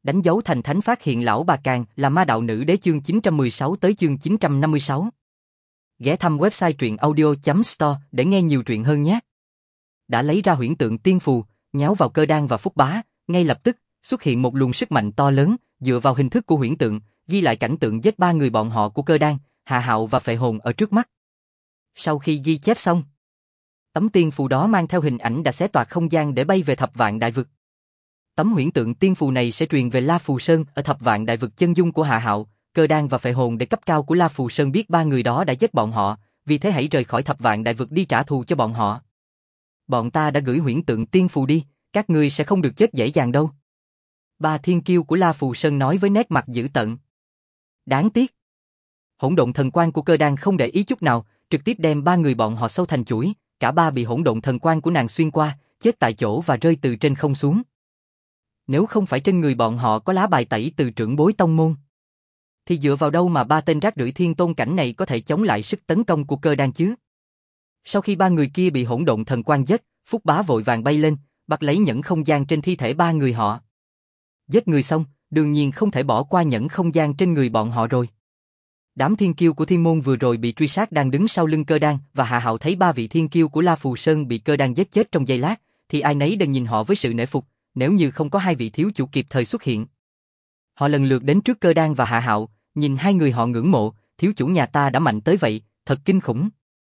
Đánh dấu thành thánh phát hiện lão bà Càng là ma đạo nữ đế chương 916 tới chương 956. Ghé thăm website truyện audio.store để nghe nhiều truyện hơn nhé. Đã lấy ra huyễn tượng tiên phù, nháo vào Cơ Đan và Phúc Bá, ngay lập tức xuất hiện một luồng sức mạnh to lớn, dựa vào hình thức của huyễn tượng, ghi lại cảnh tượng giết ba người bọn họ của Cơ Đan, Hạ Hạo và Phệ Hồn ở trước mắt. Sau khi ghi chép xong, tấm tiên phù đó mang theo hình ảnh đã xé toạc không gian để bay về Thập Vạn Đại Vực. Tấm huyễn tượng tiên phù này sẽ truyền về La Phù Sơn ở Thập Vạn Đại Vực chân dung của Hạ Hạo, Cơ Đan và Phệ Hồn để cấp cao của La Phù Sơn biết ba người đó đã giết bọn họ, vì thế hãy rời khỏi Thập Vạn Đại Vực đi trả thù cho bọn họ. Bọn ta đã gửi huyễn tượng tiên phù đi, các ngươi sẽ không được chết dễ dàng đâu. Ba thiên kiêu của La Phù Sơn nói với nét mặt dữ tợn. Đáng tiếc. Hỗn độn thần quang của Cơ Đan không để ý chút nào, trực tiếp đem ba người bọn họ sâu thành chuỗi, cả ba bị hỗn độn thần quang của nàng xuyên qua, chết tại chỗ và rơi từ trên không xuống. Nếu không phải trên người bọn họ có lá bài tẩy từ trưởng bối tông môn, thì dựa vào đâu mà ba tên rác rưởi thiên tôn cảnh này có thể chống lại sức tấn công của Cơ Đan chứ? Sau khi ba người kia bị hỗn độn thần quang giết, Phúc Bá vội vàng bay lên, bắt lấy nhẫn không gian trên thi thể ba người họ. Giết người xong, đương nhiên không thể bỏ qua nhẫn không gian trên người bọn họ rồi. Đám thiên kiêu của thiên môn vừa rồi bị truy sát đang đứng sau lưng Cơ Đan và Hạ Hạo thấy ba vị thiên kiêu của La Phù Sơn bị Cơ Đan giết chết trong giây lát, thì ai nấy đều nhìn họ với sự nể phục, nếu như không có hai vị thiếu chủ kịp thời xuất hiện. Họ lần lượt đến trước Cơ Đan và Hạ Hạo, nhìn hai người họ ngưỡng mộ, thiếu chủ nhà ta đã mạnh tới vậy, thật kinh khủng.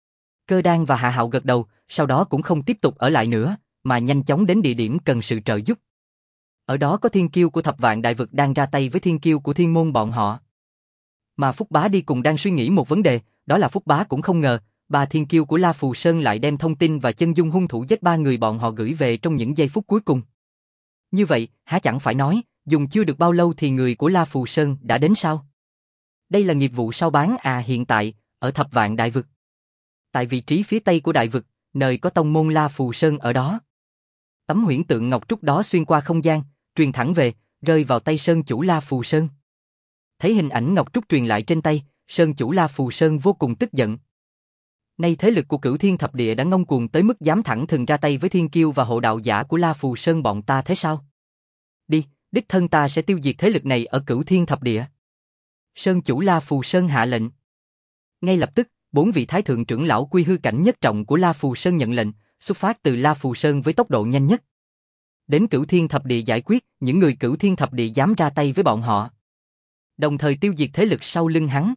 Cơ Đan và Hạ Hạo gật đầu, sau đó cũng không tiếp tục ở lại nữa, mà nhanh chóng đến địa điểm cần sự trợ giúp. Ở đó có thiên kiêu của Thập Vạn Đại Vực đang ra tay với thiên kiêu của thiên môn bọn họ. Mà Phúc Bá đi cùng đang suy nghĩ một vấn đề, đó là Phúc Bá cũng không ngờ, ba thiên kiêu của La Phù Sơn lại đem thông tin và chân dung hung thủ giết ba người bọn họ gửi về trong những giây phút cuối cùng. Như vậy, há chẳng phải nói, dùng chưa được bao lâu thì người của La Phù Sơn đã đến sao? Đây là nghiệp vụ sau bán hiện tại, ở Thập Vạn Đại Vực. Tại vị trí phía tây của Đại Vực, nơi có tông môn La Phù Sơn ở đó. Tấm huyễn tượng ngọc trúc đó xuyên qua không gian, truyền thẳng về, rơi vào tay Sơn chủ La Phù Sơn. Thấy hình ảnh ngọc trúc truyền lại trên tay, Sơn chủ La Phù Sơn vô cùng tức giận. Nay thế lực của Cửu Thiên Thập Địa đã ngông cuồng tới mức dám thẳng thừng ra tay với thiên kiêu và hộ đạo giả của La Phù Sơn bọn ta thế sao? Đi, đích thân ta sẽ tiêu diệt thế lực này ở Cửu Thiên Thập Địa. Sơn chủ La Phù Sơn hạ lệnh. Ngay lập tức, bốn vị thái thượng trưởng lão quy hư cảnh nhất trọng của La Phù Sơn nhận lệnh, xuất phát từ La Phù Sơn với tốc độ nhanh nhất. Đến Cửu Thiên Thập Địa giải quyết những người Cửu Thiên Thập Địa dám ra tay với bọn họ. Đồng thời tiêu diệt thế lực sau lưng hắn.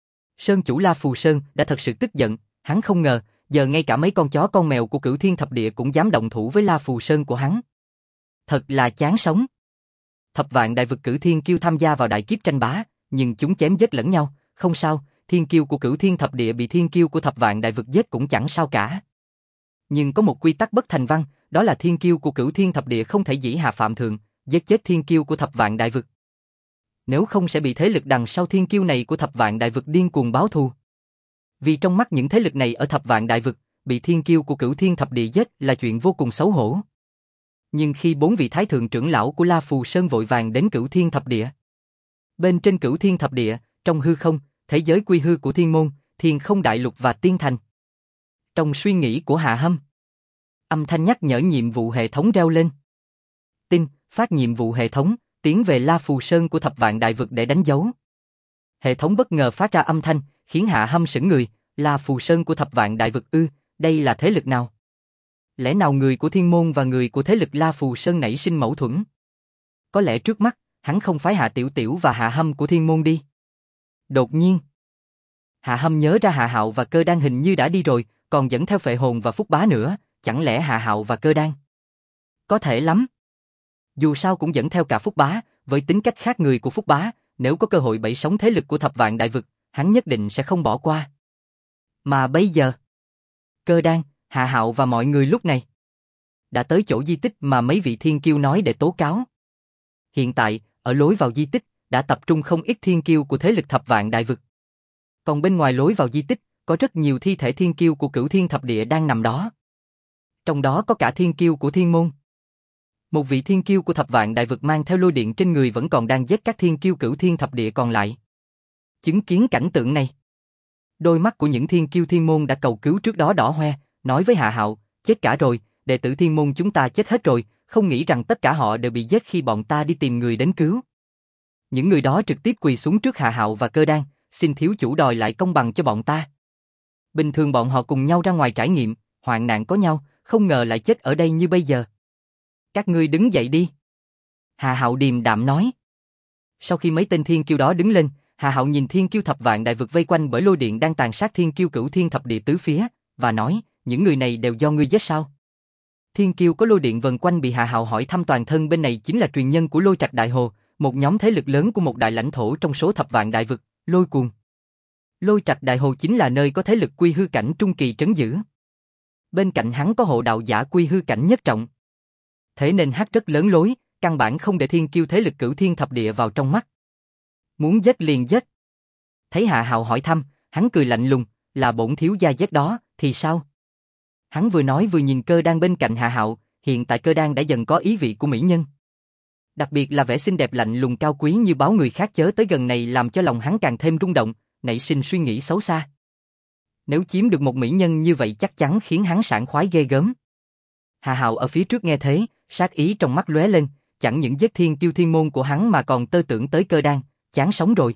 Sơn chủ La Phù Sơn đã thật sự tức giận, hắn không ngờ, giờ ngay cả mấy con chó con mèo của Cửu Thiên Thập Địa cũng dám động thủ với La Phù Sơn của hắn. Thật là chán sống. Thập Vạn Đại Vực Cửu Thiên Kiêu tham gia vào đại kiếp tranh bá, nhưng chúng chém giết lẫn nhau, không sao, thiên kiêu của Cửu Thiên Thập Địa bị thiên kiêu của Thập Vạn Đại Vực giết cũng chẳng sao cả. Nhưng có một quy tắc bất thành văn, đó là thiên kiêu của Cửu Thiên Thập Địa không thể dĩ hạ phạm thượng, giết chết thiên kiêu của Thập Vạn Đại Vực. Nếu không sẽ bị thế lực đằng sau thiên kiêu này của Thập Vạn Đại Vực điên cuồng báo thù. Vì trong mắt những thế lực này ở Thập Vạn Đại Vực, bị thiên kiêu của Cửu Thiên Thập Địa giết là chuyện vô cùng xấu hổ. Nhưng khi bốn vị thái thượng trưởng lão của La Phù Sơn vội vàng đến Cửu Thiên Thập Địa. Bên trên Cửu Thiên Thập Địa, trong hư không, thế giới quy hư của thiên môn, thiên không đại lục và tiên thành. Trong suy nghĩ của Hạ Hâm, âm thanh nhắc nhở nhiệm vụ hệ thống reo lên. Tin, phát nhiệm vụ hệ thống, tiến về La Phù Sơn của Thập Vạn Đại Vực để đánh dấu. Hệ thống bất ngờ phát ra âm thanh, khiến Hạ Hâm sững người, La Phù Sơn của Thập Vạn Đại Vực đây là thế lực nào? Lẽ nào người của thiên môn và người của thế lực La Phù Sơn nảy sinh mâu thuẫn? Có lẽ trước mắt, hắn không phải Hạ Tiểu Tiểu và Hạ Hâm của thiên môn đi. Đột nhiên, Hạ Hâm nhớ ra Hạ Hạo và Cơ Đan hình như đã đi rồi, còn dẫn theo Phệ Hồn và Phúc Bá nữa, chẳng lẽ Hạ Hạo và Cơ Đan? Có thể lắm. Dù sao cũng dẫn theo cả Phúc Bá, với tính cách khác người của Phúc Bá, nếu có cơ hội bẫy sống thế lực của Thập Vạn Đại Vực, hắn nhất định sẽ không bỏ qua. Mà bây giờ, Cơ Đan, Hạ Hạo và mọi người lúc này đã tới chỗ di tích mà mấy vị thiên kiêu nói để tố cáo. Hiện tại, ở lối vào di tích, đã tập trung không ít thiên kiêu của thế lực Thập Vạn Đại Vực. Còn bên ngoài lối vào di tích, có rất nhiều thi thể thiên kiêu của Cửu Thiên Thập Địa đang nằm đó. Trong đó có cả thiên kiêu của thiên môn. Một vị thiên kiêu của Thập Vạn Đại Vực mang theo lôi điện trên người vẫn còn đang giết các thiên kiêu Cửu Thiên Thập Địa còn lại. Chứng kiến cảnh tượng này, đôi mắt của những thiên kiêu thiên môn đã cầu cứu trước đó đỏ hoe, nói với Hạ Hạo, chết cả rồi, đệ tử thiên môn chúng ta chết hết rồi, không nghĩ rằng tất cả họ đều bị giết khi bọn ta đi tìm người đến cứu. Những người đó trực tiếp quỳ xuống trước Hạ Hạo và Cơ Đan, xin thiếu chủ đòi lại công bằng cho bọn ta. Bình thường bọn họ cùng nhau ra ngoài trải nghiệm, hoạn nạn có nhau, không ngờ lại chết ở đây như bây giờ. Các ngươi đứng dậy đi. Hạ Hạo điềm đạm nói. Sau khi mấy tên thiên kiêu đó đứng lên, Hạ Hạo nhìn thiên kiêu thập vạn đại vực vây quanh bởi lôi điện đang tàn sát thiên kiêu cửu thiên thập địa tứ phía, và nói, những người này đều do ngươi giết sao? Thiên kiêu có lôi điện vần quanh bị Hạ Hạo hỏi thăm toàn thân bên này chính là truyền nhân của Lôi Trạch Đại Hồ, một nhóm thế lực lớn của một đại lãnh thổ trong số thập vạn đại vực, Lôi Cuồng. Lôi Trạch Đại Hồ chính là nơi có thế lực quy hư cảnh trung kỳ trấn giữ. Bên cạnh hắn có hộ đạo giả quy hư cảnh nhất trọng. Thế nên hắn rất lớn lối, căn bản không để thiên kiêu thế lực cửu thiên thập địa vào trong mắt. Muốn giết liền giết. Thấy Hạ Hạo hỏi thăm, hắn cười lạnh lùng, là bổn thiếu gia giết đó, thì sao? Hắn vừa nói vừa nhìn Cơ Đan bên cạnh Hạ Hạo, hiện tại Cơ Đan đã dần có ý vị của mỹ nhân. Đặc biệt là vẻ xinh đẹp lạnh lùng cao quý như báo người khác chớ tới gần này làm cho lòng hắn càng thêm rung động, nảy sinh suy nghĩ xấu xa. Nếu chiếm được một mỹ nhân như vậy chắc chắn khiến hắn sảng khoái ghê gớm. Hạ Hạo ở phía trước nghe thế, sát ý trong mắt lóe lên, chẳng những giết thiên kiêu thiên môn của hắn mà còn tơ tưởng tới Cơ Đan, chán sống rồi.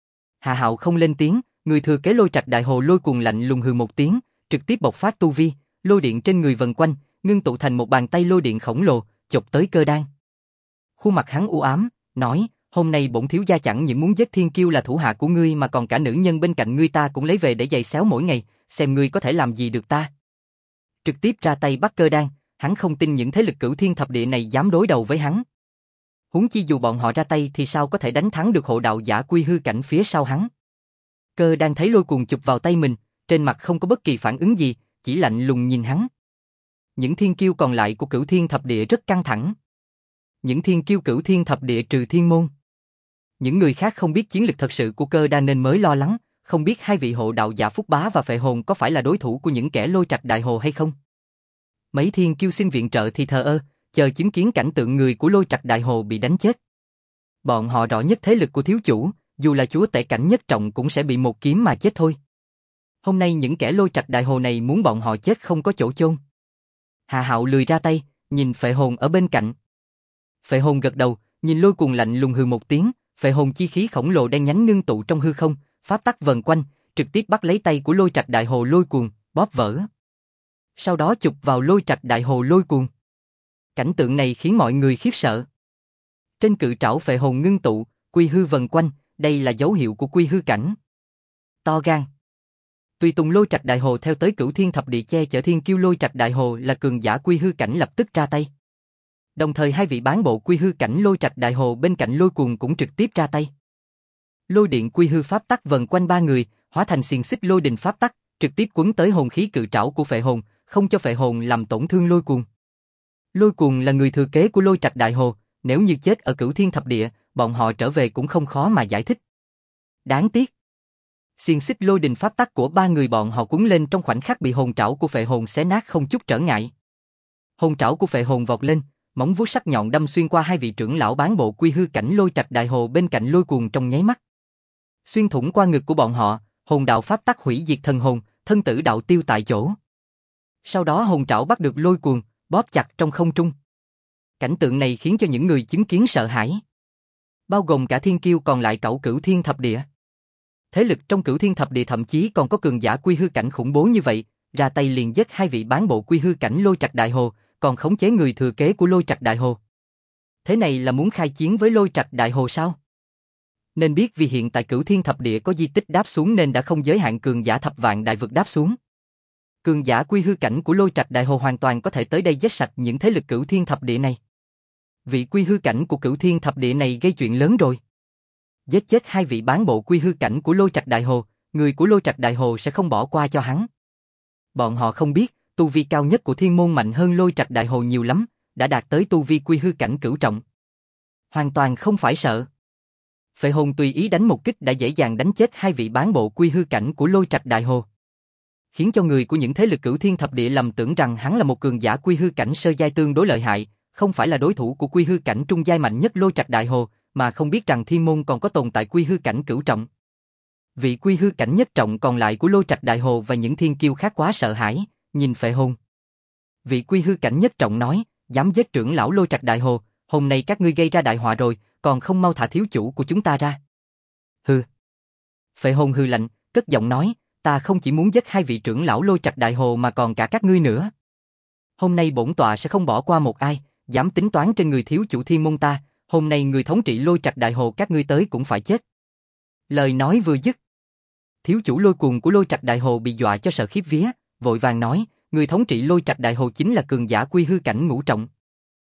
Hạ Hạo không lên tiếng, người thừa kế Lôi Trạch Đại Hồ Lôi Cuồng lạnh lùng hừ một tiếng, trực tiếp bộc phát tu vi, lôi điện trên người vần quanh, ngưng tụ thành một bàn tay lôi điện khổng lồ, chộp tới Cơ Đan. Khuôn mặt hắn u ám, nói, hôm nay bổn thiếu gia chẳng những muốn giết thiên kiêu là thủ hạ của ngươi mà còn cả nữ nhân bên cạnh ngươi ta cũng lấy về để giày xéo mỗi ngày, xem ngươi có thể làm gì được ta. Trực tiếp ra tay bắt Cơ Đan, hắn không tin những thế lực cửu thiên thập địa này dám đối đầu với hắn. Huống chi dù bọn họ ra tay thì sao có thể đánh thắng được hộ đạo giả quy hư cảnh phía sau hắn. Cơ Đan thấy Lôi Cuồng chụp vào tay mình, trên mặt không có bất kỳ phản ứng gì, chỉ lạnh lùng nhìn hắn. Những thiên kiêu còn lại của cửu thiên thập địa rất căng thẳng. Những thiên kiêu cửu thiên thập địa trừ thiên môn. Những người khác không biết chiến lực thật sự của Cơ Đan nên mới lo lắng, không biết hai vị hộ đạo giả Phúc Bá và Phệ Hồn có phải là đối thủ của những kẻ Lôi Trạch Đại Hồ hay không. Mấy thiên kiêu xin viện trợ thì thờ ơ, chờ chứng kiến cảnh tượng người của Lôi Trạch Đại Hồ bị đánh chết. Bọn họ rõ nhất thế lực của thiếu chủ, dù là chúa tể cảnh nhất trọng cũng sẽ bị một kiếm mà chết thôi. Hôm nay những kẻ Lôi Trạch Đại Hồ này muốn bọn họ chết không có chỗ chôn. Hạ Hạo lười ra tay, nhìn Phệ Hồn ở bên cạnh. Phệ Hồn gật đầu, nhìn Lôi Cuồng lạnh lùng hừ một tiếng, Phệ Hồn chi khí khổng lồ đen nhánh ngưng tụ trong hư không, pháp tắc vần quanh, trực tiếp bắt lấy tay của Lôi Trạch Đại Hồ Lôi Cuồng, bóp vỡ. Sau đó chụp vào Lôi Trạch Đại Hồ Lôi Cuồng. Cảnh tượng này khiến mọi người khiếp sợ. Trên cự trảo Phệ Hồn ngưng tụ, quy hư vần quanh, đây là dấu hiệu của quy hư cảnh. To gan. Tùy tùng Lôi Trạch Đại Hồ theo tới cửu thiên thập địa che chở thiên kiêu Lôi Trạch Đại Hồ là cường giả quy hư cảnh lập tức ra tay. Đồng thời hai vị bán bộ quy hư cảnh Lôi Trạch Đại Hồ bên cạnh Lôi Cuồng cũng trực tiếp ra tay. Lôi điện quy hư pháp tắc vần quanh ba người, hóa thành xiềng xích lôi đình pháp tắc, trực tiếp quấn tới hồn khí cự trảo của Phệ Hồn, không cho Phệ Hồn làm tổn thương Lôi Cuồng. Lôi Cuồng là người thừa kế của Lôi Trạch Đại Hồ, nếu như chết ở cửu thiên thập địa, bọn họ trở về cũng không khó mà giải thích. Đáng tiếc. Xiềng xích lôi đình pháp tắc của ba người bọn họ cuốn lên trong khoảnh khắc bị hồn trảo của Phệ Hồn xé nát không chút trở ngại. Hồn trảo của Phệ Hồn vọt lên, móng vuốt sắc nhọn đâm xuyên qua hai vị trưởng lão bán bộ quy hư cảnh Lôi Trạch Đại Hồ bên cạnh Lôi Cuồng trong nháy mắt. Xuyên thủng qua ngực của bọn họ, hồn đạo pháp tắc hủy diệt thần hồn, thân tử đạo tiêu tại chỗ. Sau đó hồn trảo bắt được Lôi Cuồng, bóp chặt trong không trung. Cảnh tượng này khiến cho những người chứng kiến sợ hãi. Bao gồm cả thiên kiêu còn lại cửu thiên thập địa. Thế lực trong cửu thiên thập địa thậm chí còn có cường giả quy hư cảnh khủng bố như vậy, ra tay liền giết hai vị bán bộ quy hư cảnh Lôi Trạch Đại Hồ, còn khống chế người thừa kế của Lôi Trạch Đại Hồ. Thế này là muốn khai chiến với Lôi Trạch Đại Hồ sao? Nên biết vì hiện tại cửu thiên thập địa có di tích đáp xuống nên đã không giới hạn cường giả thập vạn đại vực đáp xuống. Cường giả quy hư cảnh của Lôi Trạch Đại Hồ hoàn toàn có thể tới đây giết sạch những thế lực cửu thiên thập địa này. Vị quy hư cảnh của cửu thiên thập địa này gây chuyện lớn rồi. Giết chết hai vị bán bộ quy hư cảnh của Lôi Trạch Đại Hồ, người của Lôi Trạch Đại Hồ sẽ không bỏ qua cho hắn. Bọn họ không biết, tu vi cao nhất của thiên môn mạnh hơn Lôi Trạch Đại Hồ nhiều lắm, đã đạt tới tu vi quy hư cảnh cửu trọng. Hoàn toàn không phải sợ. Phệ Hồn tùy ý đánh một kích đã dễ dàng đánh chết hai vị bán bộ quy hư cảnh của Lôi Trạch Đại Hồ. Khiến cho người của những thế lực cửu thiên thập địa lầm tưởng rằng hắn là một cường giả quy hư cảnh sơ giai tương đối lợi hại, không phải là đối thủ của quy hư cảnh trung giai mạnh nhất Lôi Trạch Đại Hồ, mà không biết rằng thiên môn còn có tồn tại quy hư cảnh cửu trọng. Vị quy hư cảnh nhất trọng còn lại của Lôi Trạch Đại Hồ và những thiên kiêu khác quá sợ hãi, nhìn Phệ Hồn. Vị quy hư cảnh nhất trọng nói, dám giết trưởng lão Lôi Trạch Đại Hồ, hôm nay các ngươi gây ra đại họa rồi, còn không mau thả thiếu chủ của chúng ta ra. Hừ. Phệ Hồn hừ lạnh, cất giọng nói, ta không chỉ muốn giết hai vị trưởng lão Lôi Trạch Đại Hồ mà còn cả các ngươi nữa. Hôm nay bổn tọa sẽ không bỏ qua một ai, dám tính toán trên người thiếu chủ Thiên Môn ta, hôm nay người thống trị Lôi Trạch Đại Hồ các ngươi tới cũng phải chết. Lời nói vừa dứt, thiếu chủ Lôi Cuồng của Lôi Trạch Đại Hồ bị dọa cho sợ khiếp vía, vội vàng nói, người thống trị Lôi Trạch Đại Hồ chính là cường giả quy hư cảnh ngũ trọng.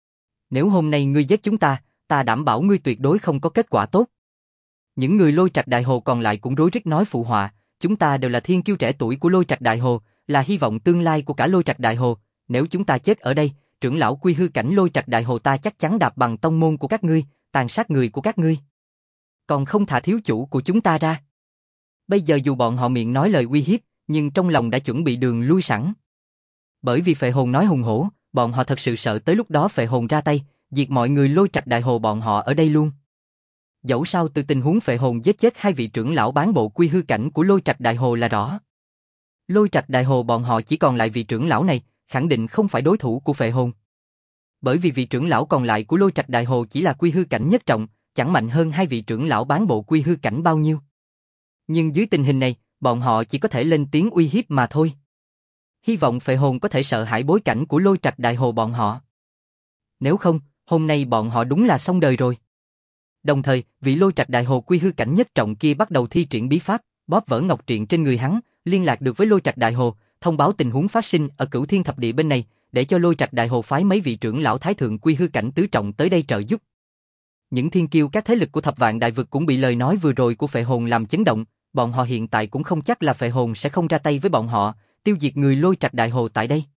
Nếu hôm nay ngươi giết chúng ta, ta đảm bảo ngươi tuyệt đối không có kết quả tốt. Những người Lôi Trạch Đại Hồ còn lại cũng rối rít nói phụ họa, chúng ta đều là thiên kiêu trẻ tuổi của Lôi Trạch Đại Hồ, là hy vọng tương lai của cả Lôi Trạch Đại Hồ, nếu chúng ta chết ở đây, trưởng lão quy hư cảnh Lôi Trạch Đại Hồ ta chắc chắn đạp bằng tông môn của các ngươi, tàn sát người của các ngươi. Còn không thả thiếu chủ của chúng ta ra. Bây giờ dù bọn họ miệng nói lời uy hiếp, nhưng trong lòng đã chuẩn bị đường lui sẵn. Bởi vì Phệ Hồn nói hùng hổ, bọn họ thật sự sợ tới lúc đó Phệ Hồn ra tay, diệt mọi người Lôi Trạch Đại Hồ bọn họ ở đây luôn. Dẫu sao từ tình huống Phệ Hồn giết chết hai vị trưởng lão bán bộ quy hư cảnh của Lôi Trạch Đại Hồ là rõ. Lôi Trạch Đại Hồ bọn họ chỉ còn lại vị trưởng lão này, khẳng định không phải đối thủ của Phệ Hồn. Bởi vì vị trưởng lão còn lại của Lôi Trạch Đại Hồ chỉ là quy hư cảnh nhất trọng, chẳng mạnh hơn hai vị trưởng lão bán bộ quy hư cảnh bao nhiêu. Nhưng dưới tình hình này, bọn họ chỉ có thể lên tiếng uy hiếp mà thôi. Hy vọng Phệ Hồn có thể sợ hãi bối cảnh của Lôi Trạch Đại Hồ bọn họ. Nếu không, hôm nay bọn họ đúng là xong đời rồi. Đồng thời, vị Lôi Trạch Đại Hồ quy hư cảnh nhất trọng kia bắt đầu thi triển bí pháp, bóp vỡ ngọc triện trên người hắn, liên lạc được với Lôi Trạch Đại Hồ, thông báo tình huống phát sinh ở Cửu Thiên Thập Địa bên này, để cho Lôi Trạch Đại Hồ phái mấy vị trưởng lão thái thượng quy hư cảnh tứ trọng tới đây trợ giúp. Những thiên kiêu các thế lực của Thập Vạn Đại Vực cũng bị lời nói vừa rồi của Phệ Hồn làm chấn động, bọn họ hiện tại cũng không chắc là Phệ Hồn sẽ không ra tay với bọn họ, tiêu diệt người Lôi Trạch Đại Hồ tại đây.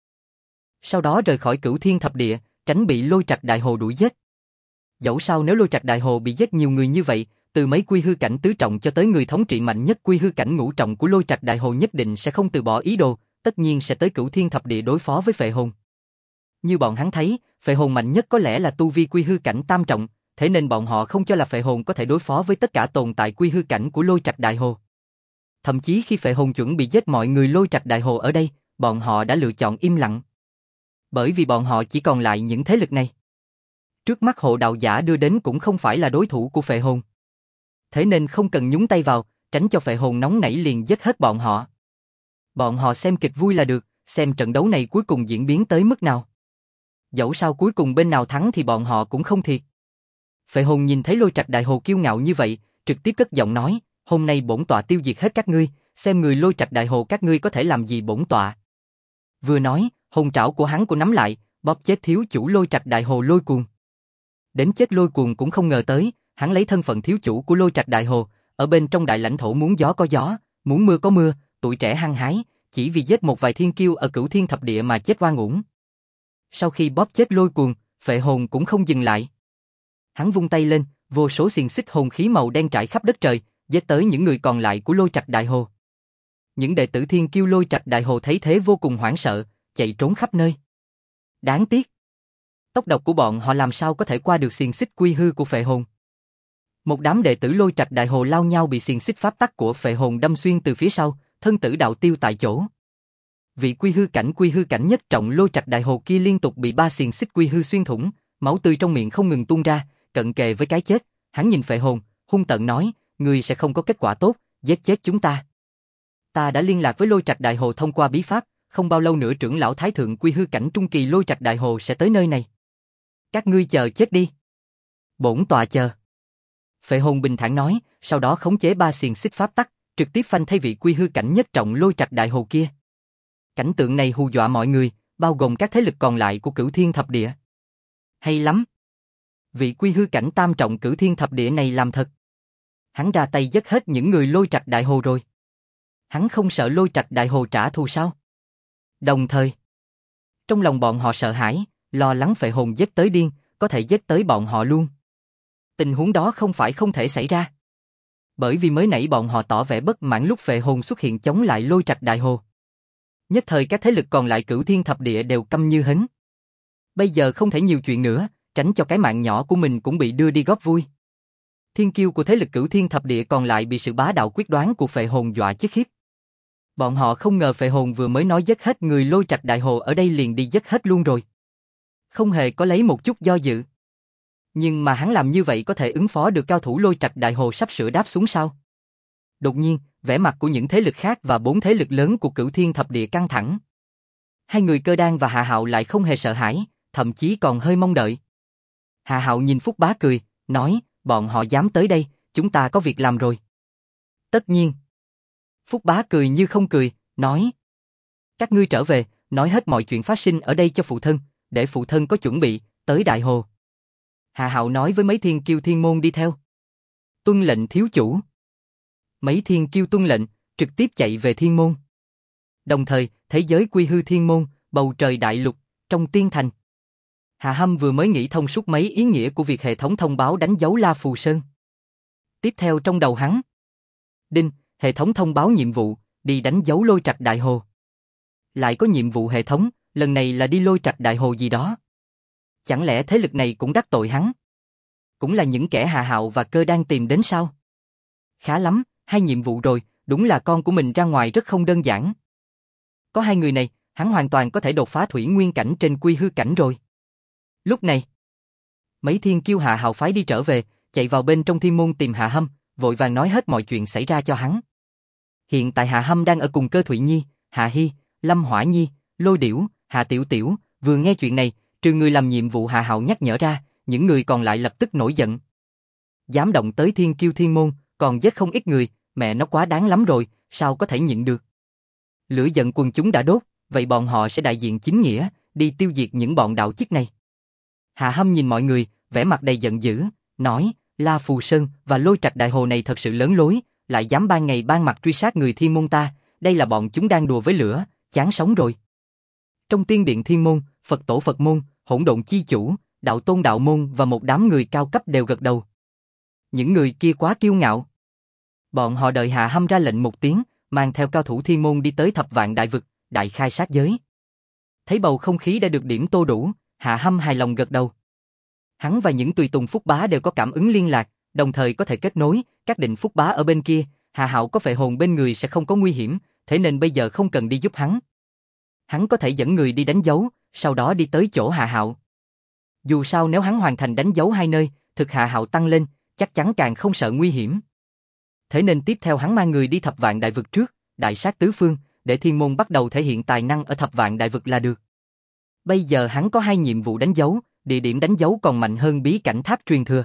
Sau đó rời khỏi Cửu Thiên Thập Địa, tránh bị Lôi Trạch Đại Hồ đuổi giết. Dẫu sao nếu Lôi Trạch Đại Hồ bị giết nhiều người như vậy, từ mấy quy hư cảnh tứ trọng cho tới người thống trị mạnh nhất quy hư cảnh ngũ trọng của Lôi Trạch Đại Hồ nhất định sẽ không từ bỏ ý đồ, tất nhiên sẽ tới Cửu Thiên Thập Địa đối phó với Phệ Hồn. Như bọn hắn thấy, Phệ Hồn mạnh nhất có lẽ là tu vi quy hư cảnh tam trọng, thế nên bọn họ không cho là Phệ Hồn có thể đối phó với tất cả tồn tại quy hư cảnh của Lôi Trạch Đại Hồ. Thậm chí khi Phệ Hồn chuẩn bị giết mọi người Lôi Trạch Đại Hồ ở đây, bọn họ đã lựa chọn im lặng. Bởi vì bọn họ chỉ còn lại những thế lực này. Trước mắt hộ đạo giả đưa đến cũng không phải là đối thủ của Phệ Hồn. Thế nên không cần nhúng tay vào, tránh cho Phệ Hồn nóng nảy liền giết hết bọn họ. Bọn họ xem kịch vui là được, xem trận đấu này cuối cùng diễn biến tới mức nào. Dẫu sao cuối cùng bên nào thắng thì bọn họ cũng không thiệt. Phệ Hồn nhìn thấy Lôi Trạch Đại Hồ kiêu ngạo như vậy, trực tiếp cất giọng nói, hôm nay bổn tọa tiêu diệt hết các ngươi, xem người Lôi Trạch Đại Hồ các ngươi có thể làm gì bổn tọa. Vừa nói, hồn trảo của hắn nắm lại, bóp chết thiếu chủ Lôi Trạch Đại Hồ Lôi Cuồng. Đến chết Lôi Cuồng cũng không ngờ tới, hắn lấy thân phận thiếu chủ của Lôi Trạch Đại Hồ, ở bên trong đại lãnh thổ muốn gió có gió, muốn mưa có mưa, tuổi trẻ hăng hái, chỉ vì giết một vài thiên kiêu ở Cửu Thiên Thập Địa mà chết oan uổng. Sau khi bóp chết Lôi Cuồng, Phệ Hồn cũng không dừng lại. Hắn vung tay lên, vô số xiềng xích hồn khí màu đen trải khắp đất trời, giết tới những người còn lại của Lôi Trạch Đại Hồ. Những đệ tử thiên kiêu Lôi Trạch Đại Hồ thấy thế vô cùng hoảng sợ, chạy trốn khắp nơi. Đáng tiếc, tốc độ của bọn họ làm sao có thể qua được xiềng xích quy hư của Phệ Hồn. Một đám đệ tử Lôi Trạch Đại Hồ lao nhau bị xiềng xích pháp tắc của Phệ Hồn đâm xuyên từ phía sau, thân tử đạo tiêu tại chỗ. Vị quy hư cảnh nhất trọng Lôi Trạch Đại Hồ kia liên tục bị 3 xiềng xích quy hư xuyên thủng, máu tươi trong miệng không ngừng tuôn ra, cận kề với cái chết. Hắn nhìn Phệ Hồn, hung tợn nói, ngươi sẽ không có kết quả tốt, giết chết chúng ta. Ta đã liên lạc với Lôi Trạch Đại Hồ thông qua bí pháp, không bao lâu nữa trưởng lão thái thượng quy hư cảnh trung kỳ Lôi Trạch Đại Hồ sẽ tới nơi này. Các ngươi chờ chết đi. Bổn tọa chờ. Phệ Hồn bình thản nói, sau đó khống chế 3 xiềng xích pháp tắc, trực tiếp phanh thay vị quy hư cảnh nhất trọng Lôi Trạch Đại Hồ kia. Cảnh tượng này hù dọa mọi người, bao gồm các thế lực còn lại của Cửu Thiên Thập Địa. Hay lắm. Vị quy hư cảnh tam trọng Cửu Thiên Thập Địa này làm thật. Hắn ra tay giết hết những người Lôi Trạch Đại Hồ rồi. Hắn không sợ Lôi Trạch Đại Hồ trả thù sao? Đồng thời, trong lòng bọn họ sợ hãi, lo lắng Phệ Hồn giết tới điên, có thể giết tới bọn họ luôn. Tình huống đó không phải không thể xảy ra. Bởi vì mới nãy bọn họ tỏ vẻ bất mãn lúc Phệ Hồn xuất hiện chống lại Lôi Trạch Đại Hồ. Nhất thời các thế lực còn lại Cửu Thiên Thập Địa đều câm như hến. Bây giờ không thể nhiều chuyện nữa, tránh cho cái mạng nhỏ của mình cũng bị đưa đi góp vui. Thiên kiêu của thế lực Cửu Thiên Thập Địa còn lại bị sự bá đạo quyết đoán của Phệ Hồn dọa chết khiếp. Bọn họ không ngờ Phệ Hồn vừa mới nói giết hết người Lôi Trạch Đại Hồ ở đây liền đi giết hết luôn rồi. Không hề có lấy một chút do dự. Nhưng mà hắn làm như vậy có thể ứng phó được cao thủ Lôi Trạch Đại Hồ sắp sửa đáp xuống sao? Đột nhiên, vẻ mặt của những thế lực khác và 4 thế lực lớn của Cửu Thiên Thập Địa căng thẳng. Hai người Cơ Đan và Hạ Hạo lại không hề sợ hãi, thậm chí còn hơi mong đợi. Hạ Hạo nhìn Phúc Bá cười, nói, bọn họ dám tới đây, chúng ta có việc làm rồi. Tất nhiên. Phúc Bá cười như không cười, nói, các ngươi trở về, nói hết mọi chuyện phát sinh ở đây cho phụ thân, để phụ thân có chuẩn bị, tới Đại Hồ. Hạ Hạo nói với mấy thiên kiêu thiên môn đi theo. Tuân lệnh thiếu chủ. Mấy thiên kiêu tuân lệnh, trực tiếp chạy về thiên môn. Đồng thời, thế giới quy hư thiên môn, bầu trời đại lục, trong tiên thành. Hạ Hâm vừa mới nghĩ thông suốt mấy ý nghĩa của việc hệ thống thông báo đánh dấu La Phù Sơn. Tiếp theo trong đầu hắn. Đinh, hệ thống thông báo nhiệm vụ, đi đánh dấu Lôi Trạch Đại Hồ. Lại có nhiệm vụ hệ thống, lần này là đi Lôi Trạch Đại Hồ gì đó. Chẳng lẽ thế lực này cũng đắc tội hắn? Cũng là những kẻ Hạ Hạo và Cơ đang tìm đến sao? Khá lắm, 2 nhiệm vụ rồi, đúng là con của mình ra ngoài rất không đơn giản. Có 2 người này, hắn hoàn toàn có thể đột phá thủy nguyên cảnh trên quy hư cảnh rồi. Lúc này, mấy thiên kiêu Hạ Hạo phái đi trở về, chạy vào bên trong thiên môn tìm Hạ Hâm, vội vàng nói hết mọi chuyện xảy ra cho hắn. Hiện tại Hạ Hâm đang ở cùng Cơ Thụy Nhi, Hạ Hy, Lâm Hỏa Nhi, Lôi Điểu, Hạ Tiểu Tiểu, vừa nghe chuyện này, trừ người làm nhiệm vụ Hạ Hạo nhắc nhở ra, những người còn lại lập tức nổi giận. Dám động tới thiên kiêu thiên môn, còn giết không ít người, mẹ nó quá đáng lắm rồi, sao có thể nhịn được. Lửa giận quần chúng đã đốt, vậy bọn họ sẽ đại diện chính nghĩa, đi tiêu diệt những bọn đạo chức này. Hạ Hâm nhìn mọi người, vẻ mặt đầy giận dữ, nói, La Phù Sơn và Lôi Trạch Đại Hồ này thật sự lớn lối, lại dám ban ngày ban mặt truy sát người thiên môn ta, đây là bọn chúng đang đùa với lửa, chán sống rồi. Trong tiên điện thiên môn, Phật tổ Phật môn, Hỗn Độn chi chủ, Đạo tôn đạo môn và một đám người cao cấp đều gật đầu. Những người kia quá kiêu ngạo. Bọn họ đợi Hạ Hâm ra lệnh một tiếng, mang theo cao thủ thiên môn đi tới Thập Vạn Đại Vực, đại khai sát giới. Thấy bầu không khí đã được điểm tô đủ, Hạ Hâm hài lòng gật đầu. Hắn và những tùy tùng Phúc Bá đều có cảm ứng liên lạc, đồng thời có thể kết nối, xác định Phúc Bá ở bên kia, Hạ Hạo có phệ hồn bên người sẽ không có nguy hiểm, thế nên bây giờ không cần đi giúp hắn. Hắn có thể dẫn người đi đánh dấu, sau đó đi tới chỗ Hạ Hạo. Dù sao nếu hắn hoàn thành đánh dấu 2 nơi, thực Hạ Hạo tăng lên, chắc chắn càng không sợ nguy hiểm. Thế nên tiếp theo hắn mang người đi Thập Vạn Đại Vực trước, đại sát tứ phương, để thiên môn bắt đầu thể hiện tài năng ở Thập Vạn Đại Vực là được. Bây giờ hắn có 2 nhiệm vụ đánh dấu, địa điểm đánh dấu còn mạnh hơn bí cảnh tháp truyền thừa.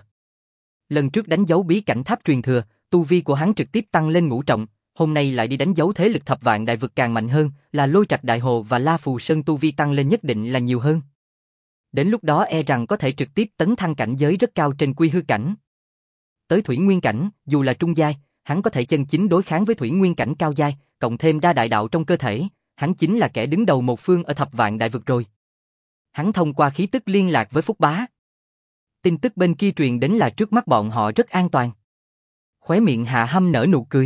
Lần trước đánh dấu bí cảnh tháp truyền thừa, tu vi của hắn trực tiếp tăng lên ngũ trọng, hôm nay lại đi đánh dấu thế lực Thập Vạn Đại Vực càng mạnh hơn, là Lôi Trạch Đại Hồ và La Phù Sơn tu vi tăng lên nhất định là nhiều hơn. Đến lúc đó e rằng có thể trực tiếp tấn thăng cảnh giới rất cao trên quy hư cảnh. Tới thủy nguyên cảnh, dù là trung giai, hắn có thể chân chính đối kháng với thủy nguyên cảnh cao giai, cộng thêm đa đại đạo trong cơ thể, hắn chính là kẻ đứng đầu một phương ở Thập Vạn Đại Vực rồi. Hắn thông qua khí tức liên lạc với Phúc Bá. Tin tức bên kia truyền đến là trước mắt bọn họ rất an toàn. Khóe miệng Hạ Hâm nở nụ cười.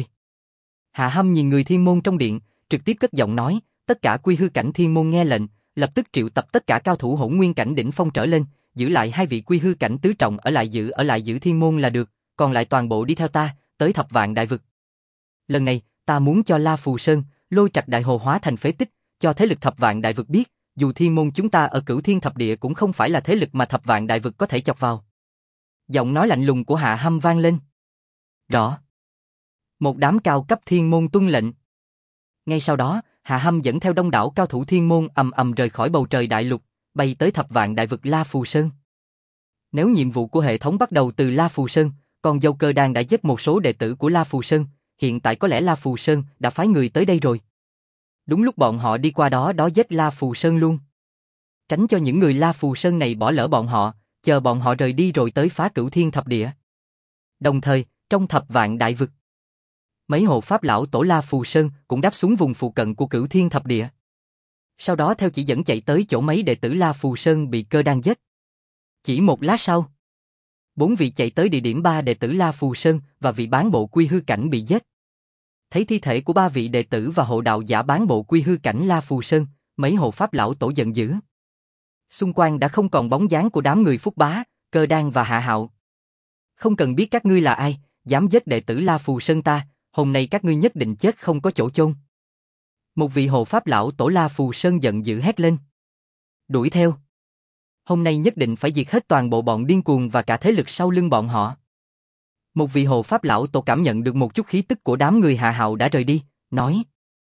Hạ Hâm nhìn người thiên môn trong điện, trực tiếp cất giọng nói, tất cả quy hư cảnh thiên môn nghe lệnh, lập tức triệu tập tất cả cao thủ hỗn nguyên cảnh đỉnh phong trở lên, giữ lại 2 vị quy hư cảnh tứ trọng ở lại giữ thiên môn là được, còn lại toàn bộ đi theo ta, tới Thập Vạn Đại Vực. Lần này, ta muốn cho La Phù Sơn, Lôi Trạch Đại Hồ hóa thành phế tích, cho thế lực Thập Vạn Đại Vực biết, dù thiên môn chúng ta ở Cửu Thiên Thập Địa cũng không phải là thế lực mà Thập Vạn Đại Vực có thể chọc vào. Giọng nói lạnh lùng của Hạ Hâm vang lên. Rõ. Một đám cao cấp thiên môn tuân lệnh. Ngay sau đó, Hạ Hâm dẫn theo đông đảo cao thủ thiên môn ầm ầm rời khỏi bầu trời đại lục, bay tới Thập Vạn Đại Vực La Phù Sơn. Nếu nhiệm vụ của hệ thống bắt đầu từ La Phù Sơn, còn dâu Cơ Đan đã giết một số đệ tử của La Phù Sơn, hiện tại có lẽ La Phù Sơn đã phái người tới đây rồi. Đúng lúc bọn họ đi qua đó giết La Phù Sơn luôn. Tránh cho những người La Phù Sơn này bỏ lỡ bọn họ, chờ bọn họ rời đi rồi tới phá Cửu Thiên Thập Địa. Đồng thời, trong Thập Vạn Đại Vực, mấy hộ pháp lão tổ La Phù Sơn cũng đáp xuống vùng phụ cận của Cửu Thiên Thập Địa. Sau đó theo chỉ dẫn chạy tới chỗ mấy đệ tử La Phù Sơn bị Cơ Đan giết. Chỉ một lát sau, 4 vị chạy tới địa điểm 3 đệ tử La Phù Sơn và vị bán bộ quy hư cảnh bị giết. Thấy thi thể của 3 vị đệ tử và hộ đạo giả bán bộ quy hư cảnh La Phù Sơn, mấy hộ pháp lão tổ giận dữ. Xung quanh đã không còn bóng dáng của đám người Phúc Bá, Cơ Đan và Hạ Hạo. Không cần biết các ngươi là ai, dám giết đệ tử La Phù Sơn ta, hôm nay các ngươi nhất định chết không có chỗ chôn. Một vị hộ pháp lão tổ La Phù Sơn giận dữ hét lên. Đuổi theo. Hôm nay nhất định phải diệt hết toàn bộ bọn điên cuồng và cả thế lực sau lưng bọn họ. Một vị hộ pháp lão tổ cảm nhận được một chút khí tức của đám người Hạ Hạo đã rời đi, nói.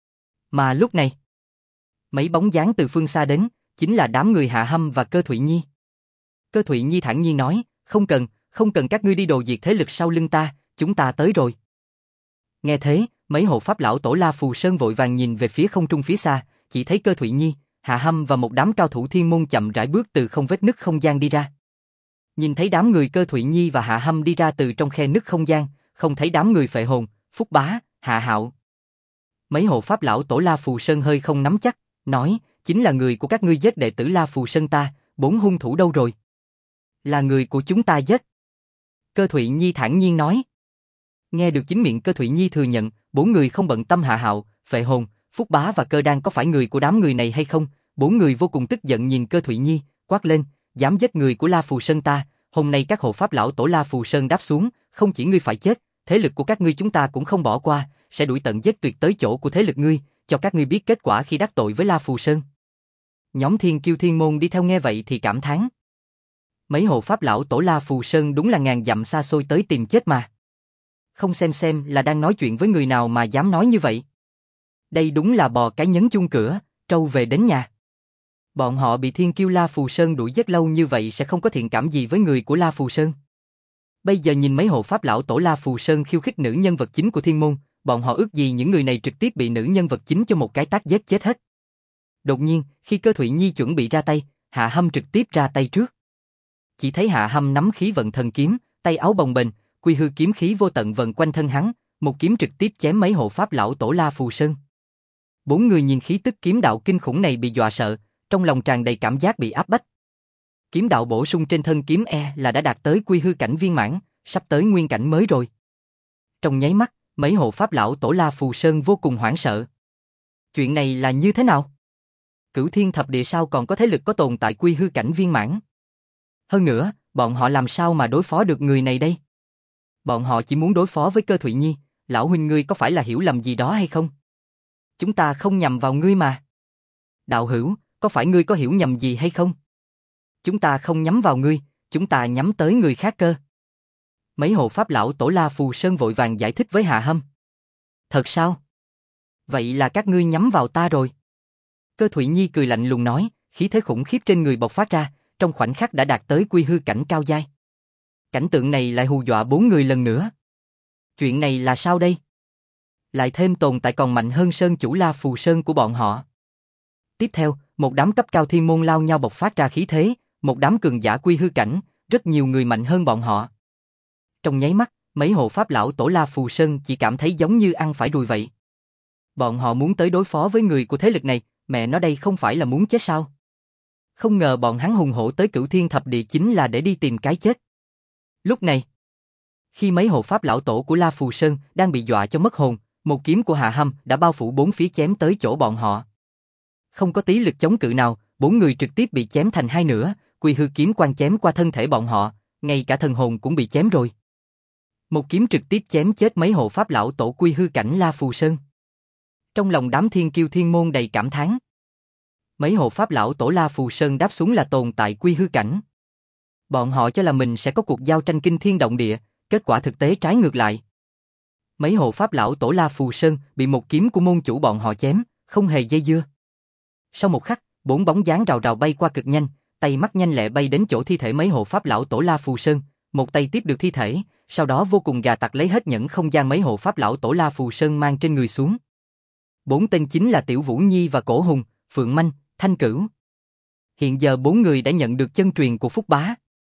Mà lúc này, mấy bóng dáng từ phương xa đến, chính là đám người Hạ Hâm và Cơ Thụy Nhi. Cơ Thụy Nhi thản nhiên nói, không cần các ngươi đi đồ diệt thế lực sau lưng ta, chúng ta tới rồi. Nghe thế, mấy hộ pháp lão tổ La Phù Sơn vội vàng nhìn về phía không trung phía xa, chỉ thấy Cơ Thụy Nhi, Hạ Hâm và một đám cao thủ thiên môn chậm rãi bước từ không vết nứt không gian đi ra. Nhìn thấy đám người Cơ Thụy Nhi và Hạ Hâm đi ra từ trong khe nứt không gian, không thấy đám người Phệ Hồn, Phúc Bá, Hạ Hạo. Mấy hộ pháp lão tổ La Phù Sơn hơi không nắm chắc, nói, chính là người của các ngươi giết đệ tử La Phù Sơn ta, 4 hung thủ đâu rồi? Là người của chúng ta giết. Cơ Thụy Nhi thản nhiên nói. Nghe được chính miệng Cơ Thụy Nhi thừa nhận, 4 người không bận tâm Hạ Hạo, Phệ Hồn, Phúc Bá và Cơ Đan có phải người của đám người này hay không, 4 người vô cùng tức giận nhìn Cơ Thụy Nhi, quát lên, dám giết người của La Phù Sơn ta, hôm nay các hộ pháp lão tổ La Phù Sơn đáp xuống, không chỉ ngươi phải chết, thế lực của các ngươi chúng ta cũng không bỏ qua, sẽ đuổi tận giết tuyệt tới chỗ của thế lực ngươi, cho các ngươi biết kết quả khi đắc tội với La Phù Sơn. Nhóm Thiên Kiêu Thiên Môn đi theo nghe vậy thì cảm thán. Mấy hộ pháp lão tổ La Phù Sơn đúng là ngàn dặm xa xôi tới tìm chết mà. Không xem là đang nói chuyện với người nào mà dám nói như vậy. Đây đúng là bò cái nhấn chuông cửa, trâu về đến nhà. Bọn họ bị Thiên Kiêu La Phù Sơn đuổi giết lâu như vậy sẽ không có thiện cảm gì với người của La Phù Sơn. Bây giờ nhìn mấy hộ pháp lão tổ La Phù Sơn khiêu khích nữ nhân vật chính của thiên môn, bọn họ ước gì những người này trực tiếp bị nữ nhân vật chính cho một cái tát giết chết hết. Đột nhiên, khi Cơ Thụy Nhi chuẩn bị ra tay, Hạ Hâm trực tiếp ra tay trước. Chỉ thấy Hạ Hâm nắm khí vận thần kiếm, tay áo bồng bềnh, quy hư kiếm khí vô tận vần quanh thân hắn, một kiếm trực tiếp chém mấy hộ pháp lão tổ La Phù Sơn. 4 người nhìn khí tức kiếm đạo kinh khủng này bị dọa sợ, trong lòng tràn đầy cảm giác bị áp bách. Kiếm đạo bổ sung trên thân kiếm là đã đạt tới quy hư cảnh viên mãn, sắp tới nguyên cảnh mới rồi. Trong nháy mắt, mấy hộ pháp lão tổ La Phù Sơn vô cùng hoảng sợ. Chuyện này là như thế nào? Cửu Thiên Thập Địa sao còn có thế lực có tồn tại quy hư cảnh viên mãn? Hơn nữa, bọn họ làm sao mà đối phó được người này đây? Bọn họ chỉ muốn đối phó với Cơ Thụy Nhi, lão huynh ngươi có phải là hiểu lầm gì đó hay không? Chúng ta không nhầm vào ngươi mà. Đạo hữu, có phải ngươi có hiểu nhầm gì hay không? Chúng ta không nhắm vào ngươi, chúng ta nhắm tới người khác cơ. Mấy hộ pháp lão tổ La Phù Sơn vội vàng giải thích với Hạ Hâm. Thật sao? Vậy là các ngươi nhắm vào ta rồi. Cơ Thụy Nhi cười lạnh lùng nói, khí thế khủng khiếp trên người bộc phát ra, trong khoảnh khắc đã đạt tới quy hư cảnh cao giai. Cảnh tượng này lại hù dọa 4 người lần nữa. Chuyện này là sao đây? Lại thêm tồn tại còn mạnh hơn Sơn chủ La Phù Sơn của bọn họ. Tiếp theo, một đám cấp cao thiên môn lao nhau bộc phát ra khí thế, một đám cường giả quy hư cảnh, rất nhiều người mạnh hơn bọn họ. Trong nháy mắt, mấy hộ pháp lão tổ La Phù Sơn chỉ cảm thấy giống như ăn phải ruồi vậy. Bọn họ muốn tới đối phó với người của thế lực này, mẹ nó đây không phải là muốn chết sao? Không ngờ bọn hắn hùng hổ tới Cửu Thiên Thập Địa chính là để đi tìm cái chết. Lúc này, khi mấy hộ pháp lão tổ của La Phù Sơn đang bị dọa cho mất hồn, một kiếm của Hạ Hâm đã bao phủ 4 phía chém tới chỗ bọn họ. Không có tí lực chống cự nào, 4 người trực tiếp bị chém thành hai nửa, quy hư kiếm quang chém qua thân thể bọn họ, ngay cả thần hồn cũng bị chém rồi. Một kiếm trực tiếp chém chết mấy hộ pháp lão tổ quy hư cảnh La Phù Sơn. Trong lòng đám thiên kiêu thiên môn đầy cảm thán. Mấy hộ pháp lão tổ La Phù Sơn đáp xuống là tồn tại quy hư cảnh. Bọn họ cho là mình sẽ có cuộc giao tranh kinh thiên động địa, kết quả thực tế trái ngược lại. Mấy hộ pháp lão tổ La Phù Sơn bị một kiếm của môn chủ bọn họ chém, không hề dây dưa. Sau một khắc, 4 bóng dáng rào rào bay qua cực nhanh, tay mắt nhanh lẹ bay đến chỗ thi thể mấy hộ pháp lão tổ La Phù Sơn, một tay tiếp được thi thể, sau đó vô cùng gà tặc lấy hết nhẫn không gian mấy hộ pháp lão tổ La Phù Sơn mang trên người xuống. 4 tên chính là Tiểu Vũ Nhi và Cổ Hùng, Phượng Manh, Thanh Cửu. Hiện giờ 4 người đã nhận được chân truyền của Phúc Bá.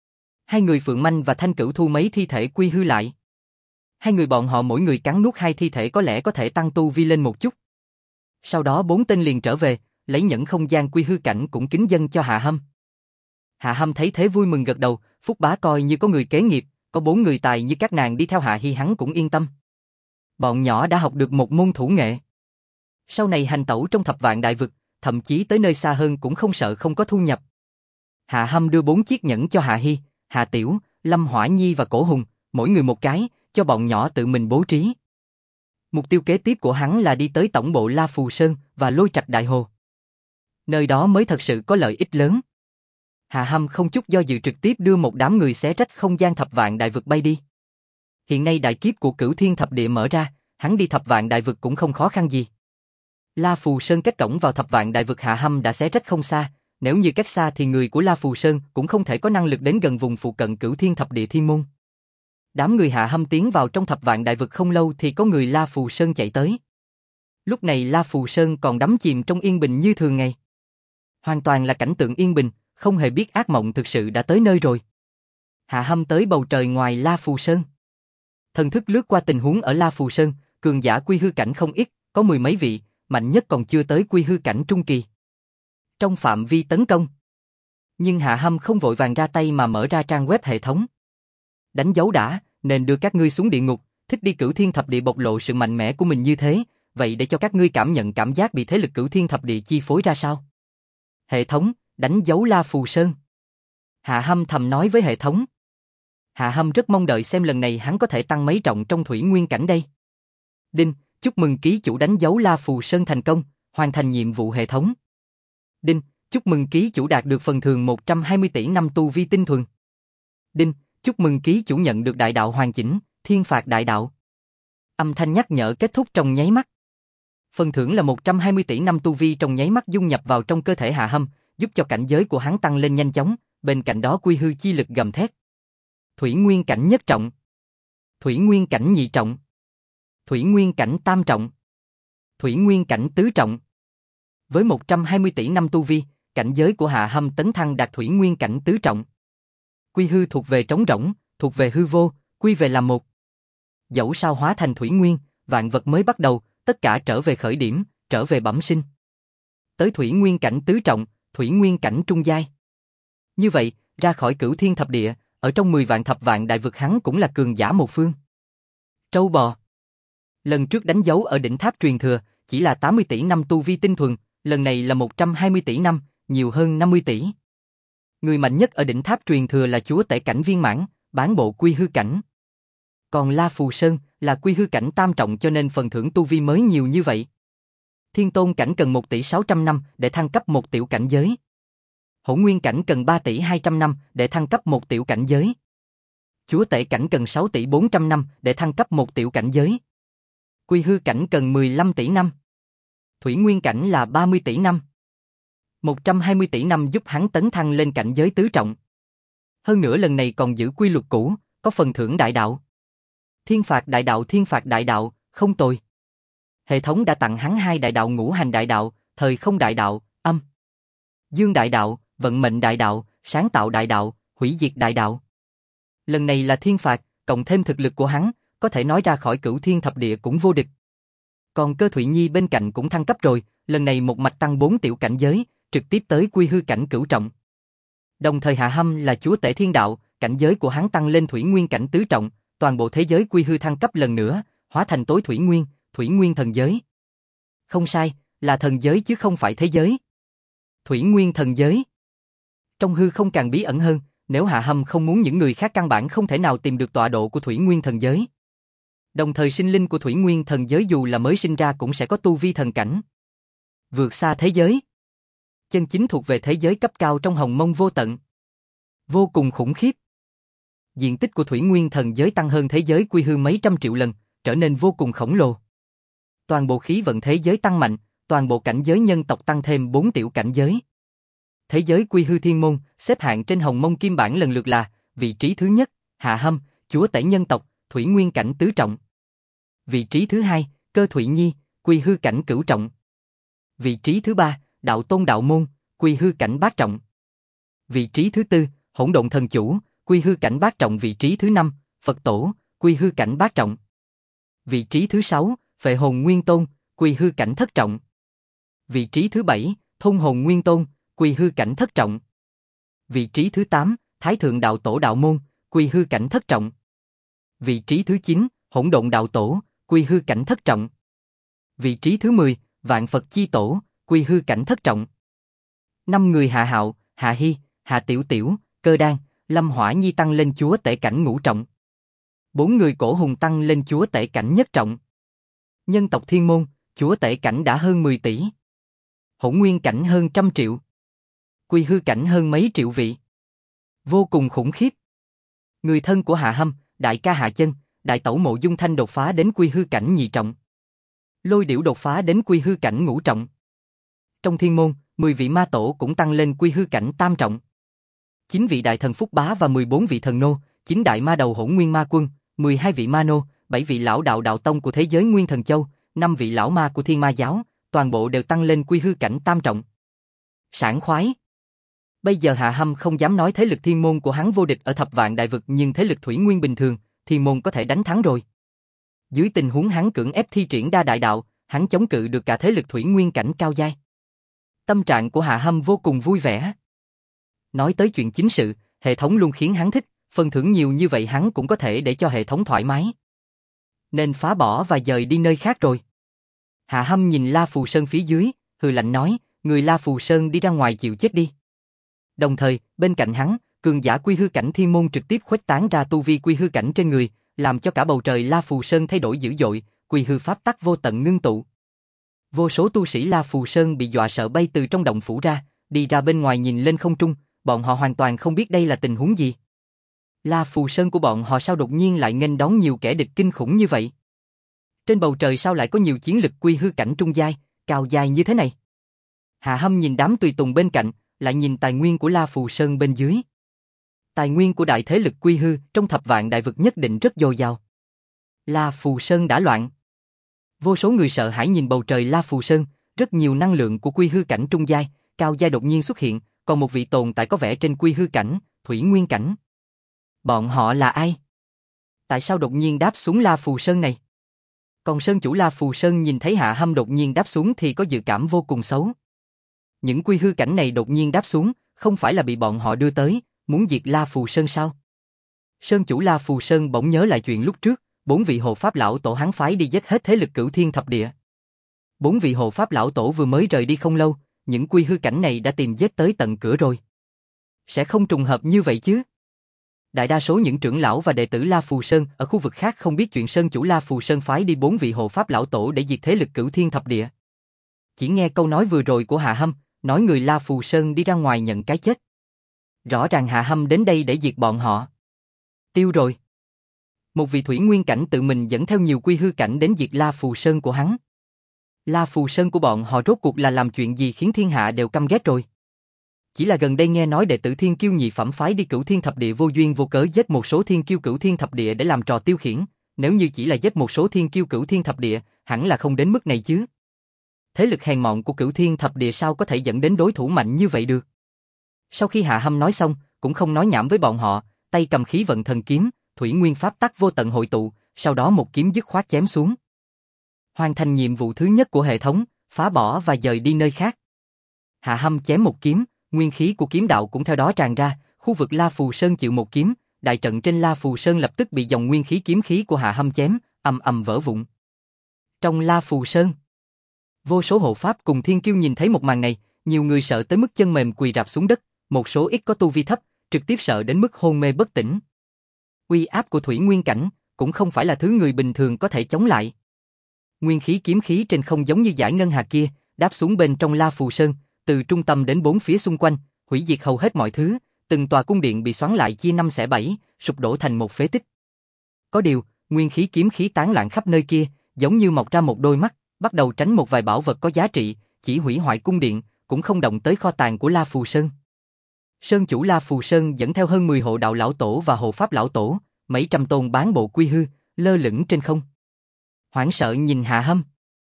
2 người Phượng Manh và Thanh Cửu thu mấy thi thể quy hư lại. 2 người bọn họ mỗi người cắn nuốt 2 thi thể có lẽ có thể tăng tu vi lên một chút. Sau đó 4 tên liền trở về, lấy nhẫn không gian quy hư cảnh cũng kính dâng cho Hạ Hâm. Hạ Hâm thấy thế vui mừng gật đầu, Phúc Bá coi như có người kế nghiệp, có 4 người tài như các nàng đi theo Hạ Hi hắn cũng yên tâm. Bọn nhỏ đã học được một môn thủ nghệ. Sau này hành tẩu trong thập vạn đại vực, thậm chí tới nơi xa hơn cũng không sợ không có thu nhập. Hạ Hâm đưa 4 chiếc nhẫn cho Hạ Hi, Hạ Tiểu, Lâm Hỏa Nhi và Cổ Hùng, mỗi người một cái, cho bọn nhỏ tự mình bố trí. Mục tiêu kế tiếp của hắn là đi tới tổng bộ La Phù Sơn và Lôi Trạch Đại Hồ. Nơi đó mới thật sự có lợi ích lớn. Hạ Hâm không chút do dự trực tiếp đưa một đám người xé rách không gian thập vạn đại vực bay đi. Hiện nay đại kiếp của Cửu Thiên Thập Địa mở ra, hắn đi thập vạn đại vực cũng không khó khăn gì. La Phù Sơn cách cổng vào thập vạn đại vực Hạ Hâm đã xé rách không xa, nếu như cách xa thì người của La Phù Sơn cũng không thể có năng lực đến gần vùng phụ cận Cửu Thiên Thập Địa Thiên Môn. Đám người Hạ Hâm tiến vào trong thập vạn đại vực không lâu thì có người La Phù Sơn chạy tới. Lúc này La Phù Sơn còn đắm chìm trong yên bình như thường ngày. Hoàn toàn là cảnh tượng yên bình, không hề biết ác mộng thực sự đã tới nơi rồi. Hạ Hâm tới bầu trời ngoài La Phù Sơn. Thần thức lướt qua tình huống ở La Phù Sơn, cường giả quy hư cảnh không ít, có mười mấy vị, mạnh nhất còn chưa tới quy hư cảnh trung kỳ. Trong phạm vi tấn công. Nhưng Hạ Hâm không vội vàng ra tay mà mở ra trang web hệ thống. Đánh dấu đã, nên đưa các ngươi xuống địa ngục, thích đi Cửu Thiên Thập Địa bộc lộ sự mạnh mẽ của mình như thế, vậy để cho các ngươi cảm nhận cảm giác bị thế lực Cửu Thiên Thập Địa chi phối ra sao. Hệ thống, đánh dấu La Phù Sơn. Hạ Hâm thầm nói với hệ thống. Hạ Hâm rất mong đợi xem lần này hắn có thể tăng mấy trọng trong thủy nguyên cảnh đây. Đinh, chúc mừng ký chủ đánh dấu La Phù Sơn thành công, hoàn thành nhiệm vụ hệ thống. Đinh, chúc mừng ký chủ đạt được phần thưởng 120 tỷ năm tu vi tinh thuần. Đinh, chúc mừng ký chủ nhận được đại đạo hoàn chỉnh, thiên phạt đại đạo. Âm thanh nhắc nhở kết thúc trong nháy mắt. Phần thưởng là 120 tỷ năm tu vi trong nháy mắt dung nhập vào trong cơ thể Hạ Hâm, giúp cho cảnh giới của hắn tăng lên nhanh chóng, bên cạnh đó quy hư chi lực gầm thét. Thủy nguyên cảnh nhất trọng, thủy nguyên cảnh nhị trọng, thủy nguyên cảnh tam trọng, thủy nguyên cảnh tứ trọng. Với 120 tỷ năm tu vi, cảnh giới của Hạ Hâm tấn thăng đạt thủy nguyên cảnh tứ trọng. Quy hư thuộc về trống rỗng, thuộc về hư vô, quy về làm một. Dẫu sao hóa thành thủy nguyên, vạn vật mới bắt đầu, tất cả trở về khởi điểm, trở về bẩm sinh. Tới thủy nguyên cảnh tứ trọng, thủy nguyên cảnh trung giai. Như vậy, ra khỏi Cửu Thiên Thập Địa, ở trong 10 vạn thập vạn đại vực hắn cũng là cường giả một phương. Trâu bò. Lần trước đánh dấu ở đỉnh tháp truyền thừa, chỉ là 80 tỷ năm tu vi tinh thuần, lần này là 120 tỷ năm, nhiều hơn 50 tỷ. Người mạnh nhất ở đỉnh tháp truyền thừa là chúa tể cảnh viên mãn, bán bộ quy hư cảnh. Còn La Phù Sơn là quy hư cảnh tam trọng cho nên phần thưởng tu vi mới nhiều như vậy. Thiên tôn cảnh cần 1 tỷ 600 năm để thăng cấp một tiểu cảnh giới. Hỗn nguyên cảnh cần 3 tỷ 200 năm để thăng cấp một tiểu cảnh giới. Chúa tể cảnh cần 6 tỷ 400 năm để thăng cấp một tiểu cảnh giới. Quy hư cảnh cần 15 tỷ năm. Thủy nguyên cảnh là 30 tỷ năm. 120 tỷ năm giúp hắn tấn thăng lên cảnh giới tứ trọng. Hơn nữa lần này còn giữ quy luật cũ, có phần thưởng đại đạo. Thiên phạt đại đạo, không tồi. Hệ thống đã tặng hắn 2 đại đạo ngũ hành đại đạo, thời không đại đạo, âm dương đại đạo, vận mệnh đại đạo, sáng tạo đại đạo, hủy diệt đại đạo. Lần này là thiên phạt, cộng thêm thực lực của hắn, có thể nói ra khỏi Cửu Thiên Thập Địa cũng vô địch. Còn Cơ Thụy Nhi bên cạnh cũng thăng cấp rồi, lần này một mạch tăng 4 tiểu cảnh giới, trực tiếp tới quy hư cảnh cửu trọng. Đồng thời Hạ Hâm là chúa tể thiên đạo, cảnh giới của hắn tăng lên thủy nguyên cảnh tứ trọng, toàn bộ thế giới quy hư thăng cấp lần nữa, hóa thành tối thủy nguyên thần giới. Không sai, là thần giới chứ không phải thế giới. Thủy nguyên thần giới. Trong hư không càng bí ẩn hơn, nếu Hạ Hâm không muốn những người khác căn bản không thể nào tìm được tọa độ của thủy nguyên thần giới. Đồng thời sinh linh của thủy nguyên thần giới dù là mới sinh ra cũng sẽ có tu vi thần cảnh. Vượt xa thế giới. Chân chính thuộc về thế giới cấp cao trong hồng mông vô tận. Vô cùng khủng khiếp. Diện tích của thủy nguyên thần giới tăng hơn thế giới quy hư mấy trăm triệu lần, trở nên vô cùng khổng lồ. Toàn bộ khí vận thế giới tăng mạnh, toàn bộ cảnh giới nhân tộc tăng thêm 4 tiểu cảnh giới. Thế giới quy hư thiên môn, xếp hạng trên hồng mông kim bản lần lượt là, vị trí thứ nhất, Hạ Hâm, chúa tể nhân tộc, thủy nguyên cảnh tứ trọng. Vị trí thứ hai, Cơ Thụy Nhi, quy hư cảnh cửu trọng. Vị trí thứ ba, Đạo Tôn Đạo Môn, quy hư cảnh bát trọng. Vị trí thứ tư, Hỗn Độn Thần Chủ, quy hư cảnh bát trọng. Vị trí thứ năm, Phật Tổ, quy hư cảnh bát trọng. Vị trí thứ sáu, Phệ Hồn Nguyên Tôn, quy hư cảnh thất trọng. Vị trí thứ bảy, Thôn Hồn Nguyên Tôn, quy hư cảnh thất trọng. Vị trí thứ 8, Thái Thượng Đạo Tổ Đạo Môn, quy hư cảnh thất trọng. Vị trí thứ 9, Hỗn Độn Đạo Tổ, quy hư cảnh thất trọng. Vị trí thứ 10, Vạn Phật Chi Tổ, quy hư cảnh thất trọng. 5 người Hạ Hạo, Hạ Hy, Hạ Tiểu Tiểu, Cơ Đan, Lâm Hỏa Nhi tăng lên chúa tể cảnh ngũ trọng. 4 người Cổ Hùng tăng lên chúa tể cảnh nhất trọng. Nhân tộc Thiên Môn, chúa tể cảnh đã hơn 10 tỷ. Hỗn Nguyên cảnh hơn trăm triệu. Quy hư cảnh hơn mấy triệu vị. Vô cùng khủng khiếp. Người thân của Hạ Hâm, đại ca Hạ Chân, đại tẩu Mộ Dung Thanh đột phá đến quy hư cảnh nhị trọng. Lôi Điểu đột phá đến quy hư cảnh ngũ trọng. Trong thiên môn, 10 vị ma tổ cũng tăng lên quy hư cảnh tam trọng. 9 vị đại thần Phúc Bá và 14 vị thần nô, 9 đại ma đầu Hỗn Nguyên Ma Quân, 12 vị ma nô, 7 vị lão đạo đạo tông của thế giới Nguyên Thần Châu, 5 vị lão ma của Thiên Ma giáo, toàn bộ đều tăng lên quy hư cảnh tam trọng. Sảng khoái. Bây giờ Hạ Hâm không dám nói thế lực thiên môn của hắn vô địch ở thập vạn đại vực, nhưng thế lực thủy nguyên bình thường, thiên môn có thể đánh thắng rồi. Dưới tình huống hắn cưỡng ép thi triển đa đại đạo, hắn chống cự được cả thế lực thủy nguyên cảnh cao giai. Tâm trạng của Hạ Hâm vô cùng vui vẻ. Nói tới chuyện chính sự, hệ thống luôn khiến hắn thích, phần thưởng nhiều như vậy hắn cũng có thể để cho hệ thống thoải mái. Nên phá bỏ và dời đi nơi khác rồi. Hạ Hâm nhìn La Phù Sơn phía dưới, hừ lạnh nói, người La Phù Sơn đi ra ngoài chịu chết đi. Đồng thời, bên cạnh hắn, cường giả quy hư cảnh thiên môn trực tiếp khuếch tán ra tu vi quy hư cảnh trên người, làm cho cả bầu trời La Phù Sơn thay đổi dữ dội, quy hư pháp tắc vô tận ngưng tụ. Vô số tu sĩ La Phù Sơn bị dọa sợ bay từ trong động phủ ra, đi ra bên ngoài nhìn lên không trung, bọn họ hoàn toàn không biết đây là tình huống gì. La Phù Sơn của bọn họ sao đột nhiên lại nghênh đón nhiều kẻ địch kinh khủng như vậy? Trên bầu trời sao lại có nhiều chiến lực quy hư cảnh trung giai, cao giai như thế này? Hạ Hâm nhìn đám tùy tùng bên cạnh, lại nhìn tài nguyên của La Phù Sơn bên dưới. Tài nguyên của đại thế lực quy hư trong thập vạn đại vực nhất định rất dồi dào. La Phù Sơn đã loạn. Vô số người sợ hãi nhìn bầu trời La Phù Sơn, rất nhiều năng lượng của quy hư cảnh trung giai, cao giai đột nhiên xuất hiện, còn một vị tồn tại có vẻ trên quy hư cảnh, thủy nguyên cảnh. Bọn họ là ai? Tại sao đột nhiên đáp xuống La Phù Sơn này? Còn sơn chủ La Phù Sơn nhìn thấy Hạ Hâm đột nhiên đáp xuống thì có dự cảm vô cùng xấu. Những quy hư cảnh này đột nhiên đáp xuống, không phải là bị bọn họ đưa tới, muốn diệt La Phù Sơn sao? Sơn chủ La Phù Sơn bỗng nhớ lại chuyện lúc trước, 4 vị hộ pháp lão tổ hắn phái đi giết hết thế lực Cửu Thiên thập địa. 4 vị hộ pháp lão tổ vừa mới rời đi không lâu, những quy hư cảnh này đã tìm giết tới tận cửa rồi. Sẽ không trùng hợp như vậy chứ? Đại đa số những trưởng lão và đệ tử La Phù Sơn ở khu vực khác không biết chuyện sơn chủ La Phù Sơn phái đi 4 vị hộ pháp lão tổ để diệt thế lực Cửu Thiên thập địa. Chỉ nghe câu nói vừa rồi của Hạ Hâm, nói người La Phù Sơn đi ra ngoài nhận cái chết. Rõ ràng Hạ Hâm đến đây để diệt bọn họ. Tiêu rồi. Một vị thủy nguyên cảnh tự mình dẫn theo nhiều quy hư cảnh đến diệt La Phù Sơn của hắn. La Phù Sơn của bọn họ rốt cuộc là làm chuyện gì khiến thiên hạ đều căm ghét rồi? Chỉ là gần đây nghe nói đệ tử Thiên Kiêu nhị phẩm phái đi Cửu Thiên thập địa vô duyên vô cớ giết một số Thiên Kiêu Cửu Thiên thập địa để làm trò tiêu khiển, nếu như chỉ là giết một số Thiên Kiêu Cửu Thiên thập địa, hẳn là không đến mức này chứ. Thế lực hèn mọn của Cửu Thiên thập địa sao có thể dẫn đến đối thủ mạnh như vậy được? Sau khi Hạ Hâm nói xong, cũng không nói nhảm với bọn họ, tay cầm khí vận thần kiếm, thủy nguyên pháp tắc vô tận hội tụ, sau đó một kiếm dứt khoát chém xuống. Hoàn thành nhiệm vụ thứ nhất của hệ thống, phá bỏ và dời đi nơi khác. Hạ Hâm chém một kiếm, nguyên khí của kiếm đạo cũng theo đó tràn ra, khu vực La Phù Sơn chịu một kiếm, đại trận trên La Phù Sơn lập tức bị dòng nguyên khí kiếm khí của Hạ Hâm chém, ầm ầm vỡ vụn. Trong La Phù Sơn, vô số hộ pháp cùng thiên kiêu nhìn thấy một màn này, nhiều người sợ tới mức chân mềm quỳ rạp xuống đất, một số ít có tu vi thấp, trực tiếp sợ đến mức hôn mê bất tỉnh. Uy áp của thủy nguyên cảnh cũng không phải là thứ người bình thường có thể chống lại. Nguyên khí kiếm khí trên không giống như dải ngân hà kia, đáp xuống bên trong La Phù Sơn, từ trung tâm đến bốn phía xung quanh, hủy diệt hầu hết mọi thứ, từng tòa cung điện bị xoắn lại chia 5 xẻ 7, sụp đổ thành một phế tích. Có điều, nguyên khí kiếm khí tán loạn khắp nơi kia, giống như mọc ra một đôi mắt, bắt đầu tránh một vài bảo vật có giá trị, chỉ hủy hoại cung điện, cũng không động tới kho tàng của La Phù Sơn. Sơn chủ La Phù Sơn dẫn theo hơn 10 hộ đạo lão tổ và hộ pháp lão tổ, mấy trăm tôn bán bộ quy hư, lơ lửng trên không. Hoảng sợ nhìn Hạ Hâm.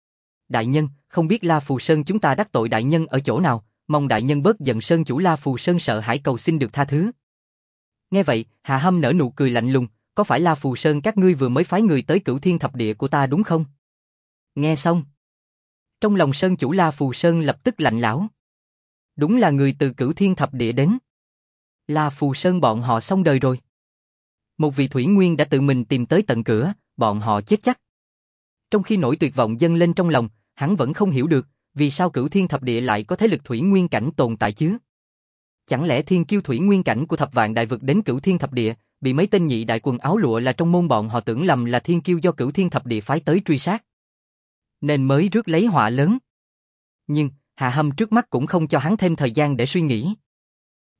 Đại nhân, không biết La Phù Sơn chúng ta đắc tội đại nhân ở chỗ nào, mong đại nhân bớt giận. Sơn chủ La Phù Sơn sợ hãi cầu xin được tha thứ. Nghe vậy, Hạ Hâm nở nụ cười lạnh lùng, có phải La Phù Sơn các ngươi vừa mới phái người tới Cửu Thiên thập địa của ta đúng không? Nghe xong, trong lòng Sơn chủ La Phù Sơn lập tức lạnh lẽo. Đúng là người từ Cửu Thiên thập địa đến. La Phù Sơn bọn họ xong đời rồi. Một vị thủy nguyên đã tự mình tìm tới tận cửa, bọn họ chết chắc. Trong khi nỗi tuyệt vọng dâng lên trong lòng, hắn vẫn không hiểu được, vì sao Cửu Thiên thập địa lại có thế lực thủy nguyên cảnh tồn tại chứ? Chẳng lẽ thiên kiêu thủy nguyên cảnh của thập vạn đại vực đến Cửu Thiên thập địa, bị mấy tên nhị đại quần áo lụa là trong môn bọn họ tưởng lầm là thiên kiêu do Cửu Thiên thập địa phái tới truy sát, nên mới rước lấy họa lớn. Nhưng Hạ Hâm trước mắt cũng không cho hắn thêm thời gian để suy nghĩ.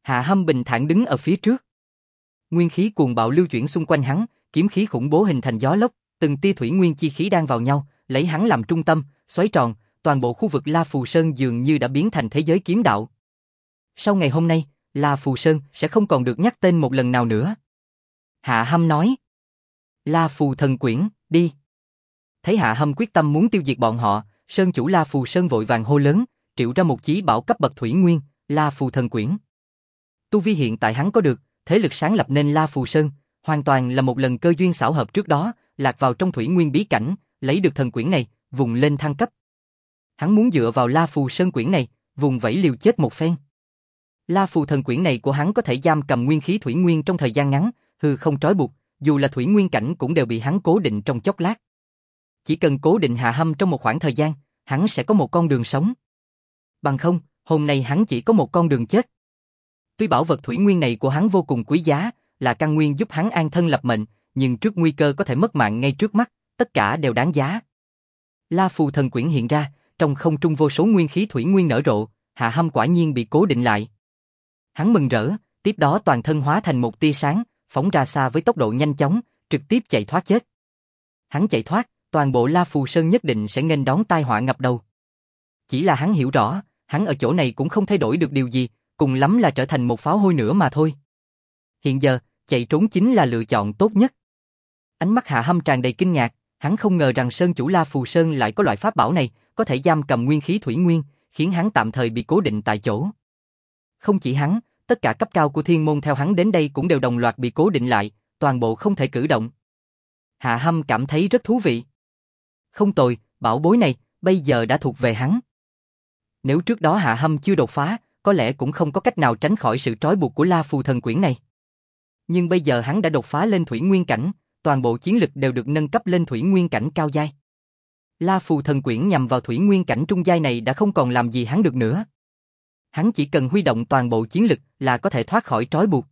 Hạ Hâm bình thản đứng ở phía trước. Nguyên khí cuồng bạo lưu chuyển xung quanh hắn, kiếm khí khủng bố hình thành gió lốc, từng tia thủy nguyên chi khí đan vào nhau, lấy hắn làm trung tâm, xoáy tròn, toàn bộ khu vực La Phù Sơn dường như đã biến thành thế giới kiếm đạo. Sau ngày hôm nay, La Phù Sơn sẽ không còn được nhắc tên một lần nào nữa. Hạ Hâm nói. La Phù Thần Quyển, đi. Thấy Hạ Hâm quyết tâm muốn tiêu diệt bọn họ, Sơn chủ La Phù Sơn vội vàng hô lớn, triệu ra một chí bảo cấp bậc thủy nguyên, La Phù Thần Quyển. Tu vi hiện tại hắn có được, thế lực sáng lập nên La Phù Sơn, hoàn toàn là một lần cơ duyên xảo hợp trước đó, lạc vào trong thủy nguyên bí cảnh, lấy được thần quyển này, vùng lên thăng cấp. Hắn muốn dựa vào La Phù Sơn quyển này, vùng vẫy liều chết một phen. La Phù Thần Quyển này của hắn có thể giam cầm nguyên khí thủy nguyên trong thời gian ngắn, hư không trói buộc, dù là thủy nguyên cảnh cũng đều bị hắn cố định trong chốc lát. Chỉ cần cố định Hạ Hâm trong một khoảng thời gian, hắn sẽ có một con đường sống. Bằng không, hôm nay hắn chỉ có một con đường chết. Tuy bảo vật thủy nguyên này của hắn vô cùng quý giá, là căn nguyên giúp hắn an thân lập mệnh, nhưng trước nguy cơ có thể mất mạng ngay trước mắt, tất cả đều đáng giá. La Phù Thần Quyển hiện ra, trong không trung vô số nguyên khí thủy nguyên nở rộ, Hạ Hâm quả nhiên bị cố định lại. Hắn mừng rỡ, tiếp đó toàn thân hóa thành một tia sáng, phóng ra xa với tốc độ nhanh chóng, trực tiếp chạy thoát chết. Hắn chạy thoát, toàn bộ La Phù Sơn nhất định sẽ nghênh đón tai họa ngập đầu. Chỉ là hắn hiểu rõ, hắn ở chỗ này cũng không thay đổi được điều gì, cùng lắm là trở thành một pháo hôi nữa mà thôi. Hiện giờ, chạy trốn chính là lựa chọn tốt nhất. Ánh mắt Hạ Hâm tràn đầy kinh ngạc, hắn không ngờ rằng Sơn chủ La Phù Sơn lại có loại pháp bảo này, có thể giam cầm nguyên khí thủy nguyên, khiến hắn tạm thời bị cố định tại chỗ. Không chỉ hắn, tất cả cấp cao của Thiên Môn theo hắn đến đây cũng đều đồng loạt bị cố định lại, toàn bộ không thể cử động. Hạ Hâm cảm thấy rất thú vị. Không tồi, bảo bối này, bây giờ đã thuộc về hắn. Nếu trước đó Hạ Hâm chưa đột phá, có lẽ cũng không có cách nào tránh khỏi sự trói buộc của La Phù Thần Quyển này. Nhưng bây giờ hắn đã đột phá lên thủy nguyên cảnh, toàn bộ chiến lực đều được nâng cấp lên thủy nguyên cảnh cao giai. La Phù Thần Quyển nhằm vào thủy nguyên cảnh trung giai này đã không còn làm gì hắn được nữa. Hắn chỉ cần huy động toàn bộ chiến lực là có thể thoát khỏi trói buộc.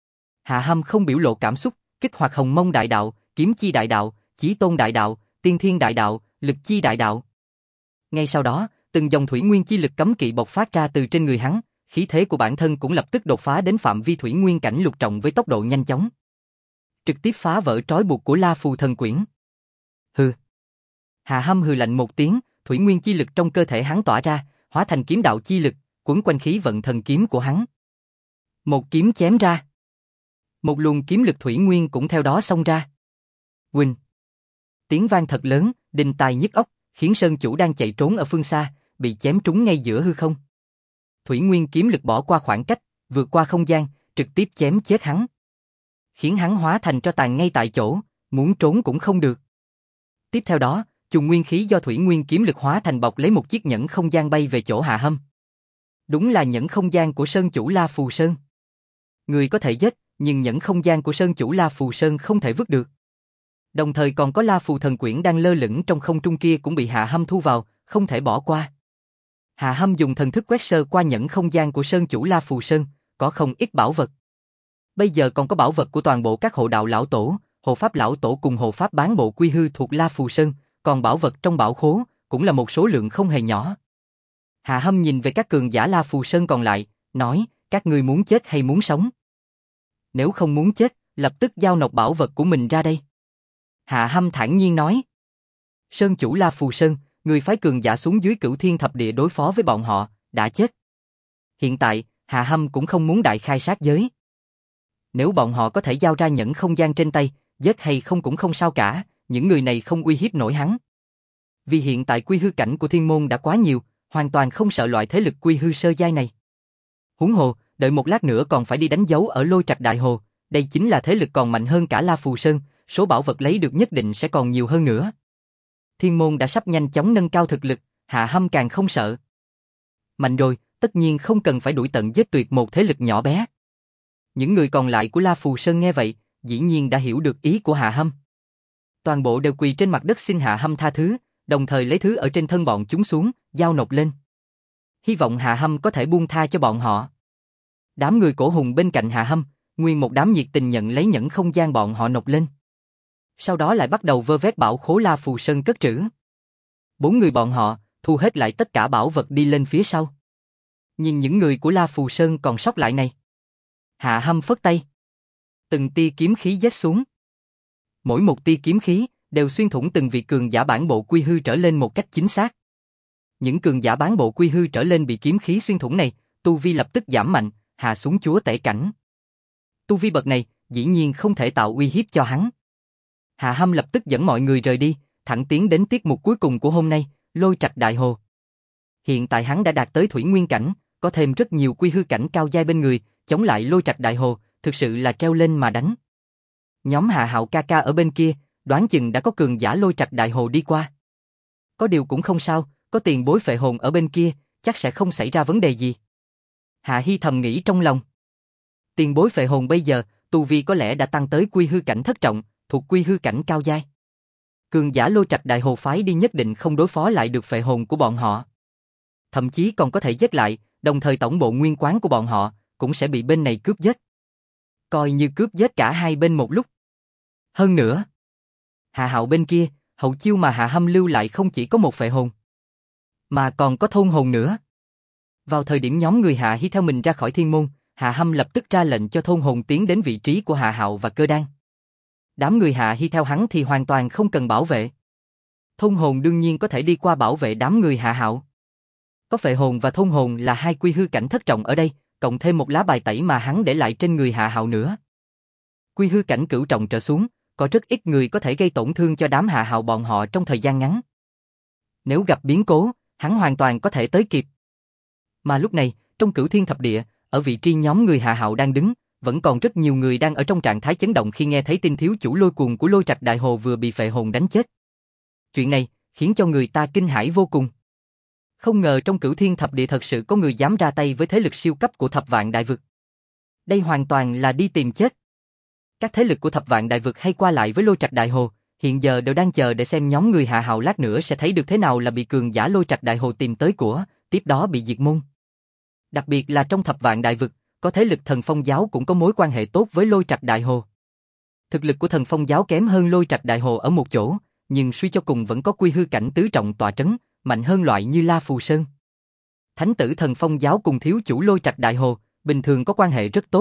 Hạ Hâm không biểu lộ cảm xúc, kích hoạt Hồng Mông Đại Đạo, Kiếm Chi Đại Đạo, Chí Tôn Đại Đạo, Tiên Thiên Đại Đạo, Lực Chi Đại Đạo. Ngay sau đó, từng dòng thủy nguyên chi lực cấm kỵ bộc phát ra từ trên người hắn, khí thế của bản thân cũng lập tức đột phá đến phạm vi thủy nguyên cảnh lục trọng với tốc độ nhanh chóng, trực tiếp phá vỡ trói buộc của La Phù Thần Quyển. Hừ. Hạ Hâm hừ lạnh một tiếng, thủy nguyên chi lực trong cơ thể hắn tỏa ra, hóa thành kiếm đạo chi lực, quấn quanh khí vận thần kiếm của hắn. Một kiếm chém ra. Một luồng kiếm lực thủy nguyên cũng theo đó xông ra. Huỳnh. Tiếng vang thật lớn, đinh tai nhức óc, khiến Sơn chủ đang chạy trốn ở phương xa, bị chém trúng ngay giữa hư không. Thủy nguyên kiếm lực bỏ qua khoảng cách, vượt qua không gian, trực tiếp chém chết hắn. Khiến hắn hóa thành tro tàn ngay tại chỗ, muốn trốn cũng không được. Tiếp theo đó, chùm nguyên khí do thủy nguyên kiếm lực hóa thành bọc lấy một chiếc nhẫn không gian bay về chỗ Hạ Hâm. Đúng là nhẫn không gian của Sơn chủ La Phù Sơn. Người có thể giết, nhưng nhẫn không gian của Sơn chủ La Phù Sơn không thể vứt được. Đồng thời còn có La Phù Thần Quyển đang lơ lửng trong không trung kia cũng bị Hạ Hâm thu vào, không thể bỏ qua. Hạ Hâm dùng thần thức quét sơ qua nhẫn không gian của Sơn chủ La Phù Sơn, có không ít bảo vật. Bây giờ còn có bảo vật của toàn bộ các hộ đạo lão tổ, hộ pháp lão tổ cùng hộ pháp bán bộ quy hư thuộc La Phù Sơn, còn bảo vật trong bảo khố cũng là một số lượng không hề nhỏ. Hạ Hâm nhìn về các cường giả La Phù Sơn còn lại, nói, các ngươi muốn chết hay muốn sống? Nếu không muốn chết, lập tức giao nộp bảo vật của mình ra đây. Hạ Hâm thản nhiên nói. Sơn chủ La Phù Sơn, người phái cường giả xuống dưới Cửu Thiên Thập Địa đối phó với bọn họ, đã chết. Hiện tại, Hạ Hâm cũng không muốn đại khai sát giới. Nếu bọn họ có thể giao ra nhẫn không gian trên tay, giết hay không cũng không sao cả, những người này không uy hiếp nổi hắn. Vì hiện tại quy hư cảnh của Thiên Môn đã quá nhiều, hoàn toàn không sợ loại thế lực quy hư sơ giai này. Huống hồ, đợi một lát nữa còn phải đi đánh dấu ở Lôi Trạch Đại Hồ, đây chính là thế lực còn mạnh hơn cả La Phù Sơn, số bảo vật lấy được nhất định sẽ còn nhiều hơn nữa. Thiên Môn đã sắp nhanh chóng nâng cao thực lực, Hạ Hâm càng không sợ. Mạnh rồi, tất nhiên không cần phải đuổi tận giết tuyệt một thế lực nhỏ bé. Những người còn lại của La Phù Sơn nghe vậy, dĩ nhiên đã hiểu được ý của Hạ Hâm. Toàn bộ đều quỳ trên mặt đất xin Hạ Hâm tha thứ, đồng thời lấy thứ ở trên thân bọn chúng xuống, giao nộp lên. Hy vọng Hạ Hâm có thể buông tha cho bọn họ. Đám người cổ hùng bên cạnh Hạ Hâm, nguyên một đám nhiệt tình nhận lấy nhẫn không gian bọn họ nộp lên. Sau đó lại bắt đầu vơ vét bảo khố La Phù Sơn cất trữ. 4 người bọn họ thu hết lại tất cả bảo vật đi lên phía sau. Nhưng những người của La Phù Sơn còn sót lại này, Hạ Hâm phất tay. Từng tia kiếm khí giết xuống. Mỗi một tia kiếm khí đều xuyên thủng từng vị cường giả bản bộ quy hư trở lên một cách chính xác. Những cường giả bán bộ quy hư trở lên bị kiếm khí xuyên thủng này, tu vi lập tức giảm mạnh, hạ xuống chúa tể cảnh. Tu vi bậc này, dĩ nhiên không thể tạo uy hiếp cho hắn. Hạ Hâm lập tức dẫn mọi người rời đi, thẳng tiến đến tiết mục cuối cùng của hôm nay, Lôi Trạch Đại Hồ. Hiện tại hắn đã đạt tới thủy nguyên cảnh, có thêm rất nhiều quy hư cảnh cao giai bên người, chống lại Lôi Trạch Đại Hồ, thực sự là treo lên mà đánh. Nhóm Hạ Hạo ca ca ở bên kia, đoán chừng đã có cường giả Lôi Trạch Đại Hồ đi qua. Có điều cũng không sao, có tiền bối phệ hồn ở bên kia, chắc sẽ không xảy ra vấn đề gì. Hạ Hi thầm nghĩ trong lòng. Tiền bối phệ hồn bây giờ, tu vi có lẽ đã tăng tới quy hư cảnh thất trọng, thuộc quy hư cảnh cao giai. Cường giả Lôi Trạch Đại Hồ phái đi nhất định không đối phó lại được phệ hồn của bọn họ. Thậm chí còn có thể giết lại, đồng thời tổng bộ nguyên quán của bọn họ cũng sẽ bị bên này cướp giết. Coi như cướp giết cả hai bên một lúc. Hơn nữa, Hạ Hạo bên kia, hậu chiêu mà Hạ Hâm lưu lại không chỉ có một phệ hồn, mà còn có thôn hồn nữa. Vào thời điểm nhóm người Hạ Hi theo mình ra khỏi thiên môn, Hạ Hâm lập tức ra lệnh cho thôn hồn tiến đến vị trí của Hạ Hạo và Cơ Đan. Đám người Hạ Hi theo hắn thì hoàn toàn không cần bảo vệ. Thôn hồn đương nhiên có thể đi qua bảo vệ đám người Hạ Hạo. Có phệ hồn và thôn hồn là hai quy hư cảnh thất trọng ở đây, cộng thêm một lá bài tẩy mà hắn để lại trên người Hạ Hạo nữa. Quy hư cảnh cửu trọng trở xuống, có rất ít người có thể gây tổn thương cho đám Hạ Hạo bọn họ trong thời gian ngắn. Nếu gặp biến cố, hắn hoàn toàn có thể tới kịp. Mà lúc này, trong Cửu Thiên Thập Địa, ở vị trí nhóm người Hạ Hạo đang đứng, vẫn còn rất nhiều người đang ở trong trạng thái chấn động khi nghe thấy tin thiếu chủ Lôi Cuồng của Lôi Trạch Đại Hồ vừa bị phệ hồn đánh chết. Chuyện này khiến cho người ta kinh hãi vô cùng. Không ngờ trong Cửu Thiên Thập Địa thật sự có người dám ra tay với thế lực siêu cấp của Thập Vạn Đại Vực. Đây hoàn toàn là đi tìm chết. Các thế lực của Thập Vạn Đại Vực hay qua lại với Lôi Trạch Đại Hồ, hiện giờ đều đang chờ để xem nhóm người Hạ Hạo lát nữa sẽ thấy được thế nào là bị cường giả Lôi Trạch Đại Hồ tìm tới của, tiếp đó bị diệt môn. Đặc biệt là trong Thập Vạn Đại Vực, có thế lực Thần Phong Giáo cũng có mối quan hệ tốt với Lôi Trạch Đại Hồ. Thực lực của Thần Phong Giáo kém hơn Lôi Trạch Đại Hồ ở một chỗ, nhưng suy cho cùng vẫn có quy hư cảnh tứ trọng tọa trấn, mạnh hơn loại như La Phù Sơn. Thánh tử Thần Phong Giáo cùng thiếu chủ Lôi Trạch Đại Hồ, bình thường có quan hệ rất tốt.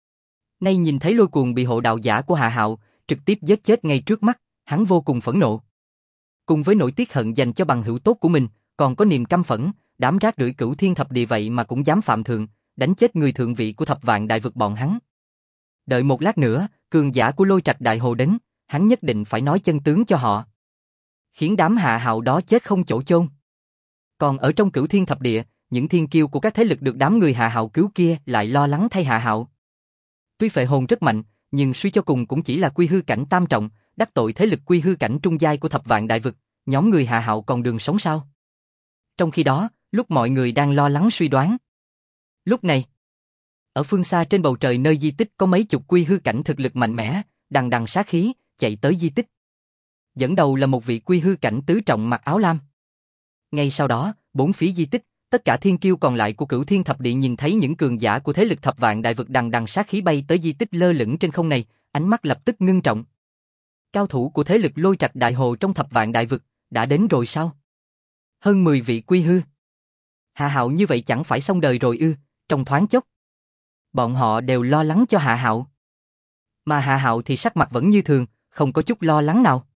Nay nhìn thấy Lôi Cuồng bị hộ đạo giả của Hạ Hạo trực tiếp giết chết ngay trước mắt, hắn vô cùng phẫn nộ. Cùng với nỗi tiếc hận dành cho bằng hữu tốt của mình, còn có niềm căm phẫn, đám rác rưởi Cửu Thiên Thập Địa vậy mà cũng dám phạm thượng, đánh chết người thượng vị của Thập Vạn Đại Vực bọn hắn. Đợi một lát nữa, cường giả của Lôi Trạch Đại Hồ đến, hắn nhất định phải nói chân tướng cho họ, khiến đám Hạ Hạo đó chết không chỗ chôn. Còn ở trong Cửu Thiên Thập Địa, những thiên kiêu của các thế lực được đám người Hạ Hạo cứu kia lại lo lắng thay Hạ Hạo. Tuy phệ hồn rất mạnh, nhưng suy cho cùng cũng chỉ là quy hư cảnh tam trọng, đắc tội thế lực quy hư cảnh trung giai của Thập Vạn Đại Vực, nhóm người Hạ Hạo còn đường sống sao? Trong khi đó, lúc mọi người đang lo lắng suy đoán, lúc này, ở phương xa trên bầu trời nơi di tích có mấy chục quy hư cảnh thực lực mạnh mẽ, đằng đằng sát khí, chạy tới di tích. Dẫn đầu là một vị quy hư cảnh tứ trọng mặc áo lam. Ngay sau đó, bốn phía di tích, tất cả thiên kiêu còn lại của Cửu Thiên Thập Địa nhìn thấy những cường giả của thế lực Thập Vạn Đại Vực đằng đằng sát khí bay tới di tích lơ lửng trên không này, ánh mắt lập tức ngưng trọng. Cao thủ của thế lực Lôi Trạch Đại Hồ trong Thập Vạn Đại Vực đã đến rồi sao? Hơn 10 vị quy hư. Hạ Hạo như vậy chẳng phải xong đời rồi ư? Trong thoáng chốc, bọn họ đều lo lắng cho Hạ Hạo. Mà Hạ Hạo thì sắc mặt vẫn như thường, không có chút lo lắng nào.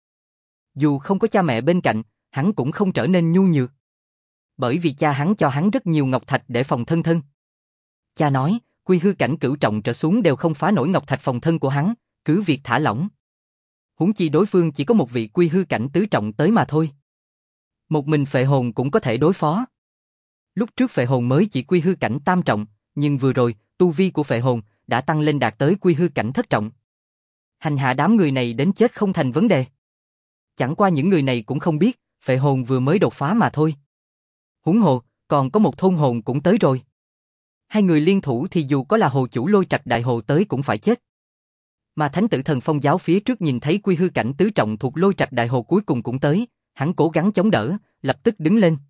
Dù không có cha mẹ bên cạnh, hắn cũng không trở nên nhu nhược. Bởi vì cha hắn cho hắn rất nhiều ngọc thạch để phòng thân thân. Cha nói, quy hư cảnh cửu trọng trở xuống đều không phá nổi ngọc thạch phòng thân của hắn, cứ việc thả lỏng. Huống chi đối phương chỉ có một vị quy hư cảnh tứ trọng tới mà thôi. Một mình phệ hồn cũng có thể đối phó. Lúc trước phệ hồn mới chỉ quy hư cảnh tam trọng, nhưng vừa rồi, tu vi của phệ hồn đã tăng lên đạt tới quy hư cảnh thất trọng. Hành hạ đám người này đến chết không thành vấn đề. Chẳng qua những người này cũng không biết, phệ hồn vừa mới đột phá mà thôi. Huống hồ, còn có một thôn hồn cũng tới rồi. Hai người liên thủ thì dù có là hồ chủ Lôi Trạch Đại Hồ tới cũng phải chết. Mà thánh tử Thần Phong Giáo phía trước nhìn thấy quy hư cảnh tứ trọng thuộc Lôi Trạch Đại Hồ cuối cùng cũng tới, hắn cố gắng chống đỡ, lập tức đứng lên.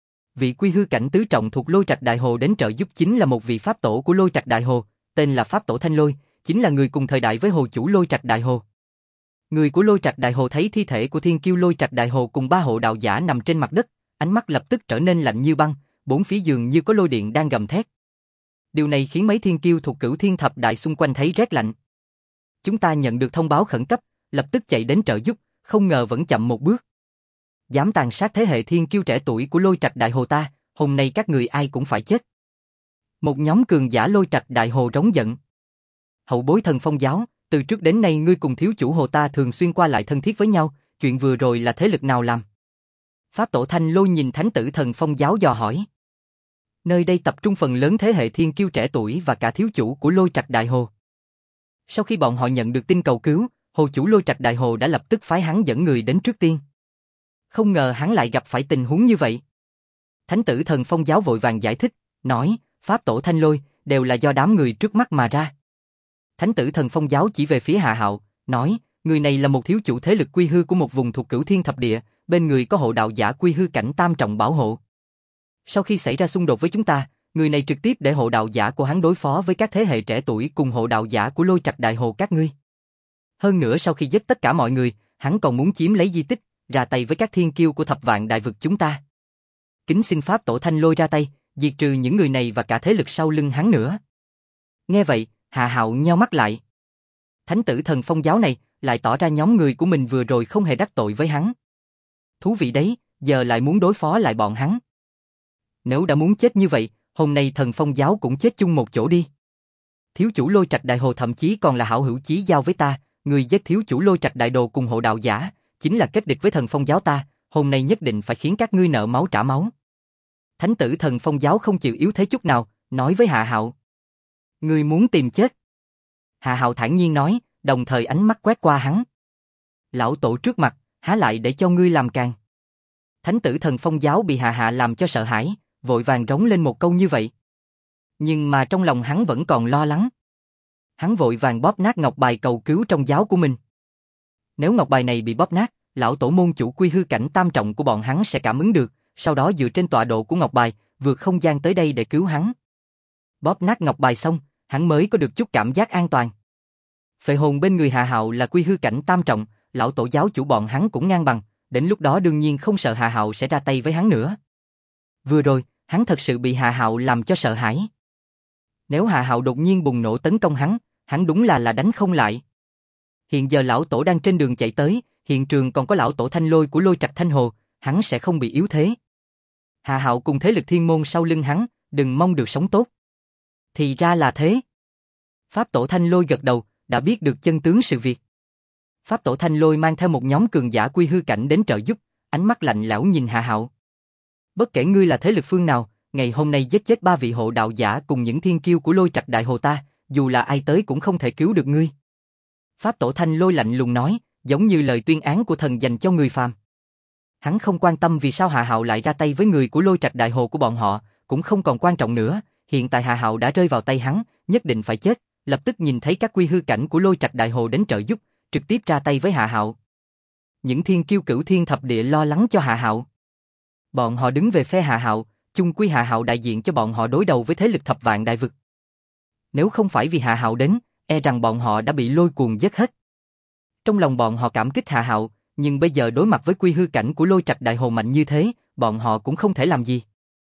Vị quy hư cảnh tứ trọng thuộc Lôi Trạch Đại Hồ đến trợ giúp chính là một vị pháp tổ của Lôi Trạch Đại Hồ, tên là Pháp Tổ Thanh Lôi, chính là người cùng thời đại với hồ chủ Lôi Trạch Đại Hồ. Người của Lôi Trạch Đại Hồ thấy thi thể của thiên kiêu Lôi Trạch Đại Hồ cùng ba hộ đạo giả nằm trên mặt đất, ánh mắt lập tức trở nên lạnh như băng, bốn phía giường như có lôi điện đang gầm thét. Điều này khiến mấy thiên kiêu thuộc Cửu Thiên Thập Đại xung quanh thấy rét lạnh. Chúng ta nhận được thông báo khẩn cấp, lập tức chạy đến trợ giúp, không ngờ vẫn chậm một bước. Dám tàn sát thế hệ thiên kiêu trẻ tuổi của Lôi Trạch Đại Hồ ta, hôm nay các người ai cũng phải chết. Một nhóm cường giả Lôi Trạch Đại Hồ rống giận. Hậu bối Thần Phong giáo, từ trước đến nay ngươi cùng thiếu chủ hồ ta thường xuyên qua lại thân thiết với nhau, chuyện vừa rồi là thế lực nào làm? Pháp tổ Thanh Lôi nhìn thánh tử Thần Phong giáo dò hỏi. Nơi đây tập trung phần lớn thế hệ thiên kiêu trẻ tuổi và cả thiếu chủ của Lôi Trạch Đại Hồ. Sau khi bọn họ nhận được tin cầu cứu, hồ chủ Lôi Trạch Đại Hồ đã lập tức phái hắn dẫn người đến trước tiên. Không ngờ hắn lại gặp phải tình huống như vậy. Thánh tử Thần Phong giáo vội vàng giải thích, nói, Pháp tổ Thanh Lôi, đều là do đám người trước mắt mà ra. Thánh tử Thần Phong giáo chỉ về phía Hạ Hạo, nói, người này là một thiếu chủ thế lực quy hư của một vùng thuộc Cửu Thiên Thập Địa, bên người có hộ đạo giả quy hư cảnh tam trọng bảo hộ. Sau khi xảy ra xung đột với chúng ta, người này trực tiếp để hộ đạo giả của hắn đối phó với các thế hệ trẻ tuổi cùng hộ đạo giả của Lôi Trạch Đại Hồ các ngươi. Hơn nữa sau khi giết tất cả mọi người, hắn còn muốn chiếm lấy di tích, ra tay với các thiên kiêu của Thập Vạn Đại Vực chúng ta. Kính xin Pháp tổ Thanh Lôi ra tay, diệt trừ những người này và cả thế lực sau lưng hắn nữa. Nghe vậy, Hạ Hạo nheo mắt lại. Thánh tử Thần Phong giáo này lại tỏ ra nhóm người của mình vừa rồi không hề đắc tội với hắn. Thú vị đấy, giờ lại muốn đối phó lại bọn hắn. Nếu đã muốn chết như vậy, hôm nay Thần Phong giáo cũng chết chung một chỗ đi. Thiếu chủ Lôi Trạch Đại Hồ thậm chí còn là hảo hữu chí giao với ta, người giết thiếu chủ Lôi Trạch Đại Đồ cùng hộ đạo giả, chính là kết địch với Thần Phong giáo ta, hôm nay nhất định phải khiến các ngươi nợ máu trả máu. Thánh tử Thần Phong giáo không chịu yếu thế chút nào, nói với Hạ Hạo. Ngươi muốn tìm chết. Hạ Hạo thản nhiên nói, đồng thời ánh mắt quét qua hắn. Lão tổ trước mặt, há lại để cho ngươi làm càng. Thánh tử Thần Phong giáo bị Hạ Hạ làm cho sợ hãi, vội vàng rống lên một câu như vậy. Nhưng mà trong lòng hắn vẫn còn lo lắng. Hắn vội vàng bóp nát ngọc bài cầu cứu trong giáo của mình. Nếu ngọc bài này bị bóp nát, lão tổ môn chủ quy hư cảnh tam trọng của bọn hắn sẽ cảm ứng được, sau đó dựa trên tọa độ của ngọc bài, vượt không gian tới đây để cứu hắn. Bóp nát ngọc bài xong, hắn mới có được chút cảm giác an toàn. Phệ hồn bên người Hạ Hạo là quy hư cảnh tam trọng, lão tổ giáo chủ bọn hắn cũng ngang bằng, đến lúc đó đương nhiên không sợ Hạ Hạo sẽ ra tay với hắn nữa. Vừa rồi, hắn thật sự bị Hạ Hạo làm cho sợ hãi. Nếu Hạ Hạo đột nhiên bùng nổ tấn công hắn đúng là đánh không lại. Hiện giờ lão tổ đang trên đường chạy tới, hiện trường còn có lão tổ Thanh Lôi của Lôi Trạch Thanh Hồ, hắn sẽ không bị yếu thế. Hạ Hạo cùng thế lực thiên môn sau lưng hắn, đừng mong được sống tốt. Thì ra là thế. Pháp tổ Thanh Lôi gật đầu, đã biết được chân tướng sự việc. Pháp tổ Thanh Lôi mang theo một nhóm cường giả quy hư cảnh đến trợ giúp, ánh mắt lạnh lẽo nhìn Hạ Hạo. Bất kể ngươi là thế lực phương nào, ngày hôm nay giết chết 3 vị hộ đạo giả cùng những thiên kiêu của Lôi Trạch Đại Hồ ta, dù là ai tới cũng không thể cứu được ngươi. Pháp tổ Thanh Lôi lạnh lùng nói, giống như lời tuyên án của thần dành cho người phàm. Hắn không quan tâm vì sao Hạ Hạo lại ra tay với người của Lôi Trạch Đại Hồ của bọn họ, cũng không còn quan trọng nữa, hiện tại Hạ Hạo đã rơi vào tay hắn, nhất định phải chết, lập tức nhìn thấy các quy hư cảnh của Lôi Trạch Đại Hồ đến trợ giúp, trực tiếp ra tay với Hạ Hạo. Những thiên kiêu Cửu Thiên Thập Địa lo lắng cho Hạ Hạo. Bọn họ đứng về phe Hạ Hạo, chung quy Hạ Hạo đại diện cho bọn họ đối đầu với thế lực Thập Vạn Đại Vực. Nếu không phải vì Hạ Hạo đến, e rằng bọn họ đã bị lôi cuồng giết hết. Trong lòng bọn họ cảm kích Hạ Hạo, nhưng bây giờ đối mặt với quy hư cảnh của Lôi Trạch Đại Hồ mạnh như thế, bọn họ cũng không thể làm gì.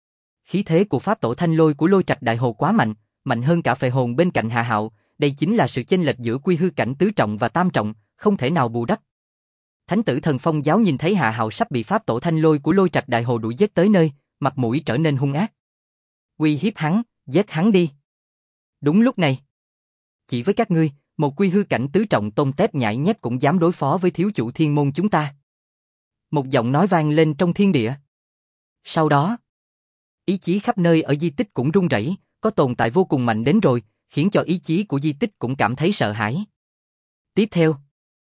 Khí thế của Pháp tổ Thanh Lôi của Lôi Trạch Đại Hồ quá mạnh, mạnh hơn cả phệ hồn bên cạnh Hạ Hạo, đây chính là sự chênh lệch giữa quy hư cảnh tứ trọng và tam trọng, không thể nào bù đắp. Thánh tử Thần Phong giáo nhìn thấy Hạ Hạo sắp bị Pháp tổ Thanh Lôi của Lôi Trạch Đại Hồ đuổi giết tới nơi, mặt mũi trở nên hung ác. Uy hiếp hắn, giết hắn đi. Đúng lúc này, chỉ với các ngươi, một quy hư cảnh tứ trọng tôm tép nhãi nhép cũng dám đối phó với thiếu chủ thiên môn chúng ta. Một giọng nói vang lên trong thiên địa. Sau đó, ý chí khắp nơi ở di tích cũng rung rẩy, có tồn tại vô cùng mạnh đến rồi, khiến cho ý chí của di tích cũng cảm thấy sợ hãi. Tiếp theo,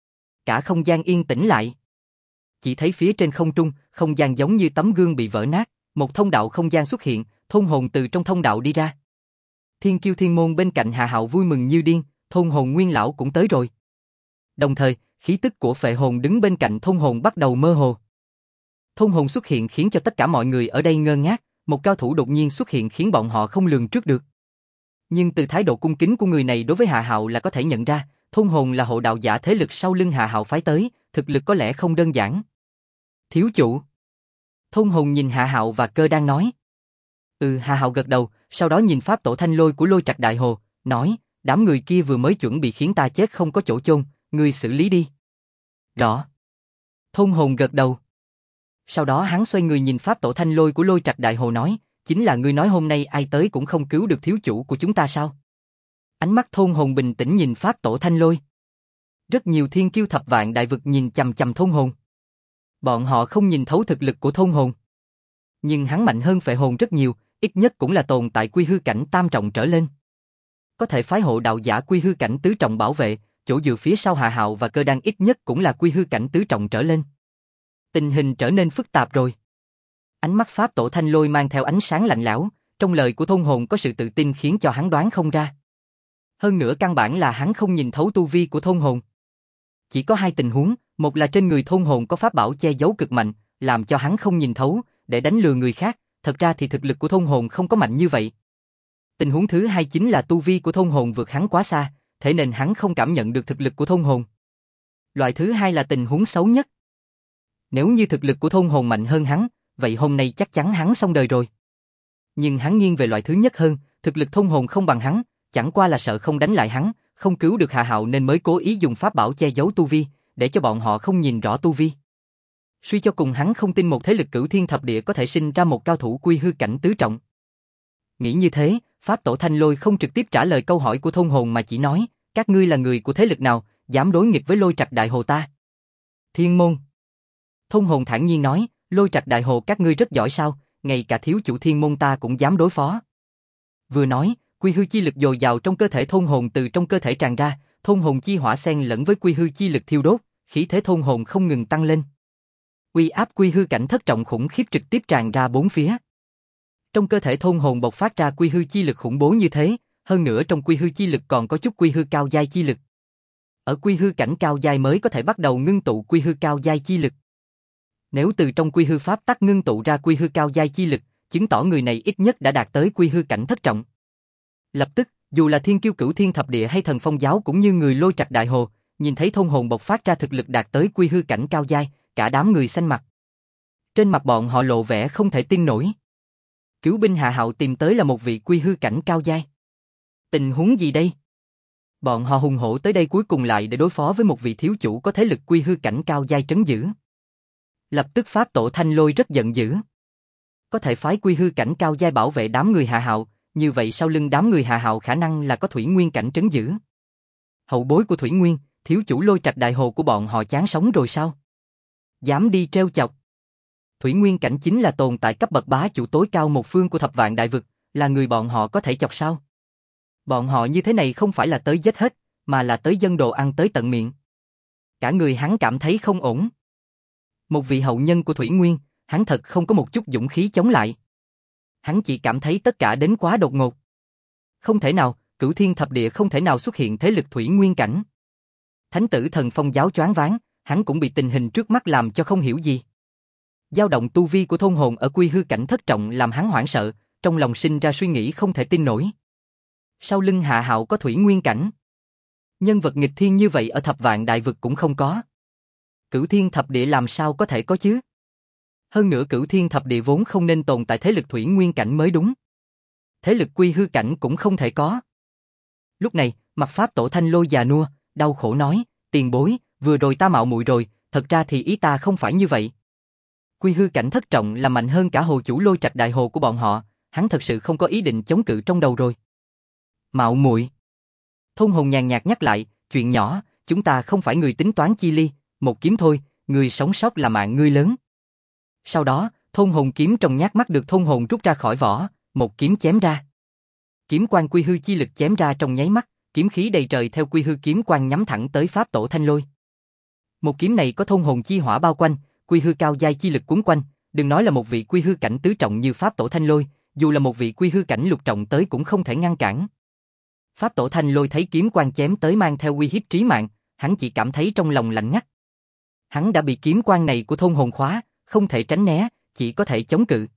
cả không gian yên tĩnh lại. Chỉ thấy phía trên không trung, không gian giống như tấm gương bị vỡ nát, một thông đạo không gian xuất hiện, thôn hồn từ trong thông đạo đi ra. Thiên kiêu thiên môn bên cạnh Hạ Hạo vui mừng như điên, thôn hồn nguyên lão cũng tới rồi. Đồng thời, khí tức của phệ hồn đứng bên cạnh thôn hồn bắt đầu mơ hồ. Thôn hồn xuất hiện khiến cho tất cả mọi người ở đây ngơ ngác, một cao thủ đột nhiên xuất hiện khiến bọn họ không lường trước được. Nhưng từ thái độ cung kính của người này đối với Hạ Hạo là có thể nhận ra, thôn hồn là hộ đạo giả thế lực sau lưng Hạ Hạo phái tới, thực lực có lẽ không đơn giản. Thiếu chủ. Thôn hồn nhìn Hạ Hạo và Cơ đang nói. Hạ Hạo gật đầu, Sau đó nhìn pháp tổ Thanh Lôi của Lôi Trạch Đại Hồ, nói, đám người kia vừa mới chuẩn bị khiến ta chết không có chỗ chôn, ngươi xử lý đi. Rõ. Thôn hồn gật đầu. Sau đó hắn xoay người nhìn pháp tổ Thanh Lôi của Lôi Trạch Đại Hồ nói, chính là ngươi nói hôm nay ai tới cũng không cứu được thiếu chủ của chúng ta sao? Ánh mắt thôn hồn bình tĩnh nhìn pháp tổ Thanh Lôi. Rất nhiều thiên kiêu thập vạn đại vực nhìn chằm chằm thôn hồn. Bọn họ không nhìn thấu thực lực của thôn hồn. Nhưng hắn mạnh hơn phệ hồn rất nhiều, ít nhất cũng là tồn tại quy hư cảnh tam trọng trở lên. Có thể phái hộ đạo giả quy hư cảnh tứ trọng bảo vệ, chỗ dựa phía sau Hạ Hạo và Cơ Đan ít nhất cũng là quy hư cảnh tứ trọng trở lên. Tình hình trở nên phức tạp rồi. Ánh mắt pháp tổ Thanh Lôi mang theo ánh sáng lạnh lẽo, trong lời của thôn hồn có sự tự tin khiến cho hắn đoán không ra. Hơn nữa căn bản là hắn không nhìn thấu tu vi của thôn hồn. Chỉ có hai tình huống, một là trên người thôn hồn có pháp bảo che giấu cực mạnh, làm cho hắn không nhìn thấu, để đánh lừa người khác, thật ra thì thực lực của thôn hồn không có mạnh như vậy. Tình huống thứ hai chính là tu vi của thôn hồn vượt hắn quá xa, thế nên hắn không cảm nhận được thực lực của thôn hồn. Loại thứ hai là tình huống xấu nhất. Nếu như thực lực của thôn hồn mạnh hơn hắn, vậy hôm nay chắc chắn hắn xong đời rồi. Nhưng hắn nghiêng về loại thứ nhất hơn, thực lực thôn hồn không bằng hắn, chẳng qua là sợ không đánh lại hắn, không cứu được Hạ Hạo nên mới cố ý dùng pháp bảo che giấu tu vi, để cho bọn họ không nhìn rõ tu vi. Suy cho cùng hắn không tin một thế lực cửu thiên thập địa có thể sinh ra một cao thủ quy hư cảnh tứ trọng. Nghĩ như thế, pháp tổ Thanh Lôi không trực tiếp trả lời câu hỏi của thôn hồn mà chỉ nói, các ngươi là người của thế lực nào, dám đối nghịch với Lôi Trạch Đại Hồ ta? Thiên môn. Thôn hồn thản nhiên nói, Lôi Trạch Đại Hồ các ngươi rất giỏi sao, ngay cả thiếu chủ thiên môn ta cũng dám đối phó. Vừa nói, quy hư chi lực dồi dào trong cơ thể thôn hồn từ trong cơ thể tràn ra, thôn hồn chi hỏa xen lẫn với quy hư chi lực thiêu đốt, khí thế thôn hồn không ngừng tăng lên. Uy áp quy hư cảnh thất trọng khủng khiếp trực tiếp tràn ra bốn phía. Trong cơ thể thôn hồn bộc phát ra quy hư chi lực khủng bố như thế, hơn nữa trong quy hư chi lực còn có chút quy hư cao giai chi lực. Ở quy hư cảnh cao giai mới có thể bắt đầu ngưng tụ quy hư cao giai chi lực. Nếu từ trong quy hư pháp tắc ngưng tụ ra quy hư cao giai chi lực, chứng tỏ người này ít nhất đã đạt tới quy hư cảnh thất trọng. Lập tức, dù là thiên kiêu cửu thiên thập địa hay thần phong giáo cũng như người Lôi Trạch Đại Hồ, nhìn thấy thôn hồn bộc phát ra thực lực đạt tới quy hư cảnh cao giai, cả đám người xanh mặt. Trên mặt bọn họ lộ vẻ không thể tin nổi. Cứu binh Hạ Hạo tìm tới là một vị quy hư cảnh cao giai. Tình huống gì đây? Bọn họ hùng hổ tới đây cuối cùng lại để đối phó với một vị thiếu chủ có thế lực quy hư cảnh cao giai trấn giữ. Lập tức pháp tổ Thanh Lôi rất giận dữ. Có thể phái quy hư cảnh cao giai bảo vệ đám người Hạ Hạo, như vậy sau lưng đám người Hạ Hạo khả năng là có Thủy Nguyên cảnh trấn giữ. Hậu bối của Thủy Nguyên, thiếu chủ Lôi Trạch Đại Hồ của bọn họ chán sống rồi sao? Dám đi trêu chọc. Thủy Nguyên cảnh chính là tồn tại cấp bậc bá chủ tối cao một phương của thập vạn đại vực, là người bọn họ có thể chọc sao? Bọn họ như thế này không phải là tới giết hết, mà là tới dâng đồ ăn tới tận miệng. Cả người hắn cảm thấy không ổn. Một vị hậu nhân của Thủy Nguyên, hắn thật không có một chút dũng khí chống lại. Hắn chỉ cảm thấy tất cả đến quá đột ngột. Không thể nào, cửu thiên thập địa không thể nào xuất hiện thế lực Thủy Nguyên cảnh. Thánh tử thần phong giáo choáng váng, hắn cũng bị tình hình trước mắt làm cho không hiểu gì. Dao động tu vi của thôn hồn ở quy hư cảnh thất trọng làm hắn hoảng sợ, trong lòng sinh ra suy nghĩ không thể tin nổi. Sau lưng Hạ Hạo có Thủy Nguyên cảnh. Nhân vật nghịch thiên như vậy ở thập vạn đại vực cũng không có. Cửu thiên thập địa làm sao có thể có chứ? Hơn nữa cửu thiên thập địa vốn không nên tồn tại thế lực Thủy Nguyên cảnh mới đúng. Thế lực quy hư cảnh cũng không thể có. Lúc này, mặt pháp tổ Thanh Lôi già nua, đau khổ nói, tiền bối, vừa rồi ta mạo muội rồi, thật ra thì ý ta không phải như vậy. Quy hư cảnh thất trọng là mạnh hơn cả hồ chủ Lôi Trạch Đại Hồ của bọn họ, hắn thật sự không có ý định chống cự trong đầu rồi. Mạo muội. Thôn hồn nhàn nhạt nhắc lại, chuyện nhỏ, chúng ta không phải người tính toán chi ly, một kiếm thôi, người sống sót là mạng ngươi lớn. Sau đó, thôn hồn kiếm trong nhát mắt được thôn hồn rút ra khỏi vỏ, một kiếm chém ra. Kiếm quang quy hư chi lực chém ra trong nháy mắt, kiếm khí đầy trời theo quy hư kiếm quang nhắm thẳng tới pháp tổ Thanh Lôi. Một kiếm này có thôn hồn chi hỏa bao quanh, quy hư cao giai chi lực cuốn quanh, đừng nói là một vị quy hư cảnh tứ trọng như pháp tổ Thanh Lôi, dù là một vị quy hư cảnh lục trọng tới cũng không thể ngăn cản. Pháp tổ Thanh Lôi thấy kiếm quang chém tới mang theo uy hiếp trí mạng, hắn chỉ cảm thấy trong lòng lạnh ngắt. Hắn đã bị kiếm quang này của thôn hồn khóa, không thể tránh né, chỉ có thể chống cự.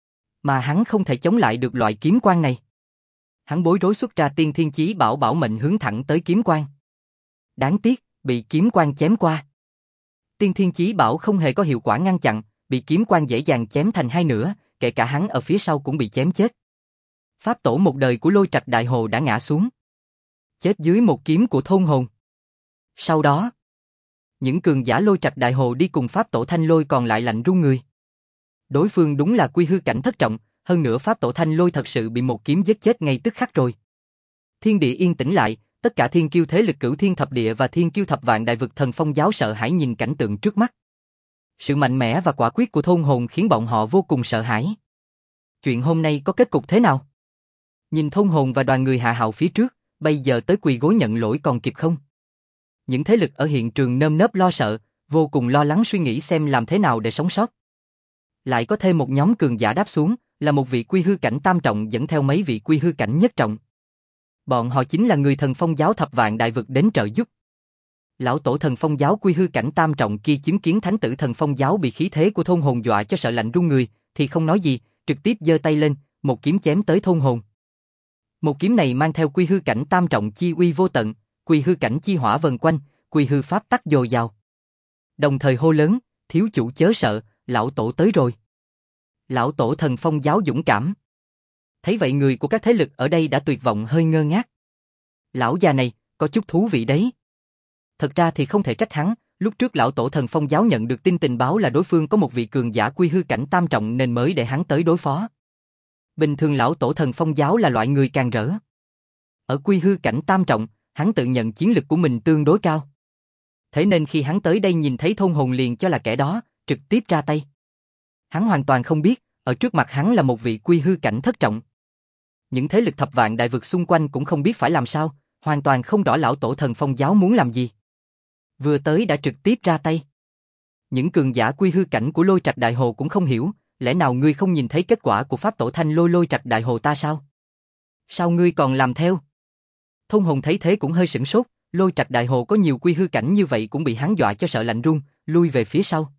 Mà hắn không thể chống lại được loại kiếm quang này. Hắn bối rối xuất ra tiên thiên chí bảo bảo mệnh hướng thẳng tới kiếm quang. Đáng tiếc, bị kiếm quang chém qua. Tiên thiên chí bảo không hề có hiệu quả ngăn chặn, bị kiếm quang dễ dàng chém thành hai nửa, kể cả hắn ở phía sau cũng bị chém chết. Pháp tổ một đời của Lôi Trạch Đại Hồ đã ngã xuống, chết dưới một kiếm của thôn hồn. Sau đó, những cường giả Lôi Trạch Đại Hồ đi cùng Pháp tổ Thanh Lôi còn lại lạnh run người. Đối phương đúng là quy hư cảnh thất trọng, hơn nữa Pháp tổ Thanh Lôi thật sự bị một kiếm giết chết ngay tức khắc rồi. Thiên địa yên tĩnh lại, tất cả thiên kiêu thế lực Cửu Thiên Thập Địa và thiên kiêu thập vạn đại vực Thần Phong giáo sợ hãi nhìn cảnh tượng trước mắt. Sự mạnh mẽ và quả quyết của thôn hồn khiến bọn họ vô cùng sợ hãi. Chuyện hôm nay có kết cục thế nào? Nhìn thôn hồn và đoàn người Hạ Hạo phía trước, bây giờ tới quỳ gối nhận lỗi còn kịp không? Những thế lực ở hiện trường nơm nớp lo sợ, vô cùng lo lắng suy nghĩ xem làm thế nào để sống sót. Lại có thêm một nhóm cường giả đáp xuống, là một vị quy hư cảnh tam trọng dẫn theo mấy vị quy hư cảnh nhất trọng. Bọn họ chính là người Thần Phong giáo thập vạn đại vực đến trợ giúp. Lão tổ Thần Phong giáo quy hư cảnh tam trọng kia chứng kiến thánh tử Thần Phong giáo bị khí thế của thôn hồn dọa cho sợ lạnh run người, thì không nói gì, trực tiếp giơ tay lên, một kiếm chém tới thôn hồn. Một kiếm này mang theo quy hư cảnh tam trọng chi uy vô tận, quy hư cảnh chi hỏa vần quanh, quy hư pháp tắc dồi dào. Đồng thời hô lớn, thiếu chủ chớ sợ, lão tổ tới rồi. Lão tổ Thần Phong giáo dũng cảm. Thấy vậy người của các thế lực ở đây đã tuyệt vọng hơi ngơ ngác. Lão già này, có chút thú vị đấy. Thật ra thì không thể trách hắn, lúc trước lão tổ Thần Phong giáo nhận được tin tình báo là đối phương có một vị cường giả quy hư cảnh tam trọng nên mới để hắn tới đối phó. Bình thường lão tổ Thần Phong giáo là loại người càng rỡ. Ở quy hư cảnh tam trọng, hắn tự nhận chiến lực của mình tương đối cao. Thế nên khi hắn tới đây nhìn thấy thôn hồn liền cho là kẻ đó, trực tiếp ra tay. Hắn hoàn toàn không biết, ở trước mặt hắn là một vị quy hư cảnh thất trọng. Những thế lực thập vạn đại vực xung quanh cũng không biết phải làm sao, hoàn toàn không rõ lão tổ Thần Phong giáo muốn làm gì. Vừa tới đã trực tiếp ra tay. Những cường giả quy hư cảnh của Lôi Trạch Đại Hồ cũng không hiểu, lẽ nào ngươi không nhìn thấy kết quả của Pháp tổ Thanh Lôi Trạch Đại Hồ ta sao? Sao ngươi còn làm theo? Thôn hồn thấy thế cũng hơi sửng sốt, Lôi Trạch Đại Hồ có nhiều quy hư cảnh như vậy cũng bị hắn dọa cho sợ lạnh run, lui về phía sau.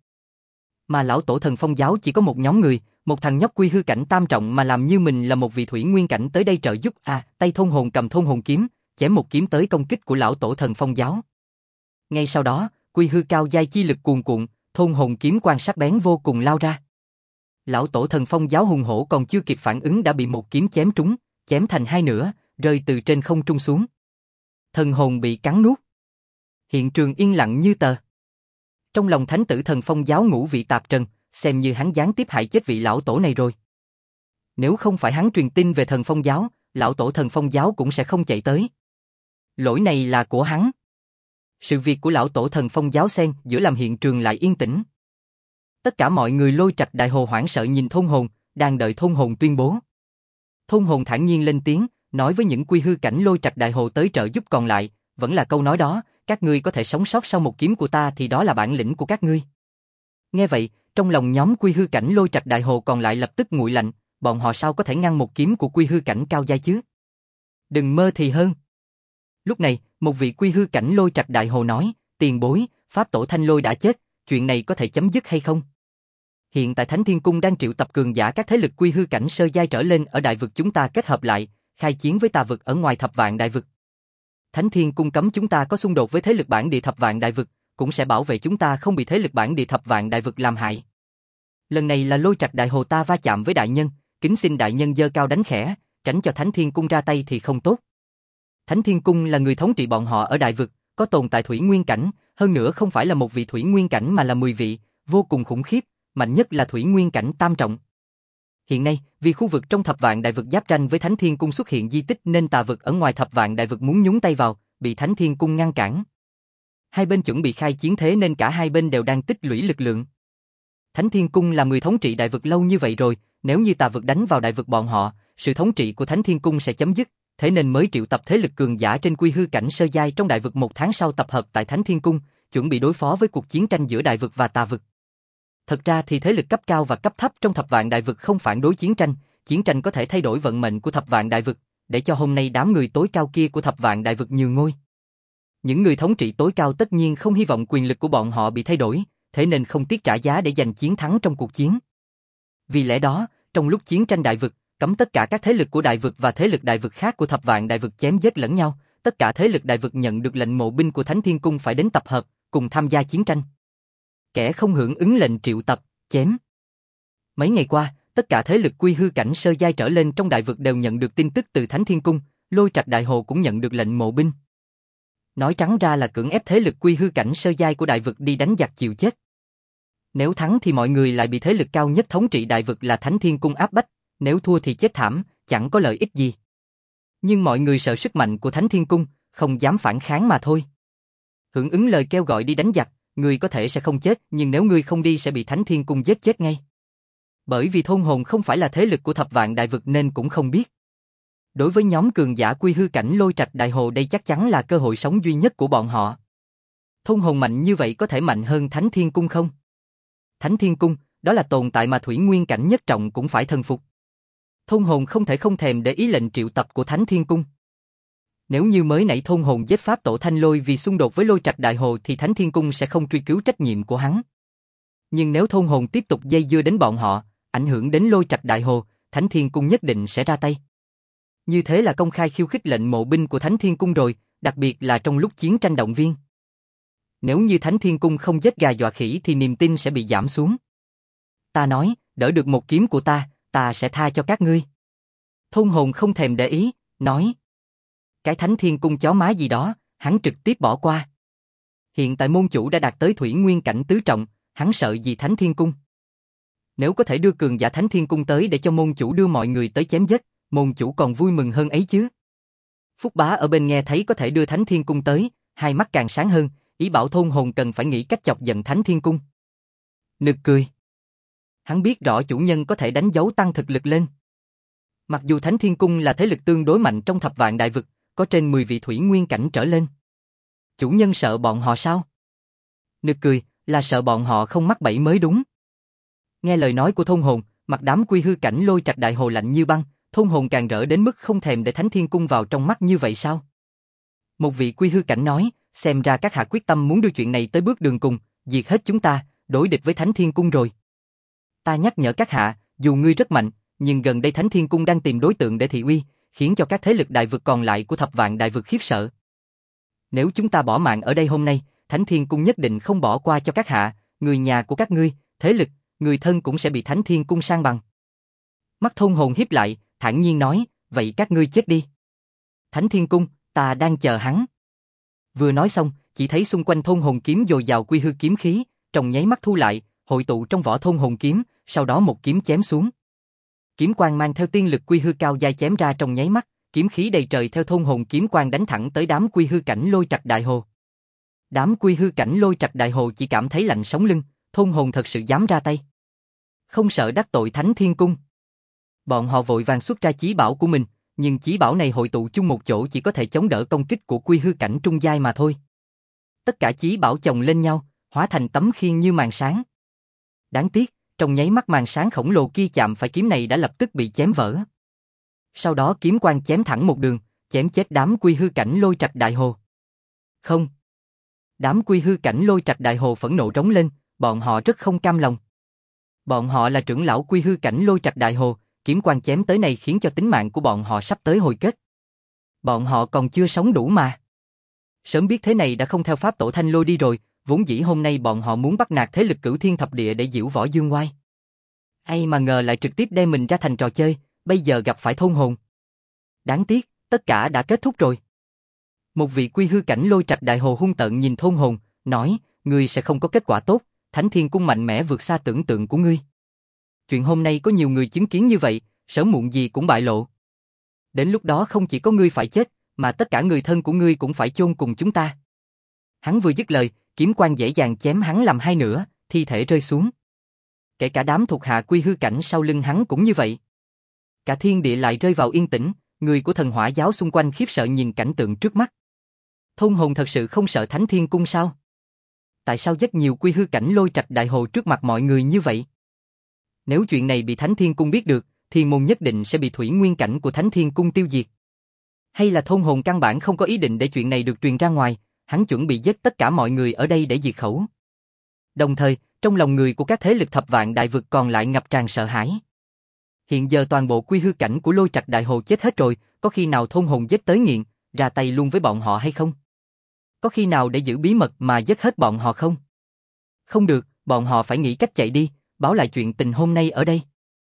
Mà lão tổ Thần Phong giáo chỉ có một nhóm người, một thằng nhóc quy hư cảnh tam trọng mà làm như mình là một vị thủy nguyên cảnh tới đây trợ giúp. Tay thôn hồn cầm thôn hồn kiếm, chém một kiếm tới công kích của lão tổ Thần Phong giáo. Ngay sau đó, quy hư cao giai chi lực cuồn cuộn, thôn hồn kiếm quang sắc bén vô cùng lao ra. Lão tổ Thần Phong giáo hùng hổ còn chưa kịp phản ứng đã bị một kiếm chém trúng, chém thành hai nửa, rơi từ trên không trung xuống. Thần hồn bị cắn nuốt. Hiện trường yên lặng như tờ. Trong lòng thánh tử Thần Phong giáo ngũ vị tạp trần, xem như hắn gián tiếp hại chết vị lão tổ này rồi. Nếu không phải hắn truyền tin về Thần Phong giáo, lão tổ Thần Phong giáo cũng sẽ không chạy tới. Lỗi này là của hắn. Sự việc của lão tổ Thần Phong giáo xen giữa làm hiện trường lại yên tĩnh. Tất cả mọi người Lôi Trạch Đại Hồ hoảng sợ nhìn thôn hồn, đang đợi thôn hồn tuyên bố. Thôn hồn thản nhiên lên tiếng, nói với những quy hư cảnh Lôi Trạch Đại Hồ tới trợ giúp còn lại, vẫn là câu nói đó, các ngươi có thể sống sót sau một kiếm của ta thì đó là bản lĩnh của các ngươi. Nghe vậy, trong lòng nhóm quy hư cảnh Lôi Trạch Đại Hồ còn lại lập tức nguội lạnh, bọn họ sao có thể ngăn một kiếm của quy hư cảnh cao giai chứ? Đừng mơ thì hơn. Lúc này, một vị quy hư cảnh Lôi Trạch Đại Hồ nói, tiền bối, Pháp tổ Thanh Lôi đã chết, chuyện này có thể chấm dứt hay không? Hiện tại Thánh Thiên Cung đang triệu tập cường giả các thế lực quy hư cảnh sơ giai trở lên ở đại vực chúng ta kết hợp lại, khai chiến với tà vực ở ngoài thập vạn đại vực. Thánh Thiên Cung cấm chúng ta có xung đột với thế lực bản địa thập vạn đại vực, cũng sẽ bảo vệ chúng ta không bị thế lực bản địa thập vạn đại vực làm hại. Lần này là Lôi Trạch Đại Hồ ta va chạm với đại nhân, kính xin đại nhân giơ cao đánh khẽ, tránh cho Thánh Thiên Cung ra tay thì không tốt. Thánh Thiên Cung là người thống trị bọn họ ở đại vực, có tồn tại thủy nguyên cảnh, hơn nữa không phải là một vị thủy nguyên cảnh mà là 10 vị, vô cùng khủng khiếp, mạnh nhất là thủy nguyên cảnh tam trọng. Hiện nay, vì khu vực trong thập vạn đại vực giáp ranh với Thánh Thiên Cung xuất hiện di tích nên tà vực ở ngoài thập vạn đại vực muốn nhúng tay vào, bị Thánh Thiên Cung ngăn cản. Hai bên chuẩn bị khai chiến thế nên cả hai bên đều đang tích lũy lực lượng. Thánh Thiên Cung là người thống trị đại vực lâu như vậy rồi, nếu như tà vực đánh vào đại vực bọn họ, sự thống trị của Thánh Thiên Cung sẽ chấm dứt, thế nên mới triệu tập thế lực cường giả trên quy hư cảnh sơ giai trong đại vực một tháng sau tập hợp tại Thánh Thiên Cung, chuẩn bị đối phó với cuộc chiến tranh giữa đại vực và tà vực. Thật ra thì thế lực cấp cao và cấp thấp trong thập vạn đại vực không phản đối chiến tranh có thể thay đổi vận mệnh của thập vạn đại vực, để cho hôm nay đám người tối cao kia của thập vạn đại vực nhường ngôi. Những người thống trị tối cao tất nhiên không hy vọng quyền lực của bọn họ bị thay đổi, thế nên không tiếc trả giá để giành chiến thắng trong cuộc chiến. Vì lẽ đó, trong lúc chiến tranh đại vực, cấm tất cả các thế lực của đại vực và thế lực đại vực khác của thập vạn đại vực chém giết lẫn nhau, tất cả thế lực đại vực nhận được lệnh mộ binh của Thánh Thiên Cung phải đến tập hợp, cùng tham gia chiến tranh. Kẻ không hưởng ứng lệnh triệu tập, chém. Mấy ngày qua, Tất cả thế lực quy hư cảnh sơ giai trở lên trong đại vực đều nhận được tin tức từ Thánh Thiên Cung, Lôi Trạch Đại Hồ cũng nhận được lệnh mộ binh. Nói trắng ra là cưỡng ép thế lực quy hư cảnh sơ giai của đại vực đi đánh giặc chịu chết. Nếu thắng thì mọi người lại bị thế lực cao nhất thống trị đại vực là Thánh Thiên Cung áp bách, nếu thua thì chết thảm, chẳng có lợi ích gì. Nhưng mọi người sợ sức mạnh của Thánh Thiên Cung, không dám phản kháng mà thôi. Hưởng ứng lời kêu gọi đi đánh giặc, người có thể sẽ không chết, nhưng nếu ngươi không đi sẽ bị Thánh Thiên Cung giết chết ngay. Bởi vì thôn hồn không phải là thế lực của thập vạn đại vực nên cũng không biết. Đối với nhóm cường giả quy hư cảnh Lôi Trạch Đại Hồ đây chắc chắn là cơ hội sống duy nhất của bọn họ. Thôn hồn mạnh như vậy có thể mạnh hơn Thánh Thiên Cung không? Thánh Thiên Cung, đó là tồn tại mà thủy nguyên cảnh nhất trọng cũng phải thần phục. Thôn hồn không thể không thèm để ý lệnh triệu tập của Thánh Thiên Cung. Nếu như mới nãy thôn hồn giết Pháp Tổ Thanh Lôi vì xung đột với Lôi Trạch Đại Hồ thì Thánh Thiên Cung sẽ không truy cứu trách nhiệm của hắn. Nhưng nếu thôn hồn tiếp tục dây dưa đến bọn họ, ảnh hưởng đến Lôi Trạch Đại Hồ, Thánh Thiên Cung nhất định sẽ ra tay. Như thế là công khai khiêu khích lệnh mộ binh của Thánh Thiên Cung rồi, đặc biệt là trong lúc chiến tranh động viên. Nếu như Thánh Thiên Cung không giết gà dọa khỉ thì niềm tin sẽ bị giảm xuống. Ta nói, đỡ được một kiếm của ta sẽ tha cho các ngươi. Thôn hồn không thèm để ý, nói. Cái Thánh Thiên Cung chó má gì đó, hắn trực tiếp bỏ qua. Hiện tại môn chủ đã đạt tới thủy nguyên cảnh tứ trọng, hắn sợ gì Thánh Thiên Cung. Nếu có thể đưa cường giả Thánh Thiên Cung tới để cho môn chủ đưa mọi người tới chém giết, môn chủ còn vui mừng hơn ấy chứ. Phúc Bá ở bên nghe thấy có thể đưa Thánh Thiên Cung tới, hai mắt càng sáng hơn, ý bảo thôn hồn cần phải nghĩ cách chọc giận Thánh Thiên Cung. Nực cười. Hắn biết rõ chủ nhân có thể đánh dấu tăng thực lực lên. Mặc dù Thánh Thiên Cung là thế lực tương đối mạnh trong thập vạn đại vực, có trên 10 vị thủy nguyên cảnh trở lên. Chủ nhân sợ bọn họ sao? Nực cười, là sợ bọn họ không mắc bẫy mới đúng. Nghe lời nói của thôn hồn, mặt đám quy hư cảnh Lôi Trạch Đại Hồ lạnh như băng, thôn hồn càng rỡ đến mức không thèm để Thánh Thiên Cung vào trong mắt như vậy sao? Một vị quy hư cảnh nói, xem ra các hạ quyết tâm muốn đưa chuyện này tới bước đường cùng, diệt hết chúng ta, đối địch với Thánh Thiên Cung rồi. Ta nhắc nhở các hạ, dù ngươi rất mạnh, nhưng gần đây Thánh Thiên Cung đang tìm đối tượng để thị uy, khiến cho các thế lực đại vực còn lại của thập vạn đại vực khiếp sợ. Nếu chúng ta bỏ mạng ở đây hôm nay, Thánh Thiên Cung nhất định không bỏ qua cho các hạ, người nhà của các ngươi, thế lực, người thân cũng sẽ bị Thánh Thiên Cung san bằng. Mắt thôn hồn híp lại, thản nhiên nói, vậy các ngươi chết đi. Thánh Thiên Cung, ta đang chờ hắn. Vừa nói xong, chỉ thấy xung quanh thôn hồn kiếm dồi dào quy hư kiếm khí, trong nháy mắt thu lại, hội tụ trong vỏ thôn hồn kiếm, sau đó một kiếm chém xuống. Kiếm quang mang theo tiên lực quy hư cao giai chém ra trong nháy mắt, kiếm khí đầy trời theo thôn hồn kiếm quang đánh thẳng tới đám quy hư cảnh Lôi Trạch Đại Hồ. Đám quy hư cảnh Lôi Trạch Đại Hồ chỉ cảm thấy lạnh sống lưng, thôn hồn thật sự dám ra tay. Không sợ đắc tội Thánh Thiên Cung. Bọn họ vội vàng xuất ra chí bảo của mình, nhưng chí bảo này hội tụ chung một chỗ chỉ có thể chống đỡ công kích của quy hư cảnh trung giai mà thôi. Tất cả chí bảo chồng lên nhau, hóa thành tấm khiên như màn sáng. Đáng tiếc, trong nháy mắt màn sáng khổng lồ kia chạm phải kiếm này đã lập tức bị chém vỡ. Sau đó kiếm quang chém thẳng một đường, chém chết đám quy hư cảnh Lôi Trạch Đại Hồ. Không. Đám quy hư cảnh Lôi Trạch Đại Hồ phẫn nộ rống lên, bọn họ rất không cam lòng. Bọn họ là trưởng lão quy hư cảnh Lôi Trạch Đại Hồ, kiếm quang chém tới này khiến cho tính mạng của bọn họ sắp tới hồi kết. Bọn họ còn chưa sống đủ mà. Sớm biết thế này đã không theo Pháp Tổ Thanh Lôi đi rồi, vốn dĩ hôm nay bọn họ muốn bắt nạt thế lực Cửu Thiên Thập Địa để diễu võ dương oai. Ai mà ngờ lại trực tiếp đem mình ra thành trò chơi, bây giờ gặp phải thôn hồn. Đáng tiếc, tất cả đã kết thúc rồi. Một vị quy hư cảnh Lôi Trạch Đại Hồ hung tợn nhìn thôn hồn, nói, ngươi sẽ không có kết quả tốt, Thánh Thiên Cung mạnh mẽ vượt xa tưởng tượng của ngươi. Chuyện hôm nay có nhiều người chứng kiến như vậy, sớm muộn gì cũng bại lộ. Đến lúc đó không chỉ có ngươi phải chết, mà tất cả người thân của ngươi cũng phải chôn cùng chúng ta. Hắn vừa dứt lời, kiếm quang dễ dàng chém hắn làm hai nửa, thi thể rơi xuống. Kể cả đám thuộc hạ quy hư cảnh sau lưng hắn cũng như vậy. Cả thiên địa lại rơi vào yên tĩnh, người của thần hỏa giáo xung quanh khiếp sợ nhìn cảnh tượng trước mắt. Thôn hồn thật sự không sợ Thánh Thiên Cung sao? Tại sao rất nhiều quy hư cảnh Lôi Trạch Đại Hồ trước mặt mọi người như vậy? Nếu chuyện này bị Thánh Thiên Cung biết được, Thiên Môn nhất định sẽ bị thủy nguyên cảnh của Thánh Thiên Cung tiêu diệt. Hay là thôn hồn căn bản không có ý định để chuyện này được truyền ra ngoài, hắn chuẩn bị giết tất cả mọi người ở đây để diệt khẩu. Đồng thời, trong lòng người của các thế lực thập vạn đại vực còn lại ngập tràn sợ hãi. Hiện giờ toàn bộ quy hư cảnh của Lôi Trạch Đại Hồ chết hết rồi, có khi nào thôn hồn giết tới nghiện, ra tay luôn với bọn họ hay không? Có khi nào để giữ bí mật mà giết hết bọn họ không? Không được, bọn họ phải nghĩ cách chạy đi, báo lại chuyện tình hôm nay ở đây.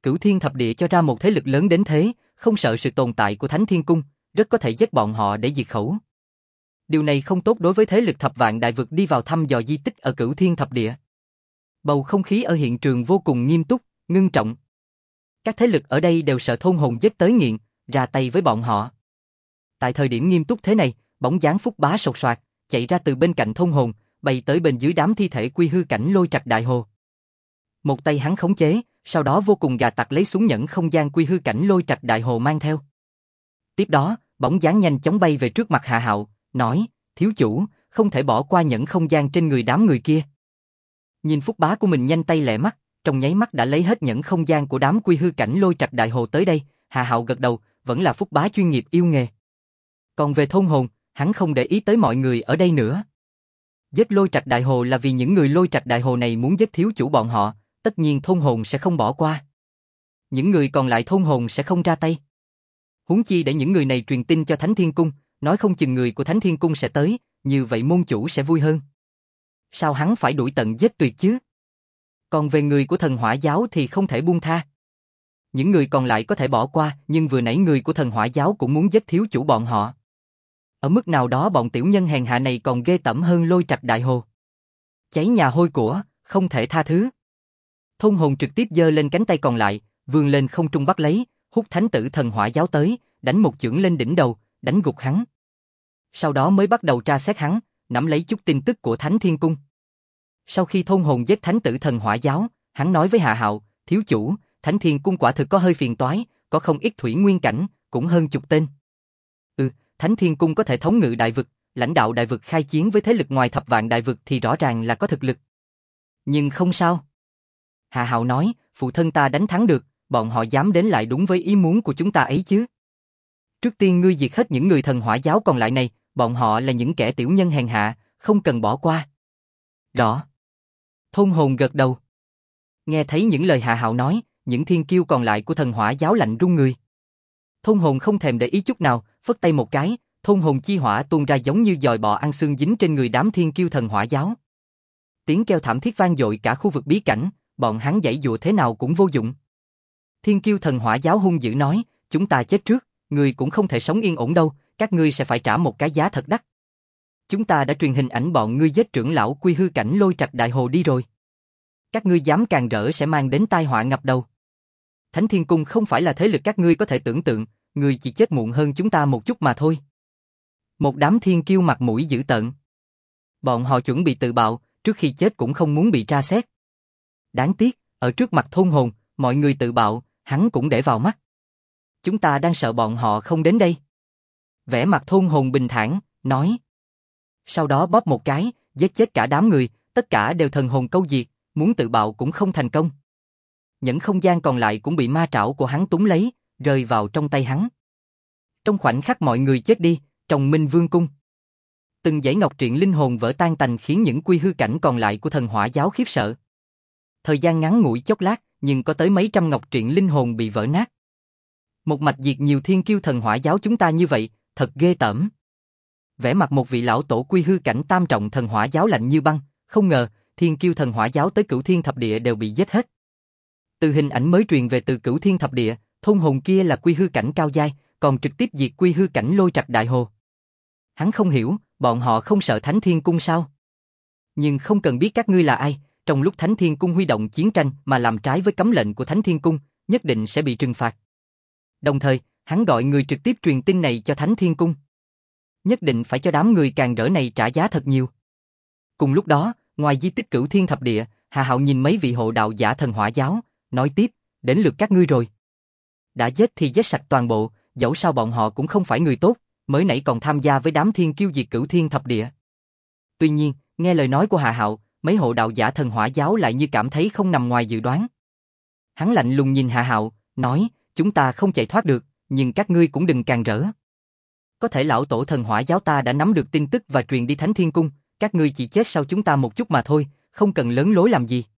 Cửu Thiên Thập Địa cho ra một thế lực lớn đến thế, không sợ sự tồn tại của Thánh Thiên Cung, rất có thể giết bọn họ để diệt khẩu. Điều này không tốt đối với thế lực thập vạn đại vực đi vào thăm dò di tích ở Cửu Thiên Thập Địa. Bầu không khí ở hiện trường vô cùng nghiêm túc, ngưng trọng. Các thế lực ở đây đều sợ thôn hồn giết tới nghiện, ra tay với bọn họ. Tại thời điểm nghiêm túc thế này, bóng dáng Phúc Bá sột soạt, chạy ra từ bên cạnh thôn hồn, bay tới bên dưới đám thi thể quy hư cảnh Lôi Trạch Đại Hồ. Một tay hắn khống chế, sau đó vô cùng gà tặc lấy xuống nhẫn không gian quy hư cảnh Lôi Trạch Đại Hồ mang theo. Tiếp đó, bóng dáng nhanh chóng bay về trước mặt Hà Hạo, nói, thiếu chủ, không thể bỏ qua nhẫn không gian trên người đám người kia. Nhìn Phúc Bá của mình nhanh tay lẹ mắt, trong nháy mắt đã lấy hết nhẫn không gian của đám quy hư cảnh Lôi Trạch Đại Hồ tới đây, Hà Hạo gật đầu, vẫn là Phúc Bá chuyên nghiệp yêu nghề. Còn về thôn hồn, hắn không để ý tới mọi người ở đây nữa. Giết Lôi Trạch Đại Hồ là vì những người Lôi Trạch Đại Hồ này muốn giết thiếu chủ bọn họ, tất nhiên thôn hồn sẽ không bỏ qua. Những người còn lại thôn hồn sẽ không ra tay. Huống chi để những người này truyền tin cho Thánh Thiên Cung, nói không chừng người của Thánh Thiên Cung sẽ tới, như vậy môn chủ sẽ vui hơn. Sao hắn phải đuổi tận giết tuyệt chứ? Còn về người của thần hỏa giáo thì không thể buông tha. Những người còn lại có thể bỏ qua, nhưng vừa nãy người của thần hỏa giáo cũng muốn giết thiếu chủ bọn họ. Ở mức nào đó bọn tiểu nhân hèn hạ này còn ghê tởm hơn Lôi Trạch Đại Hồ. Cháy nhà hôi của, không thể tha thứ. Thôn hồn trực tiếp giơ lên cánh tay còn lại, vươn lên không trung bắt lấy, hút thánh tử thần hỏa giáo tới, đánh một chưởng lên đỉnh đầu, đánh gục hắn. Sau đó mới bắt đầu tra xét hắn, nắm lấy chút tin tức của Thánh Thiên Cung. Sau khi thôn hồn giết thánh tử thần hỏa giáo, hắn nói với Hạ Hạo, thiếu chủ, Thánh Thiên Cung quả thực có hơi phiền toái, có không ít thủy nguyên cảnh, cũng hơn chục tên. Thánh Thiên Cung có thể thống ngự đại vực, lãnh đạo đại vực khai chiến với thế lực ngoài thập vạn đại vực thì rõ ràng là có thực lực. Nhưng không sao. Hạ Hạo nói, phụ thân ta đánh thắng được, bọn họ dám đến lại đúng với ý muốn của chúng ta ấy chứ. Trước tiên ngươi diệt hết những người thần hỏa giáo còn lại này, bọn họ là những kẻ tiểu nhân hèn hạ, không cần bỏ qua. Rõ. Thôn hồn gật đầu. Nghe thấy những lời Hạ Hạo nói, những thiên kiêu còn lại của thần hỏa giáo lạnh run người. Thôn hồn không thèm để ý chút nào, phất tay một cái, thôn hồn chi hỏa tuôn ra giống như dòi bò ăn xương dính trên người đám thiên kiêu thần hỏa giáo. Tiếng kêu thảm thiết vang dội cả khu vực bí cảnh, bọn hắn giãy giụa thế nào cũng vô dụng. Thiên kiêu thần hỏa giáo hung dữ nói, chúng ta chết trước, ngươi cũng không thể sống yên ổn đâu, các ngươi sẽ phải trả một cái giá thật đắt. Chúng ta đã truyền hình ảnh bọn ngươi giết trưởng lão quy hư cảnh Lôi Trạch Đại Hồ đi rồi. Các ngươi dám càn rỡ sẽ mang đến tai họa ngập đầu. Thánh Thiên Cung không phải là thế lực các ngươi có thể tưởng tượng, ngươi chỉ chết muộn hơn chúng ta một chút mà thôi. Một đám thiên kiêu mặt mũi dữ tợn. Bọn họ chuẩn bị tự bạo, trước khi chết cũng không muốn bị tra xét. Đáng tiếc, ở trước mặt thôn hồn, mọi người tự bạo, hắn cũng để vào mắt. Chúng ta đang sợ bọn họ không đến đây. Vẻ mặt thôn hồn bình thản, nói. Sau đó bóp một cái, giết chết cả đám người, tất cả đều thần hồn câu diệt, muốn tự bạo cũng không thành công. Những không gian còn lại cũng bị ma trảo của hắn túng lấy, rơi vào trong tay hắn. Trong khoảnh khắc mọi người chết đi, trong Minh Vương Cung. Từng dãy ngọc triện linh hồn vỡ tan tành khiến những quy hư cảnh còn lại của thần hỏa giáo khiếp sợ. Thời gian ngắn ngủi chốc lát, nhưng có tới mấy trăm ngọc triện linh hồn bị vỡ nát. Một mạch diệt nhiều thiên kiêu thần hỏa giáo chúng ta như vậy, thật ghê tởm. Vẻ mặt một vị lão tổ quy hư cảnh tam trọng thần hỏa giáo lạnh như băng, không ngờ, thiên kiêu thần hỏa giáo tới Cửu Thiên Thập Địa đều bị giết hết. Từ hình ảnh mới truyền về từ Cửu Thiên Thập Địa, thôn hồn kia là quy hư cảnh cao giai, còn trực tiếp diệt quy hư cảnh Lôi Trạch Đại Hồ. Hắn không hiểu, bọn họ không sợ Thánh Thiên Cung sao? Nhưng không cần biết các ngươi là ai, trong lúc Thánh Thiên Cung huy động chiến tranh mà làm trái với cấm lệnh của Thánh Thiên Cung, nhất định sẽ bị trừng phạt. Đồng thời, hắn gọi người trực tiếp truyền tin này cho Thánh Thiên Cung. Nhất định phải cho đám người càn rỡ này trả giá thật nhiều. Cùng lúc đó, ngoài di tích Cửu Thiên Thập Địa, Hà Hạo nhìn mấy vị hộ đạo giả thần hỏa giáo, nói tiếp, đến lượt các ngươi rồi. Đã giết thì giết sạch toàn bộ, dẫu sao bọn họ cũng không phải người tốt, mới nãy còn tham gia với đám thiên kiêu diệt Cửu Thiên Thập Địa. Tuy nhiên, nghe lời nói của Hà Hạo, mấy hộ đạo giả thần hỏa giáo lại như cảm thấy không nằm ngoài dự đoán. Hắn lạnh lùng nhìn Hà Hạo, nói, chúng ta không chạy thoát được, nhưng các ngươi cũng đừng càn rỡ. Có thể lão tổ thần hỏa giáo ta đã nắm được tin tức và truyền đi Thánh Thiên Cung, các ngươi chỉ chết sau chúng ta một chút mà thôi, không cần lớn lối làm gì.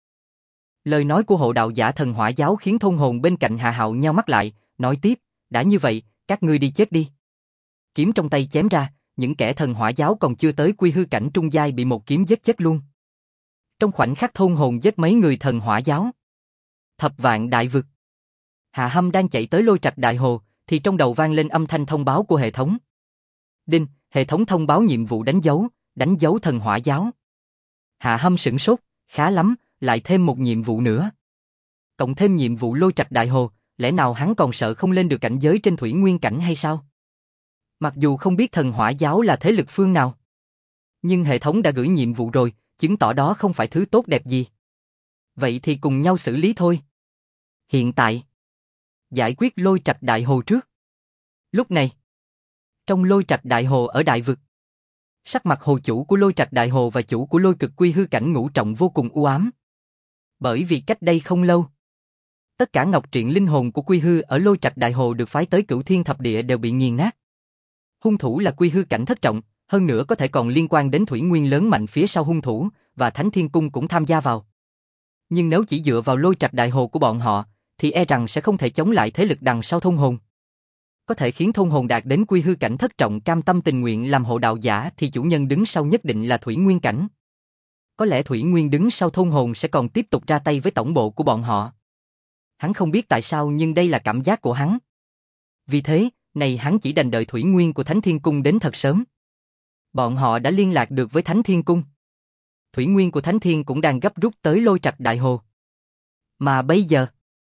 Lời nói của hộ đạo giả thần hỏa giáo khiến thôn hồn bên cạnh Hà Hạo nheo mắt lại, nói tiếp, đã như vậy, các ngươi đi chết đi. Kiếm trong tay chém ra, những kẻ thần hỏa giáo còn chưa tới quy hư cảnh trung giai bị một kiếm giết chết luôn. Trong khoảnh khắc thôn hồn giết mấy người thần hỏa giáo. Thập vạn đại vực. Hạ Hâm đang chạy tới Lôi Trạch Đại Hồ, thì trong đầu vang lên âm thanh thông báo của hệ thống. Đinh, hệ thống thông báo nhiệm vụ đánh dấu thần hỏa giáo. Hạ Hâm sửng sốt, khá lắm, lại thêm một nhiệm vụ nữa. Cộng thêm nhiệm vụ Lôi Trạch Đại Hồ, lẽ nào hắn còn sợ không lên được cảnh giới trên thủy nguyên cảnh hay sao? Mặc dù không biết thần hỏa giáo là thế lực phương nào, nhưng hệ thống đã gửi nhiệm vụ rồi, chứng tỏ đó không phải thứ tốt đẹp gì. Vậy thì cùng nhau xử lý thôi. Hiện tại, giải quyết Lôi Trạch Đại Hồ trước. Lúc này, trong Lôi Trạch Đại Hồ ở Đại Vực, sắc mặt hồ chủ của Lôi Trạch Đại Hồ và chủ của Lôi Cực Quy Hư cảnh ngũ trọng vô cùng u ám. Bởi vì cách đây không lâu, tất cả ngọc triện linh hồn của Quy Hư ở Lôi Trạch Đại Hồ được phái tới Cửu Thiên Thập Địa đều bị nghiền nát. Hung thủ là Quy Hư cảnh thất trọng, hơn nữa có thể còn liên quan đến thủy nguyên lớn mạnh phía sau hung thủ, và Thánh Thiên Cung cũng tham gia vào. Nhưng nếu chỉ dựa vào Lôi Trạch Đại Hồ của bọn họ, thì e rằng sẽ không thể chống lại thế lực đằng sau thôn hồn. Có thể khiến thôn hồn đạt đến Quy Hư cảnh thất trọng cam tâm tình nguyện làm hộ đạo giả thì chủ nhân đứng sau nhất định là thủy nguyên cảnh. Có lẽ thủy nguyên đứng sau thôn hồn sẽ còn tiếp tục ra tay với tổng bộ của bọn họ. Hắn không biết tại sao nhưng đây là cảm giác của hắn. Vì thế, này hắn chỉ đành đợi thủy nguyên của Thánh Thiên Cung đến thật sớm. Bọn họ đã liên lạc được với Thánh Thiên Cung. Thủy nguyên của Thánh Thiên cũng đang gấp rút tới Lôi Trạch Đại Hồ. Mà bây giờ,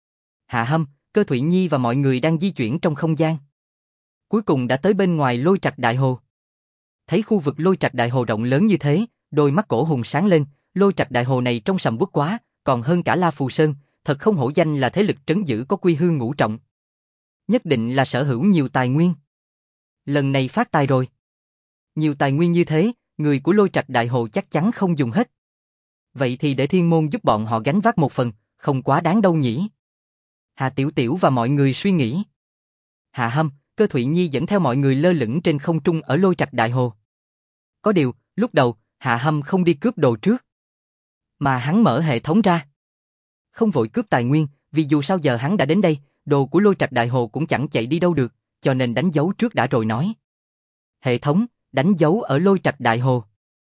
Hạ Hâm, Cơ Thụy Nhi và mọi người đang di chuyển trong không gian. Cuối cùng đã tới bên ngoài Lôi Trạch Đại Hồ. Thấy khu vực Lôi Trạch Đại Hồ rộng lớn như thế, đôi mắt cổ hùng sáng lên, Lôi Trạch Đại Hồ này trong sầm uất quá, còn hơn cả La Phù Sơn, thật không hổ danh là thế lực trấn giữ có Quy Hư ngũ trọng. Nhất định là sở hữu nhiều tài nguyên. Lần này phát tài rồi. Nhiều tài nguyên như thế, người của Lôi Trạch Đại Hồ chắc chắn không dùng hết. Vậy thì để Thiên Môn giúp bọn họ gánh vác một phần, không quá đáng đâu nhỉ? Hạ Tiểu Tiểu và mọi người suy nghĩ. Hạ Hâm, Cơ Thụy Nhi dẫn theo mọi người lơ lửng trên không trung ở Lôi Trạch Đại Hồ. Có điều, lúc đầu, Hạ Hâm không đi cướp đồ trước, mà hắn mở hệ thống ra. Không vội cướp tài nguyên, vì dù sao giờ hắn đã đến đây, đồ của Lôi Trạch Đại Hồ cũng chẳng chạy đi đâu được, cho nên đánh dấu trước đã rồi nói. Hệ thống, đánh dấu ở Lôi Trạch Đại Hồ.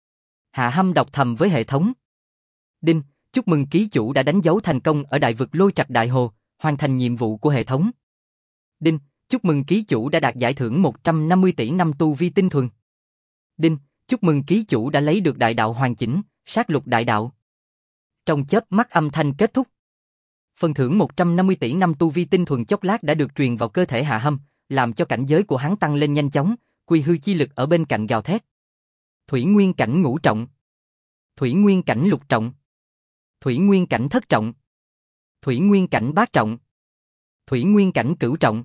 Hạ Hâm đọc thầm với hệ thống. Đinh, chúc mừng ký chủ đã đánh dấu thành công ở Đại Vực Lôi Trạch Đại Hồ, hoàn thành nhiệm vụ của hệ thống. Đinh, chúc mừng ký chủ đã đạt giải thưởng 150 tỷ năm tu vi tinh thuần. Đinh, chúc mừng ký chủ đã lấy được đại đạo hoàn chỉnh, sát lục đại đạo. Trong chớp mắt âm thanh kết thúc. Phần thưởng 150 tỷ năm tu vi tinh thuần chốc lát đã được truyền vào cơ thể Hạ Hâm, làm cho cảnh giới của hắn tăng lên nhanh chóng, Quy Hư chi lực ở bên cạnh gào thét. Thủy nguyên cảnh ngũ trọng, thủy nguyên cảnh lục trọng, thủy nguyên cảnh thất trọng, thủy nguyên cảnh bát trọng, thủy nguyên cảnh cửu trọng.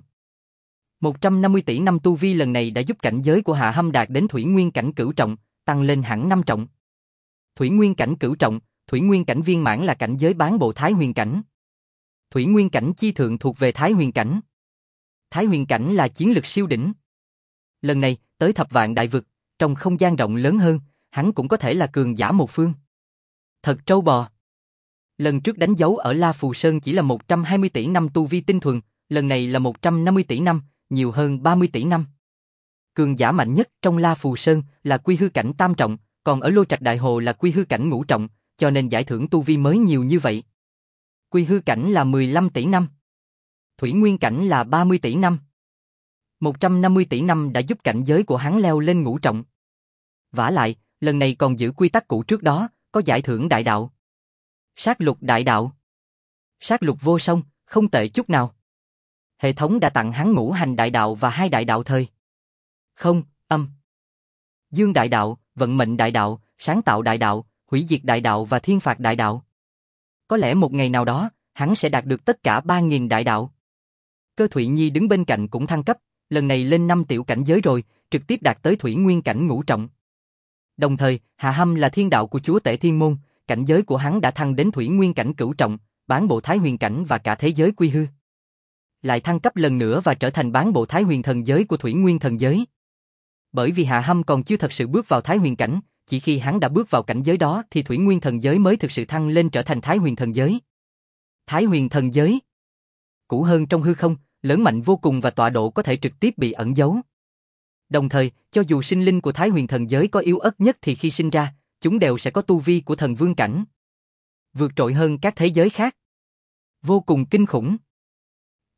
150 tỷ năm tu vi lần này đã giúp cảnh giới của Hạ Hâm đạt đến thủy nguyên cảnh cửu trọng, tăng lên hẳn 5 trọng. Thủy nguyên cảnh cửu trọng, thủy nguyên cảnh viên mãn là cảnh giới bán bộ Thái Huyền cảnh. Thủy nguyên cảnh chi thượng thuộc về Thái Huyền cảnh. Thái Huyền cảnh là chiến lực siêu đỉnh. Lần này, tới thập vạn đại vực, trong không gian rộng lớn hơn, hắn cũng có thể là cường giả một phương. Thật trâu bò. Lần trước đánh dấu ở La Phù Sơn chỉ là 120 tỷ năm tu vi tinh thuần, lần này là 150 tỷ năm, nhiều hơn 30 tỷ năm. Cường giả mạnh nhất trong La Phù Sơn là Quy Hư cảnh tam trọng, còn ở Lôi Trạch Đại Hồ là Quy Hư cảnh ngũ trọng, cho nên giải thưởng tu vi mới nhiều như vậy. Quy Hư cảnh là 15 tỷ năm. Thủy Nguyên cảnh là 30 tỷ năm. 150 tỷ năm đã giúp cảnh giới của hắn leo lên ngũ trọng. Vả lại, lần này còn giữ quy tắc cũ trước đó, có giải thưởng đại đạo. Sát lục đại đạo. Sát lục vô song, không tệ chút nào. Hệ thống đã tặng hắn ngũ hành đại đạo và 2 đại đạo thời. Không, âm. Dương đại đạo, vận mệnh đại đạo, sáng tạo đại đạo, hủy diệt đại đạo và thiên phạt đại đạo. Có lẽ một ngày nào đó, hắn sẽ đạt được tất cả 3.000 đại đạo. Cơ Thụy Nhi đứng bên cạnh cũng thăng cấp, lần này lên 5 tiểu cảnh giới rồi, trực tiếp đạt tới thủy nguyên cảnh ngũ trọng. Đồng thời, Hạ Hâm là thiên đạo của chúa tể thiên môn, cảnh giới của hắn đã thăng đến thủy nguyên cảnh cửu trọng, bán bộ Thái Huyền cảnh và cả thế giới Quy Hư. Lại thăng cấp lần nữa và trở thành bán bộ Thái Huyền thần giới của thủy nguyên thần giới. Bởi vì Hạ Hâm còn chưa thật sự bước vào Thái Huyền cảnh, chỉ khi hắn đã bước vào cảnh giới đó thì thủy nguyên thần giới mới thực sự thăng lên trở thành Thái Huyền thần giới. Thái Huyền thần giới cũ hơn trong hư không, lớn mạnh vô cùng và tọa độ có thể trực tiếp bị ẩn giấu. Đồng thời, cho dù sinh linh của Thái Huyền thần giới có yếu ớt nhất thì khi sinh ra, chúng đều sẽ có tu vi của thần vương cảnh. Vượt trội hơn các thế giới khác. Vô cùng kinh khủng.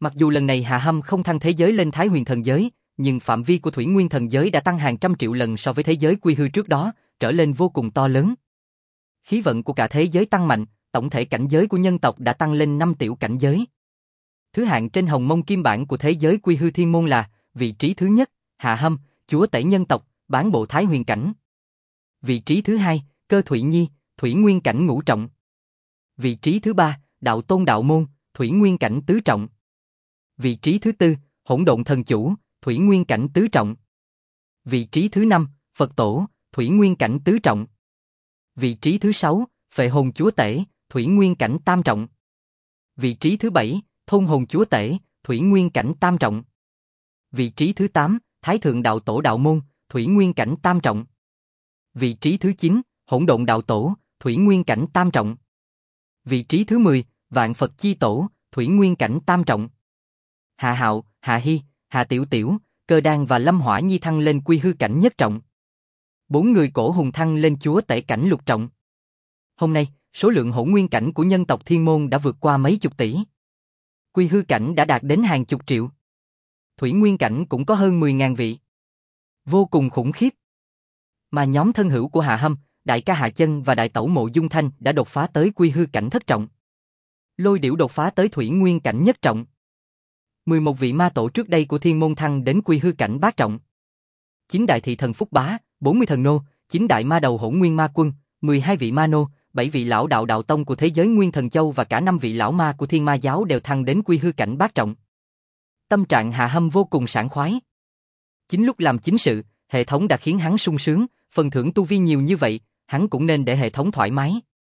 Mặc dù lần này Hạ Hâm không thăng thế giới lên Thái Huyền thần giới, nhưng phạm vi của Thủy Nguyên thần giới đã tăng hàng trăm triệu lần so với thế giới quy hư trước đó, trở lên vô cùng to lớn. Khí vận của cả thế giới tăng mạnh, tổng thể cảnh giới của nhân tộc đã tăng lên 5 tiểu cảnh giới. Thứ hạng trên hồng mông kim bản của thế giới quy hư thiên môn là vị trí thứ nhất, Hạ Hâm, chúa tể nhân tộc, bán bộ Thái Huyền cảnh. Vị trí thứ hai, Cơ Thụy Nhi, Thủy Nguyên cảnh ngũ trọng. Vị trí thứ ba, Đạo Tôn Đạo Môn, Thủy Nguyên cảnh tứ trọng. Vị trí thứ tư, Hỗn Độn Thần Chủ, Thủy Nguyên cảnh tứ trọng. Vị trí thứ năm, Phật Tổ, Thủy Nguyên cảnh tứ trọng. Vị trí thứ sáu, Phệ Hồn Chúa Tể, Thủy Nguyên cảnh tam trọng. Vị trí thứ bảy, Thôn Hồn Chúa Tể, Thủy Nguyên cảnh tam trọng. Vị trí thứ 8, Thái Thượng Đạo Tổ Đạo Môn, Thủy Nguyên cảnh tam trọng. Vị trí thứ 9, Hỗn Độn Đạo Tổ, Thủy Nguyên cảnh tam trọng. Vị trí thứ 10, Vạn Phật Chi Tổ, Thủy Nguyên cảnh tam trọng. Hạ Hạo, Hạ Hy, Hạ Tiểu Tiểu, Cơ Đan và Lâm Hỏa Nhi thăng lên quy hư cảnh nhất trọng. 4 người cổ hùng thăng lên chúa tể cảnh lục trọng. Hôm nay, số lượng hỗn nguyên cảnh của nhân tộc Thiên Môn đã vượt qua mấy chục tỷ. Quy hư cảnh đã đạt đến hàng chục triệu. Thủy nguyên cảnh cũng có hơn 10.000 vị. Vô cùng khủng khiếp. Mà nhóm thân hữu của Hạ Hâm, đại ca Hạ Chân và đại tẩu Mộ Dung Thanh đã đột phá tới quy hư cảnh thất trọng. Lôi Điểu đột phá tới thủy nguyên cảnh nhất trọng. 11 vị ma tổ trước đây của Thiên Môn thăng đến quy hư cảnh bát trọng. 9 đại thị thần Phúc Bá, 40 thần nô, 9 đại ma đầu Hỗn Nguyên Ma Quân, 12 vị ma nô, 7 vị lão đạo đạo tông của thế giới Nguyên Thần Châu và cả 5 vị lão ma của Thiên Ma giáo đều thăng đến quy hư cảnh bát trọng. Tâm trạng Hạ Hâm vô cùng sảng khoái. Chính lúc làm chính sự, hệ thống đã khiến hắn sung sướng, phần thưởng tu vi nhiều như vậy, hắn cũng nên để hệ thống thoải mái.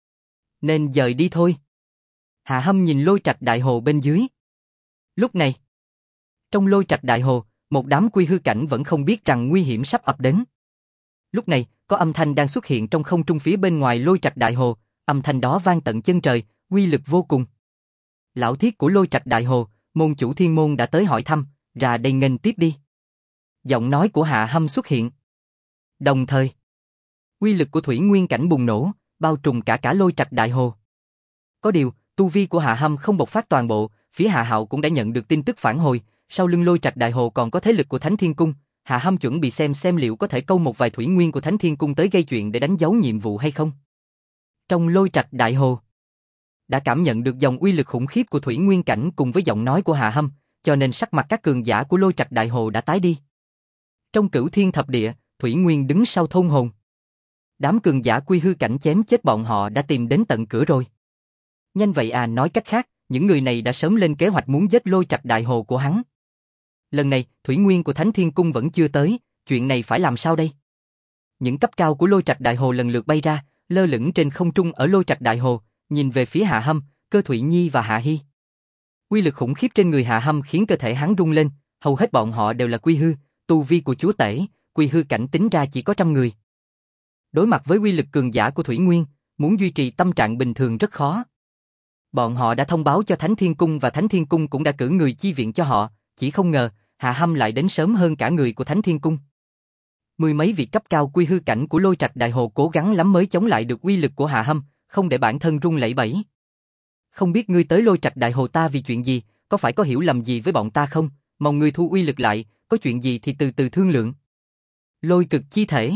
Nên dời đi thôi. Hạ Hâm nhìn lôi trạch đại hồ bên dưới. Lúc này, trong lôi trạch đại hồ, một đám quy hư cảnh vẫn không biết rằng nguy hiểm sắp ập đến. Lúc này, có âm thanh đang xuất hiện trong không trung phía bên ngoài lôi trạch đại hồ, âm thanh đó vang tận chân trời, uy lực vô cùng. Lão thiết của lôi trạch đại hồ, môn chủ Thiên Môn đã tới hỏi thăm, ra đây nghênh tiếp đi. Giọng nói của Hạ Hâm xuất hiện. Đồng thời, uy lực của thủy nguyên cảnh bùng nổ, bao trùm cả lôi trạch đại hồ. Có điều, tu vi của Hạ Hâm không bộc phát toàn bộ, phía Hạ Hạo cũng đã nhận được tin tức phản hồi, sau lưng lôi trạch đại hồ còn có thế lực của Thánh Thiên Cung. Hạ Hâm chuẩn bị xem liệu có thể câu một vài thủy nguyên của Thánh Thiên Cung tới gây chuyện để đánh dấu nhiệm vụ hay không. Trong lôi trạch đại hồ, đã cảm nhận được dòng uy lực khủng khiếp của thủy nguyên cảnh cùng với giọng nói của Hạ Hâm, cho nên sắc mặt các cường giả của lôi trạch đại hồ đã tái đi. Trong Cửu Thiên Thập Địa, Thủy Nguyên đứng sau thôn hồn. Đám cường giả quy hư cảnh chém chết bọn họ đã tìm đến tận cửa rồi. Nhanh vậy à, nói cách khác, những người này đã sớm lên kế hoạch muốn giết lôi trạch đại hồ của hắn. Lần này, thủy nguyên của Thánh Thiên Cung vẫn chưa tới, chuyện này phải làm sao đây? Những cấp cao của lôi trạch đại hồ lần lượt bay ra, lơ lửng trên không trung ở lôi trạch đại hồ, nhìn về phía Hạ Hâm, Cơ Thụy Nhi và Hạ Hy. Uy lực khủng khiếp trên người Hạ Hâm khiến cơ thể hắn rung lên, hầu hết bọn họ đều là quy hư, tu vi của chúa tể, quy hư cảnh tính ra chỉ có 100 người. Đối mặt với uy lực cường giả của thủy nguyên, muốn duy trì tâm trạng bình thường rất khó. Bọn họ đã thông báo cho Thánh Thiên Cung và Thánh Thiên Cung cũng đã cử người chi viện cho họ, chỉ không ngờ, Hạ Hâm lại đến sớm hơn cả người của Thánh Thiên Cung. Mười mấy vị cấp cao quy hư cảnh của lôi trạch đại hồ cố gắng lắm mới chống lại được uy lực của Hạ Hâm, không để bản thân run lẩy bẩy. Không biết ngươi tới lôi trạch đại hồ ta vì chuyện gì, có phải có hiểu lầm gì với bọn ta không? Mong ngươi thu uy lực lại, có chuyện gì thì từ từ thương lượng. Lôi cực chi thể.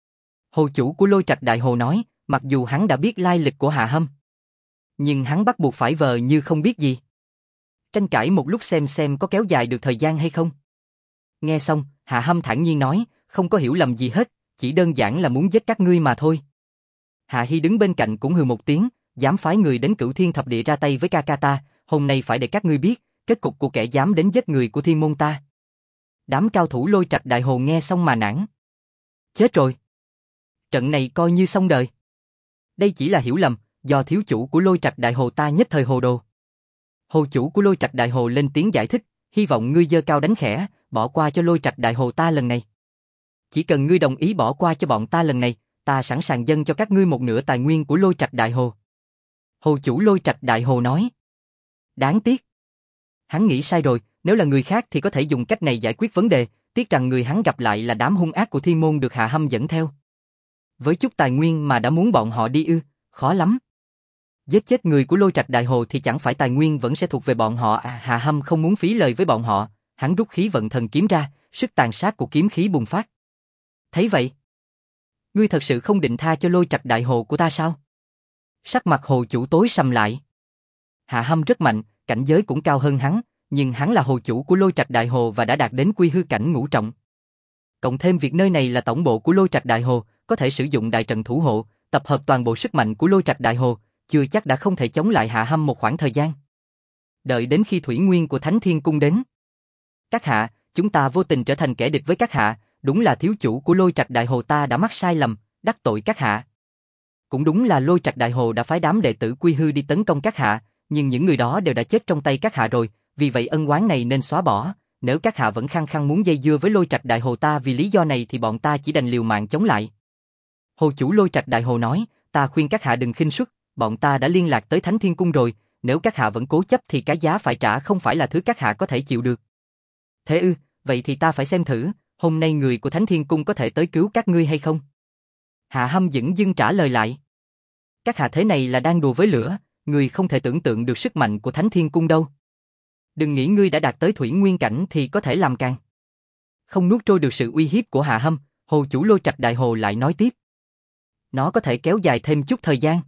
Hồ chủ của lôi trạch đại hồ nói, mặc dù hắn đã biết lai lịch của Hạ Hâm, nhưng hắn bắt buộc phải vờ như không biết gì. Tranh cãi một lúc xem có kéo dài được thời gian hay không. Nghe xong, Hạ Hâm thản nhiên nói, không có hiểu lầm gì hết, chỉ đơn giản là muốn giết các ngươi mà thôi. Hạ Hy đứng bên cạnh cũng hừ một tiếng, dám phái người đến Cửu Thiên Thập Địa ra tay với ca ca ta, hôm nay phải để các ngươi biết, kết cục của kẻ dám đến giết người của Thiên Môn ta. Đám cao thủ lôi trạch đại hồ nghe xong mà nản. Chết rồi. Trận này coi như xong đời. Đây chỉ là hiểu lầm, do thiếu chủ của lôi trạch đại hồ ta nhất thời hồ đồ. Hồ chủ của lôi trạch đại hồ lên tiếng giải thích, hy vọng ngươi giơ cao đánh khẽ, bỏ qua cho lôi trạch đại hồ ta lần này. Chỉ cần ngươi đồng ý bỏ qua cho bọn ta lần này, ta sẵn sàng dâng cho các ngươi một nửa tài nguyên của lôi trạch đại hồ. Hồ chủ lôi trạch đại hồ nói. Đáng tiếc. Hắn nghĩ sai rồi, nếu là người khác thì có thể dùng cách này giải quyết vấn đề, tiếc rằng người hắn gặp lại là đám hung ác của Thiên Môn được Hạ Hâm dẫn theo. Với chút tài nguyên mà đã muốn bọn họ đi ư, khó lắm. Giết chết người của Lôi Trạch Đại Hồ thì chẳng phải tài nguyên vẫn sẽ thuộc về bọn họ à? Hạ Hâm không muốn phí lời với bọn họ, hắn rút khí vận thần kiếm ra, sức tàn sát của kiếm khí bùng phát. Thấy vậy, ngươi thật sự không định tha cho Lôi Trạch Đại Hồ của ta sao? Sắc mặt hồ chủ tối sầm lại. Hạ Hâm rất mạnh, cảnh giới cũng cao hơn hắn, nhưng hắn là hồ chủ của Lôi Trạch Đại Hồ và đã đạt đến quy hư cảnh ngũ trọng. Cộng thêm việc nơi này là tổng bộ của Lôi Trạch Đại Hồ, có thể sử dụng đại trận thủ hộ, tập hợp toàn bộ sức mạnh của Lôi Trạch Đại Hồ, chưa chắc đã không thể chống lại Hạ Hâm một khoảng thời gian. Đợi đến khi thủy nguyên của Thánh Thiên Cung đến. Các hạ, chúng ta vô tình trở thành kẻ địch với các hạ, đúng là thiếu chủ của Lôi Trạch Đại Hồ ta đã mắc sai lầm, đắc tội các hạ. Cũng đúng là Lôi Trạch Đại Hồ đã phái đám đệ tử quy hư đi tấn công các hạ, nhưng những người đó đều đã chết trong tay các hạ rồi, vì vậy ân oán này nên xóa bỏ. Nếu các hạ vẫn khăng khăng muốn dây dưa với Lôi Trạch Đại Hồ ta vì lý do này thì bọn ta chỉ đành liều mạng chống lại. Hồ chủ Lôi Trạch Đại Hồ nói, ta khuyên các hạ đừng khinh suất, bọn ta đã liên lạc tới Thánh Thiên Cung rồi, nếu các hạ vẫn cố chấp thì cái giá phải trả không phải là thứ các hạ có thể chịu được. Thế ư, vậy thì ta phải xem thử, hôm nay người của Thánh Thiên Cung có thể tới cứu các ngươi hay không? Hạ Hâm dửng dưng trả lời lại. Các hạ thế này là đang đùa với lửa, người không thể tưởng tượng được sức mạnh của Thánh Thiên Cung đâu. Đừng nghĩ ngươi đã đạt tới thủy nguyên cảnh thì có thể làm càng. Không nuốt trôi được sự uy hiếp của Hạ Hâm, hồ chủ Lôi Trạch Đại Hồ lại nói tiếp. Nó có thể kéo dài thêm chút thời gian.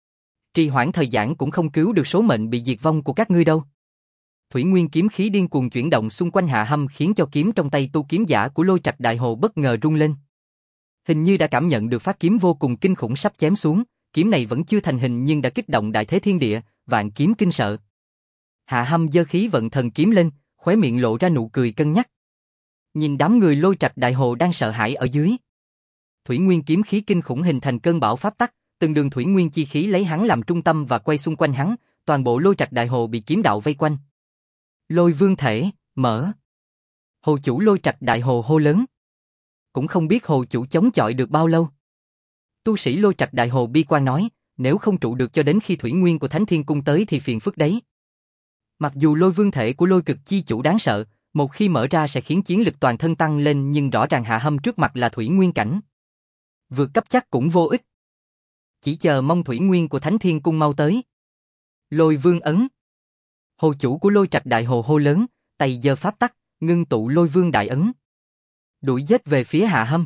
Trì hoãn thời gian cũng không cứu được số mệnh bị diệt vong của các ngươi đâu. Thủy nguyên kiếm khí điên cuồng chuyển động xung quanh Hạ Hâm khiến cho kiếm trong tay tu kiếm giả của Lôi Trạch Đại Hồ bất ngờ rung lên. Hình như đã cảm nhận được phát kiếm vô cùng kinh khủng sắp chém xuống, kiếm này vẫn chưa thành hình nhưng đã kích động đại thế thiên địa, vạn kiếm kinh sợ. Hạ Hâm giơ khí vận thần kiếm lên, khóe miệng lộ ra nụ cười cân nhắc. Nhìn đám người Lôi Trạch Đại Hồ đang sợ hãi ở dưới. Thủy nguyên kiếm khí kinh khủng hình thành cơn bão pháp tắc, từng đường thủy nguyên chi khí lấy hắn làm trung tâm và quay xung quanh hắn, toàn bộ Lôi Trạch Đại Hồ bị kiếm đạo vây quanh. Lôi vương thể, mở. Hồ chủ Lôi Trạch Đại Hồ hô lớn. Cũng không biết hồ chủ chống chọi được bao lâu. Tu sĩ Lôi Trạch Đại Hồ bi quan nói, nếu không trụ được cho đến khi thủy nguyên của Thánh Thiên Cung tới thì phiền phức đấy. Mặc dù lôi vương thể của Lôi Cực Chi chủ đáng sợ, một khi mở ra sẽ khiến chiến lực toàn thân tăng lên nhưng rõ ràng Hạ Hâm trước mặt là thủy nguyên cảnh. Vượt cấp chắc cũng vô ích. Chỉ chờ mong thủy nguyên của Thánh Thiên Cung mau tới. Lôi vương ấn. Hồ chủ của Lôi Trạch Đại Hồ hô lớn, tay giơ pháp tắc, ngưng tụ lôi vương đại ấn. Đuổi giết về phía Hạ Hâm.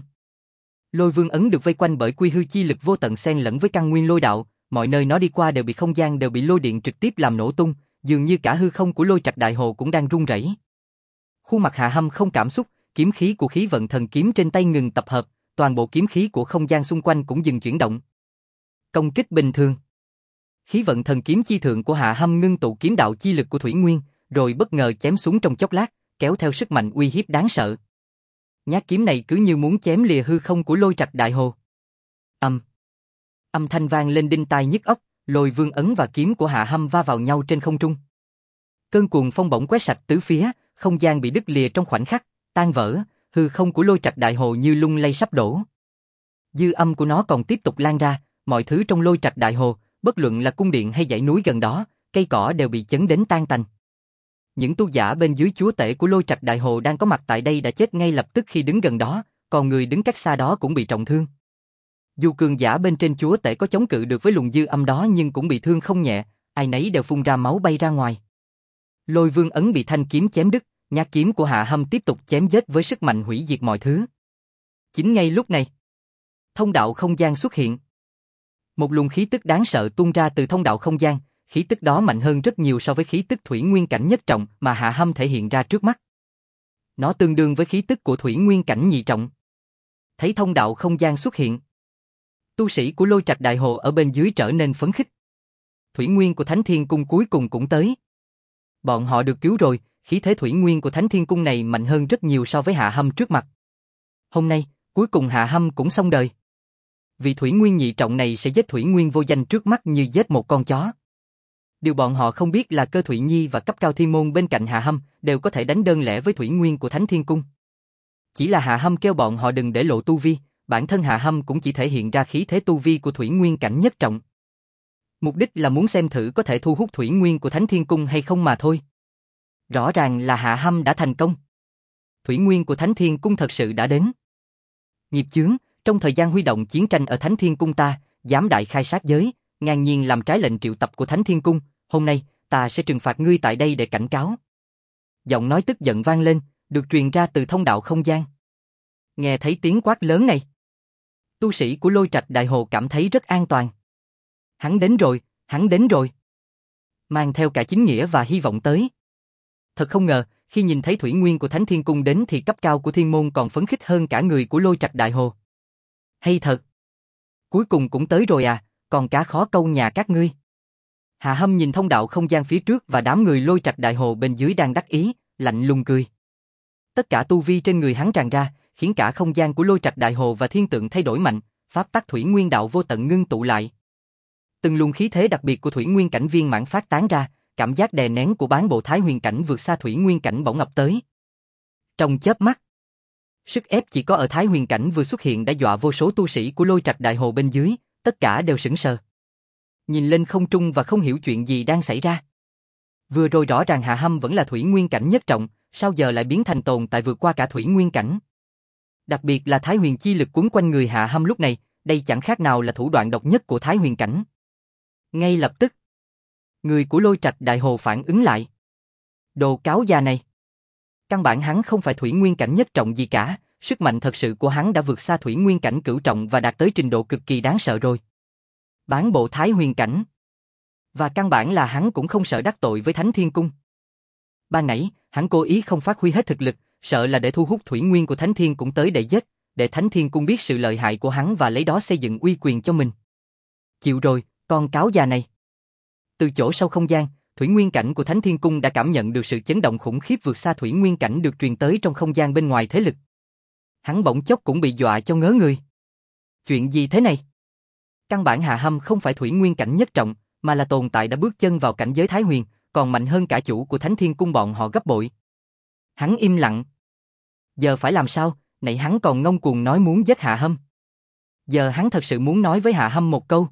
Lôi vương ấn được vây quanh bởi quy hư chi lực vô tận xen lẫn với căn nguyên lôi đạo, mọi nơi nó đi qua đều bị không gian đều bị lôi điện trực tiếp làm nổ tung, dường như cả hư không của Lôi Trạch Đại Hồ cũng đang rung rẩy. Khuôn mặt Hạ Hâm không cảm xúc, kiếm khí của khí vận thần kiếm trên tay ngừng tập hợp, toàn bộ kiếm khí của không gian xung quanh cũng dừng chuyển động. Công kích bình thường. Khí vận thần kiếm chi thượng của Hạ Hâm ngưng tụ kiếm đạo chi lực của thủy nguyên, rồi bất ngờ chém xuống trong chốc lát, kéo theo sức mạnh uy hiếp đáng sợ. Nhát kiếm này cứ như muốn chém lìa hư không của Lôi Trạch Đại Hồ. Âm thanh vang lên đinh tai nhức óc, lôi vương ấn và kiếm của Hạ Hâm va vào nhau trên không trung. Cơn cuồng phong bỗng quét sạch tứ phía, không gian bị đứt lìa trong khoảnh khắc, tan vỡ, hư không của Lôi Trạch Đại Hồ như lung lay sắp đổ. Dư âm của nó còn tiếp tục lan ra, mọi thứ trong Lôi Trạch Đại Hồ, bất luận là cung điện hay dãy núi gần đó, cây cỏ đều bị chấn đến tan tành. Những tu giả bên dưới chúa tể của Lôi Trạch Đại Hồ đang có mặt tại đây đã chết ngay lập tức khi đứng gần đó, còn người đứng cách xa đó cũng bị trọng thương. Dù cường giả bên trên chúa tể có chống cự được với luồng dư âm đó nhưng cũng bị thương không nhẹ, ai nấy đều phun ra máu bay ra ngoài. Lôi vương ấn bị thanh kiếm chém đứt, nhát kiếm của Hạ Hâm tiếp tục chém giết với sức mạnh hủy diệt mọi thứ. Chính ngay lúc này, thông đạo không gian xuất hiện. Một luồng khí tức đáng sợ tuôn ra từ thông đạo không gian, khí tức đó mạnh hơn rất nhiều so với khí tức thủy nguyên cảnh nhất trọng mà Hạ Hâm thể hiện ra trước mắt. Nó tương đương với khí tức của thủy nguyên cảnh nhị trọng. Thấy thông đạo không gian xuất hiện, tu sĩ của Lôi Trạch Đại Hồ ở bên dưới trở nên phấn khích. Thủy nguyên của Thánh Thiên Cung cuối cùng cũng tới. Bọn họ được cứu rồi, khí thế thủy nguyên của Thánh Thiên Cung này mạnh hơn rất nhiều so với Hạ Hâm trước mặt. Hôm nay, cuối cùng Hạ Hâm cũng xong đời. Vì thủy nguyên nhị trọng này sẽ giết thủy nguyên vô danh trước mắt như giết một con chó. Điều bọn họ không biết là Cơ Thụy Nhi và cấp cao thiên môn bên cạnh Hạ Hâm đều có thể đánh đơn lẻ với thủy nguyên của Thánh Thiên Cung. Chỉ là Hạ Hâm kêu bọn họ đừng để lộ tu vi, bản thân Hạ Hâm cũng chỉ thể hiện ra khí thế tu vi của thủy nguyên cảnh nhất trọng. Mục đích là muốn xem thử có thể thu hút thủy nguyên của Thánh Thiên Cung hay không mà thôi. Rõ ràng là Hạ Hâm đã thành công. Thủy nguyên của Thánh Thiên Cung thật sự đã đến. Nghiệp chướng, trong thời gian huy động chiến tranh ở Thánh Thiên Cung ta, dám đại khai sát giới, ngang nhiên làm trái lệnh triệu tập của Thánh Thiên Cung, hôm nay, ta sẽ trừng phạt ngươi tại đây để cảnh cáo. Giọng nói tức giận vang lên, được truyền ra từ thông đạo không gian. Nghe thấy tiếng quát lớn này, tu sĩ của Lôi Trạch Đại Hồ cảm thấy rất an toàn. Hắn đến rồi, hắn đến rồi. Mang theo cả chính nghĩa và hy vọng tới. Thật không ngờ, khi nhìn thấy thủy nguyên của Thánh Thiên Cung đến thì cấp cao của Thiên Môn còn phấn khích hơn cả người của Lôi Trạch Đại Hồ. Hay thật. Cuối cùng cũng tới rồi à, còn cá khó câu nhà các ngươi. Hạ Hâm nhìn thông đạo không gian phía trước và đám người Lôi Trạch Đại Hồ bên dưới đang đắc ý, lạnh lùng cười. Tất cả tu vi trên người hắn tràn ra, khiến cả không gian của Lôi Trạch Đại Hồ và thiên tượng thay đổi mạnh, pháp tắc thủy nguyên đạo vô tận ngưng tụ lại. Từng luồng khí thế đặc biệt của thủy nguyên cảnh viên mãn phát tán ra, cảm giác đè nén của bán bộ thái huyền cảnh vượt xa thủy nguyên cảnh bỗng ập tới. Trong chớp mắt, sức ép chỉ có ở thái huyền cảnh vừa xuất hiện đã dọa vô số tu sĩ của Lôi Trạch Đại Hồ bên dưới, tất cả đều sững sờ. Nhìn lên không trung và không hiểu chuyện gì đang xảy ra. Vừa rồi rõ ràng Hạ Hâm vẫn là thủy nguyên cảnh nhất trọng, sao giờ lại biến thành tồn tại vượt qua cả thủy nguyên cảnh. Đặc biệt là thái huyền chi lực quấn quanh người Hạ Hâm lúc này, đây chẳng khác nào là thủ đoạn độc nhất của thái huyền cảnh. Ngay lập tức, người của Lôi Trạch Đại Hồ phản ứng lại. Đồ cáo già này. Căn bản hắn không phải thủy nguyên cảnh nhất trọng gì cả, sức mạnh thật sự của hắn đã vượt xa thủy nguyên cảnh cửu trọng và đạt tới trình độ cực kỳ đáng sợ rồi. Bán bộ thái huyền cảnh. Và căn bản là hắn cũng không sợ đắc tội với Thánh Thiên Cung. Ban nãy, hắn cố ý không phát huy hết thực lực, sợ là để thu hút thủy nguyên của Thánh Thiên cũng tới để giết, để Thánh Thiên Cung biết sự lợi hại của hắn và lấy đó xây dựng uy quyền cho mình. Chịu rồi, con cáo già này. Từ chỗ sâu không gian, thủy nguyên cảnh của Thánh Thiên Cung đã cảm nhận được sự chấn động khủng khiếp vượt xa thủy nguyên cảnh được truyền tới trong không gian bên ngoài thế lực. Hắn bỗng chốc cũng bị dọa cho ngớ người. Chuyện gì thế này? Căn bản Hạ Hâm không phải thủy nguyên cảnh nhất trọng, mà là tồn tại đã bước chân vào cảnh giới thái huyền, còn mạnh hơn cả chủ của Thánh Thiên Cung bọn họ gấp bội. Hắn im lặng. Giờ phải làm sao, nãy hắn còn ngông cuồng nói muốn giết Hạ Hâm. Giờ hắn thật sự muốn nói với Hạ Hâm một câu.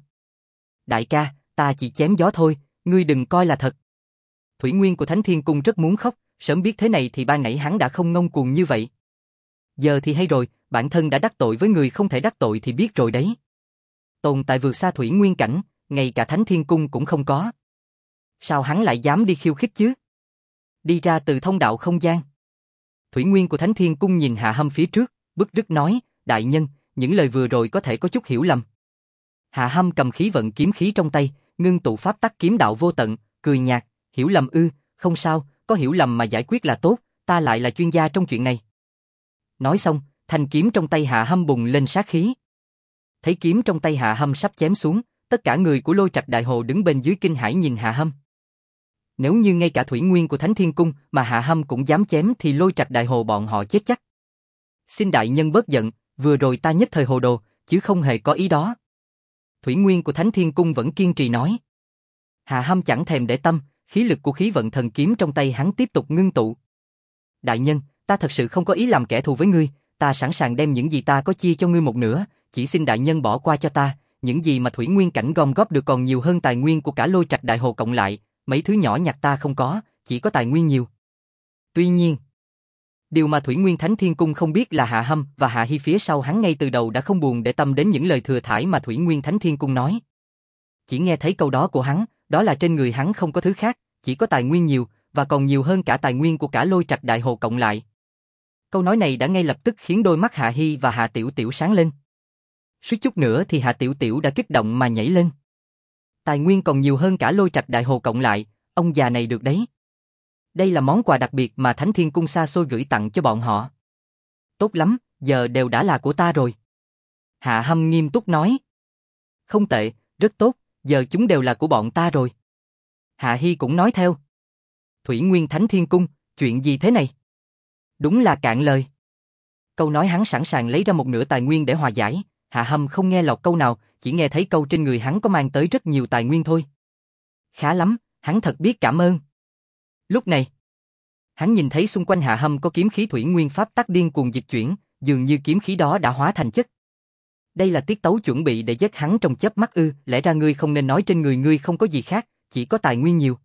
Đại ca, ta chỉ chém gió thôi, ngươi đừng coi là thật. Thủy nguyên của Thánh Thiên Cung rất muốn khóc, sớm biết thế này thì ban nãy hắn đã không ngông cuồng như vậy. Giờ thì hay rồi, bản thân đã đắc tội với người không thể đắc tội thì biết rồi đấy. Tồn tại vượt xa thủy nguyên cảnh, ngay cả Thánh Thiên Cung cũng không có. Sao hắn lại dám đi khiêu khích chứ? Đi ra từ thông đạo không gian. Thủy nguyên của Thánh Thiên Cung nhìn Hạ Hâm phía trước, bức rứt nói, đại nhân, những lời vừa rồi có thể có chút hiểu lầm. Hạ Hâm cầm khí vận kiếm khí trong tay, ngưng tụ pháp tắc kiếm đạo vô tận, cười nhạt, hiểu lầm ư, không sao, có hiểu lầm mà giải quyết là tốt, ta lại là chuyên gia trong chuyện này. Nói xong, thanh kiếm trong tay Hạ Hâm bùng lên sát khí. Thấy kiếm trong tay Hạ Hâm sắp chém xuống, tất cả người của Lôi Trạch Đại Hồ đứng bên dưới kinh hãi nhìn Hạ Hâm. Nếu như ngay cả thủy nguyên của Thánh Thiên Cung mà Hạ Hâm cũng dám chém thì Lôi Trạch Đại Hồ bọn họ chết chắc. Xin đại nhân bớt giận, vừa rồi ta nhất thời hồ đồ, chứ không hề có ý đó. Thủy nguyên của Thánh Thiên Cung vẫn kiên trì nói. Hạ Hâm chẳng thèm để tâm, khí lực của khí vận thần kiếm trong tay hắn tiếp tục ngưng tụ. Đại nhân, ta thật sự không có ý làm kẻ thù với ngươi, ta sẵn sàng đem những gì ta có chia cho ngươi một nửa, chỉ xin đại nhân bỏ qua cho ta, những gì mà thủy nguyên cảnh gom góp được còn nhiều hơn tài nguyên của cả Lôi Trạch Đại Hồ cộng lại, mấy thứ nhỏ nhặt ta không có, chỉ có tài nguyên nhiều. Tuy nhiên, điều mà Thủy Nguyên Thánh Thiên Cung không biết là Hạ Hâm và Hạ Hi phía sau hắn ngay từ đầu đã không buồn để tâm đến những lời thừa thãi mà Thủy Nguyên Thánh Thiên Cung nói. Chỉ nghe thấy câu đó của hắn, đó là trên người hắn không có thứ khác, chỉ có tài nguyên nhiều, và còn nhiều hơn cả tài nguyên của cả Lôi Trạch Đại Hồ cộng lại. Câu nói này đã ngay lập tức khiến đôi mắt Hạ Hi và Hạ Tiểu Tiểu sáng lên. Suýt chút nữa thì Hạ Tiểu Tiểu đã kích động mà nhảy lên. Tài nguyên còn nhiều hơn cả Lôi Trạch Đại Hồ cộng lại, ông già này được đấy. Đây là món quà đặc biệt mà Thánh Thiên Cung xa xôi gửi tặng cho bọn họ. Tốt lắm, giờ đều đã là của ta rồi. Hạ Hâm nghiêm túc nói. Không tệ, rất tốt, giờ chúng đều là của bọn ta rồi. Hạ Hi cũng nói theo. Thủy Nguyên Thánh Thiên Cung, chuyện gì thế này? Đúng là cạn lời. Câu nói hắn sẵn sàng lấy ra một nửa tài nguyên để hòa giải, Hạ Hâm không nghe lọt câu nào, chỉ nghe thấy câu trên người hắn có mang tới rất nhiều tài nguyên thôi. Khá lắm, hắn thật biết cảm ơn. Lúc này, hắn nhìn thấy xung quanh Hạ Hâm có kiếm khí thủy nguyên pháp tắc điên cuồng dịch chuyển, dường như kiếm khí đó đã hóa thành chất. Đây là tiết tấu chuẩn bị để giết hắn trong chớp mắt ư? Lẽ ra ngươi không nên nói trên người ngươi không có gì khác, chỉ có tài nguyên nhiều.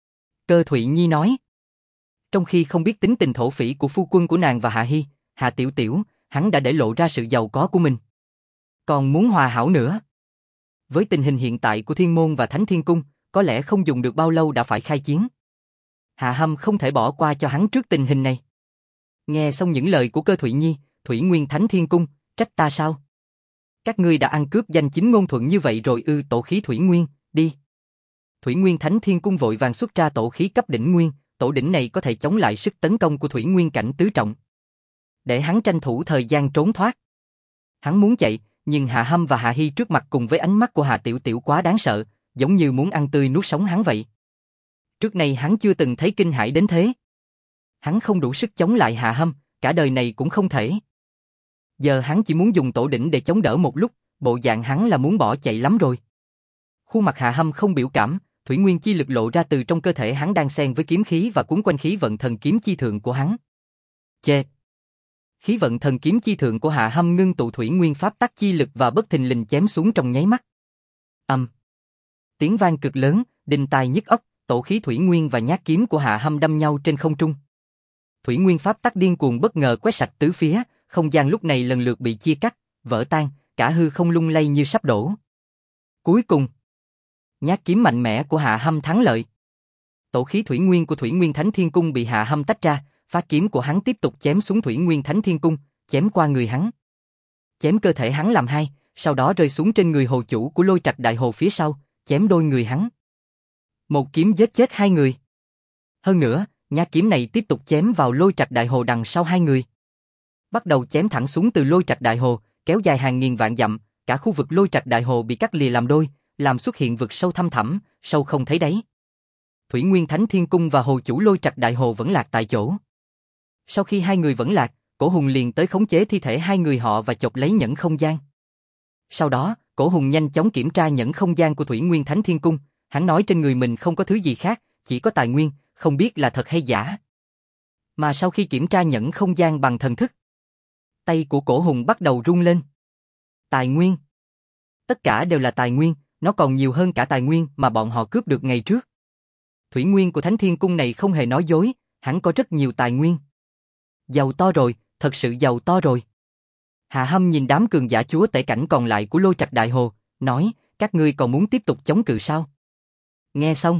Cơ Thụy Nhi nói. Trong khi không biết tính tình thổ phỉ của phu quân của nàng và Hạ Hi, Hạ Tiểu Tiểu, hắn đã để lộ ra sự giàu có của mình. Còn muốn hòa hảo nữa. với tình hình hiện tại của Thiên Môn và Thánh Thiên Cung, có lẽ không dùng được bao lâu đã phải khai chiến. Hạ Hâm không thể bỏ qua cho hắn trước tình hình này. Nghe xong những lời của Cơ Thụy Nhi, Thủy Nguyên Thánh Thiên Cung, trách ta sao? Các ngươi đã ăn cướp danh chính ngôn thuận như vậy rồi ư? Tổ khí Thủy Nguyên, đi. Thủy Nguyên Thánh Thiên Cung vội vàng xuất ra tổ khí cấp đỉnh nguyên, tổ đỉnh này có thể chống lại sức tấn công của Thủy Nguyên cảnh tứ trọng. Để hắn tranh thủ thời gian trốn thoát. Hắn muốn chạy, nhưng Hạ Hâm và Hạ Hi trước mặt cùng với ánh mắt của Hạ Tiểu Tiểu quá đáng sợ, giống như muốn ăn tươi nuốt sống hắn vậy. Trước này hắn chưa từng thấy kinh hãi đến thế. Hắn không đủ sức chống lại Hạ Hâm, cả đời này cũng không thể. Giờ hắn chỉ muốn dùng tổ đỉnh để chống đỡ một lúc, bộ dạng hắn là muốn bỏ chạy lắm rồi. Khuôn mặt Hạ Hâm không biểu cảm, thủy nguyên chi lực lộ ra từ trong cơ thể hắn đang xen với kiếm khí và cuốn quanh khí vận thần kiếm chi thượng của hắn. Chê! Khí vận thần kiếm chi thượng của Hạ Hâm ngưng tụ thủy nguyên pháp tắc chi lực và bất thình lình chém xuống trong nháy mắt. Tiếng vang cực lớn, đinh tai nhức óc, tổ khí thủy nguyên và nhát kiếm của Hạ Hâm đâm nhau trên không trung. Thủy nguyên pháp tắc điên cuồng bất ngờ quét sạch tứ phía, không gian lúc này lần lượt bị chia cắt, vỡ tan, cả hư không lung lay như sắp đổ. Cuối cùng, nhát kiếm mạnh mẽ của Hạ Hâm thắng lợi. Tổ khí thủy nguyên của Thủy Nguyên Thánh Thiên Cung bị Hạ Hâm tách ra, phát kiếm của hắn tiếp tục chém xuống Thủy Nguyên Thánh Thiên Cung, chém qua người hắn. Chém cơ thể hắn làm hai, sau đó rơi xuống trên người hồ chủ của Lôi Trạch Đại Hồ phía sau, chém đôi người hắn. Một kiếm giết chết hai người. Hơn nữa, nhát kiếm này tiếp tục chém vào Lôi Trạch Đại Hồ đằng sau hai người. Bắt đầu chém thẳng xuống từ Lôi Trạch Đại Hồ, kéo dài hàng nghìn vạn dặm, cả khu vực Lôi Trạch Đại Hồ bị cắt lìa làm đôi, làm xuất hiện vực sâu thăm thẳm, sâu không thấy đáy. Thủy Nguyên Thánh Thiên Cung và hồ chủ Lôi Trạch Đại Hồ vẫn lạc tại chỗ. Sau khi hai người vẫn lạc, Cổ Hùng liền tới khống chế thi thể hai người họ và chộp lấy nhẫn không gian. Sau đó, Cổ Hùng nhanh chóng kiểm tra nhẫn không gian của Thủy Nguyên Thánh Thiên Cung, hắn nói trên người mình không có thứ gì khác, chỉ có tài nguyên, không biết là thật hay giả. Mà sau khi kiểm tra nhẫn không gian bằng thần thức, tay của Cổ Hùng bắt đầu run lên. Tài nguyên. Tất cả đều là tài nguyên, nó còn nhiều hơn cả tài nguyên mà bọn họ cướp được ngày trước. Thủy nguyên của Thánh Thiên Cung này không hề nói dối, hắn có rất nhiều tài nguyên. Giàu to rồi, thật sự giàu to rồi. Hạ Hâm nhìn đám cường giả chúa tể cảnh còn lại của Lôi Trạch Đại Hồ, nói, các ngươi còn muốn tiếp tục chống cự sao? Nghe xong,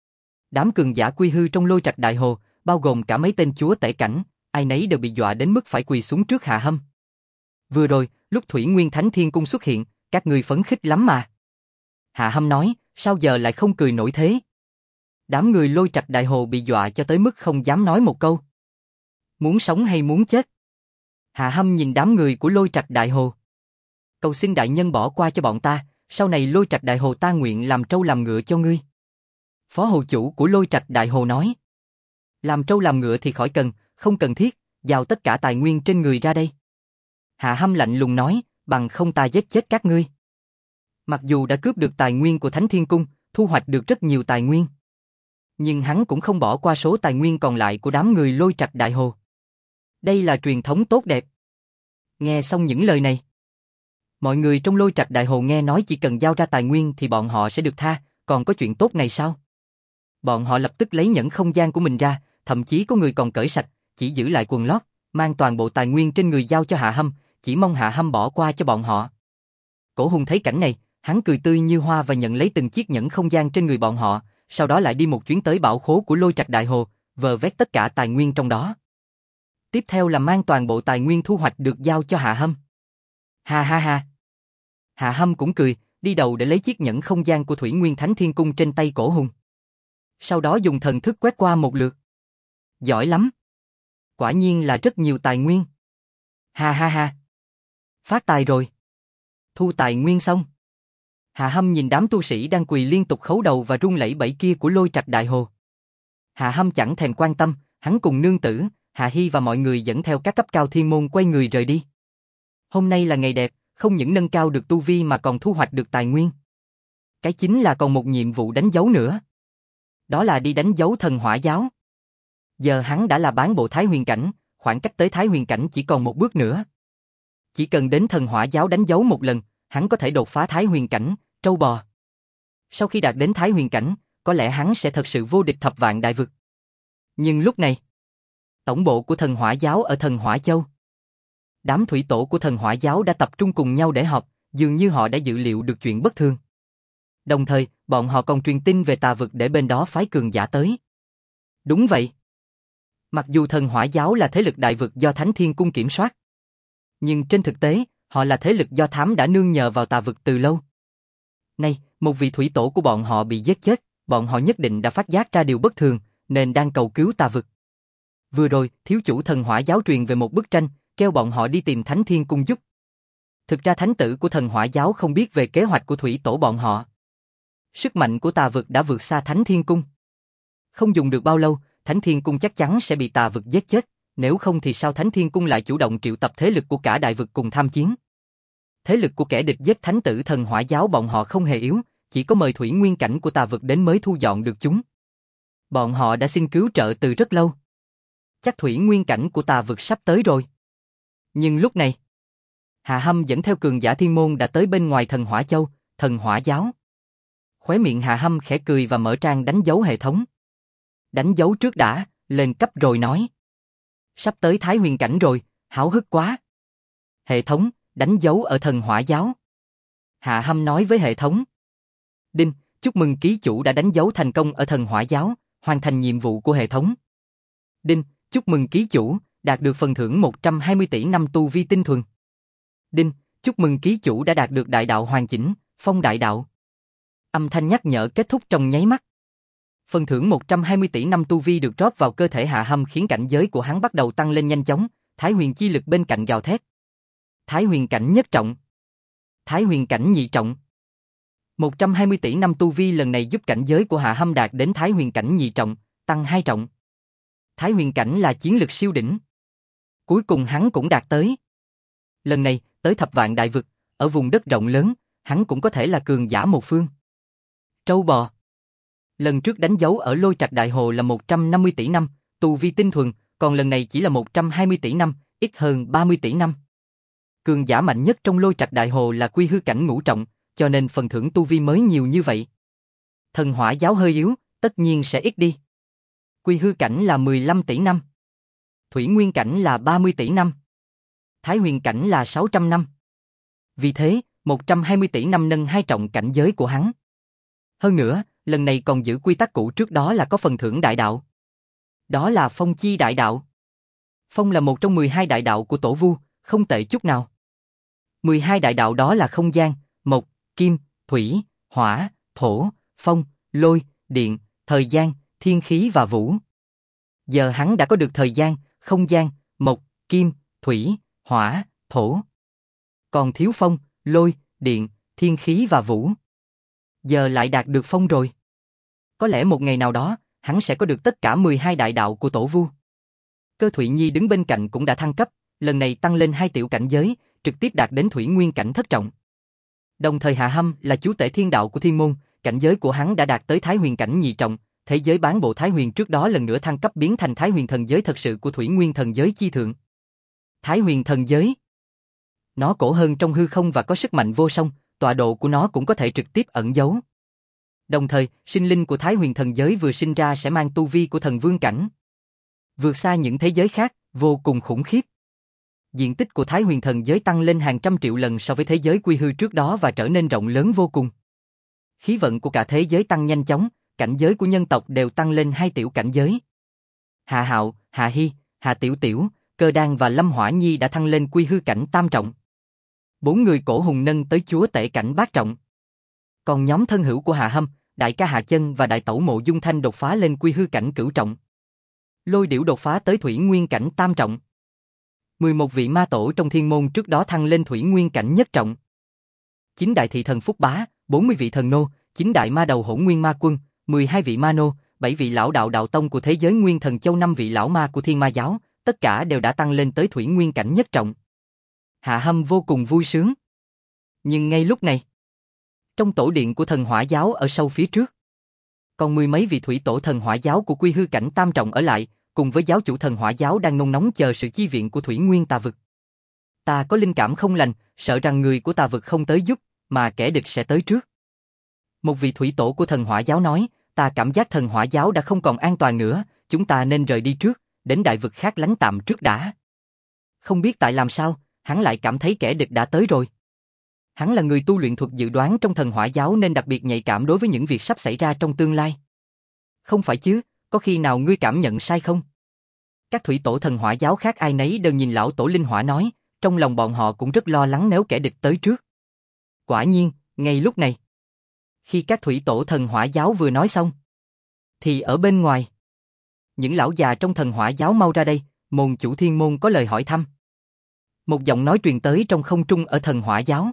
đám cường giả quy hư trong Lôi Trạch Đại Hồ, bao gồm cả mấy tên chúa tể cảnh, ai nấy đều bị dọa đến mức phải quỳ xuống trước Hạ Hâm. Vừa rồi, lúc Thủy Nguyên Thánh Thiên Cung xuất hiện, các ngươi phấn khích lắm mà. Hạ Hâm nói, sao giờ lại không cười nổi thế? Đám người Lôi Trạch Đại Hồ bị dọa cho tới mức không dám nói một câu. Muốn sống hay muốn chết? Hạ Hâm nhìn đám người của Lôi Trạch Đại Hồ. Cầu xin đại nhân bỏ qua cho bọn ta, sau này Lôi Trạch Đại Hồ ta nguyện làm trâu làm ngựa cho ngươi. Phó hồ chủ của Lôi Trạch Đại Hồ nói. Làm trâu làm ngựa thì khỏi cần, không cần thiết, giao tất cả tài nguyên trên người ra đây. Hạ Hâm lạnh lùng nói, bằng không ta giết chết các ngươi. Mặc dù đã cướp được tài nguyên của Thánh Thiên Cung, thu hoạch được rất nhiều tài nguyên, nhưng hắn cũng không bỏ qua số tài nguyên còn lại của đám người Lôi Trạch Đại Hồ. Đây là truyền thống tốt đẹp. Nghe xong những lời này, mọi người trong Lôi Trạch Đại Hồ nghe nói chỉ cần giao ra tài nguyên thì bọn họ sẽ được tha, còn có chuyện tốt này sao? Bọn họ lập tức lấy nhẫn không gian của mình ra, thậm chí có người còn cởi sạch, chỉ giữ lại quần lót, mang toàn bộ tài nguyên trên người giao cho Hạ Hâm, chỉ mong Hạ Hâm bỏ qua cho bọn họ. Cổ Hùng thấy cảnh này, hắn cười tươi như hoa và nhận lấy từng chiếc nhẫn không gian trên người bọn họ, sau đó lại đi một chuyến tới bảo khố của Lôi Trạch Đại Hồ, vơ vét tất cả tài nguyên trong đó. Tiếp theo là mang toàn bộ tài nguyên thu hoạch được giao cho Hạ Hâm. Ha ha ha. Hạ Hâm cũng cười, đi đầu để lấy chiếc nhẫn không gian của Thủy Nguyên Thánh Thiên Cung trên tay Cổ Hùng. Sau đó dùng thần thức quét qua một lượt. Giỏi lắm. Quả nhiên là rất nhiều tài nguyên. Ha ha ha. Phát tài rồi. Thu tài nguyên xong. Hạ Hâm nhìn đám tu sĩ đang quỳ liên tục khấu đầu và run lẩy bẩy kia của Lôi Trạch Đại Hồ. Hạ Hâm chẳng thèm quan tâm, hắn cùng nương tử, Hạ Hi và mọi người dẫn theo các cấp cao thiên môn quay người rời đi. Hôm nay là ngày đẹp, không những nâng cao được tu vi mà còn thu hoạch được tài nguyên. Cái chính là còn một nhiệm vụ đánh dấu nữa. Đó là đi đánh dấu thần hỏa giáo. Giờ hắn đã là bán bộ Thái Huyền Cảnh, khoảng cách tới Thái Huyền Cảnh chỉ còn một bước nữa. Chỉ cần đến thần hỏa giáo đánh dấu một lần, hắn có thể đột phá Thái Huyền Cảnh, trâu bò. Sau khi đạt đến Thái Huyền Cảnh, có lẽ hắn sẽ thật sự vô địch thập vạn đại vực. Nhưng lúc này, tổng bộ của thần hỏa giáo ở thần hỏa châu. Đám thủy tổ của thần hỏa giáo đã tập trung cùng nhau để họp, dường như họ đã dự liệu được chuyện bất thường. Đồng thời, bọn họ còn truyền tin về Tà vực để bên đó phái cường giả tới. Đúng vậy. Mặc dù Thần Hỏa giáo là thế lực đại vực do Thánh Thiên Cung kiểm soát, nhưng trên thực tế, họ là thế lực do thám đã nương nhờ vào Tà vực từ lâu. Nay, một vị thủy tổ của bọn họ bị giết chết, bọn họ nhất định đã phát giác ra điều bất thường, nên đang cầu cứu Tà vực. Vừa rồi, thiếu chủ Thần Hỏa giáo truyền về một bức tranh, kêu bọn họ đi tìm Thánh Thiên Cung giúp. Thực ra thánh tử của Thần Hỏa giáo không biết về kế hoạch của thủy tổ bọn họ. Sức mạnh của Tà vực đã vượt xa Thánh Thiên Cung. Không dùng được bao lâu, Thánh Thiên Cung chắc chắn sẽ bị Tà vực giết chết, nếu không thì sao Thánh Thiên Cung lại chủ động triệu tập thế lực của cả đại vực cùng tham chiến. Thế lực của kẻ địch giết thánh tử Thần Hỏa giáo bọn họ không hề yếu, chỉ có mời thủy nguyên cảnh của Tà vực đến mới thu dọn được chúng. Bọn họ đã xin cứu trợ từ rất lâu. Chắc thủy nguyên cảnh của Tà vực sắp tới rồi. Nhưng lúc này, Hạ Hâm dẫn theo cường giả thiên môn đã tới bên ngoài Thần Hỏa Châu, Thần Hỏa giáo. Khóe miệng Hạ Hâm khẽ cười và mở trang đánh dấu hệ thống. Đánh dấu trước đã, lên cấp rồi nói. Sắp tới Thái Huyền cảnh rồi, háo hức quá. Hệ thống, đánh dấu ở Thần Hỏa giáo. Hạ Hâm nói với hệ thống. Đinh, chúc mừng ký chủ đã đánh dấu thành công ở Thần Hỏa giáo, hoàn thành nhiệm vụ của hệ thống. Đinh, chúc mừng ký chủ, đạt được phần thưởng 120 tỷ năm tu vi tinh thuần. Đinh, chúc mừng ký chủ đã đạt được đại đạo hoàn chỉnh, phong đại đạo. Âm thanh nhắc nhở kết thúc trong nháy mắt. Phần thưởng 120 tỷ năm tu vi được rót vào cơ thể Hạ Hâm khiến cảnh giới của hắn bắt đầu tăng lên nhanh chóng, Thái Huyền chi lực bên cạnh gào thét. Thái Huyền cảnh nhất trọng. Thái Huyền cảnh nhị trọng. 120 tỷ năm tu vi lần này giúp cảnh giới của Hạ Hâm đạt đến Thái Huyền cảnh nhị trọng, tăng 2 trọng. Thái Huyền cảnh là chiến lực siêu đỉnh. Cuối cùng hắn cũng đạt tới. Lần này, tới thập vạn đại vực, ở vùng đất rộng lớn, hắn cũng có thể là cường giả một phương. Trâu bò. Lần trước đánh dấu ở Lôi Trạch Đại Hồ là 150 tỷ năm, tu vi tinh thuần, còn lần này chỉ là 120 tỷ năm, ít hơn 30 tỷ năm. Cường giả mạnh nhất trong Lôi Trạch Đại Hồ là quy hư cảnh ngũ trọng, cho nên phần thưởng tu vi mới nhiều như vậy. Thần Hỏa giáo hơi yếu, tất nhiên sẽ ít đi. Quy hư cảnh là 15 tỷ năm. Thủy nguyên cảnh là 30 tỷ năm. Thái huyền cảnh là 600 năm. Vì thế, 120 tỷ năm nâng 2 trọng cảnh giới của hắn. Hơn nữa, lần này còn giữ quy tắc cũ trước đó là có phần thưởng đại đạo. Đó là phong chi đại đạo. Phong là một trong 12 đại đạo của Tổ Vu, không tệ chút nào. 12 đại đạo đó là không gian, mộc, kim, thủy, hỏa, thổ, phong, lôi, điện, thời gian, thiên khí và vũ. Giờ hắn đã có được thời gian, không gian, mộc, kim, thủy, hỏa, thổ. Còn thiếu phong, lôi, điện, thiên khí và vũ. Giờ lại đạt được phong rồi. Có lẽ một ngày nào đó, hắn sẽ có được tất cả 12 đại đạo của Tổ Vu. Cơ Thụy Nhi đứng bên cạnh cũng đã thăng cấp, lần này tăng lên 2 tiểu cảnh giới, trực tiếp đạt đến thủy nguyên cảnh thất trọng. Đồng thời Hạ Hâm là chúa tể thiên đạo của thiên môn, cảnh giới của hắn đã đạt tới Thái Huyền cảnh nhị trọng, thế giới bán bộ Thái Huyền trước đó lần nữa thăng cấp biến thành Thái Huyền thần giới thật sự của Thủy Nguyên thần giới chi thượng. Thái Huyền thần giới. Nó cổ hơn trong hư không và có sức mạnh vô song, tọa độ của nó cũng có thể trực tiếp ẩn giấu. Đồng thời, sinh linh của Thái Huyền thần giới vừa sinh ra sẽ mang tu vi của thần vương cảnh. Vượt xa những thế giới khác, vô cùng khủng khiếp. Diện tích của Thái Huyền thần giới tăng lên hàng trăm triệu lần so với thế giới quy hư trước đó và trở nên rộng lớn vô cùng. Khí vận của cả thế giới tăng nhanh chóng, cảnh giới của nhân tộc đều tăng lên 2 tiểu cảnh giới. Hạ Hạo, Hạ Hy, Hạ Tiểu Tiểu, Cơ Đan và Lâm Hỏa Nhi đã thăng lên quy hư cảnh tam trọng. 4 người cổ hùng nâng tới chúa tể cảnh bát trọng. Còn nhóm thân hữu của Hạ Hâm, đại ca Hạ Chân và đại tẩu Mộ Dung Thanh đột phá lên quy hư cảnh cửu trọng. Lôi Điểu đột phá tới thủy nguyên cảnh tam trọng. 11 vị ma tổ trong thiên môn trước đó thăng lên thủy nguyên cảnh nhất trọng. 9 đại thị thần Phúc Bá, 40 vị thần nô, 9 đại ma đầu Hỗn Nguyên Ma Quân, 12 vị ma nô, 7 vị lão đạo đạo tông của thế giới Nguyên Thần Châu, 5 vị lão ma của Thiên Ma giáo, tất cả đều đã tăng lên tới thủy nguyên cảnh nhất trọng. Hạ Hâm vô cùng vui sướng. Nhưng ngay lúc này, trong tổ điện của Thần Hỏa giáo ở sâu phía trước, còn 10 mấy vị thủy tổ Thần Hỏa giáo của quy hư cảnh tam trọng ở lại, cùng với giáo chủ Thần Hỏa giáo đang nôn nóng chờ sự chi viện của Thủy Nguyên Tà vực. Ta có linh cảm không lành, sợ rằng người của Tà vực không tới giúp, mà kẻ địch sẽ tới trước. Một vị thủy tổ của Thần Hỏa giáo nói, ta cảm giác Thần Hỏa giáo đã không còn an toàn nữa, chúng ta nên rời đi trước, đến đại vực khác lánh tạm trước đã. Không biết tại làm sao, hắn lại cảm thấy kẻ địch đã tới rồi. Hắn là người tu luyện thuật dự đoán trong thần hỏa giáo nên đặc biệt nhạy cảm đối với những việc sắp xảy ra trong tương lai. Không phải chứ, có khi nào ngươi cảm nhận sai không? Các thủy tổ thần hỏa giáo khác ai nấy đều nhìn lão tổ linh hỏa nói, trong lòng bọn họ cũng rất lo lắng nếu kẻ địch tới trước. Quả nhiên, ngay lúc này, khi các thủy tổ thần hỏa giáo vừa nói xong, thì ở bên ngoài, những lão già trong thần hỏa giáo mau ra đây, môn chủ thiên môn có lời hỏi thăm. Một giọng nói truyền tới trong không trung ở thần hỏa giáo.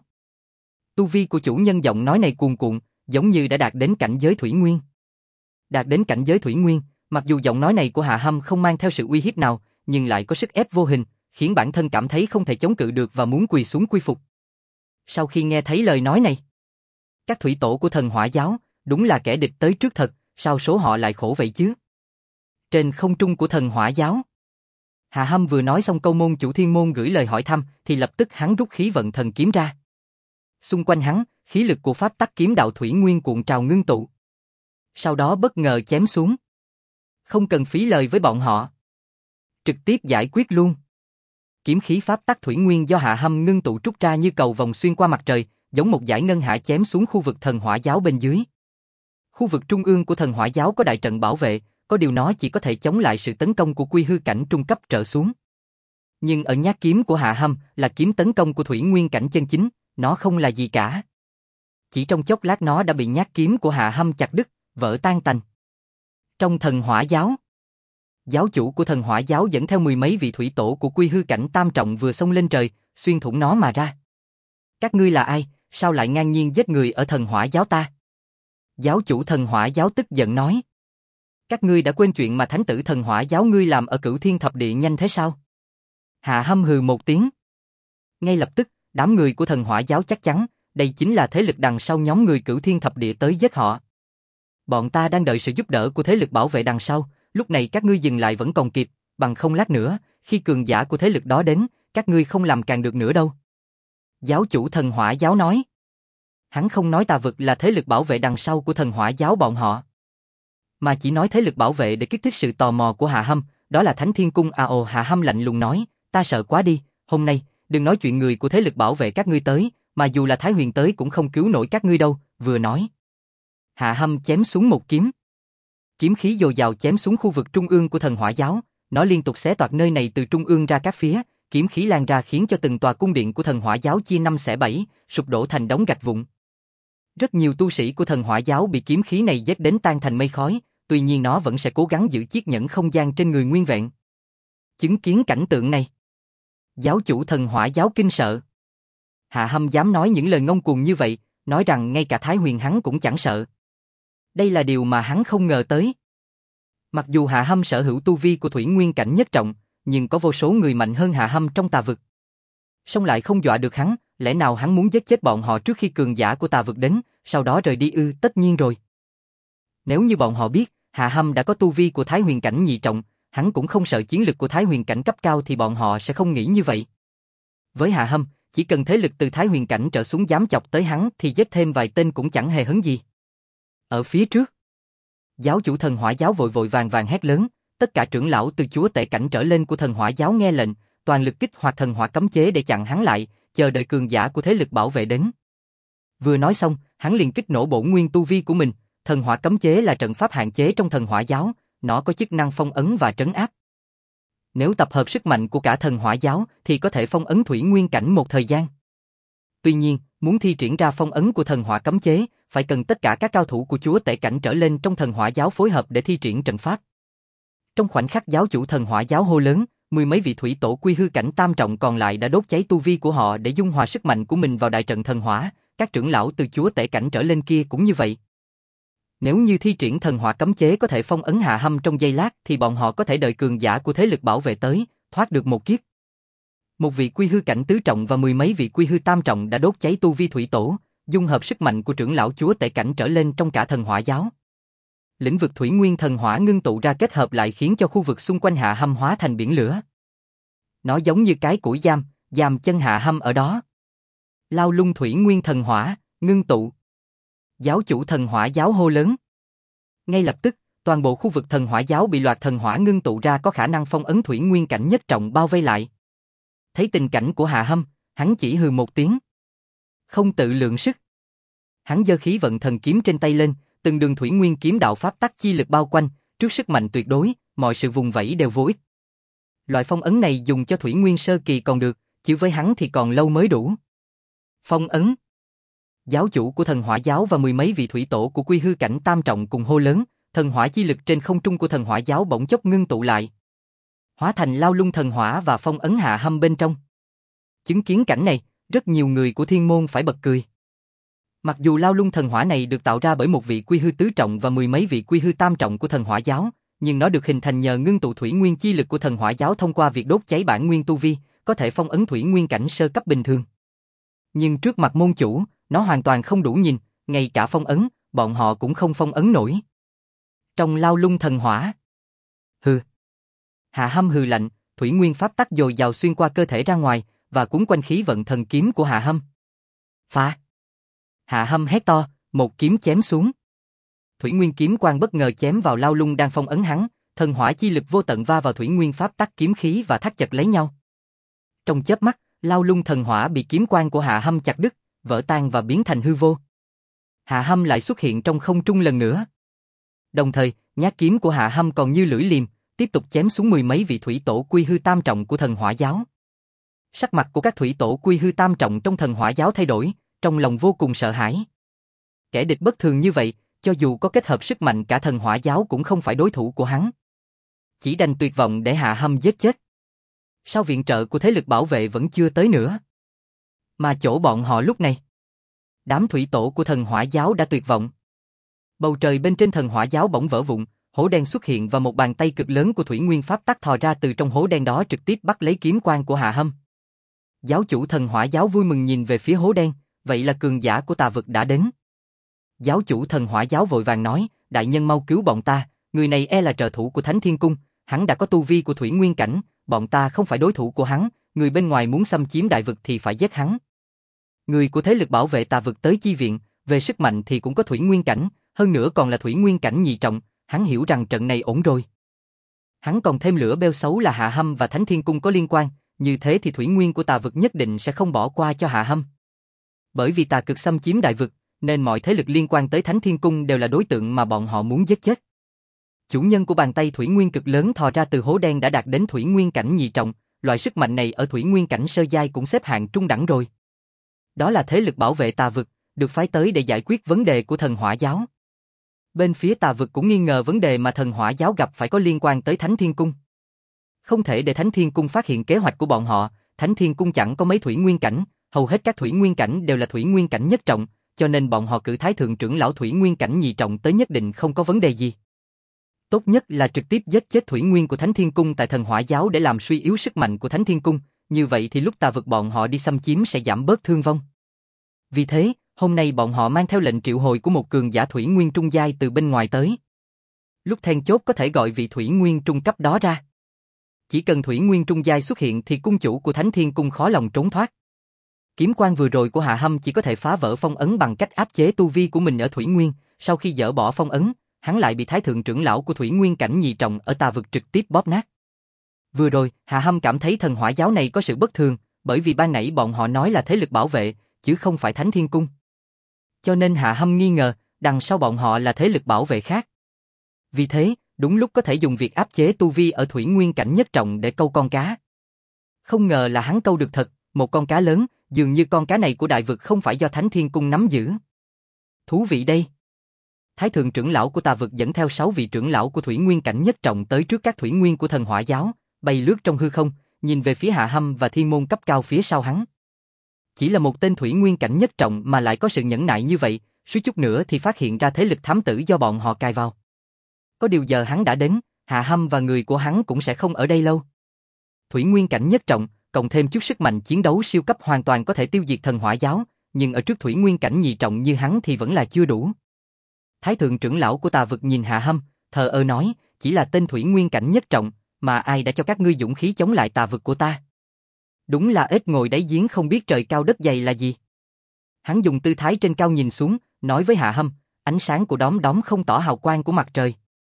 Tu vi của chủ nhân giọng nói này cuồn cuộn, giống như đã đạt đến cảnh giới thủy nguyên. Đạt đến cảnh giới thủy nguyên, mặc dù giọng nói này của Hạ Hâm không mang theo sự uy hiếp nào, nhưng lại có sức ép vô hình, khiến bản thân cảm thấy không thể chống cự được và muốn quỳ xuống quy phục. Sau khi nghe thấy lời nói này, các thủy tổ của thần hỏa giáo, đúng là kẻ địch tới trước thật, sao số họ lại khổ vậy chứ? Trên không trung của thần hỏa giáo, Hạ Hâm vừa nói xong câu môn chủ thiên môn gửi lời hỏi thăm, thì lập tức hắn rút khí vận thần kiếm ra. Xung quanh hắn, khí lực của pháp tắc kiếm đạo thủy nguyên cuộn trào ngưng tụ. Sau đó bất ngờ chém xuống. Không cần phí lời với bọn họ. Trực tiếp giải quyết luôn. Kiếm khí pháp tắc thủy nguyên do Hạ Hâm ngưng tụ trút ra như cầu vòng xuyên qua mặt trời, giống một dải ngân hạ chém xuống khu vực thần hỏa giáo bên dưới. Khu vực trung ương của thần hỏa giáo có đại trận bảo vệ, có điều nó chỉ có thể chống lại sự tấn công của quy hư cảnh trung cấp trở xuống. Nhưng ở nhát kiếm của Hạ Hâm là kiếm tấn công của thủy nguyên cảnh chân chính, nó không là gì cả. Chỉ trong chốc lát nó đã bị nhát kiếm của Hạ Hâm chặt đứt, vỡ tan tành. Trong thần hỏa giáo, giáo chủ của thần hỏa giáo dẫn theo mười mấy vị thủy tổ của quy hư cảnh tam trọng vừa xông lên trời, xuyên thủng nó mà ra. Các ngươi là ai, sao lại ngang nhiên giết người ở thần hỏa giáo ta? Giáo chủ thần hỏa giáo tức giận nói. Các ngươi đã quên chuyện mà thánh tử thần hỏa giáo ngươi làm ở Cửu Thiên Thập Địa nhanh thế sao? Hạ Hâm hừ một tiếng. Ngay lập tức, đám người của thần hỏa giáo chắc chắn, đây chính là thế lực đằng sau nhóm người Cửu Thiên Thập Địa tới giết họ. Bọn ta đang đợi sự giúp đỡ của thế lực bảo vệ đằng sau, lúc này các ngươi dừng lại vẫn còn kịp, bằng không lát nữa, khi cường giả của thế lực đó đến, các ngươi không làm càng được nữa đâu. Giáo chủ thần hỏa giáo nói. Hắn không nói tà vực là thế lực bảo vệ đằng sau của thần hỏa giáo bọn họ, mà chỉ nói thế lực bảo vệ để kích thích sự tò mò của Hạ Hâm, đó là Thánh Thiên Cung. Hạ Hâm lạnh lùng nói, ta sợ quá đi, hôm nay, đừng nói chuyện người của thế lực bảo vệ các ngươi tới, mà dù là Thái Huyền tới cũng không cứu nổi các ngươi đâu, vừa nói. Hạ Hâm chém xuống một kiếm. Kiếm khí dồi dào chém xuống khu vực trung ương của thần hỏa giáo, nó liên tục xé toạc nơi này từ trung ương ra các phía, kiếm khí lan ra khiến cho từng tòa cung điện của thần hỏa giáo chia năm xẻ bảy, sụp đổ thành đống gạch vụn. Rất nhiều tu sĩ của thần hỏa giáo bị kiếm khí này giết đến tan thành mây khói, tuy nhiên nó vẫn sẽ cố gắng giữ chiếc nhẫn không gian trên người nguyên vẹn. Chứng kiến cảnh tượng này, giáo chủ thần hỏa giáo kinh sợ. Hạ Hâm dám nói những lời ngông cuồng như vậy, nói rằng ngay cả Thái Huyền hắn cũng chẳng sợ. Đây là điều mà hắn không ngờ tới. Mặc dù Hạ Hâm sở hữu tu vi của thủy nguyên cảnh nhất trọng, nhưng có vô số người mạnh hơn Hạ Hâm trong tà vực. Song lại không dọa được hắn, lẽ nào hắn muốn giết chết bọn họ trước khi cường giả của tà vực đến, sau đó rời đi ư? Tất nhiên rồi. Nếu như bọn họ biết, Hạ Hâm đã có tu vi của Thái Huyền cảnh nhị trọng, hắn cũng không sợ chiến lực của Thái Huyền cảnh cấp cao thì bọn họ sẽ không nghĩ như vậy. Với Hạ Hâm, chỉ cần thế lực từ Thái Huyền cảnh trở xuống dám chọc tới hắn thì giết thêm vài tên cũng chẳng hề hấn gì. Ở phía trước, giáo chủ thần hỏa giáo vội vội vàng vàng hét lớn, tất cả trưởng lão từ chúa tể cảnh trở lên của thần hỏa giáo nghe lệnh, toàn lực kích hoạt thần hỏa cấm chế để chặn hắn lại, chờ đợi cường giả của thế lực bảo vệ đến. Vừa nói xong, hắn liền kích nổ bổn nguyên tu vi của mình. Thần hỏa cấm chế là trận pháp hạn chế trong thần hỏa giáo, nó có chức năng phong ấn và trấn áp. Nếu tập hợp sức mạnh của cả thần hỏa giáo thì có thể phong ấn thủy nguyên cảnh một thời gian. Tuy nhiên, muốn thi triển ra phong ấn của thần hỏa cấm chế, phải cần tất cả các cao thủ của chúa tể cảnh trở lên trong thần hỏa giáo phối hợp để thi triển trận pháp. Trong khoảnh khắc giáo chủ thần hỏa giáo hô lớn, mười mấy vị thủy tổ quy hư cảnh tam trọng còn lại đã đốt cháy tu vi của họ để dung hòa sức mạnh của mình vào đại trận thần hỏa, các trưởng lão từ chúa tể cảnh trở lên kia cũng như vậy. Nếu như thi triển thần hỏa cấm chế có thể phong ấn Hạ Hâm trong giây lát thì bọn họ có thể đợi cường giả của thế lực bảo vệ tới, thoát được một kiếp. Một vị quy hư cảnh tứ trọng và mười mấy vị quy hư tam trọng đã đốt cháy tu vi thủy tổ, dung hợp sức mạnh của trưởng lão chúa tể cảnh trở lên trong cả thần hỏa giáo. Lĩnh vực thủy nguyên thần hỏa ngưng tụ ra kết hợp lại khiến cho khu vực xung quanh Hạ Hâm hóa thành biển lửa. Nó giống như cái củi giam chân Hạ Hâm ở đó. Lao lung thủy nguyên thần hỏa, ngưng tụ. Giáo chủ thần hỏa giáo hô lớn. Ngay lập tức, toàn bộ khu vực thần hỏa giáo bị loạt thần hỏa ngưng tụ ra có khả năng phong ấn thủy nguyên cảnh nhất trọng bao vây lại. Thấy tình cảnh của Hạ Hâm, hắn chỉ hừ một tiếng. Không tự lượng sức. Hắn giơ khí vận thần kiếm trên tay lên, từng đường thủy nguyên kiếm đạo pháp tắc chi lực bao quanh, trước sức mạnh tuyệt đối, mọi sự vùng vẫy đều vô ích. Loại phong ấn này dùng cho thủy nguyên sơ kỳ còn được, chứ với hắn thì còn lâu mới đủ. Phong ấn. Giáo chủ của thần hỏa giáo và mười mấy vị thủy tổ của quy hư cảnh tam trọng cùng hô lớn, thần hỏa chi lực trên không trung của thần hỏa giáo bỗng chốc ngưng tụ lại, hóa thành lao lung thần hỏa và phong ấn Hạ Hâm bên trong. Chứng kiến cảnh này, rất nhiều người của thiên môn phải bật cười. Mặc dù lao lung thần hỏa này được tạo ra bởi một vị quy hư tứ trọng và mười mấy vị quy hư tam trọng của thần hỏa giáo, nhưng nó được hình thành nhờ ngưng tụ thủy nguyên chi lực của thần hỏa giáo thông qua việc đốt cháy bản nguyên tu vi, có thể phong ấn thủy nguyên cảnh sơ cấp bình thường. Nhưng trước mặt môn chủ, nó hoàn toàn không đủ nhìn, ngay cả phong ấn, bọn họ cũng không phong ấn nổi. Trong lao lung thần hỏa. Hừ. Hạ Hâm hừ lạnh, thủy nguyên pháp tắc dồi dào xuyên qua cơ thể ra ngoài và cuốn quanh khí vận thần kiếm của Hạ Hâm. Phá! Hạ Hâm hét to, một kiếm chém xuống. Thủy nguyên kiếm quang bất ngờ chém vào lao lung đang phong ấn hắn, thần hỏa chi lực vô tận va vào thủy nguyên pháp tắc kiếm khí và thắt chặt lấy nhau. Trong chớp mắt, lao lung thần hỏa bị kiếm quang của Hạ Hâm chặt đứt, vỡ tan và biến thành hư vô. Hạ Hâm lại xuất hiện trong không trung lần nữa. Đồng thời, nhát kiếm của Hạ Hâm còn như lưỡi liềm, tiếp tục chém xuống mười mấy vị thủy tổ quy hư tam trọng của thần hỏa giáo. Sắc mặt của các thủy tổ quy hư tam trọng trong thần hỏa giáo thay đổi, trong lòng vô cùng sợ hãi. Kẻ địch bất thường như vậy, cho dù có kết hợp sức mạnh cả thần hỏa giáo cũng không phải đối thủ của hắn. Chỉ đành tuyệt vọng để Hạ Hâm giết chết. Sao viện trợ của thế lực bảo vệ vẫn chưa tới nữa? Mà chỗ bọn họ lúc này, đám thủy tổ của thần hỏa giáo đã tuyệt vọng. Bầu trời bên trên thần hỏa giáo bỗng vỡ vụn, hố đen xuất hiện và một bàn tay cực lớn của thủy nguyên pháp tắc thò ra từ trong hố đen đó trực tiếp bắt lấy kiếm quang của Hạ Hâm. Giáo chủ thần hỏa giáo vui mừng nhìn về phía hố đen, vậy là cường giả của tà vực đã đến. Giáo chủ thần hỏa giáo vội vàng nói, đại nhân mau cứu bọn ta, người này e là trợ thủ của Thánh Thiên Cung, hắn đã có tu vi của thủy nguyên cảnh, bọn ta không phải đối thủ của hắn, người bên ngoài muốn xâm chiếm đại vực thì phải giết hắn. Người của thế lực bảo vệ tà vực tới chi viện, về sức mạnh thì cũng có thủy nguyên cảnh, hơn nữa còn là thủy nguyên cảnh nhị trọng, hắn hiểu rằng trận này ổn rồi. Hắn còn thêm lửa beo xấu là Hạ Hâm và Thánh Thiên Cung có liên quan, như thế thì thủy nguyên của tà vực nhất định sẽ không bỏ qua cho Hạ Hâm. Bởi vì tà cực xâm chiếm đại vực, nên mọi thế lực liên quan tới Thánh Thiên Cung đều là đối tượng mà bọn họ muốn giết chết. Chủ nhân của bàn tay thủy nguyên cực lớn thò ra từ hố đen đã đạt đến thủy nguyên cảnh nhị trọng, loại sức mạnh này ở thủy nguyên cảnh sơ giai cũng xếp hạng trung đẳng rồi. Đó là thế lực bảo vệ tà vực, được phái tới để giải quyết vấn đề của thần hỏa giáo. Bên phía tà vực cũng nghi ngờ vấn đề mà thần hỏa giáo gặp phải có liên quan tới Thánh Thiên Cung. Không thể để Thánh Thiên Cung phát hiện kế hoạch của bọn họ, Thánh Thiên Cung chẳng có mấy thủy nguyên cảnh, hầu hết các thủy nguyên cảnh đều là thủy nguyên cảnh nhất trọng, cho nên bọn họ cử Thái Thượng trưởng lão thủy nguyên cảnh nhị trọng tới nhất định không có vấn đề gì. Tốt nhất là trực tiếp giết chết thủy nguyên của Thánh Thiên Cung tại thần hỏa giáo để làm suy yếu sức mạnh của Thánh Thiên Cung, như vậy thì lúc tà vực bọn họ đi xâm chiếm sẽ giảm bớt thương vong. Vì thế, hôm nay bọn họ mang theo lệnh triệu hồi của một cường giả thủy nguyên trung giai từ bên ngoài tới. Lúc then chốt có thể gọi vị thủy nguyên trung cấp đó ra. Chỉ cần thủy nguyên trung giai xuất hiện thì cung chủ của Thánh Thiên Cung khó lòng trốn thoát. Kiếm quang vừa rồi của Hạ Hâm chỉ có thể phá vỡ phong ấn bằng cách áp chế tu vi của mình ở thủy nguyên, sau khi dỡ bỏ phong ấn, hắn lại bị Thái Thượng trưởng lão của thủy nguyên cảnh nhị trọng ở tà vực trực tiếp bóp nát. Vừa rồi, Hạ Hâm cảm thấy thần hỏa giáo này có sự bất thường, bởi vì ban nãy bọn họ nói là thế lực bảo vệ, chứ không phải Thánh Thiên Cung. Cho nên Hạ Hâm nghi ngờ, đằng sau bọn họ là thế lực bảo vệ khác. Vì thế, đúng lúc có thể dùng việc áp chế tu vi ở thủy nguyên cảnh nhất trọng để câu con cá. Không ngờ là hắn câu được thật, một con cá lớn, dường như con cá này của đại vực không phải do Thánh Thiên Cung nắm giữ. Thú vị đây. Thái Thượng trưởng lão của tà vực dẫn theo 6 vị trưởng lão của thủy nguyên cảnh nhất trọng tới trước các thủy nguyên của thần hỏa giáo, bay lướt trong hư không, nhìn về phía Hạ Hâm và thiên môn cấp cao phía sau hắn. Chỉ là một tên thủy nguyên cảnh nhất trọng mà lại có sự nhẫn nại như vậy, suýt chút nữa thì phát hiện ra thế lực thám tử do bọn họ cài vào. Có điều giờ hắn đã đến, Hạ Hâm và người của hắn cũng sẽ không ở đây lâu. Thủy nguyên cảnh nhất trọng, cộng thêm chút sức mạnh chiến đấu siêu cấp hoàn toàn có thể tiêu diệt thần hỏa giáo, nhưng ở trước thủy nguyên cảnh nhị trọng như hắn thì vẫn là chưa đủ. Thái Thượng trưởng lão của tà vực nhìn Hạ Hâm, thờ ơ nói, chỉ là tên thủy nguyên cảnh nhất trọng, mà ai đã cho các ngươi dũng khí chống lại tà vực của ta? Đúng là ếch ngồi đáy giếng không biết trời cao đất dày là gì. Hắn dùng tư thái trên cao nhìn xuống, nói với Hạ Hâm, ánh sáng của đóm đóm không tỏ hào quang của mặt trời.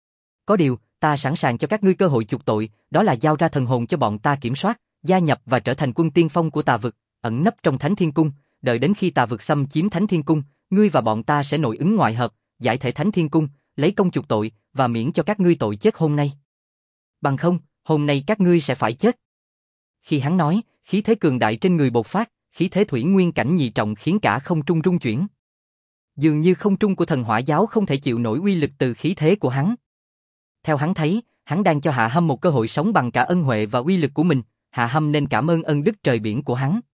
Có điều, ta sẵn sàng cho các ngươi cơ hội chuộc tội, đó là giao ra thần hồn cho bọn ta kiểm soát, gia nhập và trở thành quân tiên phong của tà vực, ẩn nấp trong Thánh Thiên Cung, đợi đến khi tà vực xâm chiếm Thánh Thiên Cung, ngươi và bọn ta sẽ nội ứng ngoại hợp, giải thể Thánh Thiên Cung, lấy công chuộc tội và miễn cho các ngươi tội chết hôm nay. Bằng không, hôm nay các ngươi sẽ phải chết. Khi hắn nói, khí thế cường đại trên người bộc phát, khí thế thủy nguyên cảnh nhị trọng khiến cả không trung rung chuyển. Dường như không trung của thần hỏa giáo không thể chịu nổi uy lực từ khí thế của hắn. Theo hắn thấy, hắn đang cho Hạ Hâm một cơ hội sống bằng cả ân huệ và uy lực của mình, Hạ Hâm nên cảm ơn ân đức trời biển của hắn.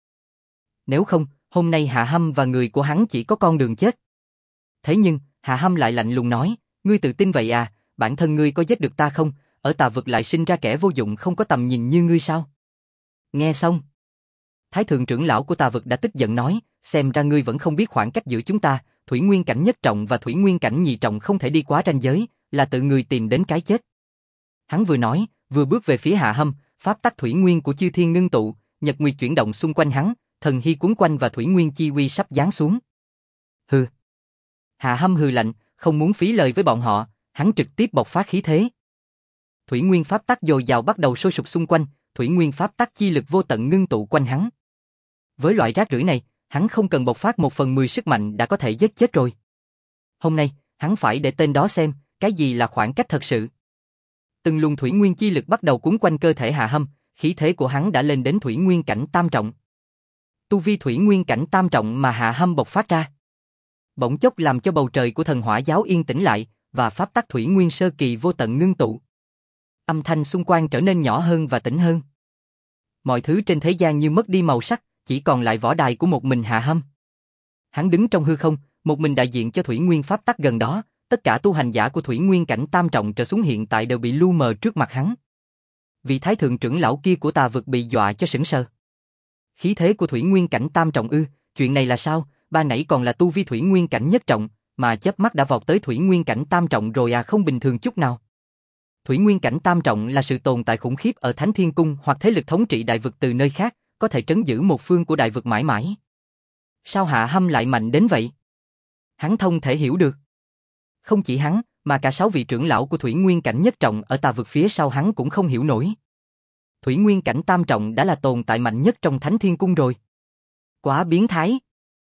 Nếu không, hôm nay Hạ Hâm và người của hắn chỉ có con đường chết. Thế nhưng, Hạ Hâm lại lạnh lùng nói, ngươi tự tin vậy à, bản thân ngươi có giết được ta không, ở tà vực lại sinh ra kẻ vô dụng không có tầm nhìn như ngươi sao? Nghe xong, Thái thượng trưởng lão của tà vực đã tức giận nói, xem ra ngươi vẫn không biết khoảng cách giữa chúng ta, thủy nguyên cảnh nhất trọng và thủy nguyên cảnh nhị trọng không thể đi quá ranh giới, là tự ngươi tìm đến cái chết. Hắn vừa nói, vừa bước về phía Hạ Hâm, pháp tắc thủy nguyên của chư thiên ngưng tụ, nhật nguyệt chuyển động xung quanh hắn, thần hy cuốn quanh và thủy nguyên chi uy sắp giáng xuống. Hừ. Hạ Hâm hừ lạnh, không muốn phí lời với bọn họ, hắn trực tiếp bộc phát khí thế. Thủy nguyên pháp tắc dồi dào bắt đầu sôi sục xung quanh, thủy nguyên pháp tắc chi lực vô tận ngưng tụ quanh hắn. Với loại rác rưởi này, hắn không cần bộc phát 1/10 sức mạnh đã có thể giết chết rồi. Hôm nay, hắn phải để tên đó xem, cái gì là khoảng cách thật sự. Từng luồng thủy nguyên chi lực bắt đầu cuốn quanh cơ thể Hạ Hâm, khí thế của hắn đã lên đến thủy nguyên cảnh tam trọng. Tu vi thủy nguyên cảnh tam trọng mà Hạ Hâm bộc phát ra, bỗng chốc làm cho bầu trời của thần hỏa giáo yên tĩnh lại, và pháp tắc thủy nguyên sơ kỳ vô tận ngưng tụ. Âm thanh xung quanh trở nên nhỏ hơn và tĩnh hơn. Mọi thứ trên thế gian như mất đi màu sắc, chỉ còn lại võ đài của một mình Hạ Hâm. Hắn đứng trong hư không, một mình đại diện cho thủy nguyên pháp tắc gần đó, tất cả tu hành giả của thủy nguyên cảnh tam trọng trở xuống hiện tại đều bị lu mờ trước mặt hắn. Vị thái thượng trưởng lão kia của tà vực bị dọa cho sững sờ. Khí thế của thủy nguyên cảnh tam trọng ư, chuyện này là sao, ba nãy còn là tu vi thủy nguyên cảnh nhất trọng, mà chớp mắt đã vọt tới thủy nguyên cảnh tam trọng rồi à, không bình thường chút nào. Thủy nguyên cảnh tam trọng là sự tồn tại khủng khiếp ở Thánh Thiên Cung hoặc thế lực thống trị đại vực từ nơi khác, có thể trấn giữ một phương của đại vực mãi mãi. Sao Hạ Hâm lại mạnh đến vậy? Hắn không thể hiểu được. Không chỉ hắn, mà cả 6 vị trưởng lão của thủy nguyên cảnh nhất trọng ở tà vực phía sau hắn cũng không hiểu nổi. Thủy nguyên cảnh tam trọng đã là tồn tại mạnh nhất trong Thánh Thiên Cung rồi. Quá biến thái.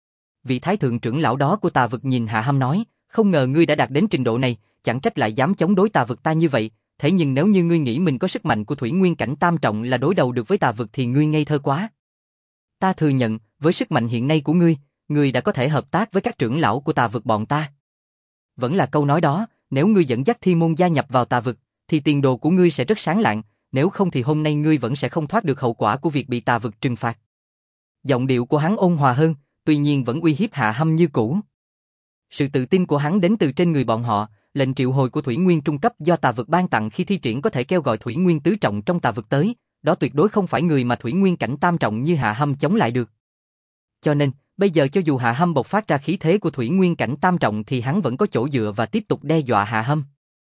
Vị thái thượng trưởng lão đó của tà vực nhìn Hạ Hâm nói, không ngờ ngươi đã đạt đến trình độ này, chẳng trách lại dám chống đối tà vực ta như vậy, thế nhưng nếu như ngươi nghĩ mình có sức mạnh của thủy nguyên cảnh tam trọng là đối đầu được với tà vực thì ngươi ngây thơ quá. Ta thừa nhận, với sức mạnh hiện nay của ngươi đã có thể hợp tác với các trưởng lão của tà vực bọn ta. Vẫn là câu nói đó, nếu ngươi dẫn dắt Thi Môn gia nhập vào tà vực, thì tiền đồ của ngươi sẽ rất sáng lạng, nếu không thì hôm nay ngươi vẫn sẽ không thoát được hậu quả của việc bị tà vực trừng phạt. Giọng điệu của hắn ôn hòa hơn, tuy nhiên vẫn uy hiếp Hạ Hâm như cũ. Sự tự tin của hắn đến từ trên người bọn họ, lệnh triệu hồi của thủy nguyên trung cấp do tà vực ban tặng khi thi triển có thể kêu gọi thủy nguyên tứ trọng trong tà vực tới, đó tuyệt đối không phải người mà thủy nguyên cảnh tam trọng như Hạ Hâm chống lại được. Cho nên, bây giờ cho dù Hạ Hâm bộc phát ra khí thế của thủy nguyên cảnh tam trọng thì hắn vẫn có chỗ dựa và tiếp tục đe dọa Hạ Hâm.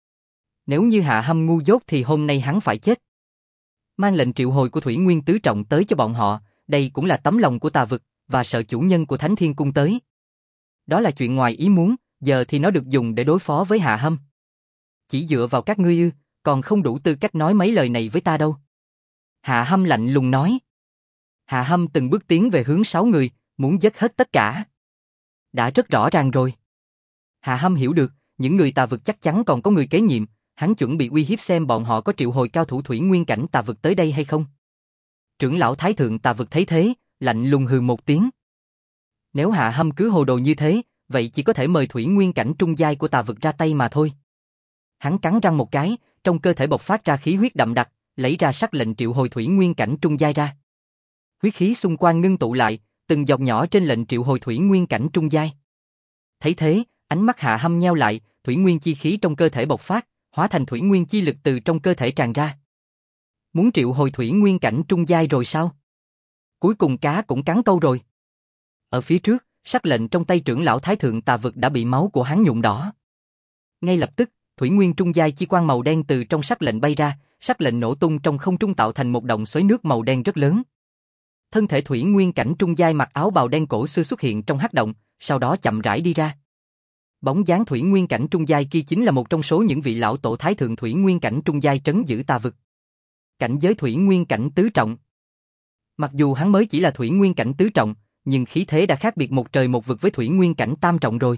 Nếu như Hạ Hâm ngu dốt thì hôm nay hắn phải chết. Mang lệnh triệu hồi của thủy nguyên tứ trọng tới cho bọn họ, đây cũng là tấm lòng của tà vực, và sợ chủ nhân của Thánh Thiên Cung tới. Đó là chuyện ngoài ý muốn, giờ thì nó được dùng để đối phó với Hạ Hâm. Chỉ dựa vào các ngươi ư, còn không đủ tư cách nói mấy lời này với ta đâu. Hạ Hâm lạnh lùng nói. Hạ Hâm từng bước tiến về hướng 6 người, muốn giết hết tất cả. Đã rất rõ ràng rồi. Hạ Hâm hiểu được, những người tà vực chắc chắn còn có người kế nhiệm, hắn chuẩn bị uy hiếp xem bọn họ có triệu hồi cao thủ thủy nguyên cảnh tà vực tới đây hay không. Trưởng lão thái thượng tà vực thấy thế, lạnh lùng hừ một tiếng. Nếu Hạ Hâm cứ hồ đồ như thế, vậy chỉ có thể mời thủy nguyên cảnh trung giai của tà vực ra tay mà thôi. Hắn cắn răng một cái, trong cơ thể bộc phát ra khí huyết đậm đặc, lấy ra sắc lệnh triệu hồi thủy nguyên cảnh trung giai ra. Huyết khí xung quanh ngưng tụ lại, từng giọt nhỏ trên lệnh triệu hồi thủy nguyên cảnh trung giai. Thấy thế, ánh mắt Hạ Hâm nheo lại, thủy nguyên chi khí trong cơ thể bộc phát, hóa thành thủy nguyên chi lực từ trong cơ thể tràn ra. Muốn triệu hồi thủy nguyên cảnh trung giai rồi sao? Cuối cùng cá cũng cắn câu rồi. Ở phía trước, sắc lệnh trong tay trưởng lão thái thượng tà vực đã bị máu của hắn nhuộm đỏ. Ngay lập tức, thủy nguyên trung giai chi quang màu đen từ trong sắc lệnh bay ra, sắc lệnh nổ tung trong không trung tạo thành một động xoáy nước màu đen rất lớn. Thân thể thủy nguyên cảnh trung giai mặc áo bào đen cổ xưa xuất hiện trong hắc động, sau đó chậm rãi đi ra. Bóng dáng thủy nguyên cảnh trung giai kia chính là một trong số những vị lão tổ thái thượng thủy nguyên cảnh trung giai trấn giữ tà vực. Cảnh giới thủy nguyên cảnh tứ trọng. Mặc dù hắn mới chỉ là thủy nguyên cảnh tứ trọng, nhưng khí thế đã khác biệt một trời một vực với thủy nguyên cảnh tam trọng rồi.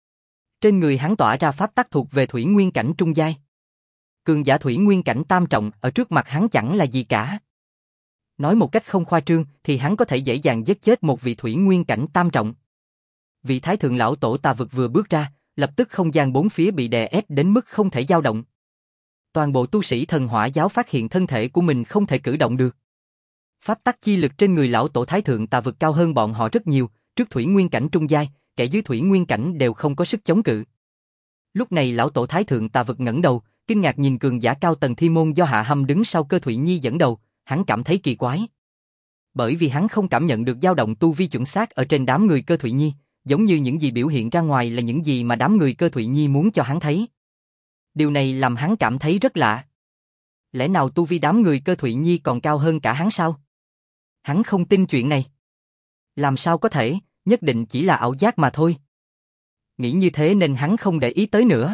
Trên người hắn tỏa ra pháp tắc thuộc về thủy nguyên cảnh trung giai. Cường giả thủy nguyên cảnh tam trọng ở trước mặt hắn chẳng là gì cả. Nói một cách không khoa trương thì hắn có thể dễ dàng giết chết một vị thủy nguyên cảnh tam trọng. Vị Thái Thượng Lão Tổ Tà Vực vừa bước ra, lập tức không gian bốn phía bị đè ép đến mức không thể dao động. Toàn bộ tu sĩ Thần Hỏa Giáo phát hiện thân thể của mình không thể cử động được. Pháp tắc chi lực trên người Lão Tổ Thái Thượng Tà Vực cao hơn bọn họ rất nhiều, trước thủy nguyên cảnh trung giai, kẻ dưới thủy nguyên cảnh đều không có sức chống cự. Lúc này Lão Tổ Thái Thượng Tà Vực ngẩng đầu, kinh ngạc nhìn cường giả cao tầng Thiên Môn do Hạ Hâm đứng sau Cơ Thụy Nhi dẫn đầu, hắn cảm thấy kỳ quái. Bởi vì hắn không cảm nhận được dao động tu vi chuẩn xác ở trên đám người Cơ Thụy Nhi, giống như những gì biểu hiện ra ngoài là những gì mà đám người Cơ Thụy Nhi muốn cho hắn thấy. Điều này làm hắn cảm thấy rất lạ. Lẽ nào tu vi đám người Cơ Thụy Nhi còn cao hơn cả hắn sao? Hắn không tin chuyện này. Làm sao có thể, nhất định chỉ là ảo giác mà thôi. Nghĩ như thế nên hắn không để ý tới nữa.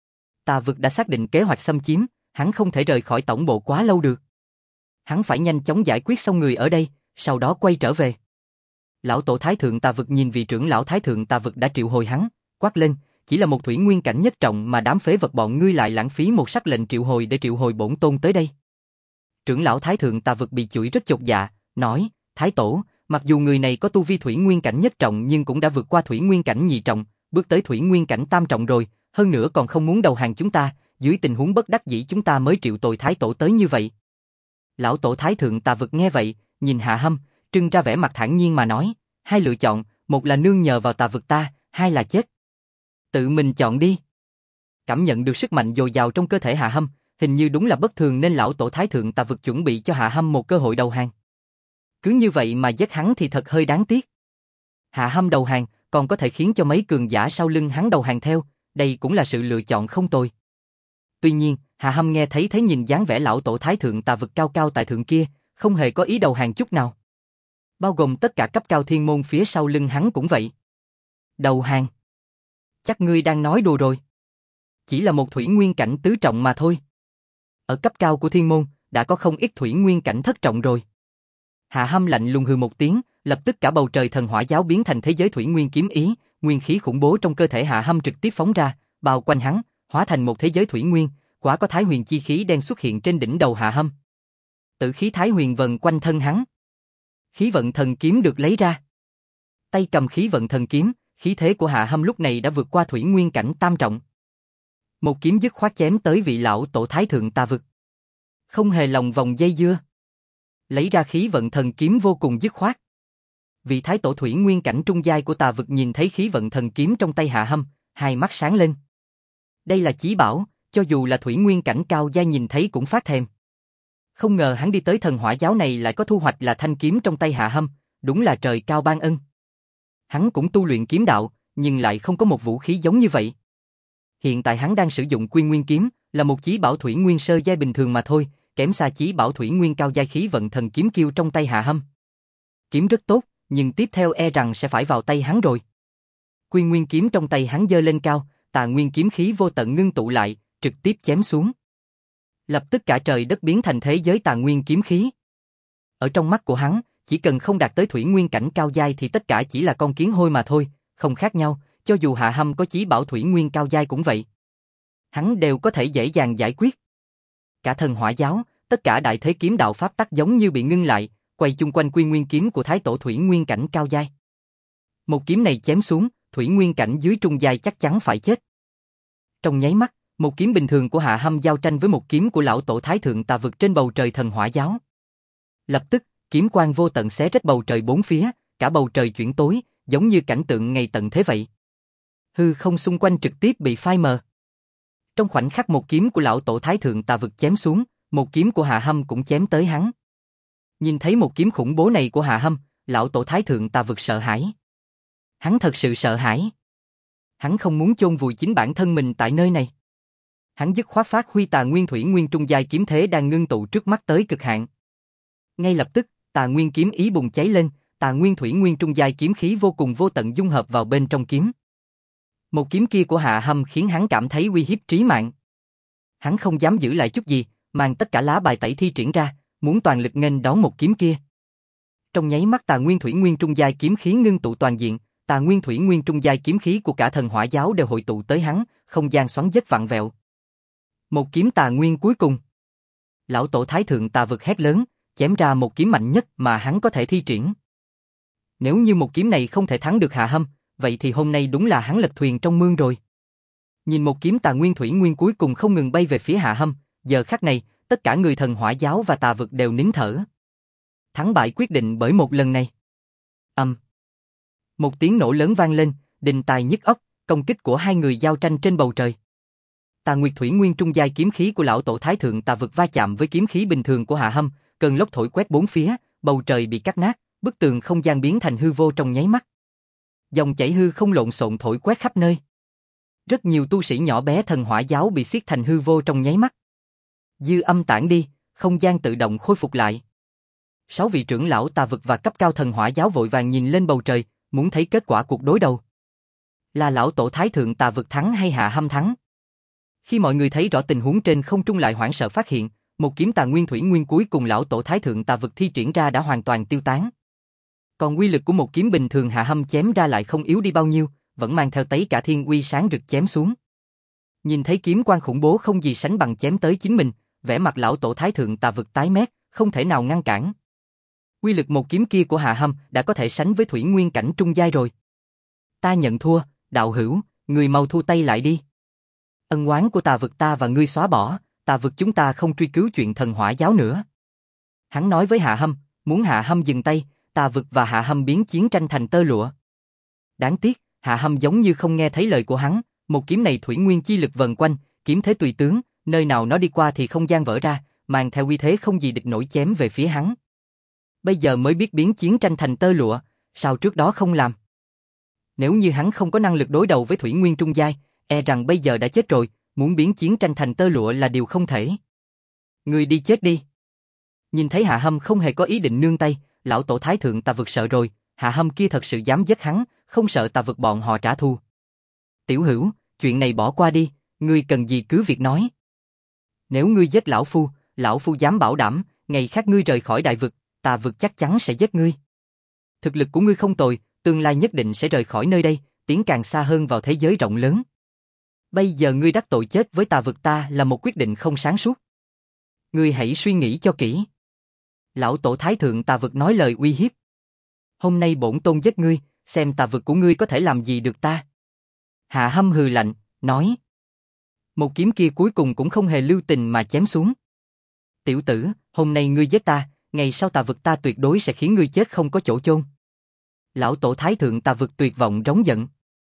Tà Vực đã xác định kế hoạch xâm chiếm, hắn không thể rời khỏi tổng bộ quá lâu được. Hắn phải nhanh chóng giải quyết xong người ở đây, sau đó quay trở về. Lão Tổ Thái Thượng Tà Vực nhìn vị trưởng lão Thái Thượng Tà Vực đã triệu hồi hắn, quát lên, chỉ là một thủy nguyên cảnh nhất trọng mà đám phế vật bọn ngươi lại lãng phí một sắc lệnh triệu hồi để triệu hồi bổn tôn tới đây. Trưởng lão Thái Thượng Tà Vực bị chửi rất chột dạ, nói, Thái Tổ, mặc dù người này có tu vi thủy nguyên cảnh nhất trọng nhưng cũng đã vượt qua thủy nguyên cảnh nhị trọng, bước tới thủy nguyên cảnh tam trọng rồi, hơn nữa còn không muốn đầu hàng chúng ta, dưới tình huống bất đắc dĩ chúng ta mới triệu tội Thái Tổ tới như vậy. Lão Tổ Thái Thượng Tà Vực nghe vậy, nhìn Hạ Hâm, trưng ra vẻ mặt thản nhiên mà nói, hai lựa chọn, một là nương nhờ vào Tà Vực ta, hai là chết. Tự mình chọn đi. Cảm nhận được sức mạnh dồi dào trong cơ thể Hạ Hâm, hình như đúng là bất thường nên Lão Tổ Thái Thượng Tà Vực chuẩn bị cho Hạ Hâm một cơ hội đầu hàng. Cứ như vậy mà giết hắn thì thật hơi đáng tiếc. Hạ Hâm đầu hàng, còn có thể khiến cho mấy cường giả sau lưng hắn đầu hàng theo, đây cũng là sự lựa chọn không tồi. Tuy nhiên, Hạ Hâm nghe thấy thế nhìn dáng vẻ Lão Tổ Thái Thượng Tà Vực cao cao tại thượng kia, không hề có ý đầu hàng chút nào. Bao gồm tất cả cấp cao thiên môn phía sau lưng hắn cũng vậy. Đầu hàng? Chắc ngươi đang nói đùa rồi. Chỉ là một thủy nguyên cảnh tứ trọng mà thôi. Ở cấp cao của thiên môn, đã có không ít thủy nguyên cảnh thất trọng rồi. Hạ Hâm lạnh lùng hừ một tiếng, lập tức cả bầu trời Thần Hỏa Giáo biến thành thế giới thủy nguyên kiếm ý, nguyên khí khủng bố trong cơ thể Hạ Hâm trực tiếp phóng ra, bao quanh hắn, hóa thành một thế giới thủy nguyên, quả có Thái Huyền chi khí đen xuất hiện trên đỉnh đầu Hạ Hâm. Tử khí Thái Huyền vần quanh thân hắn. Khí vận thần kiếm được lấy ra. Tay cầm khí vận thần kiếm, khí thế của Hạ Hâm lúc này đã vượt qua thủy nguyên cảnh tam trọng. Một kiếm dứt khoát chém tới vị Lão Tổ Thái Thượng Tà Vực. Không hề lòng vòng dây dưa. Lấy ra khí vận thần kiếm vô cùng dứt khoát. Vị Thái Tổ thủy nguyên cảnh trung giai của Tà Vực nhìn thấy khí vận thần kiếm trong tay Hạ Hâm, hai mắt sáng lên. Đây là chí bảo, cho dù là thủy nguyên cảnh cao giai nhìn thấy cũng phát thèm. Không ngờ hắn đi tới Thần Hỏa Giáo này lại có thu hoạch là thanh kiếm trong tay Hạ Hâm, đúng là trời cao ban ân. Hắn cũng tu luyện kiếm đạo, nhưng lại không có một vũ khí giống như vậy. Hiện tại hắn đang sử dụng Quy Nguyên kiếm, là một chí bảo thủy nguyên sơ giai bình thường mà thôi, kém xa chí bảo thủy nguyên cao giai khí vận thần kiếm kiêu trong tay Hạ Hâm. Kiếm rất tốt, nhưng tiếp theo e rằng sẽ phải vào tay hắn rồi. Quy Nguyên kiếm trong tay hắn giơ lên cao, Tà Nguyên kiếm khí vô tận ngưng tụ lại, trực tiếp chém xuống. Lập tức cả trời đất biến thành thế giới Tà Nguyên kiếm khí. Ở trong mắt của hắn, chỉ cần không đạt tới thủy nguyên cảnh cao giai thì tất cả chỉ là con kiến hôi mà thôi, không khác nhau, cho dù Hạ Hâm có chí bảo thủy nguyên cao giai cũng vậy. Hắn đều có thể dễ dàng giải quyết. Cả Thần Hỏa Giáo, tất cả đại thế kiếm đạo pháp tắc giống như bị ngưng lại, quay chung quanh Quy Nguyên kiếm của Thái Tổ thủy nguyên cảnh cao giai. Một kiếm này chém xuống, thủy nguyên cảnh dưới trung giai chắc chắn phải chết. Trong nháy mắt, một kiếm bình thường của Hạ Hâm giao tranh với một kiếm của Lão Tổ Thái Thượng Tà Vực trên bầu trời Thần Hỏa Giáo. Lập tức, kiếm quang vô tận xé rách bầu trời bốn phía, cả bầu trời chuyển tối, giống như cảnh tượng ngày tận thế vậy. Hư không xung quanh trực tiếp bị phai mờ. Trong khoảnh khắc một kiếm của Lão Tổ Thái Thượng Tà Vực chém xuống, một kiếm của Hạ Hâm cũng chém tới hắn. Nhìn thấy một kiếm khủng bố này của Hạ Hâm, Lão Tổ Thái Thượng Tà Vực sợ hãi. Hắn thật sự sợ hãi. Hắn không muốn chôn vùi chính bản thân mình tại nơi này. Hắn dứt khoát phát huy Tà Nguyên thủy nguyên trung giai kiếm thế đang ngưng tụ trước mắt tới cực hạn. Ngay lập tức, Tà Nguyên kiếm ý bùng cháy lên, Tà Nguyên thủy nguyên trung giai kiếm khí vô cùng vô tận dung hợp vào bên trong kiếm. Một kiếm kia của Hạ Hâm khiến hắn cảm thấy uy hiếp trí mạng. Hắn không dám giữ lại chút gì, mang tất cả lá bài tẩy thi triển ra, muốn toàn lực nghênh đón một kiếm kia. trong nháy mắt tà nguyên thủy nguyên trung giai kiếm khí ngưng tụ toàn diện, tà nguyên thủy nguyên trung giai kiếm khí của cả thần hỏa giáo đều hội tụ tới hắn, không gian xoắn dất vặn vẹo. Một kiếm tà nguyên cuối cùng. Lão tổ thái thượng tà vực hét lớn, chém ra một kiếm mạnh nhất mà hắn có thể thi triển. Nếu như một kiếm này không thể thắng được Hạ Hâm, vậy thì hôm nay đúng là hắn lật thuyền trong mương rồi. Nhìn một kiếm tà nguyên thủy nguyên cuối cùng không ngừng bay về phía Hạ Hâm, giờ khắc này, tất cả người thần hỏa giáo và tà vực đều nín thở. Thắng bại quyết định bởi một lần này. Một tiếng nổ lớn vang lên, đình tài nhức óc, công kích của hai người giao tranh trên bầu trời. Tà Nguyệt Thủy Nguyên trung giai kiếm khí của lão tổ thái thượng tà vực va chạm với kiếm khí bình thường của Hạ Hâm, cơn lốc thổi quét bốn phía, bầu trời bị cắt nát, bức tường không gian biến thành hư vô trong nháy mắt. Dòng chảy hư không lộn xộn thổi quét khắp nơi. Rất nhiều tu sĩ nhỏ bé thần hỏa giáo bị xiết thành hư vô trong nháy mắt. Dư âm tản đi, không gian tự động khôi phục lại. 6 vị trưởng lão tà vực và cấp cao thần hỏa giáo vội vàng nhìn lên bầu trời, muốn thấy kết quả cuộc đối đầu. Là lão tổ thái thượng tà vực thắng hay Hạ Hâm thắng? Khi mọi người thấy rõ tình huống trên không trung lại hoảng sợ phát hiện, một kiếm tà nguyên thủy nguyên cuối cùng lão tổ thái thượng tà vực thi triển ra đã hoàn toàn tiêu tán. Còn uy lực của một kiếm bình thường Hạ Hâm chém ra lại không yếu đi bao nhiêu, vẫn mang theo tấy cả thiên uy sáng rực chém xuống. Nhìn thấy kiếm quang khủng bố không gì sánh bằng chém tới chính mình, vẻ mặt lão tổ thái thượng tà vực tái mét, không thể nào ngăn cản. Uy lực một kiếm kia của Hạ Hâm đã có thể sánh với thủy nguyên cảnh trung giai rồi. Ta nhận thua, đạo hữu, người mau thu tay lại đi. Ân oán của tà vực ta và ngươi xóa bỏ, tà vực chúng ta không truy cứu chuyện thần hỏa giáo nữa. Hắn nói với Hạ Hâm, muốn Hạ Hâm dừng tay, tà vực và Hạ Hâm biến chiến tranh thành tơ lụa. Đáng tiếc, Hạ Hâm giống như không nghe thấy lời của hắn, một kiếm này thủy nguyên chi lực vần quanh, kiếm thế tùy tướng, nơi nào nó đi qua thì không gian vỡ ra, mang theo uy thế không gì địch nổi chém về phía hắn. Bây giờ mới biết biến chiến tranh thành tơ lụa, sao trước đó không làm? Nếu như hắn không có năng lực đối đầu với thủy nguyên trung giai, e rằng bây giờ đã chết rồi, muốn biến chiến tranh thành tơ lụa là điều không thể. Ngươi đi chết đi. Nhìn thấy Hạ Hâm không hề có ý định nương tay, lão tổ thái thượng tà vực sợ rồi, Hạ Hâm kia thật sự dám giết hắn, không sợ tà vực bọn họ trả thù. Tiểu hữu, chuyện này bỏ qua đi, ngươi cần gì cứ việc nói. Nếu ngươi giết lão phu dám bảo đảm, ngày khác ngươi rời khỏi đại vực, tà vực chắc chắn sẽ giết ngươi. Thực lực của ngươi không tồi, tương lai nhất định sẽ rời khỏi nơi đây, tiến càng xa hơn vào thế giới rộng lớn. Bây giờ ngươi đắc tội chết với tà vực ta là một quyết định không sáng suốt. Ngươi hãy suy nghĩ cho kỹ. Lão tổ thái thượng tà vực nói lời uy hiếp. Hôm nay bổn tôn giết ngươi, xem tà vực của ngươi có thể làm gì được ta. Hạ Hâm hừ lạnh, nói. Một kiếm kia cuối cùng cũng không hề lưu tình mà chém xuống. Tiểu tử, hôm nay ngươi giết ta, ngày sau tà vực ta tuyệt đối sẽ khiến ngươi chết không có chỗ chôn. Lão tổ thái thượng tà vực tuyệt vọng rống giận.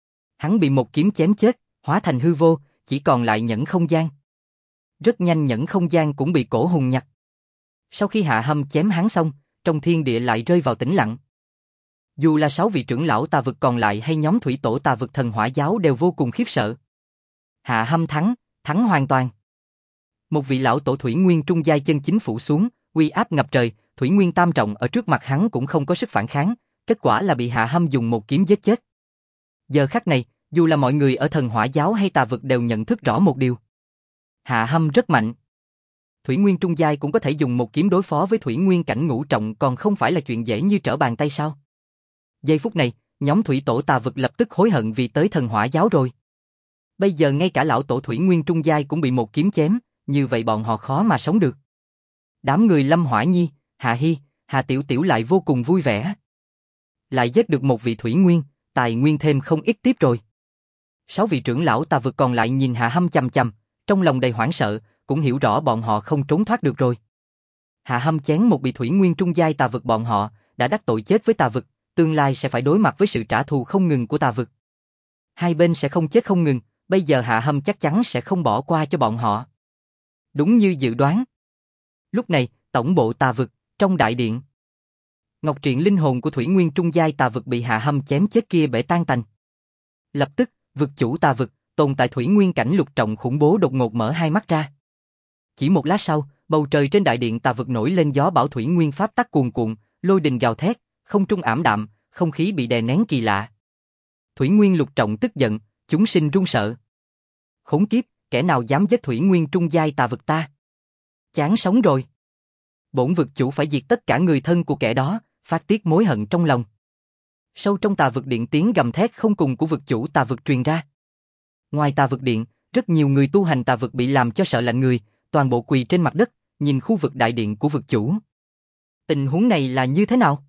Hắn bị một kiếm chém chết, hóa thành hư vô, chỉ còn lại nhẫn không gian. Rất nhanh nhẫn không gian cũng bị cổ hùng nhặt. Sau khi Hạ Hâm chém hắn xong, trong thiên địa lại rơi vào tĩnh lặng. Dù là 6 vị trưởng lão tà vực còn lại hay nhóm thủy tổ tà vực thần hỏa giáo đều vô cùng khiếp sợ. Hạ Hâm thắng hoàn toàn. Một vị lão tổ thủy nguyên trung giai chân chính phủ xuống, uy áp ngập trời, thủy nguyên tam trọng ở trước mặt hắn cũng không có sức phản kháng, kết quả là bị Hạ Hâm dùng một kiếm giết chết. Giờ khắc này, dù là mọi người ở thần hỏa giáo hay tà vực đều nhận thức rõ một điều. Hạ Hâm rất mạnh. Thủy nguyên trung giai cũng có thể dùng một kiếm đối phó với thủy nguyên cảnh ngũ trọng, còn không phải là chuyện dễ như trở bàn tay sao? Giây phút này, nhóm thủy tổ tà vực lập tức hối hận vì tới thần hỏa giáo rồi. Bây giờ ngay cả lão tổ thủy nguyên trung giai cũng bị một kiếm chém, như vậy bọn họ khó mà sống được. Đám người Lâm Hỏa Nhi, Hạ Hi, Hà Tiểu Tiểu lại vô cùng vui vẻ. Lại giết được một vị thủy nguyên, tài nguyên thêm không ít tiếp rồi. 6 vị trưởng lão tà vực còn lại nhìn Hạ Hâm chằm chằm, trong lòng đầy hoảng sợ, cũng hiểu rõ bọn họ không trốn thoát được rồi. Hạ Hâm chém một vị thủy nguyên trung giai tà vực bọn họ, đã đắc tội chết với tà vực, tương lai sẽ phải đối mặt với sự trả thù không ngừng của tà vực. Hai bên sẽ không chết không ngừng, bây giờ Hạ Hâm chắc chắn sẽ không bỏ qua cho bọn họ. Đúng như dự đoán. Lúc này, tổng bộ tà vực, trong đại điện. Ngọc Triện linh hồn của thủy nguyên trung giai tà vực bị Hạ Hâm chém chết kia bể tan tành. Lập tức, vực chủ tà vực, tồn tại thủy nguyên cảnh lục trọng khủng bố đột ngột mở hai mắt ra. Chỉ một lát sau, bầu trời trên đại điện tà vực nổi lên gió bão thủy nguyên pháp tắc cuồn cuộn, lôi đình gào thét, không trung ảm đạm, không khí bị đè nén kỳ lạ. Thủy nguyên lục trọng tức giận, chúng sinh run sợ. Khốn kiếp, kẻ nào dám giết thủy nguyên trung giai tà vực ta? Chán sống rồi. Bổn vực chủ phải diệt tất cả người thân của kẻ đó, phát tiết mối hận trong lòng. Sâu trong Tà Vực Điện tiếng gầm thét không cùng của vực chủ Tà Vực truyền ra. Ngoài Tà Vực Điện, rất nhiều người tu hành Tà Vực bị làm cho sợ lạnh người, toàn bộ quỳ trên mặt đất, nhìn khu vực đại điện của vực chủ. Tình huống này là như thế nào?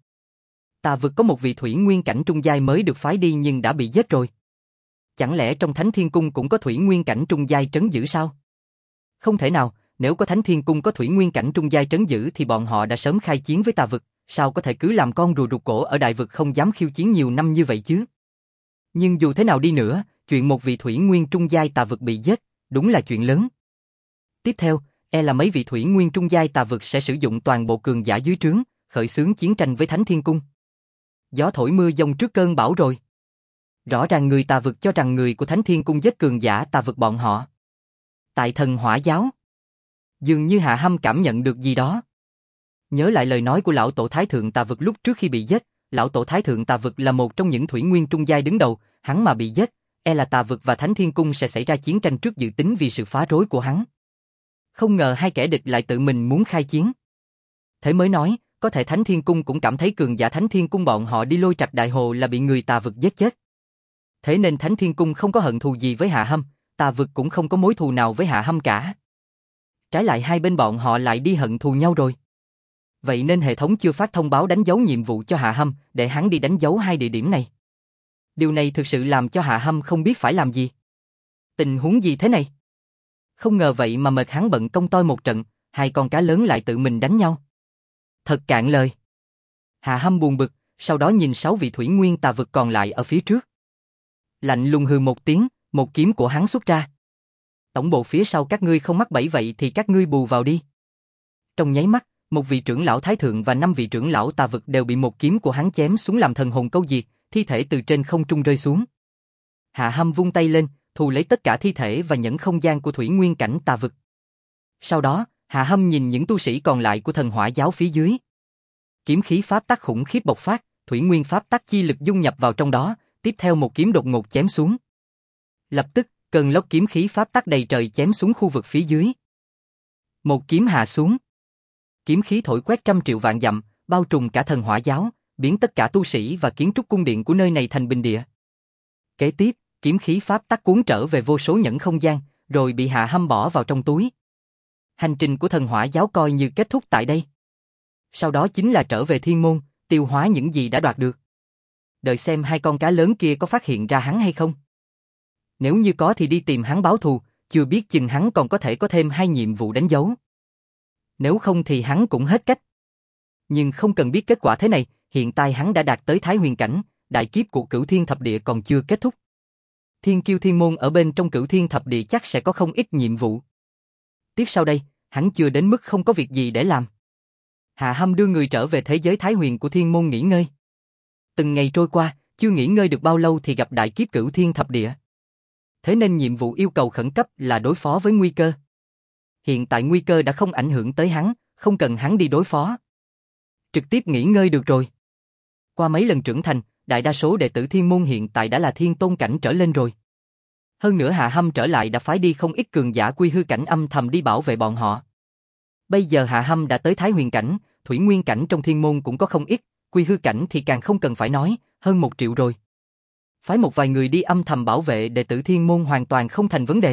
Tà Vực có một vị thủy nguyên cảnh trung giai mới được phái đi nhưng đã bị giết rồi. Chẳng lẽ trong Thánh Thiên Cung cũng có thủy nguyên cảnh trung giai trấn giữ sao? Không thể nào, nếu có Thánh Thiên Cung có thủy nguyên cảnh trung giai trấn giữ thì bọn họ đã sớm khai chiến với Tà Vực, sao có thể cứ làm con rùa rụt cổ ở Đại Vực không dám khiêu chiến nhiều năm như vậy chứ? Nhưng dù thế nào đi nữa, chuyện một vị thủy nguyên trung giai Tà Vực bị giết, đúng là chuyện lớn. Tiếp theo, là mấy vị thủy nguyên trung giai Tà Vực sẽ sử dụng toàn bộ cường giả dưới trướng, khởi xướng chiến tranh với Thánh Thiên Cung. Gió thổi mưa giông trước cơn bão rồi. Rõ ràng người Tà Vực cho rằng người của Thánh Thiên Cung giết cường giả Tà Vực bọn họ. Tại Thần Hỏa Giáo, dường như Hạ Hâm cảm nhận được gì đó. Nhớ lại lời nói của lão tổ Thái Thượng Tà Vực lúc trước khi bị giết, lão tổ Thái Thượng Tà Vực là một trong những thủy nguyên trung giai đứng đầu, hắn mà bị giết, là Tà Vực và Thánh Thiên Cung sẽ xảy ra chiến tranh trước dự tính vì sự phá rối của hắn. Không ngờ hai kẻ địch lại tự mình muốn khai chiến. Thế mới nói, có thể Thánh Thiên Cung cũng cảm thấy cường giả Thánh Thiên Cung bọn họ đi Lôi Trạch Đại Hồ là bị người Tà Vực giết chết. Thế nên Thánh Thiên Cung không có hận thù gì với Hạ Hâm, Tà Vực cũng không có mối thù nào với Hạ Hâm cả. Trái lại hai bên bọn họ lại đi hận thù nhau rồi. Vậy nên hệ thống chưa phát thông báo đánh dấu nhiệm vụ cho Hạ Hâm để hắn đi đánh dấu hai địa điểm này. Điều này thực sự làm cho Hạ Hâm không biết phải làm gì. Tình huống gì thế này? Không ngờ vậy mà mệt hắn bận công toi một trận, hai con cá lớn lại tự mình đánh nhau. Thật cạn lời. Hạ Hâm buồn bực, sau đó nhìn 6 vị thủy nguyên Tà Vực còn lại ở phía trước. Lạnh lùng hừ một tiếng, một kiếm của hắn xuất ra. Tổng bộ phía sau các ngươi không mắc bẫy vậy thì các ngươi bù vào đi. Trong nháy mắt, một vị trưởng lão Thái Thượng và 5 vị trưởng lão Tà Vực đều bị một kiếm của hắn chém xuống làm thần hồn câu diệt, thi thể từ trên không trung rơi xuống. Hạ Hâm vung tay lên, thu lấy tất cả thi thể và nhẫn không gian của thủy nguyên cảnh Tà Vực. Sau đó, Hạ Hâm nhìn những tu sĩ còn lại của Thần Hỏa Giáo phía dưới. Kiếm khí pháp tắc khủng khiếp bộc phát, thủy nguyên pháp tắc chi lực dung nhập vào trong đó, tiếp theo một kiếm đột ngột chém xuống. Lập tức, cơn lốc kiếm khí pháp tắc đầy trời chém xuống khu vực phía dưới. Một kiếm hạ xuống. Kiếm khí thổi quét trăm triệu vạn dặm, bao trùm cả Thần Hỏa Giáo, biến tất cả tu sĩ và kiến trúc cung điện của nơi này thành bình địa. Kế tiếp, kiếm khí pháp tắc cuốn trở về vô số nhẫn không gian, rồi bị Hạ Hâm bỏ vào trong túi. Hành trình của Thần Hỏa Giáo coi như kết thúc tại đây. Sau đó chính là trở về Thiên Môn, tiêu hóa những gì đã đoạt được. Đợi xem hai con cá lớn kia có phát hiện ra hắn hay không. Nếu như có thì đi tìm hắn báo thù, chưa biết chừng hắn còn có thể có thêm 2 nhiệm vụ đánh dấu. Nếu không thì hắn cũng hết cách. Nhưng không cần biết kết quả thế này, hiện tại hắn đã đạt tới Thái Huyền cảnh, đại kiếp của Cửu Thiên Thập Địa còn chưa kết thúc. Thiên Kiêu Thiên Môn ở bên trong Cửu Thiên Thập Địa chắc sẽ có không ít nhiệm vụ. Tiếp sau đây, hắn chưa đến mức không có việc gì để làm. Hạ Hâm đưa người trở về thế giới Thái Huyền của Thiên Môn nghỉ ngơi. Từng ngày trôi qua, chưa nghỉ ngơi được bao lâu thì gặp đại kiếp Cửu Thiên Thập Địa. Thế nên nhiệm vụ yêu cầu khẩn cấp là đối phó với nguy cơ. Hiện tại nguy cơ đã không ảnh hưởng tới hắn, không cần hắn đi đối phó. Trực tiếp nghỉ ngơi được rồi. Qua mấy lần trưởng thành, đại đa số đệ tử Thiên Môn hiện tại đã là thiên tôn cảnh trở lên rồi. Hơn nữa Hạ Hâm trở lại đã phái đi không ít cường giả quy hư cảnh âm thầm đi bảo vệ bọn họ. Bây giờ Hạ Hâm đã tới Thái Huyền cảnh, thủy nguyên cảnh trong Thiên Môn cũng có không ít, quy hư cảnh thì càng không cần phải nói, hơn 1 triệu rồi. Phái một vài người đi âm thầm bảo vệ đệ tử Thiên Môn hoàn toàn không thành vấn đề.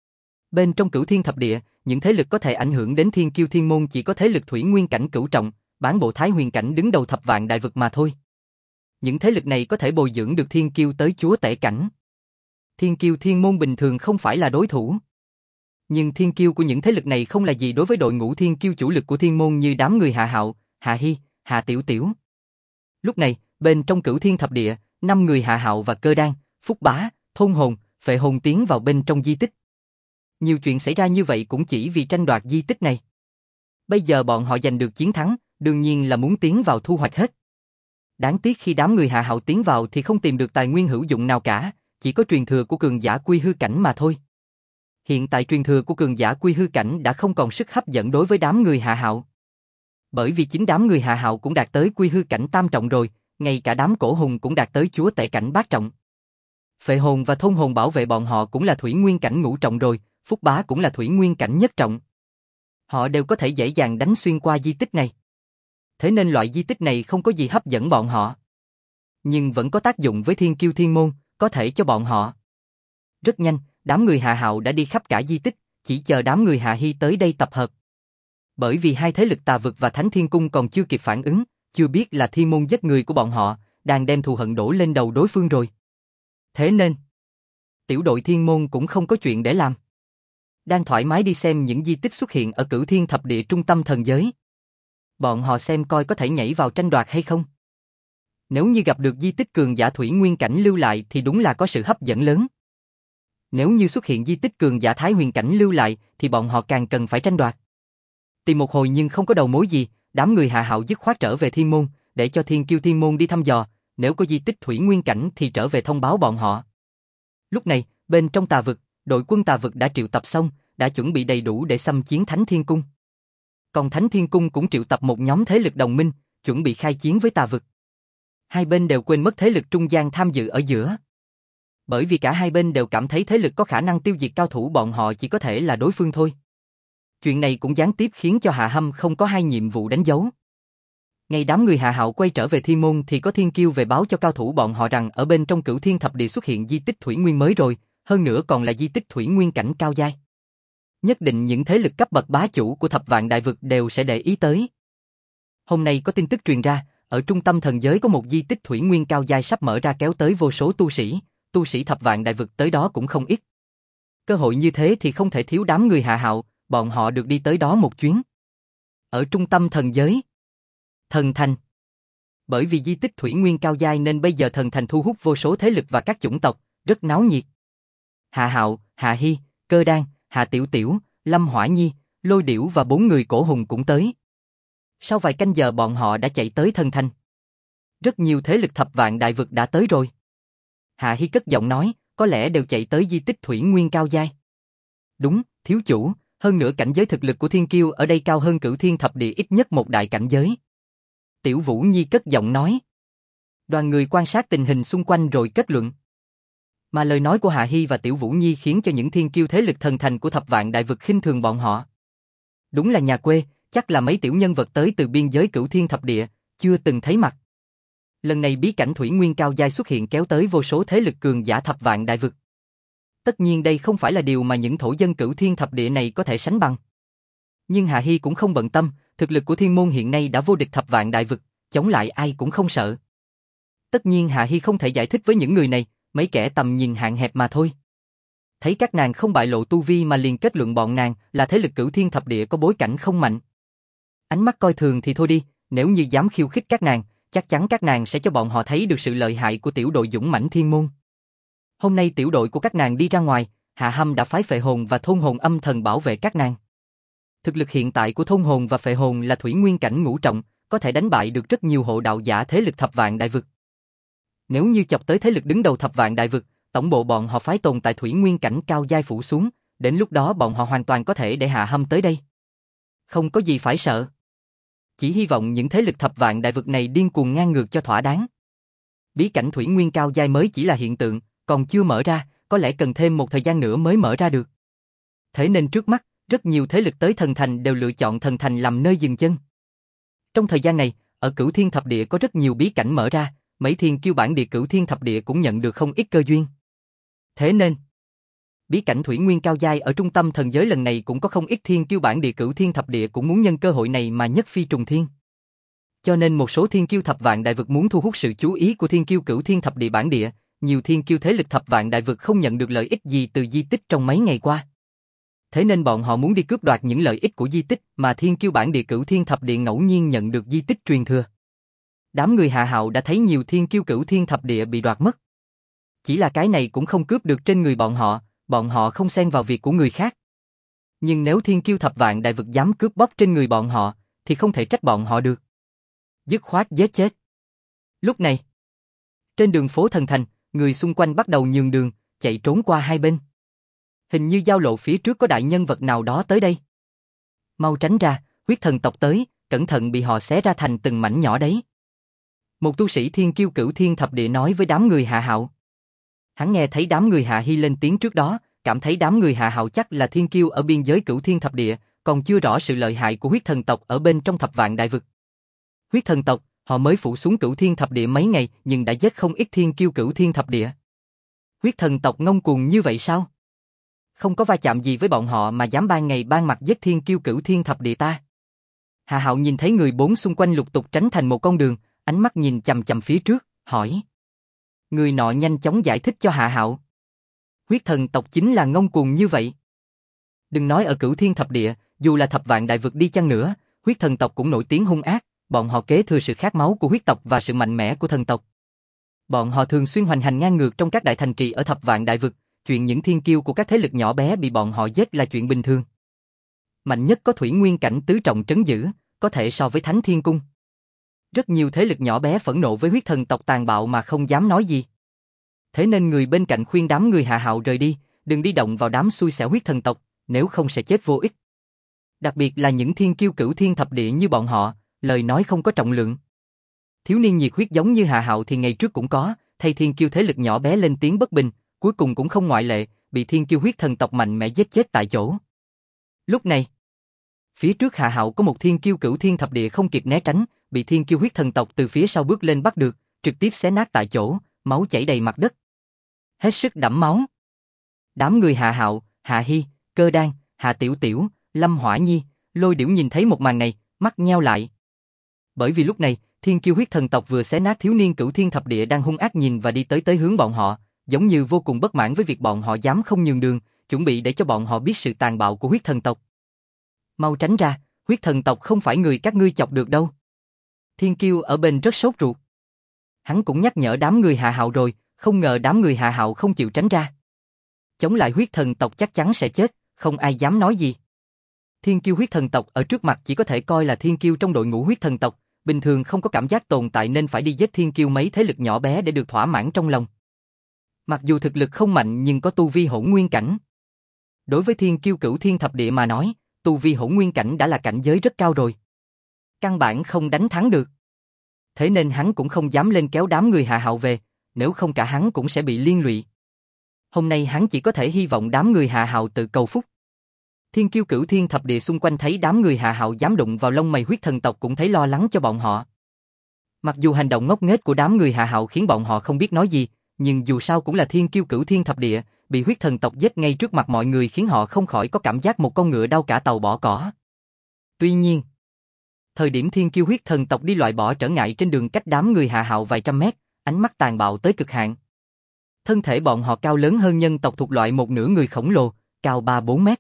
Bên trong Cửu Thiên Thập Địa, những thế lực có thể ảnh hưởng đến Thiên Kiêu Thiên Môn chỉ có thế lực thủy nguyên cảnh cửu trọng, bán bộ Thái Huyền cảnh đứng đầu thập vạn đại vực mà thôi. Những thế lực này có thể bồi dưỡng được Thiên Kiêu tới chúa tể cảnh. Thiên Kiêu Thiên Môn bình thường không phải là đối thủ. Nhưng Thiên Kiêu của những thế lực này không là gì đối với đội ngũ Thiên Kiêu chủ lực của Thiên Môn như đám người Hạ Hạo, Hạ Hy, Hạ Tiểu Tiểu. Lúc này, bên trong Cửu Thiên Thập Địa, 5 người Hạ Hạo và Cơ Đan, Phúc Bá, Thôn Hồn, Phệ Hồn tiến vào bên trong di tích. Nhiều chuyện xảy ra như vậy cũng chỉ vì tranh đoạt di tích này. Bây giờ bọn họ giành được chiến thắng, đương nhiên là muốn tiến vào thu hoạch hết. Đáng tiếc khi đám người Hạ Hạo tiến vào thì không tìm được tài nguyên hữu dụng nào cả, chỉ có truyền thừa của cường giả quy hư cảnh mà thôi. Hiện tại truyền thừa của cường giả quy hư cảnh đã không còn sức hấp dẫn đối với đám người Hạ Hạo. Bởi vì chính đám người Hạ Hạo cũng đạt tới quy hư cảnh tam trọng rồi, ngay cả đám cổ hùng cũng đạt tới chúa tể cảnh bát trọng. Phệ Hồn và Thôn Hồn bảo vệ bọn họ cũng là thủy nguyên cảnh ngũ trọng rồi, Phúc Bá cũng là thủy nguyên cảnh nhất trọng. Họ đều có thể dễ dàng đánh xuyên qua di tích này. Thế nên loại di tích này không có gì hấp dẫn bọn họ. Nhưng vẫn có tác dụng với thiên kiêu thiên môn, có thể cho bọn họ. Rất nhanh, đám người Hạ Hạo đã đi khắp cả di tích, chỉ chờ đám người Hạ Hi tới đây tập hợp. Bởi vì hai thế lực Tà Vực và Thánh Thiên Cung còn chưa kịp phản ứng, chưa biết là thiên môn giết người của bọn họ, đang đem thù hận đổ lên đầu đối phương rồi. Thế nên, tiểu đội thiên môn cũng không có chuyện để làm. Đang thoải mái đi xem những di tích xuất hiện ở Cửu Thiên Thập Địa trung tâm thần giới. Bọn họ xem coi có thể nhảy vào tranh đoạt hay không. Nếu như gặp được di tích cường giả thủy nguyên cảnh lưu lại thì đúng là có sự hấp dẫn lớn. Nếu như xuất hiện di tích cường giả thái huyền cảnh lưu lại thì bọn họ càng cần phải tranh đoạt. Tìm một hồi nhưng không có đầu mối gì, đám người Hạ Hạo dứt khoát trở về thiên môn, để cho thiên kiêu thiên môn đi thăm dò, nếu có di tích thủy nguyên cảnh thì trở về thông báo bọn họ. Lúc này, bên trong Tà Vực, đội quân Tà Vực đã triệu tập xong, đã chuẩn bị đầy đủ để xâm chiến Thánh Thiên Cung. Còn Thánh Thiên Cung cũng triệu tập một nhóm thế lực đồng minh, chuẩn bị khai chiến với Tà Vực. Hai bên đều quên mất thế lực trung gian tham dự ở giữa. Bởi vì cả hai bên đều cảm thấy thế lực có khả năng tiêu diệt cao thủ bọn họ chỉ có thể là đối phương thôi. Chuyện này cũng gián tiếp khiến cho Hạ Hâm không có hai nhiệm vụ đánh dấu. Ngày đám người Hạ Hạo quay trở về thiên môn thì có thiên kiêu về báo cho cao thủ bọn họ rằng ở bên trong Cửu Thiên Thập Địa xuất hiện di tích thủy nguyên mới rồi, hơn nữa còn là di tích thủy nguyên cảnh cao giai. Nhất định những thế lực cấp bậc bá chủ của Thập Vạn Đại Vực đều sẽ để ý tới. Hôm nay có tin tức truyền ra, ở trung tâm thần giới có một di tích thủy nguyên cao giai sắp mở ra kéo tới vô số tu sĩ Thập Vạn Đại Vực tới đó cũng không ít. Cơ hội như thế thì không thể thiếu đám người Hạ Hạo, bọn họ được đi tới đó một chuyến. Ở trung tâm thần giới, Thần Thành. Bởi vì di tích thủy nguyên cao giai nên bây giờ Thần Thành thu hút vô số thế lực và các chủng tộc, rất náo nhiệt. Hạ Hạo, Hạ Hi, Cơ Đan, Hạ Tiểu Tiểu, Lâm Hỏa Nhi, Lôi Điểu và 4 người cổ hùng cũng tới. Sau vài canh giờ bọn họ đã chạy tới Thần Thành. Rất nhiều thế lực Thập Vạn Đại Vực đã tới rồi. Hạ Hi cất giọng nói, có lẽ đều chạy tới di tích thủy nguyên cao giai. Đúng, thiếu chủ, hơn nữa cảnh giới thực lực của thiên kiêu ở đây cao hơn Cửu Thiên Thập Địa ít nhất một đại cảnh giới. Tiểu Vũ Nhi cất giọng nói. Đoàn người quan sát tình hình xung quanh rồi kết luận. Mà lời nói của Hạ Hi và Tiểu Vũ Nhi khiến cho những thiên kiêu thế lực Thần Thành của Thập Vạn Đại Vực khinh thường bọn họ. Đúng là nhà quê, chắc là mấy tiểu nhân vật tới từ biên giới Cửu Thiên Thập Địa, chưa từng thấy mặt. Lần này bí cảnh thủy nguyên cao giai xuất hiện kéo tới vô số thế lực cường giả Thập Vạn Đại Vực. Tất nhiên đây không phải là điều mà những thổ dân Cửu Thiên Thập Địa này có thể sánh bằng. Nhưng Hạ Hi cũng không bận tâm, thực lực của thiên môn hiện nay đã vô địch Thập Vạn Đại Vực, chống lại ai cũng không sợ. Tất nhiên Hạ Hi không thể giải thích với những người này, mấy kẻ tầm nhìn hạn hẹp mà thôi. Thấy các nàng không bại lộ tu vi mà liền kết luận bọn nàng là thế lực Cửu Thiên Thập Địa có bối cảnh không mạnh. Ánh mắt coi thường thì thôi đi, nếu như dám khiêu khích các nàng, chắc chắn các nàng sẽ cho bọn họ thấy được sự lợi hại của tiểu đội dũng mãnh thiên môn. Hôm nay tiểu đội của các nàng đi ra ngoài, Hạ Hâm đã phái phệ hồn và thôn hồn âm thần bảo vệ các nàng. Thực lực hiện tại của thôn hồn và phệ hồn là thủy nguyên cảnh ngũ trọng, có thể đánh bại được rất nhiều hộ đạo giả thế lực Thập Vạn Đại Vực. Nếu như chọc tới thế lực đứng đầu Thập Vạn Đại Vực, tổng bộ bọn họ phái tồn tại thủy nguyên cảnh cao giai phủ xuống, đến lúc đó bọn họ hoàn toàn có thể để Hạ Hâm tới đây. Không có gì phải sợ. Chỉ hy vọng những thế lực Thập Vạn Đại Vực này điên cuồng ngang ngược cho thỏa đáng. Bí cảnh thủy nguyên cao giai mới chỉ là hiện tượng, còn chưa mở ra, có lẽ cần thêm một thời gian nữa mới mở ra được. Thế nên trước mắt, rất nhiều thế lực tới Thần Thành đều lựa chọn Thần Thành làm nơi dừng chân. Trong thời gian này, ở Cửu Thiên Thập Địa có rất nhiều bí cảnh mở ra, mấy thiên kiêu bản địa Cửu Thiên Thập Địa cũng nhận được không ít cơ duyên. Thế nên, bí cảnh thủy nguyên cao giai ở trung tâm thần giới lần này cũng có không ít thiên kiêu bản địa Cửu Thiên Thập Địa cũng muốn nhân cơ hội này mà nhất phi trùng thiên. Cho nên một số thiên kiêu Thập Vạn Đại Vực muốn thu hút sự chú ý của thiên kiêu Cửu Thiên Thập Địa bản địa, nhiều thiên kiêu thế lực Thập Vạn Đại Vực không nhận được lợi ích gì từ di tích trong mấy ngày qua. Thế nên bọn họ muốn đi cướp đoạt những lợi ích của di tích mà thiên kiêu bản địa Cửu Thiên Thập Địa ngẫu nhiên nhận được di tích truyền thừa. Đám người Hạ Hạo đã thấy nhiều thiên kiêu Cửu Thiên Thập Địa bị đoạt mất. Chỉ là cái này cũng không cướp được trên người bọn họ không xen vào việc của người khác. Nhưng nếu thiên kiêu Thập Vạn Đại Vực dám cướp bóc trên người bọn họ, thì không thể trách bọn họ được. Dứt khoát giết chết. Lúc này, trên đường phố Thần Thành, người xung quanh bắt đầu nhường đường, chạy trốn qua hai bên. Hình như giao lộ phía trước có đại nhân vật nào đó tới đây. Mau tránh ra, huyết thần tộc tới, cẩn thận bị họ xé ra thành từng mảnh nhỏ đấy. Một tu sĩ thiên kiêu Cửu Thiên Thập Địa nói với đám người Hạ Hạo. Hắn nghe thấy đám người Hạ Hi lên tiếng trước đó, cảm thấy đám người Hạ Hạo chắc là thiên kiêu ở biên giới Cửu Thiên Thập Địa, còn chưa rõ sự lợi hại của huyết thần tộc ở bên trong Thập Vạn Đại Vực. Huyết thần tộc, họ mới phủ xuống Cửu Thiên Thập Địa mấy ngày nhưng đã giết không ít thiên kiêu Cửu Thiên Thập Địa. Huyết thần tộc ngông cuồng như vậy sao? Không có va chạm gì với bọn họ mà dám ban ngày ban mặt giết thiên kiêu Cửu Thiên Thập Địa ta. Hạ Hạo nhìn thấy người bốn xung quanh lục tục tránh thành một con đường, ánh mắt nhìn chằm chằm phía trước, hỏi. Người nọ nhanh chóng giải thích cho Hạ Hạo. Huyết thần tộc chính là ngông cuồng như vậy. Đừng nói ở Cửu Thiên Thập Địa, dù là thập vạn đại vực đi chăng nữa, huyết thần tộc cũng nổi tiếng hung ác, bọn họ kế thừa sự khát máu của huyết tộc và sự mạnh mẽ của thần tộc. Bọn họ thường xuyên hoành hành ngang ngược trong các đại thành trì ở thập vạn đại vực, chuyện những thiên kiêu của các thế lực nhỏ bé bị bọn họ giết là chuyện bình thường. Mạnh nhất có Thủy Nguyên cảnh tứ trọng trấn giữ, có thể so với Thánh Thiên Cung. Rất nhiều thế lực nhỏ bé phẫn nộ với huyết thần tộc tàn bạo mà không dám nói gì. Thế nên người bên cạnh khuyên đám người Hạ Hạo rời đi, đừng đi động vào đám xui xẻo huyết thần tộc, nếu không sẽ chết vô ích. Đặc biệt là những thiên kiêu Cửu Thiên Thập Địa như bọn họ, lời nói không có trọng lượng. Thiếu niên nhiệt huyết giống như Hạ Hạo thì ngày trước cũng có, thay thiên kiêu thế lực nhỏ bé lên tiếng bất bình, cuối cùng cũng không ngoại lệ, bị thiên kiêu huyết thần tộc mạnh mẽ giết chết tại chỗ. Lúc này, phía trước Hạ Hạo có một thiên kiêu Cửu Thiên Thập Địa không kịp né tránh, bị thiên kiêu huyết thần tộc từ phía sau bước lên bắt được, trực tiếp xé nát tại chỗ, máu chảy đầy mặt đất. Hết sức đẫm máu. Đám người Hạ Hạo, Hạ Hi, Cơ Đan, Hạ Tiểu Tiểu, Lâm Hỏa Nhi, Lôi Điểu nhìn thấy một màn này, mắt nheo lại. Bởi vì lúc này, thiên kiêu huyết thần tộc vừa xé nát thiếu niên Cửu Thiên Thập Địa đang hung ác nhìn và đi tới hướng bọn họ, giống như vô cùng bất mãn với việc bọn họ dám không nhường đường, chuẩn bị để cho bọn họ biết sự tàn bạo của huyết thần tộc. Mau tránh ra, huyết thần tộc không phải người các ngươi chọc được đâu. Thiên kiêu ở bên rất sốt ruột. Hắn cũng nhắc nhở đám người Hạ Hạo rồi, không ngờ đám người Hạ Hạo không chịu tránh ra. Chống lại huyết thần tộc chắc chắn sẽ chết, không ai dám nói gì. Thiên kiêu huyết thần tộc ở trước mặt chỉ có thể coi là thiên kiêu trong đội ngũ huyết thần tộc, bình thường không có cảm giác tồn tại nên phải đi giết thiên kiêu mấy thế lực nhỏ bé để được thỏa mãn trong lòng. Mặc dù thực lực không mạnh nhưng có tu vi hỗn nguyên cảnh. Đối với thiên kiêu Cửu Thiên Thập Địa mà nói, tu vi hỗn nguyên cảnh đã là cảnh giới rất cao rồi. Căn bản không đánh thắng được. Thế nên hắn cũng không dám lên kéo đám người Hạ Hạo về, nếu không cả hắn cũng sẽ bị liên lụy. Hôm nay hắn chỉ có thể hy vọng đám người Hạ Hạo tự cầu phúc. Thiên kiêu Cửu Thiên Thập Địa xung quanh thấy đám người Hạ Hạo dám đụng vào lông mày huyết thần tộc cũng thấy lo lắng cho bọn họ. Mặc dù hành động ngốc nghếch của đám người Hạ Hạo khiến bọn họ không biết nói gì, nhưng dù sao cũng là thiên kiêu Cửu Thiên Thập Địa, bị huyết thần tộc giết ngay trước mặt mọi người khiến họ không khỏi có cảm giác một con ngựa đau cả tàu bỏ cỏ. Tuy nhiên, thời điểm thiên kiêu huyết thần tộc đi loại bỏ trở ngại trên đường cách đám người Hạ Hạo vài trăm mét, ánh mắt tàn bạo tới cực hạn. Thân thể bọn họ cao lớn hơn nhân tộc thuộc loại một nửa người khổng lồ, cao 3-4 mét.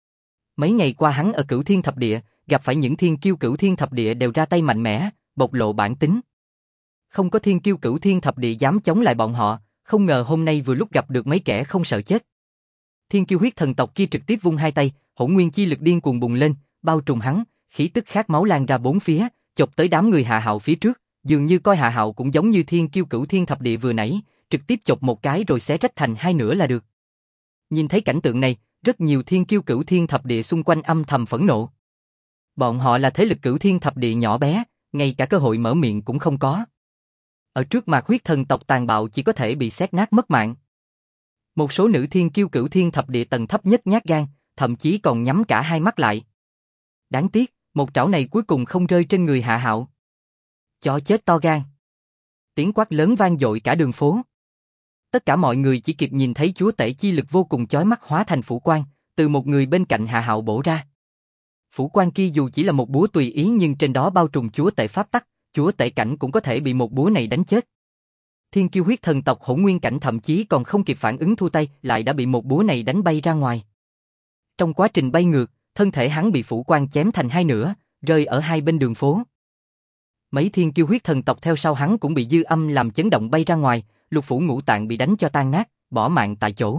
Mấy ngày qua hắn ở Cửu Thiên Thập Địa, gặp phải những thiên kiêu Cửu Thiên Thập Địa đều ra tay mạnh mẽ, bộc lộ bản tính. Không có thiên kiêu Cửu Thiên Thập Địa dám chống lại bọn họ, không ngờ hôm nay vừa lúc gặp được mấy kẻ không sợ chết. Thiên kiêu huyết thần tộc kia trực tiếp vung hai tay, hỗn nguyên chi lực điên cuồng bùng lên, bao trùm hắn, khí tức khát máu lan ra bốn phía, chộp tới đám người Hạ Hạo phía trước, dường như coi Hạ Hạo cũng giống như thiên kiêu Cửu Thiên Thập Địa vừa nãy, trực tiếp chộp một cái rồi xé rách thành hai nửa là được. Nhìn thấy cảnh tượng này, rất nhiều thiên kiêu Cửu Thiên Thập Địa xung quanh âm thầm phẫn nộ. Bọn họ là thế lực Cửu Thiên Thập Địa nhỏ bé, ngay cả cơ hội mở miệng cũng không có. Ở trước mặt huyết thần tộc tàn bạo chỉ có thể bị xé nát mất mạng. Một số nữ thiên kiêu Cửu Thiên Thập Địa tầng thấp nhất nhát gan, thậm chí còn nhắm cả hai mắt lại. Đáng tiếc, một trảo này cuối cùng không rơi trên người Hạ Hạo. Chó chết to gan. Tiếng quát lớn vang dội cả đường phố. Tất cả mọi người chỉ kịp nhìn thấy chúa tể chi lực vô cùng chói mắt hóa thành phủ quang, từ một người bên cạnh Hạ Hạo bổ ra. Phủ quang kia dù chỉ là một búa tùy ý nhưng trên đó bao trùm chúa tể pháp tắc, chúa tể cảnh cũng có thể bị một búa này đánh chết. Thiên kiêu huyết thần tộc hỗn nguyên cảnh thậm chí còn không kịp phản ứng thu tay, lại đã bị một búa này đánh bay ra ngoài. Trong quá trình bay ngược, thân thể hắn bị phủ quang chém thành hai nửa, rơi ở hai bên đường phố. Mấy thiên kiêu huyết thần tộc theo sau hắn cũng bị dư âm làm chấn động bay ra ngoài, lục phủ ngũ tạng bị đánh cho tan nát, bỏ mạng tại chỗ.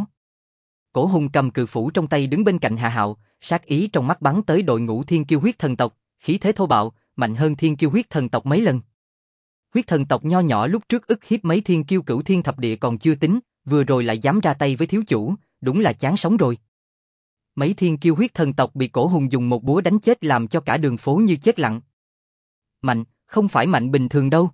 Cổ Hùng cầm cự phủ trong tay đứng bên cạnh Hạ Hạo, sát ý trong mắt bắn tới đội ngũ thiên kiêu huyết thần tộc, khí thế thô bạo, mạnh hơn thiên kiêu huyết thần tộc mấy lần. Huyết thần tộc nho nhỏ lúc trước ức hiếp mấy thiên kiêu Cửu Thiên Thập Địa còn chưa tính, vừa rồi lại dám ra tay với thiếu chủ, đúng là chán sống rồi. Mấy thiên kiêu huyết thần tộc bị Cổ Hùng dùng một búa đánh chết làm cho cả đường phố như chết lặng. Mạnh, không phải mạnh bình thường đâu.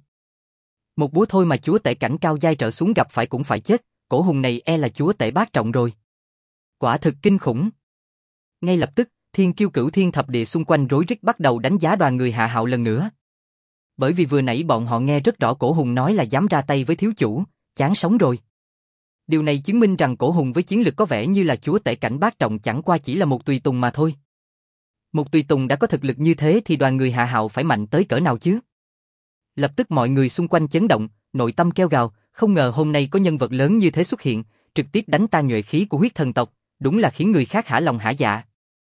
Một búa thôi mà chúa tể cảnh cao giai trở xuống gặp phải cũng phải chết, Cổ Hùng này e là chúa tể bát trọng rồi. Quả thực kinh khủng. Ngay lập tức, thiên kiêu Cửu Thiên Thập Địa xung quanh rối rít bắt đầu đánh giá đoàn người Hạ Hạo lần nữa. Bởi vì vừa nãy bọn họ nghe rất rõ Cổ Hùng nói là dám ra tay với thiếu chủ, chán sống rồi. Điều này chứng minh rằng Cổ Hùng với chiến lực có vẻ như là chúa tể cảnh bát trọng chẳng qua chỉ là một tùy tùng mà thôi. Một tùy tùng đã có thực lực như thế thì đoàn người Hạ Hạo phải mạnh tới cỡ nào chứ? Lập tức mọi người xung quanh chấn động, nội tâm kêu gào, không ngờ hôm nay có nhân vật lớn như thế xuất hiện, trực tiếp đánh tan nhuệ khí của huyết thần tộc, đúng là khiến người khác hả lòng hả dạ.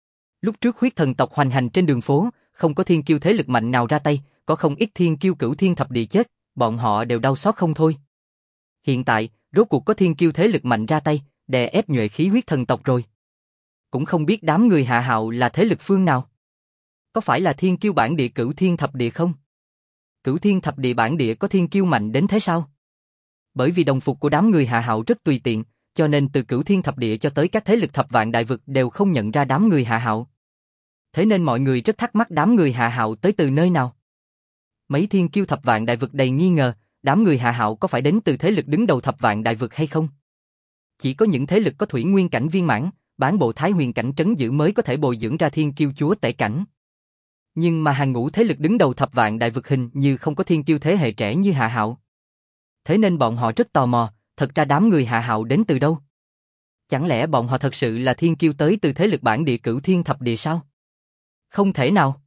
Lúc trước huyết thần tộc hoành hành trên đường phố, không có thiên kiêu thế lực mạnh nào ra tay, có không ít thiên kiêu cửu thiên thập địa chết, bọn họ đều đau xót không thôi. Hiện tại, rốt cuộc có thiên kiêu thế lực mạnh ra tay, đè ép nhuệ khí huyết thần tộc rồi. Cũng không biết đám người Hạ Hạo là thế lực phương nào. Có phải là thiên kiêu bản địa cửu thiên thập địa không? Cửu thiên thập địa bản địa có thiên kiêu mạnh đến thế sao? Bởi vì đồng phục của đám người Hạ Hạo rất tùy tiện, cho nên từ cửu thiên thập địa cho tới các thế lực thập vạn đại vực đều không nhận ra đám người Hạ Hạo. Thế nên mọi người rất thắc mắc đám người Hạ Hạo tới từ nơi nào. Mấy thiên kiêu thập vạn đại vực đầy nghi ngờ, đám người Hạ Hạo có phải đến từ thế lực đứng đầu thập vạn đại vực hay không? Chỉ có những thế lực có thủy nguyên cảnh viên mãn, bán bộ thái huyền cảnh trấn giữ mới có thể bồi dưỡng ra thiên kiêu chúa tể cảnh. Nhưng mà hàng ngũ thế lực đứng đầu thập vạn đại vực hình như không có thiên kiêu thế hệ trẻ như Hạ Hạo. Thế nên bọn họ rất tò mò, thật ra đám người Hạ Hạo đến từ đâu? Chẳng lẽ bọn họ thật sự là thiên kiêu tới từ thế lực bản địa cửu thiên thập địa sao? Không thể nào.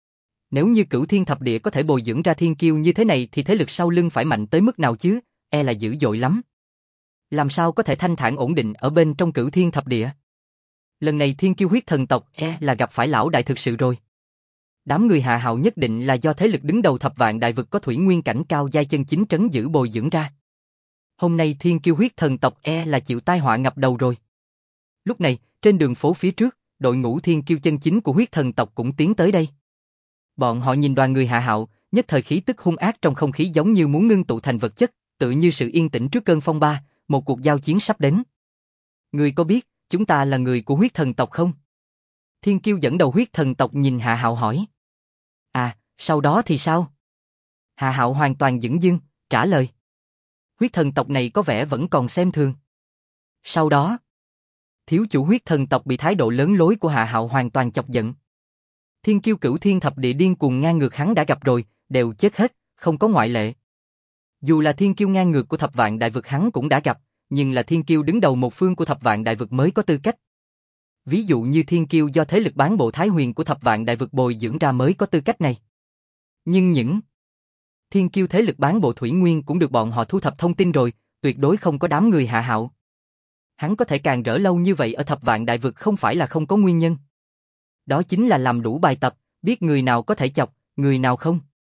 Nếu như cửu thiên thập địa có thể bồi dưỡng ra thiên kiêu như thế này thì thế lực sau lưng phải mạnh tới mức nào chứ, e là dữ dội lắm. Làm sao có thể thanh thản ổn định ở bên trong cửu thiên thập địa? Lần này thiên kiêu huyết thần tộc là gặp phải lão đại thực sự rồi. Đám người Hạ Hạo nhất định là do thế lực đứng đầu thập vạn đại vực có thủy nguyên cảnh cao giai chân chính trấn giữ bồi dưỡng ra. Hôm nay thiên kiêu huyết thần tộc là chịu tai họa ngập đầu rồi. Lúc này, trên đường phố phía trước, đội ngũ thiên kiêu chân chính của huyết thần tộc cũng tiến tới đây. Bọn họ nhìn đoàn người Hạ Hạo, nhất thời khí tức hung ác trong không khí giống như muốn ngưng tụ thành vật chất, tự như sự yên tĩnh trước cơn phong ba, một cuộc giao chiến sắp đến. Ngươi có biết, chúng ta là người của huyết thần tộc không? Thiên kiêu dẫn đầu huyết thần tộc nhìn Hạ Hạo hỏi. À, sau đó thì sao? Hạ Hạo hoàn toàn dửng dưng, trả lời. Huyết thần tộc này có vẻ vẫn còn xem thường. Sau đó, thiếu chủ huyết thần tộc bị thái độ lớn lối của Hạ Hạo hoàn toàn chọc giận. Thiên kiêu cửu thiên thập địa điên cuồng ngang ngược hắn đã gặp rồi, đều chết hết, không có ngoại lệ. Dù là thiên kiêu ngang ngược của thập vạn đại vực hắn cũng đã gặp, nhưng là thiên kiêu đứng đầu một phương của thập vạn đại vực mới có tư cách. Ví dụ như thiên kiêu do thế lực bán bộ thái huyền của thập vạn đại vực bồi dưỡng ra mới có tư cách này. Nhưng những thiên kiêu thế lực bán bộ thủy nguyên cũng được bọn họ thu thập thông tin rồi, tuyệt đối không có đám người Hạ Hạo. Hắn có thể càng rỡ lâu như vậy ở thập vạn đại vực không phải là không có nguyên nhân. Đó chính là làm đủ bài tập, biết người nào có thể chọc, người nào không.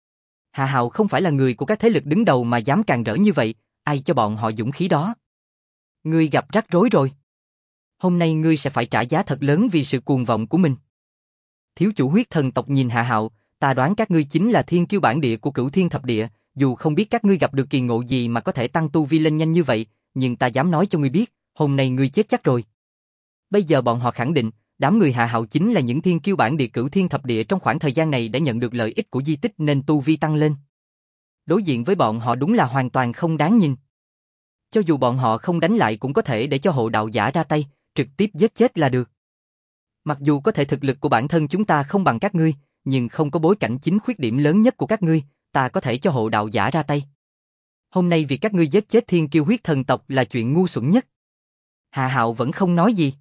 Hạ Hạo không phải là người của các thế lực đứng đầu mà dám càng rỡ như vậy, ai cho bọn họ dũng khí đó. Ngươi gặp rắc rối rồi. Hôm nay ngươi sẽ phải trả giá thật lớn vì sự cuồng vọng của mình. Thiếu chủ huyết thần tộc nhìn Hạ Hạo, ta đoán các ngươi chính là thiên kiêu bản địa của cửu thiên thập địa, dù không biết các ngươi gặp được kỳ ngộ gì mà có thể tăng tu vi lên nhanh như vậy, nhưng ta dám nói cho ngươi biết, hôm nay ngươi chết chắc rồi. Bây giờ bọn họ khẳng định, đám người Hạ Hạo chính là những thiên kiêu bản địa cửu thiên thập địa trong khoảng thời gian này đã nhận được lợi ích của di tích nên tu vi tăng lên. Đối diện với bọn họ đúng là hoàn toàn không đáng nhìn. Cho dù bọn họ không đánh lại cũng có thể để cho hộ đạo giả ra tay, trực tiếp giết chết là được. Mặc dù có thể thực lực của bản thân chúng ta không bằng các ngươi, nhưng không có bối cảnh chính khuyết điểm lớn nhất của các ngươi, ta có thể cho hộ đạo giả ra tay. Hôm nay việc các ngươi giết chết thiên kiêu huyết thần tộc là chuyện ngu xuẩn nhất. Hạ Hạo vẫn không nói gì.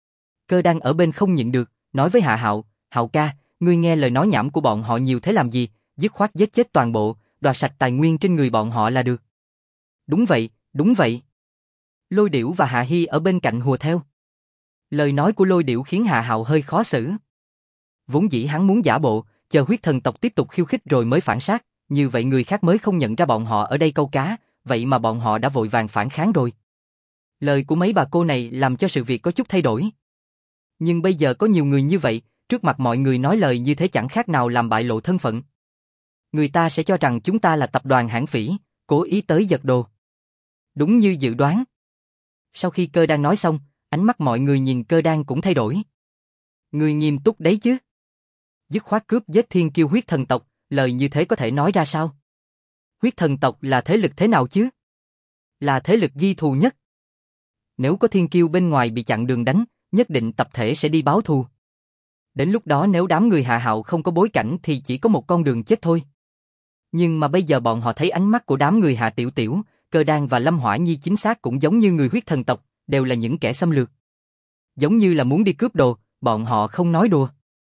Cơ đang ở bên không nhịn được, nói với Hạ Hạo, Hạo ca, ngươi nghe lời nói nhảm của bọn họ nhiều thế làm gì, dứt khoát giết chết toàn bộ, đoạt sạch tài nguyên trên người bọn họ là được. Đúng vậy, đúng vậy. Lôi Điểu và Hạ Hi ở bên cạnh hùa theo. Lời nói của Lôi Điểu khiến Hạ Hạo hơi khó xử. Vốn dĩ hắn muốn giả bộ, chờ huyết thần tộc tiếp tục khiêu khích rồi mới phản sát, như vậy người khác mới không nhận ra bọn họ ở đây câu cá, vậy mà bọn họ đã vội vàng phản kháng rồi. Lời của mấy bà cô này làm cho sự việc có chút thay đổi. Nhưng bây giờ có nhiều người như vậy, trước mặt mọi người nói lời như thế chẳng khác nào làm bại lộ thân phận. Người ta sẽ cho rằng chúng ta là tập đoàn hãng phỉ, cố ý tới giật đồ. Đúng như dự đoán. Sau khi Cơ Đan nói xong, ánh mắt mọi người nhìn Cơ Đan cũng thay đổi. Người nghiêm túc đấy chứ. Dứt khoát cướp giết thiên kiêu huyết thần tộc, lời như thế có thể nói ra sao? Huyết thần tộc là thế lực thế nào chứ? Là thế lực ghi thù nhất. Nếu có thiên kiêu bên ngoài bị chặn đường đánh, nhất định tập thể sẽ đi báo thù. Đến lúc đó nếu đám người Hạ Hạo không có bối cảnh thì chỉ có một con đường chết thôi. Nhưng mà bây giờ bọn họ thấy ánh mắt của đám người Hạ Tiểu Tiểu, Cơ Đan và Lâm Hỏa Nhi chính xác cũng giống như người huyết thần tộc, đều là những kẻ xâm lược. Giống như là muốn đi cướp đồ, bọn họ không nói đùa.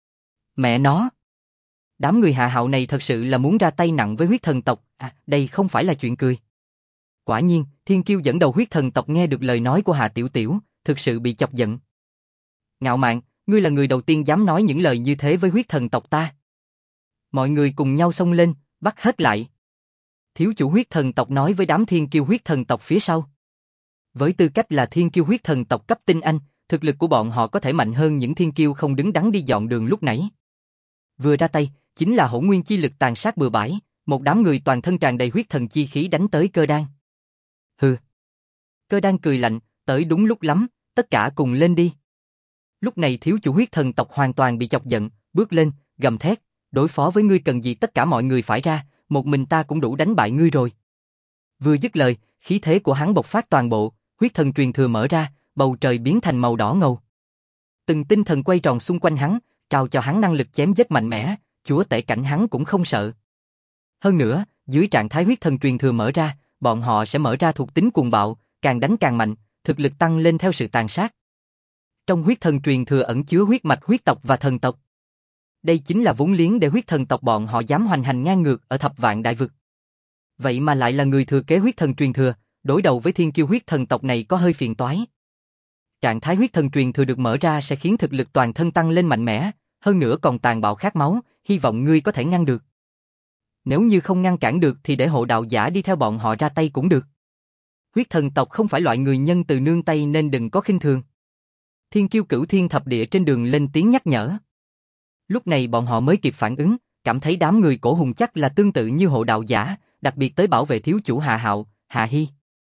Mẹ nó! Đám người Hạ Hạo này thật sự là muốn ra tay nặng với huyết thần tộc, đây không phải là chuyện cười. Quả nhiên, Thiên Kiêu dẫn đầu huyết thần tộc nghe được lời nói của Hạ Tiểu Tiểu, thực sự bị chọc giận. Ngạo Mạn, ngươi là người đầu tiên dám nói những lời như thế với huyết thần tộc ta. Mọi người cùng nhau xông lên, bắt hết lại. Thiếu chủ huyết thần tộc nói với đám Thiên Kiêu huyết thần tộc phía sau. Với tư cách là Thiên Kiêu huyết thần tộc cấp tinh anh, thực lực của bọn họ có thể mạnh hơn những Thiên Kiêu không đứng đắn đi dọn đường lúc nãy. Vừa ra tay, chính là hỗn nguyên chi lực tàn sát bừa bãi, một đám người toàn thân tràn đầy huyết thần chi khí đánh tới Cơ Đan. Hừ. Cơ Đan cười lạnh, tới đúng lúc lắm, tất cả cùng lên đi. Lúc này thiếu chủ huyết thần tộc hoàn toàn bị chọc giận, bước lên, gầm thét, đối phó với ngươi cần gì tất cả mọi người phải ra, một mình ta cũng đủ đánh bại ngươi rồi. Vừa dứt lời, khí thế của hắn bộc phát toàn bộ, huyết thần truyền thừa mở ra, bầu trời biến thành màu đỏ ngầu. Từng tinh thần quay tròn xung quanh hắn, trao cho hắn năng lực chém giết mạnh mẽ, chúa tể cảnh hắn cũng không sợ. Hơn nữa, dưới trạng thái huyết thần truyền thừa mở ra, bọn họ sẽ mở ra thuộc tính cuồng bạo, càng đánh càng mạnh, thực lực tăng lên theo sự tàn sát. Trong huyết thần truyền thừa ẩn chứa huyết mạch huyết tộc và thần tộc. Đây chính là vốn liếng để huyết thần tộc bọn họ dám hoành hành ngang ngược ở thập vạn đại vực. Vậy mà lại là người thừa kế huyết thần truyền thừa, đối đầu với thiên kiêu huyết thần tộc này có hơi phiền toái. Trạng thái huyết thần truyền thừa được mở ra sẽ khiến thực lực toàn thân tăng lên mạnh mẽ, hơn nữa còn tàn bạo khát máu, hy vọng ngươi có thể ngăn được. Nếu như không ngăn cản được thì để hộ đạo giả đi theo bọn họ ra tay cũng được. Huyết thần tộc không phải loại người nhân từ nương tay nên đừng có khinh thường. Thiên kiêu cửu thiên thập địa trên đường lên tiếng nhắc nhở. Lúc này bọn họ mới kịp phản ứng, cảm thấy đám người cổ hùng chắc là tương tự như hộ đạo giả, đặc biệt tới bảo vệ thiếu chủ Hạ Hạo, Hạ Hy.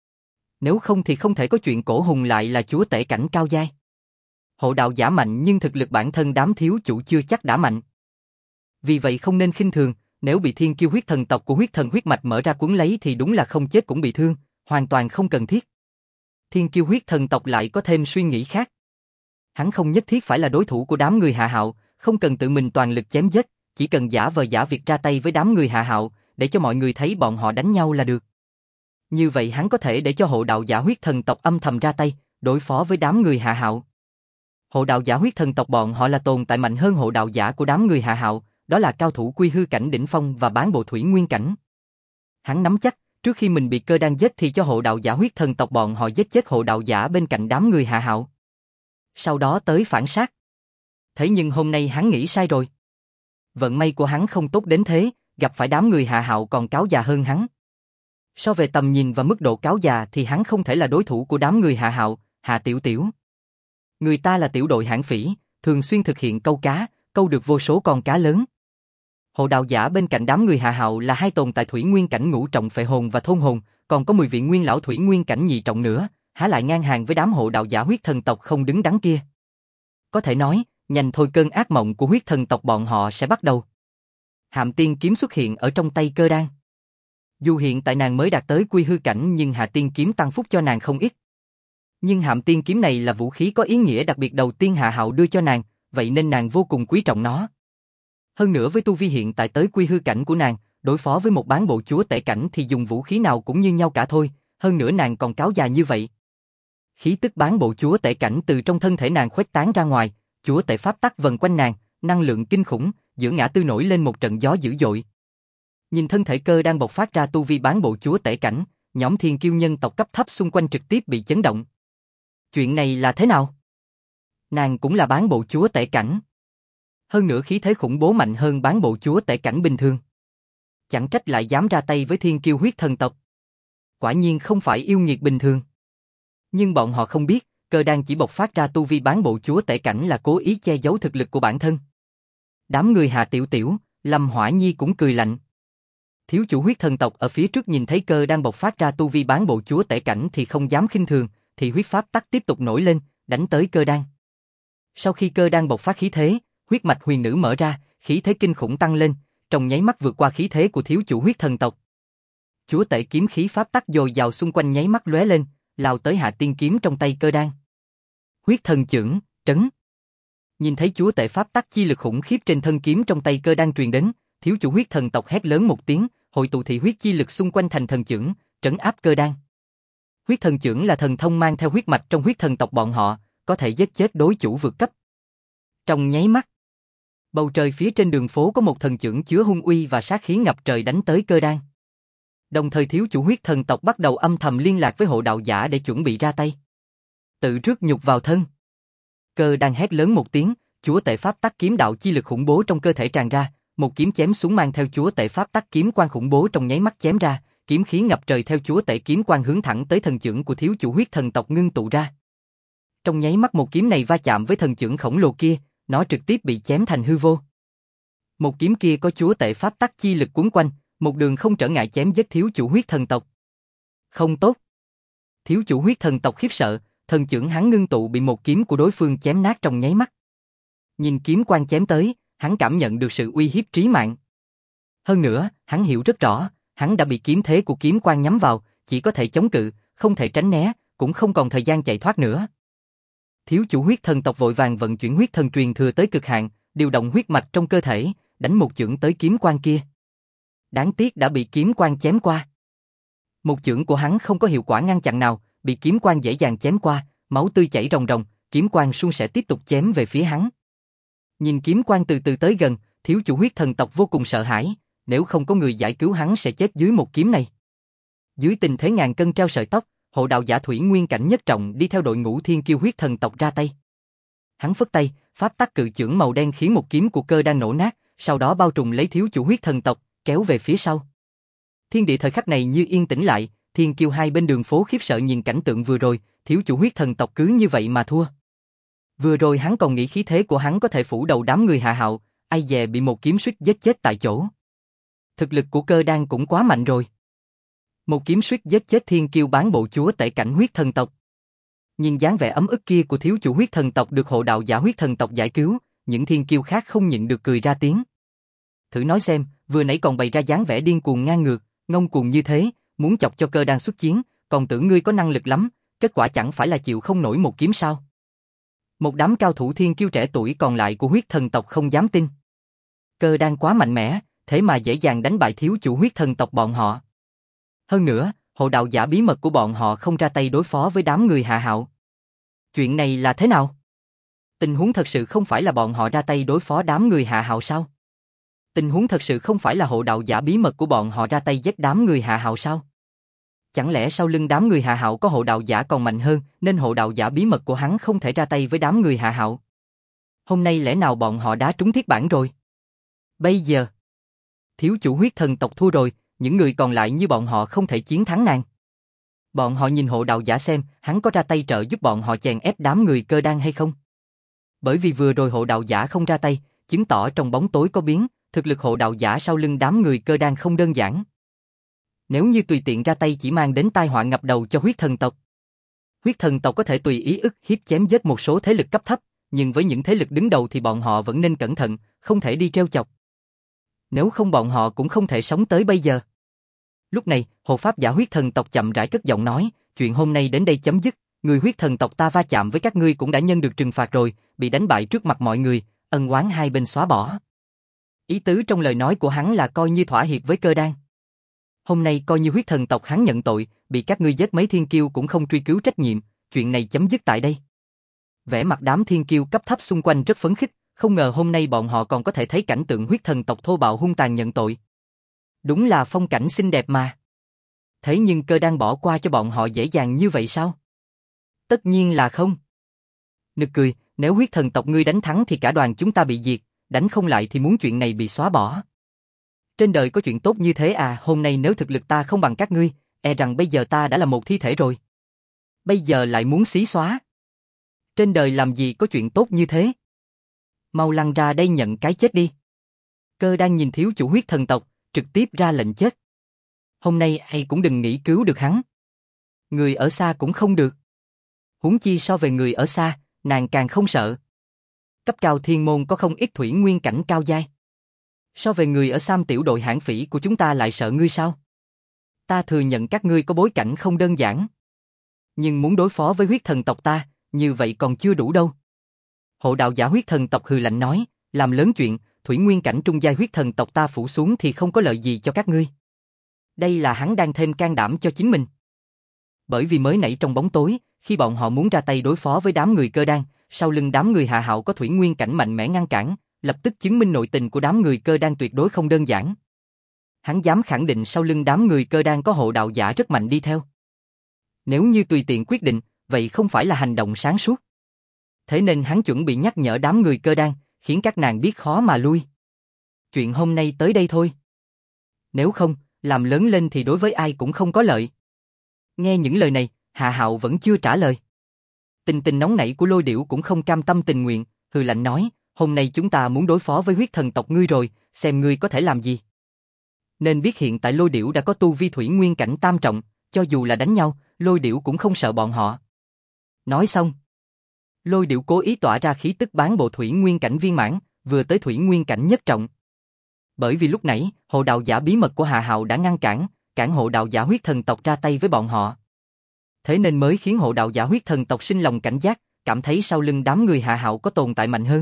Nếu không thì không thể có chuyện cổ hùng lại là chúa tể cảnh cao giai. Hộ đạo giả mạnh nhưng thực lực bản thân đám thiếu chủ chưa chắc đã mạnh. Vì vậy không nên khinh thường, nếu bị thiên kiêu huyết thần tộc của huyết thần huyết mạch mở ra cuốn lấy thì đúng là không chết cũng bị thương, hoàn toàn không cần thiết. Thiên kiêu huyết thần tộc lại có thêm suy nghĩ khác. Hắn không nhất thiết phải là đối thủ của đám người Hạ Hạo, không cần tự mình toàn lực chém giết, chỉ cần giả vờ giả việc ra tay với đám người Hạ Hạo, để cho mọi người thấy bọn họ đánh nhau là được. Như vậy hắn có thể để cho hộ đạo giả huyết thần tộc âm thầm ra tay, đối phó với đám người Hạ Hạo. Hộ đạo giả huyết thần tộc bọn họ là tồn tại mạnh hơn hộ đạo giả của đám người Hạ Hạo, đó là cao thủ quy hư cảnh đỉnh phong và bán bộ thủy nguyên cảnh. Hắn nắm chắc, trước khi mình bị Cơ Đan giết thì cho hộ đạo giả huyết thần tộc bọn họ giết chết hộ đạo giả bên cạnh đám người Hạ Hạo. Sau đó tới phản sát. Thế nhưng hôm nay hắn nghĩ sai rồi. Vận may của hắn không tốt đến thế, gặp phải đám người Hạ Hạo còn cáo già hơn hắn. So về tầm nhìn và mức độ cáo già thì hắn không thể là đối thủ của đám người Hạ Hạo, Hạ Tiểu Tiểu. Người ta là tiểu đội hãn phỉ, thường xuyên thực hiện câu cá, câu được vô số con cá lớn. Hộ đạo giả bên cạnh đám người Hạ Hạo là hai tồn tại thủy nguyên cảnh ngũ trọng phệ hồn và thôn hồn, còn có 10 vị nguyên lão thủy nguyên cảnh nhị trọng nữa, há lại ngang hàng với đám hộ đạo giả huyết thần tộc không đứng đắn kia. Có thể nói, nhanh thôi cơn ác mộng của huyết thần tộc bọn họ sẽ bắt đầu. Hạm tiên kiếm xuất hiện ở trong tay Cơ Đan. Dù hiện tại nàng mới đạt tới quy hư cảnh nhưng Hạ tiên kiếm tăng phúc cho nàng không ít. Nhưng hạm tiên kiếm này là vũ khí có ý nghĩa đặc biệt đầu tiên Hạ Hạo đưa cho nàng, vậy nên nàng vô cùng quý trọng nó. Hơn nữa với tu vi hiện tại tới quy hư cảnh của nàng, đối phó với một bán bộ chúa tể cảnh thì dùng vũ khí nào cũng như nhau cả thôi, hơn nữa nàng còn cáo già như vậy. Khí tức bán bộ chúa tể cảnh từ trong thân thể nàng khuếch tán ra ngoài, chúa tể pháp tắc vần quanh nàng, năng lượng kinh khủng, giữa ngã tư nổi lên một trận gió dữ dội. Nhìn thân thể Cơ đang bộc phát ra tu vi bán bộ chúa tể cảnh, nhóm thiên kiêu nhân tộc cấp thấp xung quanh trực tiếp bị chấn động. Chuyện này là thế nào? Nàng cũng là bán bộ chúa tể cảnh. Hơn nữa khí thế khủng bố mạnh hơn bán bộ chúa tể cảnh bình thường. Chẳng trách lại dám ra tay với thiên kiêu huyết thần tộc. Quả nhiên không phải yêu nghiệt bình thường. Nhưng bọn họ không biết, Cơ đang chỉ bộc phát ra tu vi bán bộ chúa tể cảnh là cố ý che giấu thực lực của bản thân. Đám người Hạ Tiểu Tiểu, Lâm Hỏa Nhi cũng cười lạnh. Thiếu chủ huyết thần tộc ở phía trước nhìn thấy Cơ đang bộc phát ra tu vi bán bộ chúa tể cảnh thì không dám khinh thường, thì huyết pháp tắc tiếp tục nổi lên, đánh tới Cơ đan. Sau khi Cơ đan bộc phát khí thế, huyết mạch huyền nữ mở ra, khí thế kinh khủng tăng lên, trong nháy mắt vượt qua khí thế của thiếu chủ huyết thần tộc. Chúa tể kiếm khí pháp tắc dồi dào xung quanh nháy mắt lóe lên, lao tới Hạ tiên kiếm trong tay Cơ đan. Huyết thần chưởng, trấn. Nhìn thấy chúa tể pháp tắc chi lực khủng khiếp trên thân kiếm trong tay Cơ đan truyền đến, thiếu chủ huyết thần tộc hét lớn một tiếng, hội tụ thị huyết chi lực xung quanh thành thần chưởng, trấn áp cơ đan. Huyết thần chưởng là thần thông mang theo huyết mạch trong huyết thần tộc bọn họ, có thể giết chết đối chủ vượt cấp. Trong nháy mắt, bầu trời phía trên đường phố có một thần chưởng chứa hung uy và sát khí ngập trời đánh tới cơ đan. Đồng thời thiếu chủ huyết thần tộc bắt đầu âm thầm liên lạc với hộ đạo giả để chuẩn bị ra tay. Tự rước nhục vào thân. Cơ đan hét lớn một tiếng, chúa tể pháp tắc kiếm đạo chi lực khủng bố trong cơ thể tràn ra, một kiếm chém xuống mang theo chúa tể pháp tắc kiếm quang khủng bố trong nháy mắt chém ra, kiếm khí ngập trời theo chúa tể kiếm quang hướng thẳng tới thần chưởng của thiếu chủ huyết thần tộc ngưng tụ ra. Trong nháy mắt một kiếm này va chạm với thần chưởng khổng lồ kia, nó trực tiếp bị chém thành hư vô. Một kiếm kia có chúa tể pháp tắc chi lực cuốn quanh, một đường không trở ngại chém giết thiếu chủ huyết thần tộc. Không tốt. Thiếu chủ huyết thần tộc khiếp sợ, thần chưởng hắn ngưng tụ bị một kiếm của đối phương chém nát trong nháy mắt. Nhìn kiếm quang chém tới, hắn cảm nhận được sự uy hiếp trí mạng. Hơn nữa, hắn hiểu rất rõ, hắn đã bị kiếm thế của kiếm quang nhắm vào, chỉ có thể chống cự, không thể tránh né, cũng không còn thời gian chạy thoát nữa. Thiếu chủ huyết thần tộc vội vàng vận chuyển huyết thần truyền thừa tới cực hạn, điều động huyết mạch trong cơ thể, đánh một chưởng tới kiếm quang kia. Đáng tiếc đã bị kiếm quang chém qua. Một chưởng của hắn không có hiệu quả ngăn chặn nào, bị kiếm quang dễ dàng chém qua, máu tươi chảy ròng ròng, kiếm quang suôn sẻ tiếp tục chém về phía hắn. Nhìn kiếm quang từ từ tới gần, thiếu chủ huyết thần tộc vô cùng sợ hãi, nếu không có người giải cứu hắn sẽ chết dưới một kiếm này. Dưới tình thế ngàn cân treo sợi tóc, hộ đạo giả Thủy Nguyên Cảnh Nhất Trọng đi theo đội ngũ thiên kiêu huyết thần tộc ra tay. Hắn phất tay, pháp tắc cự chưởng màu đen khiến một kiếm của cơ đang nổ nát, sau đó bao trùm lấy thiếu chủ huyết thần tộc, kéo về phía sau. Thiên địa thời khắc này như yên tĩnh lại, thiên kiêu hai bên đường phố khiếp sợ nhìn cảnh tượng vừa rồi, thiếu chủ huyết thần tộc cứ như vậy mà thua. Vừa rồi hắn còn nghĩ khí thế của hắn có thể phủ đầu đám người hạ hạo, ai dè bị một kiếm suýt giết chết tại chỗ. Thực lực của cơ đan cũng quá mạnh rồi. Một kiếm suýt giết chết thiên kiêu bán bộ chúa tể cảnh huyết thần tộc. Nhìn dáng vẻ ấm ức kia của thiếu chủ huyết thần tộc được hộ đạo giả huyết thần tộc giải cứu, những thiên kiêu khác không nhịn được cười ra tiếng. Thử nói xem, vừa nãy còn bày ra dáng vẻ điên cuồng ngang ngược, ngông cuồng như thế, muốn chọc cho cơ đan xuất chiến, còn tưởng ngươi có năng lực lắm, kết quả chẳng phải là chịu không nổi một kiếm sao? Một đám cao thủ thiên kiêu trẻ tuổi còn lại của huyết thần tộc không dám tin. Cơ đan quá mạnh mẽ, thế mà dễ dàng đánh bại thiếu chủ huyết thần tộc bọn họ. Hơn nữa, hộ đạo giả bí mật của bọn họ không ra tay đối phó với đám người hạ hạo. Chuyện này là thế nào? Tình huống thật sự không phải là bọn họ ra tay đối phó đám người hạ hạo sao? Tình huống thật sự không phải là hộ đạo giả bí mật của bọn họ ra tay giết đám người hạ hạo sao? Chẳng lẽ sau lưng đám người hạ hạo có hộ đạo giả còn mạnh hơn, nên hộ đạo giả bí mật của hắn không thể ra tay với đám người hạ hạo? Hôm nay lẽ nào bọn họ đá trúng thiết bản rồi? Bây giờ, thiếu chủ huyết thần tộc thua rồi, những người còn lại như bọn họ không thể chiến thắng nàng. Bọn họ nhìn hộ đạo giả xem, hắn có ra tay trợ giúp bọn họ chèn ép đám người cơ đan hay không? Bởi vì vừa rồi hộ đạo giả không ra tay, chứng tỏ trong bóng tối có biến, thực lực hộ đạo giả sau lưng đám người cơ đan không đơn giản. Nếu như tùy tiện ra tay chỉ mang đến tai họa ngập đầu cho huyết thần tộc. Huyết thần tộc có thể tùy ý ức hiếp chém giết một số thế lực cấp thấp, nhưng với những thế lực đứng đầu thì bọn họ vẫn nên cẩn thận, không thể đi trêu chọc. Nếu không bọn họ cũng không thể sống tới bây giờ. Lúc này, hộ pháp giả huyết thần tộc chậm rãi cất giọng nói, chuyện hôm nay đến đây chấm dứt, người huyết thần tộc ta va chạm với các ngươi cũng đã nhận được trừng phạt rồi, bị đánh bại trước mặt mọi người, ân oán hai bên xóa bỏ. Ý tứ trong lời nói của hắn là coi như thỏa hiệp với cơ đan. Hôm nay coi như huyết thần tộc hắn nhận tội, bị các ngươi giết mấy thiên kiêu cũng không truy cứu trách nhiệm, chuyện này chấm dứt tại đây. Vẻ mặt đám thiên kiêu cấp thấp xung quanh rất phấn khích, không ngờ hôm nay bọn họ còn có thể thấy cảnh tượng huyết thần tộc thô bạo hung tàn nhận tội. Đúng là phong cảnh xinh đẹp mà. Thế nhưng cơ đan bỏ qua cho bọn họ dễ dàng như vậy sao? Tất nhiên là không. Nực cười, nếu huyết thần tộc ngươi đánh thắng thì cả đoàn chúng ta bị diệt, đánh không lại thì muốn chuyện này bị xóa bỏ. Trên đời có chuyện tốt như thế à, hôm nay nếu thực lực ta không bằng các ngươi, e rằng bây giờ ta đã là một thi thể rồi. Bây giờ lại muốn xí xóa. Trên đời làm gì có chuyện tốt như thế? Mau lăn ra đây nhận cái chết đi. Cơ đang nhìn thiếu chủ huyết thần tộc, trực tiếp ra lệnh chết. Hôm nay ai cũng đừng nghĩ cứu được hắn. Người ở xa cũng không được. Huống chi so về người ở xa, nàng càng không sợ. Cấp cao thiên môn có không ít thủy nguyên cảnh cao giai. So về người ở Sam tiểu đội hãng phỉ của chúng ta lại sợ ngươi sao? Ta thừa nhận các ngươi có bối cảnh không đơn giản. Nhưng muốn đối phó với huyết thần tộc ta, như vậy còn chưa đủ đâu. Hộ đạo giả huyết thần tộc hừ lạnh nói, làm lớn chuyện, thủy nguyên cảnh trung giai huyết thần tộc ta phủ xuống thì không có lợi gì cho các ngươi. Đây là hắn đang thêm can đảm cho chính mình. Bởi vì mới nãy trong bóng tối, khi bọn họ muốn ra tay đối phó với đám người cơ đan, sau lưng đám người Hạ Hạo có thủy nguyên cảnh mạnh mẽ ngăn cản, lập tức chứng minh nội tình của đám người cơ đan tuyệt đối không đơn giản. Hắn dám khẳng định sau lưng đám người cơ đan có hộ đạo giả rất mạnh đi theo. Nếu như tùy tiện quyết định, vậy không phải là hành động sáng suốt. Thế nên hắn chuẩn bị nhắc nhở đám người cơ đan, khiến các nàng biết khó mà lui. Chuyện hôm nay tới đây thôi. Nếu không, làm lớn lên thì đối với ai cũng không có lợi. Nghe những lời này, Hạ Hạo vẫn chưa trả lời. Tình tình nóng nảy của Lôi Điểu cũng không cam tâm tình nguyện, hừ lạnh nói, hôm nay chúng ta muốn đối phó với huyết thần tộc ngươi rồi, xem ngươi có thể làm gì. Nên biết hiện tại Lôi Điểu đã có tu vi thủy nguyên cảnh tam trọng, cho dù là đánh nhau, Lôi Điểu cũng không sợ bọn họ. Nói xong, Lôi Điểu cố ý tỏa ra khí tức bán bộ thủy nguyên cảnh viên mãn, vừa tới thủy nguyên cảnh nhất trọng. Bởi vì lúc nãy, hộ đạo giả bí mật của Hạ Hạo đã ngăn cản hộ đạo giả huyết thần tộc ra tay với bọn họ. Thế nên mới khiến hộ đạo giả huyết thần tộc sinh lòng cảnh giác, cảm thấy sau lưng đám người Hạ Hạo có tồn tại mạnh hơn.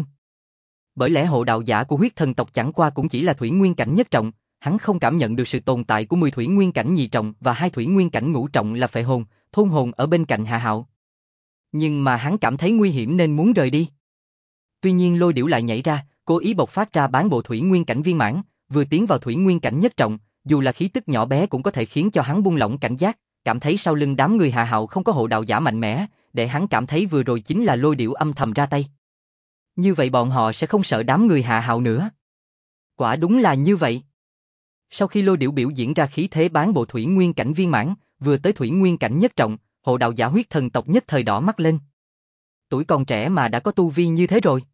Bởi lẽ hộ đạo giả của huyết thần tộc chẳng qua cũng chỉ là thủy nguyên cảnh nhất trọng, hắn không cảm nhận được sự tồn tại của 10 thủy nguyên cảnh nhị trọng và 2 thủy nguyên cảnh ngũ trọng là phệ hồn, thôn hồn ở bên cạnh Hạ Hạo. Nhưng mà hắn cảm thấy nguy hiểm nên muốn rời đi. Tuy nhiên Lôi Điểu lại nhảy ra, cố ý bộc phát ra bán bộ thủy nguyên cảnh viên mãn, vừa tiến vào thủy nguyên cảnh nhất trọng, dù là khí tức nhỏ bé cũng có thể khiến cho hắn buông lỏng cảnh giác, cảm thấy sau lưng đám người Hạ Hạo không có hộ đạo giả mạnh mẽ, để hắn cảm thấy vừa rồi chính là Lôi Điểu âm thầm ra tay. Như vậy bọn họ sẽ không sợ đám người Hạ Hạo nữa. Quả đúng là như vậy. Sau khi Lôi Điểu biểu diễn ra khí thế bán bộ thủy nguyên cảnh viên mãn, vừa tới thủy nguyên cảnh nhất trọng, hộ đạo giả huyết thần tộc nhất thời đỏ mắt lên. Tuổi còn trẻ mà đã có tu vi như thế rồi.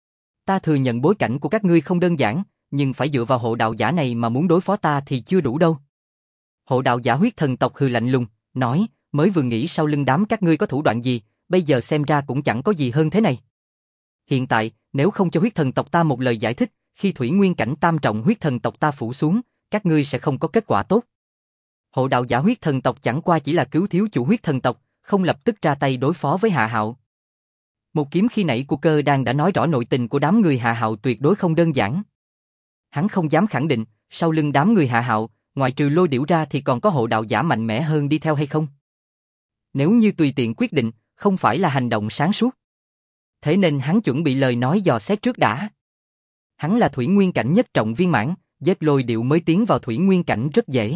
Ta thừa nhận bối cảnh của các ngươi không đơn giản, nhưng phải dựa vào hộ đạo giả này mà muốn đối phó ta thì chưa đủ đâu. Hộ đạo giả huyết thần tộc hừ lạnh lùng, nói, mới vừa nghĩ sau lưng đám các ngươi có thủ đoạn gì, bây giờ xem ra cũng chẳng có gì hơn thế này. Hiện tại, nếu không cho huyết thần tộc ta một lời giải thích, khi thủy nguyên cảnh tam trọng huyết thần tộc ta phủ xuống, các ngươi sẽ không có kết quả tốt. Hộ đạo giả huyết thần tộc chẳng qua chỉ là cứu thiếu chủ huyết thần tộc, không lập tức ra tay đối phó với Hạ Hạo. Một kiếm khi nãy của Cơ Đan đã nói rõ nội tình của đám người Hạ Hạo tuyệt đối không đơn giản. Hắn không dám khẳng định, sau lưng đám người Hạ Hạo, ngoài trừ Lôi Điểu ra thì còn có hộ đạo giả mạnh mẽ hơn đi theo hay không. Nếu như tùy tiện quyết định, không phải là hành động sáng suốt. Thế nên hắn chuẩn bị lời nói dò xét trước đã. Hắn là thủy nguyên cảnh nhất trọng viên mãn, giết Lôi Điểu mới tiến vào thủy nguyên cảnh rất dễ.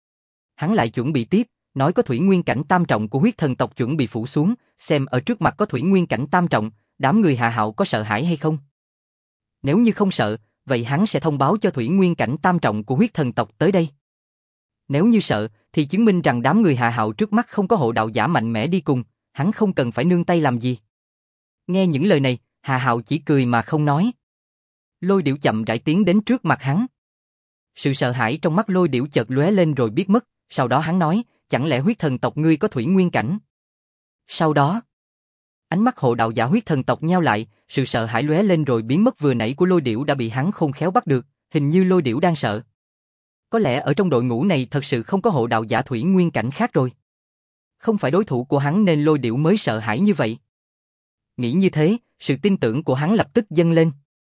Hắn lại chuẩn bị tiếp, nói có thủy nguyên cảnh tam trọng của huyết thần tộc chuẩn bị phủ xuống, xem ở trước mặt có thủy nguyên cảnh tam trọng, đám người Hạ Hạo có sợ hãi hay không. Nếu như không sợ, vậy hắn sẽ thông báo cho thủy nguyên cảnh tam trọng của huyết thần tộc tới đây. Nếu như sợ, thì chứng minh rằng đám người Hạ Hạo trước mắt không có hộ đạo giả mạnh mẽ đi cùng, hắn không cần phải nương tay làm gì. Nghe những lời này, Hạ Hạo chỉ cười mà không nói. Lôi Điểu chậm rãi tiến đến trước mặt hắn. Sự sợ hãi trong mắt Lôi Điểu chợt lóe lên rồi biến mất, sau đó hắn nói, chẳng lẽ huyết thần tộc ngươi có thủy nguyên cảnh? Sau đó, ánh mắt hộ đạo giả huyết thần tộc nheo lại, sự sợ hãi lóe lên rồi biến mất vừa nãy của Lôi Điểu đã bị hắn khôn khéo bắt được, hình như Lôi Điểu đang sợ. Có lẽ ở trong đội ngũ này thật sự không có hộ đạo giả thủy nguyên cảnh khác rồi. Không phải đối thủ của hắn nên Lôi Điểu mới sợ hãi như vậy. Nghĩ như thế, sự tin tưởng của hắn lập tức dâng lên.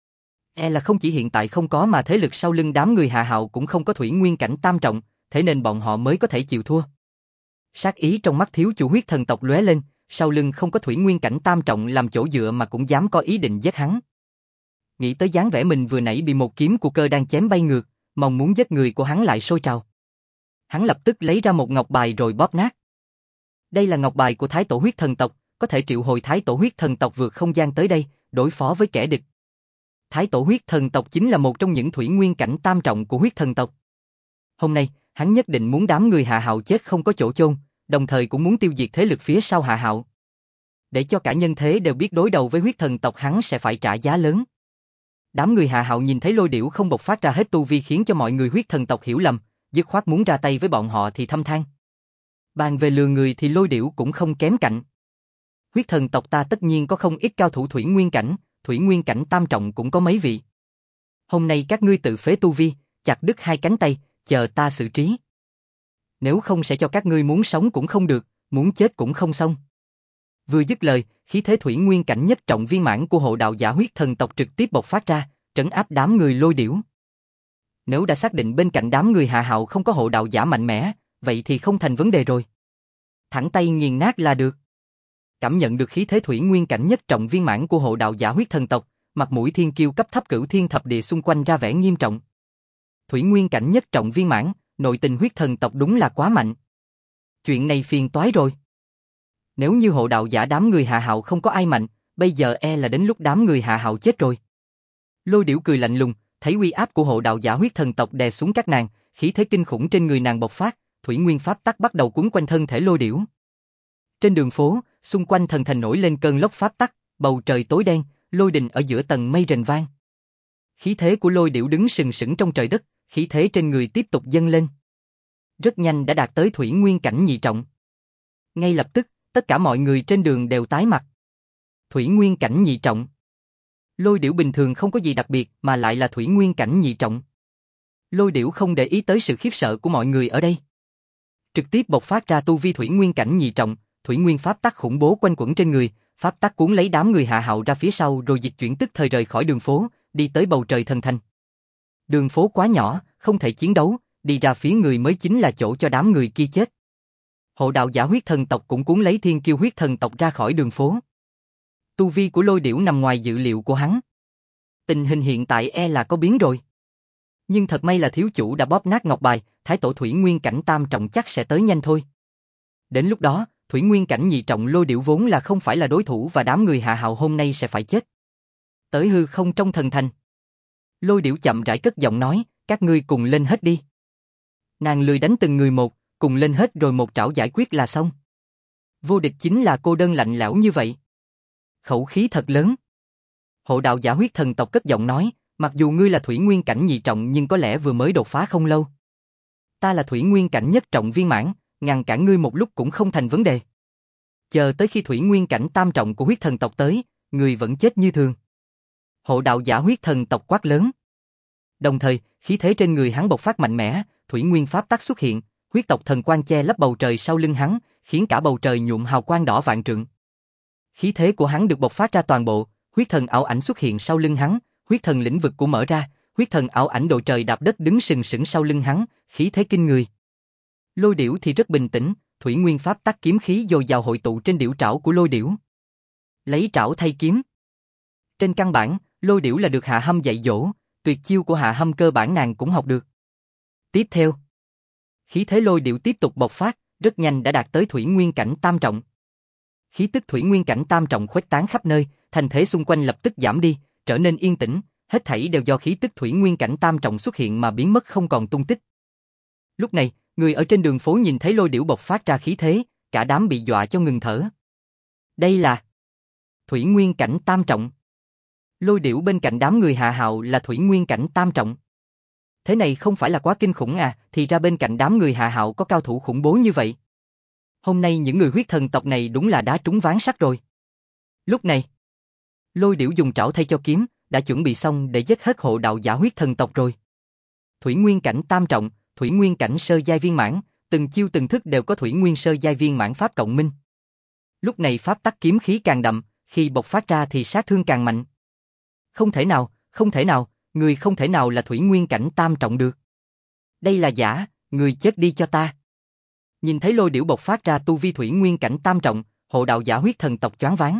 Là không chỉ hiện tại không có mà thế lực sau lưng đám người Hạ Hạo cũng không có thủy nguyên cảnh tam trọng, thế nên bọn họ mới có thể chịu thua. Sát ý trong mắt thiếu chủ huyết thần tộc lóe lên, sau lưng không có thủy nguyên cảnh tam trọng làm chỗ dựa mà cũng dám có ý định giết hắn. Nghĩ tới dáng vẻ mình vừa nãy bị một kiếm của Cơ Đan chém bay ngược, mong muốn giết người của hắn lại sôi trào. Hắn lập tức lấy ra một ngọc bài rồi bóp nát. Đây là ngọc bài của Thái Tổ huyết thần tộc, có thể triệu hồi Thái Tổ huyết thần tộc vượt không gian tới đây, đối phó với kẻ địch. Thái Tổ huyết thần tộc chính là một trong những thủy nguyên cảnh tam trọng của huyết thần tộc. Hôm nay, hắn nhất định muốn đám người Hạ Hạo chết không có chỗ chôn, đồng thời cũng muốn tiêu diệt thế lực phía sau Hạ Hạo. Để cho cả nhân thế đều biết đối đầu với huyết thần tộc hắn sẽ phải trả giá lớn. Đám người Hạ Hạo nhìn thấy Lôi Điểu không bộc phát ra hết tu vi khiến cho mọi người huyết thần tộc hiểu lầm, dứt khoát muốn ra tay với bọn họ thì thâm than. Bàn về lừa người thì Lôi Điểu cũng không kém cạnh. Huyết thần tộc ta tất nhiên có không ít cao thủ thủy nguyên cảnh tam trọng cũng có mấy vị. Hôm nay các ngươi tự phế tu vi, chặt đứt hai cánh tay, chờ ta xử trí. Nếu không sẽ cho các ngươi muốn sống cũng không được, muốn chết cũng không xong. Vừa dứt lời, khí thế thủy nguyên cảnh nhất trọng viên mãn của hộ đạo giả huyết thần tộc trực tiếp bộc phát ra, trấn áp đám người Lôi Điểu. Nếu đã xác định bên cạnh đám người Hạ Hạo không có hộ đạo giả mạnh mẽ, vậy thì không thành vấn đề rồi. Thẳng tay nghiền nát là được. Cảm nhận được khí thế thủy nguyên cảnh nhất trọng viên mãn của hộ đạo giả huyết thần tộc, mặt mũi thiên kiêu cấp thấp cửu thiên thập địa xung quanh ra vẻ nghiêm trọng. Thủy nguyên cảnh nhất trọng viên mãn, nội tình huyết thần tộc đúng là quá mạnh. Chuyện này phiền toái rồi. Nếu như hộ đạo giả đám người Hạ Hạo không có ai mạnh, bây giờ là đến lúc đám người Hạ Hạo chết rồi. Lôi Điểu cười lạnh lùng, thấy uy áp của hộ đạo giả huyết thần tộc đè xuống các nàng, khí thế kinh khủng trên người nàng bộc phát, thủy nguyên pháp tắc bắt đầu quấn quanh thân thể Lôi Điểu. Trên đường phố, xung quanh thần thành nổi lên cơn lốc pháp tắc, bầu trời tối đen, lôi đình ở giữa tầng mây rền vang. Khí thế của Lôi Điểu đứng sừng sững trong trời đất, khí thế trên người tiếp tục dâng lên. Rất nhanh đã đạt tới thủy nguyên cảnh nhị trọng. Ngay lập tức, tất cả mọi người trên đường đều tái mặt. Thủy nguyên cảnh nhị trọng. Lôi Điểu bình thường không có gì đặc biệt mà lại là thủy nguyên cảnh nhị trọng. Lôi Điểu không để ý tới sự khiếp sợ của mọi người ở đây. Trực tiếp bộc phát ra tu vi thủy nguyên cảnh nhị trọng, thủy nguyên pháp tắc khủng bố quanh quẩn trên người, pháp tắc cuốn lấy đám người Hạ Hạo ra phía sau rồi dịch chuyển tức thời rời khỏi đường phố, đi tới bầu trời thần thành. Đường phố quá nhỏ, không thể chiến đấu, đi ra phía người mới chính là chỗ cho đám người kia chết. Hộ đạo giả huyết thần tộc cũng cuốn lấy thiên kiêu huyết thần tộc ra khỏi đường phố. Tu vi của Lôi Điểu nằm ngoài dự liệu của hắn. Tình hình hiện tại là có biến rồi. Nhưng thật may là thiếu chủ đã bóp nát ngọc bài, thái tổ thủy nguyên cảnh tam trọng chắc sẽ tới nhanh thôi. Đến lúc đó, thủy nguyên cảnh nhị trọng Lôi Điểu vốn là không phải là đối thủ và đám người Hạ Hạo hôm nay sẽ phải chết. Tới hư không trong thần thành. Lôi Điểu chậm rãi cất giọng nói, các ngươi cùng lên hết đi. Nàng lười đánh từng người một, cùng lên hết rồi một trảo giải quyết là xong. Vô địch chính là cô đơn lạnh lẽo như vậy. Khẩu khí thật lớn. Hộ đạo giả huyết thần tộc cất giọng nói, mặc dù ngươi là thủy nguyên cảnh nhị trọng nhưng có lẽ vừa mới đột phá không lâu. Ta là thủy nguyên cảnh nhất trọng viên mãn, ngăn cản ngươi một lúc cũng không thành vấn đề. Chờ tới khi thủy nguyên cảnh tam trọng của huyết thần tộc tới, ngươi vẫn chết như thường. Hộ đạo giả huyết thần tộc quát lớn. Đồng thời, khí thế trên người hắn bộc phát mạnh mẽ, thủy nguyên pháp tắc xuất hiện, huyết tộc thần quang che lấp bầu trời sau lưng hắn, khiến cả bầu trời nhuộm hào quang đỏ vạn trượng. Khí thế của hắn được bộc phát ra toàn bộ, huyết thần ảo ảnh xuất hiện sau lưng hắn, huyết thần lĩnh vực của mở ra, huyết thần ảo ảnh đội trời đạp đất đứng sừng sững sau lưng hắn, khí thế kinh người. Lôi Điểu thì rất bình tĩnh, thủy nguyên pháp tắc kiếm khí dồi dào hội tụ trên điểu trảo của Lôi Điểu. Lấy trảo thay kiếm. Trên căn bản, Lôi Điểu là được Hạ Hâm dạy dỗ, tuyệt chiêu của Hạ Hâm cơ bản nàng cũng học được. Tiếp theo, khí thế Lôi Điểu tiếp tục bộc phát, rất nhanh đã đạt tới thủy nguyên cảnh tam trọng. Khí tức thủy nguyên cảnh tam trọng khuếch tán khắp nơi, thành thế xung quanh lập tức giảm đi, trở nên yên tĩnh, hết thảy đều do khí tức thủy nguyên cảnh tam trọng xuất hiện mà biến mất không còn tung tích. Lúc này, người ở trên đường phố nhìn thấy Lôi Điểu bộc phát ra khí thế, cả đám bị dọa cho ngừng thở. Đây là thủy nguyên cảnh tam trọng. Lôi Điểu bên cạnh đám người Hạ Hạo là thủy nguyên cảnh tam trọng. Thế này không phải là quá kinh khủng à, thì ra bên cạnh đám người Hạ Hạo có cao thủ khủng bố như vậy. Hôm nay những người huyết thần tộc này đúng là đá trúng ván sắt rồi. Lúc này, Lôi Điểu dùng trảo thay cho kiếm, đã chuẩn bị xong để giết hết hộ đạo giả huyết thần tộc rồi. Thủy nguyên cảnh tam trọng, thủy nguyên cảnh sơ giai viên mãn, từng chiêu từng thức đều có thủy nguyên sơ giai viên mãn pháp cộng minh. Lúc này pháp tắc kiếm khí càng đậm, khi bộc phát ra thì sát thương càng mạnh. Không thể nào, người không thể nào là thủy nguyên cảnh tam trọng được. Đây là giả, người chết đi cho ta. Nhìn thấy Lôi Điểu bộc phát ra tu vi thủy nguyên cảnh tam trọng, hộ đạo giả huyết thần tộc choáng váng.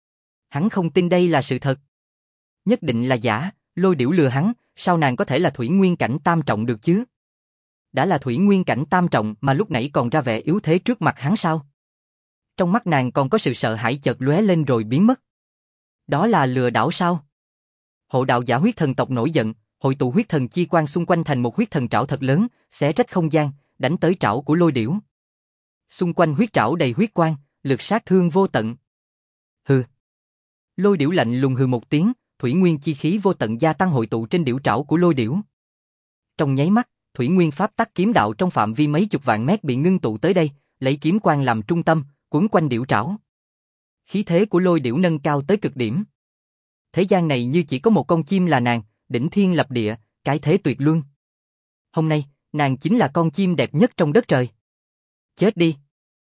Hắn không tin đây là sự thật. Nhất định là giả, Lôi Điểu lừa hắn, sao nàng có thể là thủy nguyên cảnh tam trọng được chứ? Đã là thủy nguyên cảnh tam trọng mà lúc nãy còn ra vẻ yếu thế trước mặt hắn sao? Trong mắt nàng còn có sự sợ hãi chợt lóe lên rồi biến mất. Đó là lừa đảo sao? Hộ đạo giả huyết thần tộc nổi giận, hội tụ huyết thần chi quang xung quanh thành một huyết thần trảo thật lớn, xé rách không gian, đánh tới trảo của Lôi Điểu. Xung quanh huyết trảo đầy huyết quang, lực sát thương vô tận. Hừ. Lôi Điểu lạnh lùng hừ một tiếng, thủy nguyên chi khí vô tận gia tăng hội tụ trên điểu trảo của Lôi Điểu. Trong nháy mắt, thủy nguyên pháp tắc kiếm đạo trong phạm vi mấy chục vạn mét bị ngưng tụ tới đây, lấy kiếm quang làm trung tâm, quấn quanh điểu trảo. Khí thế của Lôi Điểu nâng cao tới cực điểm. Thế gian này như chỉ có một con chim là nàng, đỉnh thiên lập địa, cái thế tuyệt luân. Hôm nay, nàng chính là con chim đẹp nhất trong đất trời. Chết đi.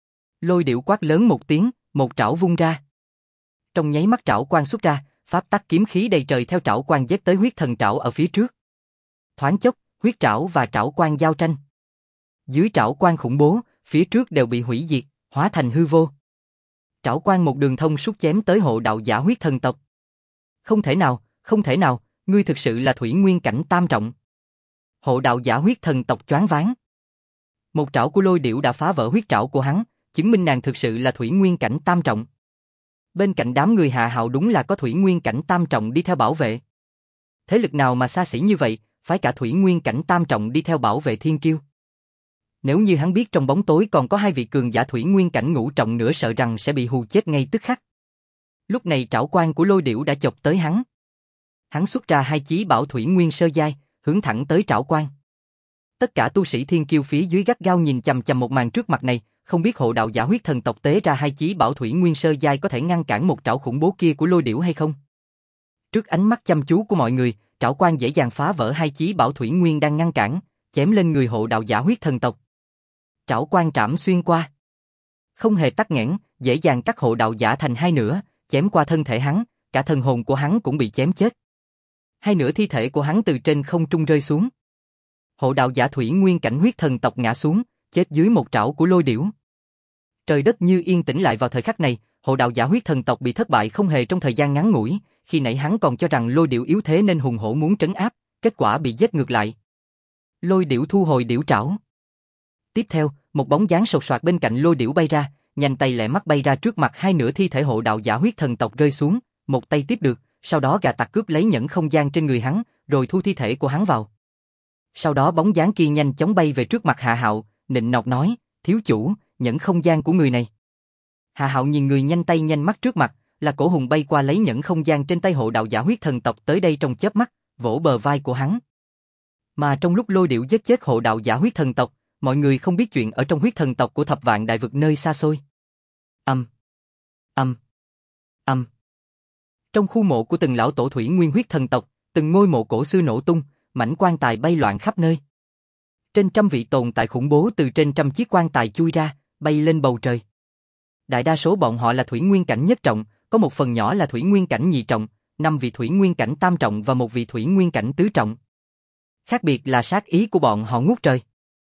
Lôi Điểu quát lớn một tiếng, một trảo vung ra. Trong nháy mắt trảo quang xuất ra, pháp tắc kiếm khí đầy trời theo trảo quang giết tới huyết thần trảo ở phía trước. Thoáng chốc, huyết trảo và trảo quan giao tranh. Dưới trảo quan khủng bố, phía trước đều bị hủy diệt, hóa thành hư vô. Trảo quan một đường thông suốt chém tới hộ đạo giả huyết thần tộc. Không thể nào, ngươi thực sự là thủy nguyên cảnh tam trọng. Hộ đạo giả huyết thần tộc choáng váng. Một trảo của lôi điểu đã phá vỡ huyết trảo của hắn, chứng minh nàng thực sự là thủy nguyên cảnh tam trọng. Bên cạnh đám người Hạ Hạo đúng là có thủy nguyên cảnh tam trọng đi theo bảo vệ. Thế lực nào mà xa xỉ như vậy, phải cả thủy nguyên cảnh tam trọng đi theo bảo vệ thiên kiêu. Nếu như hắn biết trong bóng tối còn có 2 vị cường giả thủy nguyên cảnh ngũ trọng nữa, sợ rằng sẽ bị hù chết ngay tức khắc. Lúc này trảo quan của lôi điểu đã chộp tới hắn. Hắn xuất ra 2 chí bảo thủy nguyên sơ giai, hướng thẳng tới trảo quan. Tất cả tu sĩ thiên kiêu phía dưới gắt gao nhìn chằm chằm một màn trước mặt này, không biết hộ đạo giả huyết thần tộc tế ra 2 chí bảo thủy nguyên sơ giai có thể ngăn cản một trảo khủng bố kia của lôi điểu hay không. Trước ánh mắt chăm chú của mọi người, trảo quan dễ dàng phá vỡ 2 chí bảo thủy nguyên đang ngăn cản, chém lên người hộ đạo giả huyết thần tộc. Trảo quan trảm xuyên qua, không hề tắc nghẽn, dễ dàng cắt hộ đạo giả thành 2 nửa, chém qua thân thể hắn, cả thần hồn của hắn cũng bị chém chết. 2 nửa thi thể của hắn từ trên không trung rơi xuống. Hộ đạo giả thủy nguyên cảnh huyết thần tộc ngã xuống, chết dưới một trảo của lôi điểu. Trời đất như yên tĩnh lại vào thời khắc này, hộ đạo giả huyết thần tộc bị thất bại không hề trong thời gian ngắn ngủi, khi nãy hắn còn cho rằng lôi điểu yếu thế nên hùng hổ muốn trấn áp, kết quả bị giết ngược lại. Lôi điểu thu hồi điểu trảo. Tiếp theo, một bóng dáng sột soạt bên cạnh lôi điểu bay ra, nhanh tay lẹ mắt bay ra trước mặt 2 nửa thi thể hộ đạo giả huyết thần tộc rơi xuống, một tay tiếp được, sau đó gà tặc cướp lấy nhẫn không gian trên người hắn, rồi thu thi thể của hắn vào. Sau đó bóng dáng kia nhanh chóng bay về trước mặt Hạ Hạo, nịnh nọt nói, thiếu chủ, nhẫn không gian của người này. Hạ Hạo nhìn người nhanh tay nhanh mắt trước mặt, là Cổ Hùng bay qua lấy nhẫn không gian trên tay hộ đạo giả huyết thần tộc tới đây trong chớp mắt, vỗ bờ vai của hắn. Mà trong lúc lôi điểu giết chết hộ đạo giả huyết thần tộc, mọi người không biết chuyện ở trong huyết thần tộc của thập vạn đại vực nơi xa xôi. Trong khu mộ của từng lão tổ thủy nguyên huyết thần tộc, từng ngôi mộ cổ xưa nổ tung, mảnh quan tài bay loạn khắp nơi. Trên trăm vị tồn tại khủng bố từ trên trăm chiếc quan tài chui ra, bay lên bầu trời. Đại đa số bọn họ là thủy nguyên cảnh nhất trọng, có một phần nhỏ là thủy nguyên cảnh nhị trọng, 5 vị thủy nguyên cảnh tam trọng và 1 vị thủy nguyên cảnh tứ trọng. Khác biệt là sát ý của bọn họ ngút trời.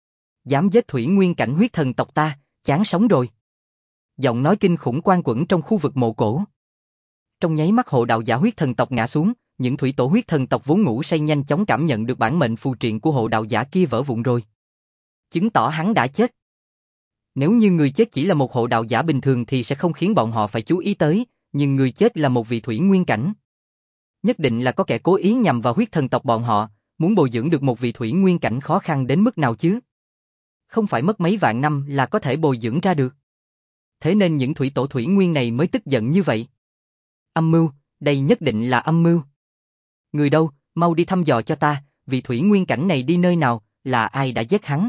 Dám giết thủy nguyên cảnh huyết thần tộc ta, chán sống rồi. Giọng nói kinh khủng quanh quẩn trong khu vực mộ cổ. Trong nháy mắt hộ đạo giả huyết thần tộc ngã xuống, những thủy tổ huyết thần tộc vốn ngủ say nhanh chóng cảm nhận được bản mệnh phù triện của hộ đạo giả kia vỡ vụn rồi. Chứng tỏ hắn đã chết. Nếu như người chết chỉ là một hộ đạo giả bình thường thì sẽ không khiến bọn họ phải chú ý tới, nhưng người chết là một vị thủy nguyên cảnh. Nhất định là có kẻ cố ý nhằm vào huyết thần tộc bọn họ, muốn bồi dưỡng được một vị thủy nguyên cảnh khó khăn đến mức nào chứ? Không phải mất mấy vạn năm là có thể bồi dưỡng ra được. Thế nên những thủy tổ thủy nguyên này mới tức giận như vậy. Âm mưu, đây nhất định là âm mưu. Người đâu, mau đi thăm dò cho ta, vị thủy nguyên cảnh này đi nơi nào, là ai đã giết hắn?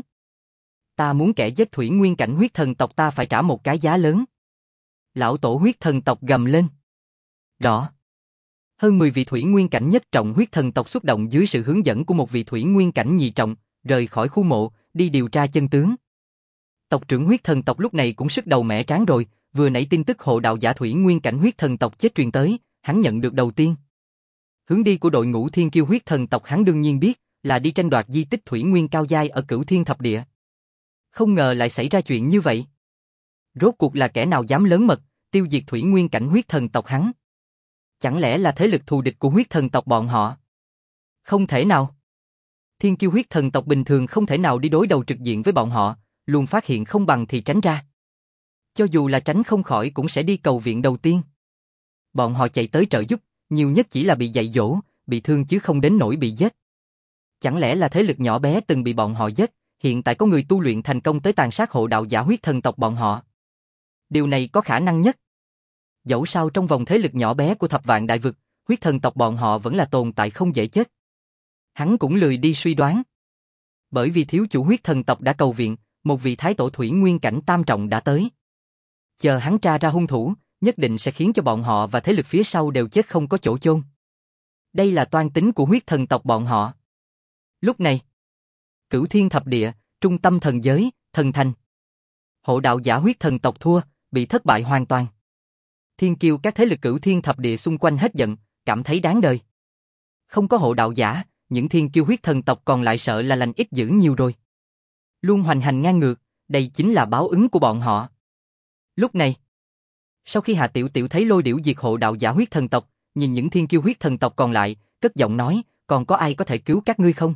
Ta muốn kẻ giết thủy nguyên cảnh huyết thần tộc ta phải trả một cái giá lớn. Lão tổ huyết thần tộc gầm lên. Rõ. Hơn 10 vị thủy nguyên cảnh nhất trọng huyết thần tộc xuất động dưới sự hướng dẫn của một vị thủy nguyên cảnh nhị trọng, rời khỏi khu mộ, đi điều tra chân tướng. Tộc trưởng huyết thần tộc lúc này cũng sức đầu mẻ trán rồi, vừa nãy tin tức hộ đạo giả thủy nguyên cảnh huyết thần tộc chết truyền tới, hắn nhận được đầu tiên. Hướng đi của đội ngũ thiên kiêu huyết thần tộc hắn đương nhiên biết, là đi tranh đoạt di tích thủy nguyên cao giai ở Cửu Thiên Thập Địa. Không ngờ lại xảy ra chuyện như vậy. Rốt cuộc là kẻ nào dám lớn mật, tiêu diệt thủy nguyên cảnh huyết thần tộc hắn? Chẳng lẽ là thế lực thù địch của huyết thần tộc bọn họ? Không thể nào. Thiên kiêu huyết thần tộc bình thường không thể nào đi đối đầu trực diện với bọn họ, luôn phát hiện không bằng thì tránh ra. Cho dù là tránh không khỏi cũng sẽ đi cầu viện đầu tiên. Bọn họ chạy tới trợ giúp, nhiều nhất chỉ là bị dạy dỗ, bị thương chứ không đến nỗi bị giết. Chẳng lẽ là thế lực nhỏ bé từng bị bọn họ giết, hiện tại có người tu luyện thành công tới tàn sát hộ đạo giả huyết thần tộc bọn họ? Điều này có khả năng nhất. Dẫu sao trong vòng thế lực nhỏ bé của thập vạn đại vực, huyết thần tộc bọn họ vẫn là tồn tại không dễ chết. Hắn cũng lười đi suy đoán. Bởi vì thiếu chủ huyết thần tộc đã cầu viện, một vị thái tổ thủy nguyên cảnh tam trọng đã tới. Chờ hắn tra ra hung thủ, nhất định sẽ khiến cho bọn họ và thế lực phía sau đều chết không có chỗ chôn. Đây là toan tính của huyết thần tộc bọn họ. Lúc này, Cửu Thiên Thập Địa, trung tâm thần giới, thần thành. Hộ đạo giả huyết thần tộc thua, bị thất bại hoàn toàn. Thiên kiêu các thế lực Cửu Thiên Thập Địa xung quanh hết giận, cảm thấy đáng đời. Không có hộ đạo giả, những thiên kiêu huyết thần tộc còn lại sợ là lành ít dữ nhiều rồi. Luôn hoành hành ngang ngược, đây chính là báo ứng của bọn họ. Lúc này, sau khi Hà Tiểu Tiểu thấy Lôi Điểu diệt hộ đạo giả huyết thần tộc, nhìn những thiên kiêu huyết thần tộc còn lại, cất giọng nói, còn có ai có thể cứu các ngươi không?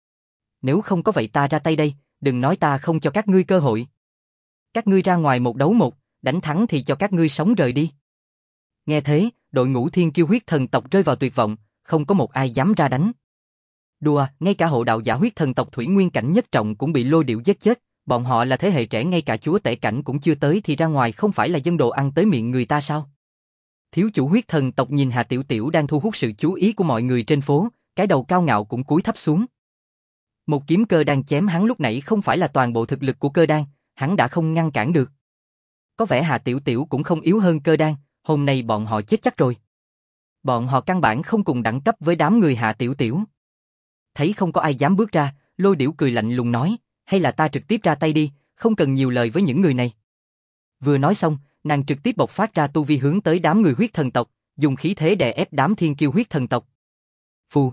Nếu không có vậy ta ra tay đây, đừng nói ta không cho các ngươi cơ hội. Các ngươi ra ngoài một đấu một, đánh thắng thì cho các ngươi sống rời đi. Nghe thế, đội ngũ thiên kiêu huyết thần tộc rơi vào tuyệt vọng, không có một ai dám ra đánh. Đùa, ngay cả hộ đạo giả huyết thần tộc thủy nguyên cảnh nhất trọng cũng bị Lôi Điểu giết chết, bọn họ là thế hệ trẻ, ngay cả chúa tể cảnh cũng chưa tới thì ra ngoài không phải là dân đồ ăn tới miệng người ta sao? Thiếu chủ huyết thần tộc nhìn Hà Tiểu Tiểu đang thu hút sự chú ý của mọi người trên phố, cái đầu cao ngạo cũng cúi thấp xuống. Một kiếm Cơ Đan chém hắn lúc nãy không phải là toàn bộ thực lực của Cơ Đan, hắn đã không ngăn cản được. Có vẻ Hà Tiểu Tiểu cũng không yếu hơn Cơ Đan, hôm nay bọn họ chết chắc rồi. Bọn họ căn bản không cùng đẳng cấp với đám người Hà Tiểu Tiểu. Thấy không có ai dám bước ra, Lôi Điểu cười lạnh lùng nói, hay là ta trực tiếp ra tay đi, không cần nhiều lời với những người này. Vừa nói xong, nàng trực tiếp bộc phát ra tu vi hướng tới đám người huyết thần tộc, dùng khí thế đè ép đám thiên kiêu huyết thần tộc. Phù.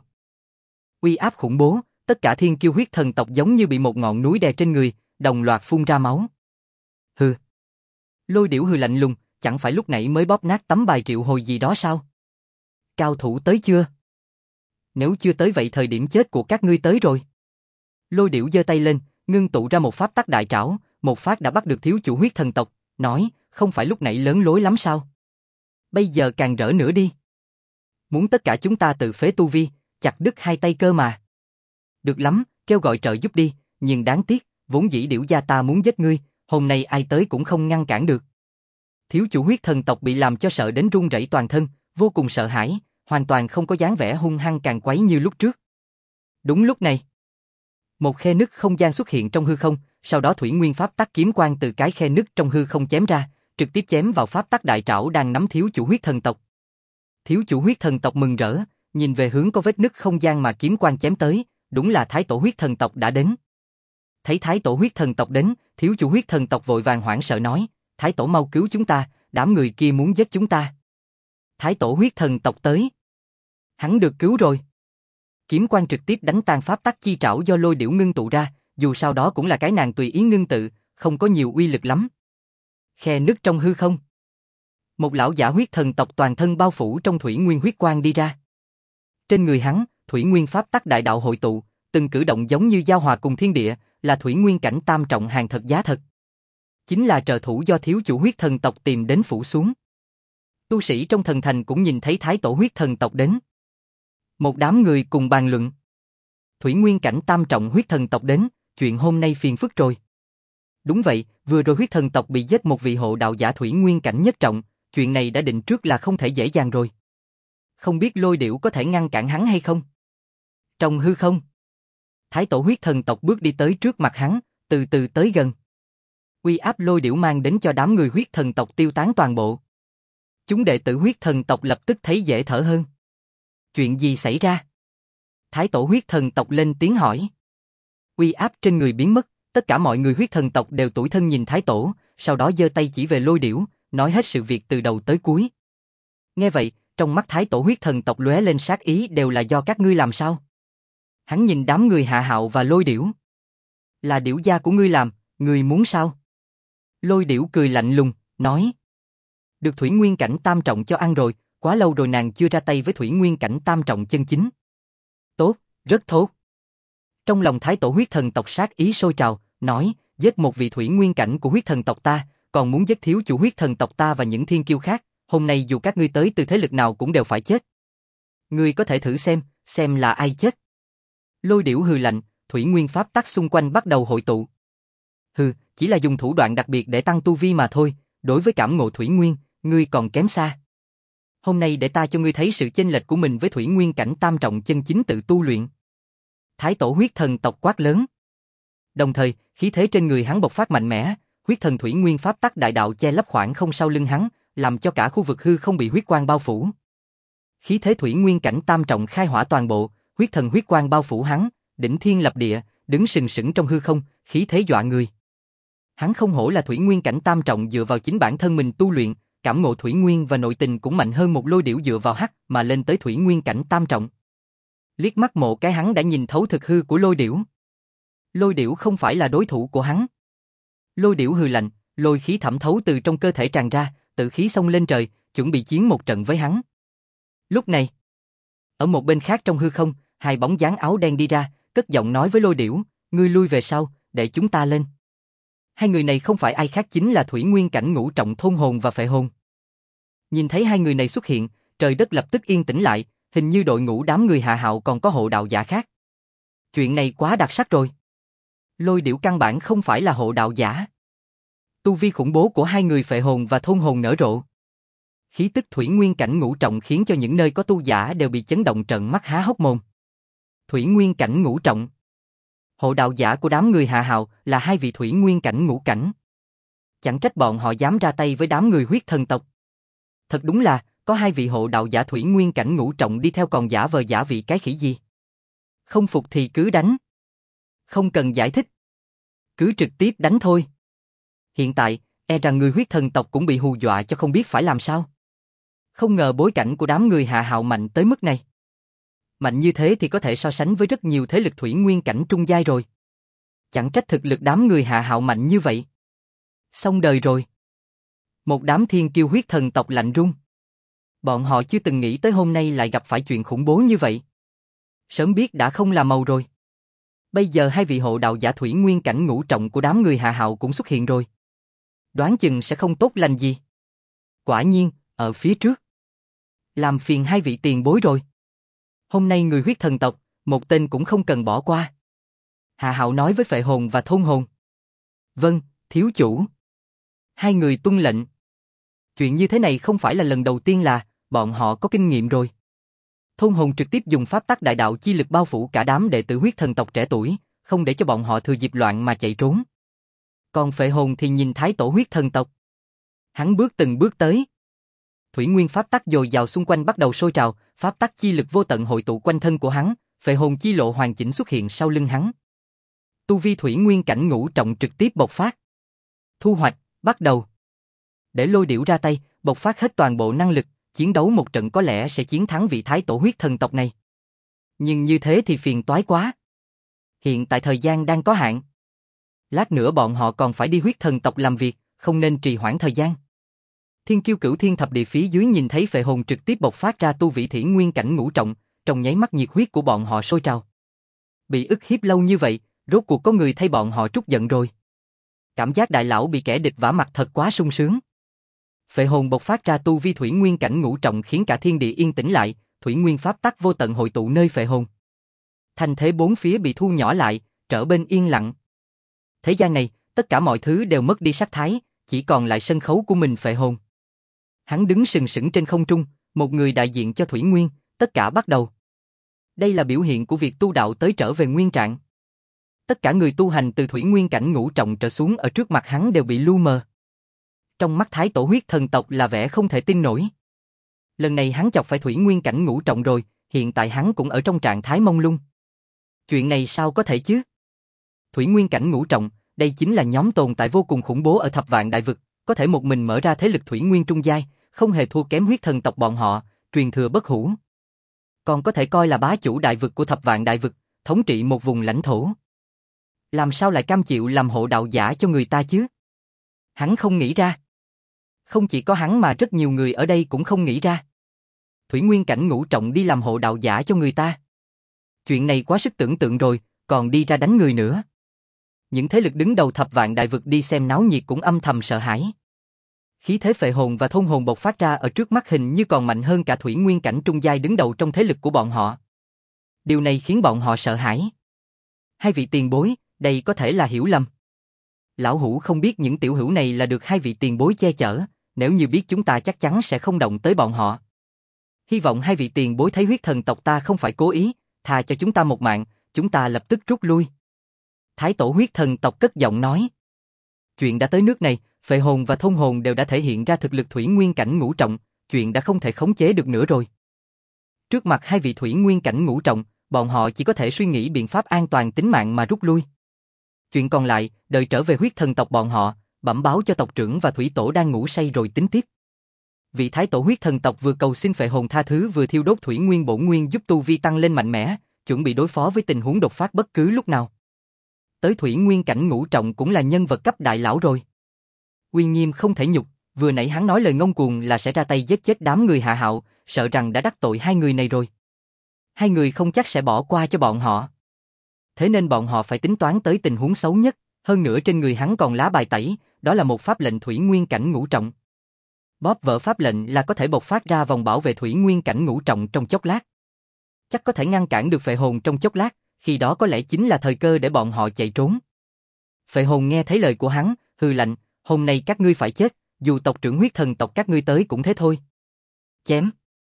Uy áp khủng bố, tất cả thiên kiêu huyết thần tộc giống như bị một ngọn núi đè trên người, đồng loạt phun ra máu. Hừ. Lôi Điểu hừ lạnh lùng, chẳng phải lúc nãy mới bóp nát tấm bài triệu hồi gì đó sao? Cao thủ tới chưa? Nếu chưa tới vậy thời điểm chết của các ngươi tới rồi. Lôi Điểu giơ tay lên, ngưng tụ ra một pháp tắc đại trảo, một phát đã bắt được thiếu chủ huyết thần tộc, nói, không phải lúc nãy lớn lối lắm sao? Bây giờ càng rỡ nữa đi. Muốn tất cả chúng ta tự phế tu vi, chặt đứt hai tay cơ mà. Được lắm, kêu gọi trợ giúp đi, nhưng đáng tiếc, vốn dĩ Điểu gia ta muốn giết ngươi, hôm nay ai tới cũng không ngăn cản được. Thiếu chủ huyết thần tộc bị làm cho sợ đến run rẩy toàn thân, vô cùng sợ hãi, hoàn toàn không có dáng vẻ hung hăng càng quấy như lúc trước. Đúng lúc này, một khe nứt không gian xuất hiện trong hư không, sau đó thủy nguyên pháp tắc kiếm quang từ cái khe nứt trong hư không chém ra, trực tiếp chém vào pháp tắc đại trảo đang nắm thiếu chủ huyết thần tộc. Thiếu chủ huyết thần tộc mừng rỡ, nhìn về hướng có vết nứt không gian mà kiếm quang chém tới, đúng là Thái Tổ huyết thần tộc đã đến. Thấy Thái Tổ huyết thần tộc đến, thiếu chủ huyết thần tộc vội vàng hoảng sợ nói, Thái Tổ mau cứu chúng ta, đám người kia muốn giết chúng ta. Thái Tổ huyết thần tộc tới. Hắn được cứu rồi. Kiếm quang trực tiếp đánh tan pháp tắc chi trảo do Lôi Điểu ngưng tụ ra, dù sao đó cũng là cái nàng tùy ý ngưng tự, không có nhiều uy lực lắm. Khe nứt trong hư không. Một lão giả huyết thần tộc toàn thân bao phủ trong thủy nguyên huyết quang đi ra. Trên người hắn, thủy nguyên pháp tắc đại đạo hội tụ, từng cử động giống như giao hòa cùng thiên địa, là thủy nguyên cảnh tam trọng hàng thật giá thật. Chính là trợ thủ do thiếu chủ huyết thần tộc tìm đến phủ xuống. Tu sĩ trong thần thành cũng nhìn thấy Thái Tổ huyết thần tộc đến. Một đám người cùng bàn luận. Thủy nguyên cảnh tam trọng huyết thần tộc đến, chuyện hôm nay phiền phức rồi. Đúng vậy, vừa rồi huyết thần tộc bị giết một vị hộ đạo giả thủy nguyên cảnh nhất trọng, chuyện này đã định trước là không thể dễ dàng rồi. Không biết Lôi Điểu có thể ngăn cản hắn hay không? Trong hư không, Thái Tổ huyết thần tộc bước đi tới trước mặt hắn, từ từ tới gần. Uy áp Lôi Điểu mang đến cho đám người huyết thần tộc tiêu tán toàn bộ. Chúng đệ tử huyết thần tộc lập tức thấy dễ thở hơn. Chuyện gì xảy ra? Thái Tổ huyết thần tộc lên tiếng hỏi. Uy áp trên người biến mất, tất cả mọi người huyết thần tộc đều tủi thân nhìn Thái Tổ, sau đó giơ tay chỉ về Lôi Điểu, nói hết sự việc từ đầu tới cuối. Nghe vậy, trong mắt Thái Tổ huyết thần tộc lóe lên sát ý, đều là do các ngươi làm sao? Hắn nhìn đám người Hạ Hạo và Lôi Điểu. Là Điểu gia của ngươi làm, ngươi muốn sao? Lôi Điểu cười lạnh lùng, nói. Được thủy nguyên cảnh tam trọng cho ăn rồi, quá lâu rồi nàng chưa ra tay với thủy nguyên cảnh tam trọng chân chính. Tốt, rất tốt. Trong lòng Thái Tổ huyết thần tộc sát ý sôi trào, nói, giết một vị thủy nguyên cảnh của huyết thần tộc ta, còn muốn giết thiếu chủ huyết thần tộc ta và những thiên kiêu khác, hôm nay dù các ngươi tới từ thế lực nào cũng đều phải chết. Ngươi có thể thử xem là ai chết. Lôi Điểu hừ lạnh, thủy nguyên pháp tắc xung quanh bắt đầu hội tụ. Hừ, chỉ là dùng thủ đoạn đặc biệt để tăng tu vi mà thôi, đối với cảm ngộ thủy nguyên, ngươi còn kém xa. Hôm nay để ta cho ngươi thấy sự chênh lệch của mình với thủy nguyên cảnh tam trọng chân chính tự tu luyện. Thái Tổ huyết thần tộc quát lớn. Đồng thời, khí thế trên người hắn bộc phát mạnh mẽ, huyết thần thủy nguyên pháp tắc đại đạo che lấp khoảng không sau lưng hắn, làm cho cả khu vực hư không bị huyết quang bao phủ. Khí thế thủy nguyên cảnh tam trọng khai hỏa toàn bộ, huyết thần huyết quang bao phủ hắn, đỉnh thiên lập địa, đứng sừng sững trong hư không, khí thế dọa người. Hắn không hổ là thủy nguyên cảnh tam trọng dựa vào chính bản thân mình tu luyện, cảm ngộ thủy nguyên và nội tình cũng mạnh hơn một Lôi Điểu dựa vào hắc mà lên tới thủy nguyên cảnh tam trọng. Liếc mắt một cái hắn đã nhìn thấu thực hư của Lôi Điểu. Lôi Điểu không phải là đối thủ của hắn. Lôi Điểu hừ lạnh, lôi khí thẩm thấu từ trong cơ thể tràn ra, tự khí xông lên trời, chuẩn bị chiến một trận với hắn. Lúc này, ở một bên khác trong hư không, hai bóng dáng áo đen đi ra, cất giọng nói với Lôi Điểu, ngươi lui về sau, để chúng ta lên. Hai người này không phải ai khác chính là Thủy Nguyên Cảnh ngũ trọng thôn hồn và phệ hồn. Nhìn thấy hai người này xuất hiện, trời đất lập tức yên tĩnh lại, hình như đội ngũ đám người Hạ Hạo còn có hộ đạo giả khác. Chuyện này quá đặc sắc rồi. Lôi Điểu căn bản không phải là hộ đạo giả. Tu vi khủng bố của hai người phệ hồn và thôn hồn nở rộ. Khí tức Thủy Nguyên Cảnh ngũ trọng khiến cho những nơi có tu giả đều bị chấn động trợn mắt há hốc mồm. Thủy Nguyên Cảnh ngũ trọng. Hộ đạo giả của đám người Hạ Hạo là hai vị Thủy Nguyên Cảnh ngũ cảnh. Chẳng trách bọn họ dám ra tay với đám người huyết thần tộc. Thật đúng là, có hai vị hộ đạo giả Thủy Nguyên Cảnh ngũ trọng đi theo còn giả vờ giả vị cái khỉ gì. Không phục thì cứ đánh. Không cần giải thích. Cứ trực tiếp đánh thôi. Hiện tại, e rằng người huyết thần tộc cũng bị hù dọa cho không biết phải làm sao. Không ngờ bối cảnh của đám người Hạ Hạo mạnh tới mức này. Mạnh như thế thì có thể so sánh với rất nhiều thế lực Thủy Nguyên Cảnh trung giai rồi. Chẳng trách thực lực đám người Hạ Hạo mạnh như vậy. Xong đời rồi. Một đám thiên kiêu huyết thần tộc lạnh run. Bọn họ chưa từng nghĩ tới hôm nay lại gặp phải chuyện khủng bố như vậy. Sớm biết đã không là màu rồi. Bây giờ hai vị hộ đạo giả Thủy Nguyên Cảnh ngũ trọng của đám người Hạ Hạo cũng xuất hiện rồi. Đoán chừng sẽ không tốt lành gì. Quả nhiên, ở phía trước. Làm phiền hai vị tiền bối rồi. Hôm nay người huyết thần tộc, một tên cũng không cần bỏ qua. Hạ Hạo nói với phệ hồn và thôn hồn. Vâng, thiếu chủ. Hai người tuân lệnh. Chuyện như thế này không phải là lần đầu tiên là, bọn họ có kinh nghiệm rồi. Thôn hồn trực tiếp dùng pháp tắc đại đạo chi lực bao phủ cả đám đệ tử huyết thần tộc trẻ tuổi, không để cho bọn họ thừa dịp loạn mà chạy trốn. Còn phệ hồn thì nhìn thái tổ huyết thần tộc. Hắn bước từng bước tới. Thủy nguyên pháp tắc dồi dào xung quanh bắt đầu sôi trào, pháp tắc chi lực vô tận hội tụ quanh thân của hắn, phệ hồn chi lộ hoàn chỉnh xuất hiện sau lưng hắn. Tu vi Thủy Nguyên Cảnh ngũ trọng trực tiếp bộc phát. Thu hoạch, bắt đầu. Để Lôi Điểu ra tay, bộc phát hết toàn bộ năng lực, chiến đấu một trận có lẽ sẽ chiến thắng vị thái tổ huyết thần tộc này. Nhưng như thế thì phiền toái quá. Hiện tại thời gian đang có hạn. Lát nữa bọn họ còn phải đi huyết thần tộc làm việc, không nên trì hoãn thời gian. Thiên kiêu cửu thiên thập địa phía dưới nhìn thấy phệ hồn trực tiếp bộc phát ra tu vị Thủy Nguyên Cảnh ngũ trọng, trong nháy mắt nhiệt huyết của bọn họ sôi trào. Bị ức hiếp lâu như vậy, rốt cuộc có người thay bọn họ trút giận rồi. Cảm giác đại lão bị kẻ địch vả mặt thật quá sung sướng. Phệ hồn bộc phát ra tu vi Thủy Nguyên Cảnh ngũ trọng khiến cả thiên địa yên tĩnh lại, Thủy Nguyên pháp tắc vô tận hội tụ nơi phệ hồn. Thành thế bốn phía bị thu nhỏ lại, trở bên yên lặng. Thế gian này, tất cả mọi thứ đều mất đi sắc thái, chỉ còn lại sân khấu của mình phệ hồn. Hắn đứng sừng sững trên không trung, một người đại diện cho Thủy Nguyên, tất cả bắt đầu. Đây là biểu hiện của việc tu đạo tới trở về nguyên trạng. Tất cả người tu hành từ Thủy Nguyên Cảnh ngũ trọng trở xuống ở trước mặt hắn đều bị lu mờ. Trong mắt thái tổ huyết thần tộc là vẻ không thể tin nổi. Lần này hắn chọc phải Thủy Nguyên Cảnh ngũ trọng rồi, hiện tại hắn cũng ở trong trạng thái mông lung. Chuyện này sao có thể chứ? Thủy Nguyên Cảnh ngũ trọng, đây chính là nhóm tồn tại vô cùng khủng bố ở thập vạn đại vực, có thể một mình mở ra thế lực Thủy Nguyên trung giai, không hề thua kém huyết thần tộc bọn họ, truyền thừa bất hủ. Còn có thể coi là bá chủ đại vực của thập vạn đại vực, thống trị một vùng lãnh thổ. Làm sao lại cam chịu làm hộ đạo giả cho người ta chứ? Hắn không nghĩ ra. Không chỉ có hắn mà rất nhiều người ở đây cũng không nghĩ ra. Thủy Nguyên Cảnh ngũ trọng đi làm hộ đạo giả cho người ta. Chuyện này quá sức tưởng tượng rồi, còn đi ra đánh người nữa. Những thế lực đứng đầu thập vạn đại vực đi xem náo nhiệt cũng âm thầm sợ hãi. Khí thế phệ hồn và thôn hồn bộc phát ra ở trước mắt hình như còn mạnh hơn cả Thủy Nguyên Cảnh trung giai đứng đầu trong thế lực của bọn họ. Điều này khiến bọn họ sợ hãi. Hai vị tiền bối, đây có thể là hiểu lầm. Lão hủ không biết những tiểu hữu này là được hai vị tiền bối che chở, nếu như biết chúng ta chắc chắn sẽ không động tới bọn họ. Hy vọng hai vị tiền bối thấy huyết thần tộc ta không phải cố ý, tha cho chúng ta một mạng, chúng ta lập tức rút lui. Thái tổ huyết thần tộc cất giọng nói. Chuyện đã tới nước này, phệ hồn và thôn hồn đều đã thể hiện ra thực lực Thủy Nguyên Cảnh ngũ trọng, chuyện đã không thể khống chế được nữa rồi. Trước mặt hai vị Thủy Nguyên Cảnh ngũ trọng, bọn họ chỉ có thể suy nghĩ biện pháp an toàn tính mạng mà rút lui. Chuyện còn lại, đợi trở về huyết thần tộc bọn họ, bẩm báo cho tộc trưởng và thủy tổ đang ngủ say rồi tính tiếp. Vị thái tổ huyết thần tộc vừa cầu xin phệ hồn tha thứ vừa thiêu đốt Thủy Nguyên bổn nguyên giúp tu vi tăng lên mạnh mẽ, chuẩn bị đối phó với tình huống đột phát bất cứ lúc nào. Tới thủy nguyên cảnh ngũ trọng cũng là nhân vật cấp đại lão rồi. Uy Nghiêm không thể nhục, vừa nãy hắn nói lời ngông cuồng là sẽ ra tay giết chết đám người Hạ Hạo, sợ rằng đã đắc tội hai người này rồi. Hai người không chắc sẽ bỏ qua cho bọn họ. Thế nên bọn họ phải tính toán tới tình huống xấu nhất, hơn nữa trên người hắn còn lá bài tẩy, đó là một pháp lệnh thủy nguyên cảnh ngũ trọng. Bóp vỡ pháp lệnh là có thể bộc phát ra vòng bảo vệ thủy nguyên cảnh ngũ trọng trong chốc lát. Chắc có thể ngăn cản được phệ hồn trong chốc lát, khi đó có lẽ chính là thời cơ để bọn họ chạy trốn. Phệ hồn nghe thấy lời của hắn, hừ lạnh, hôm nay các ngươi phải chết, dù tộc trưởng huyết thần tộc các ngươi tới cũng thế thôi. Chém.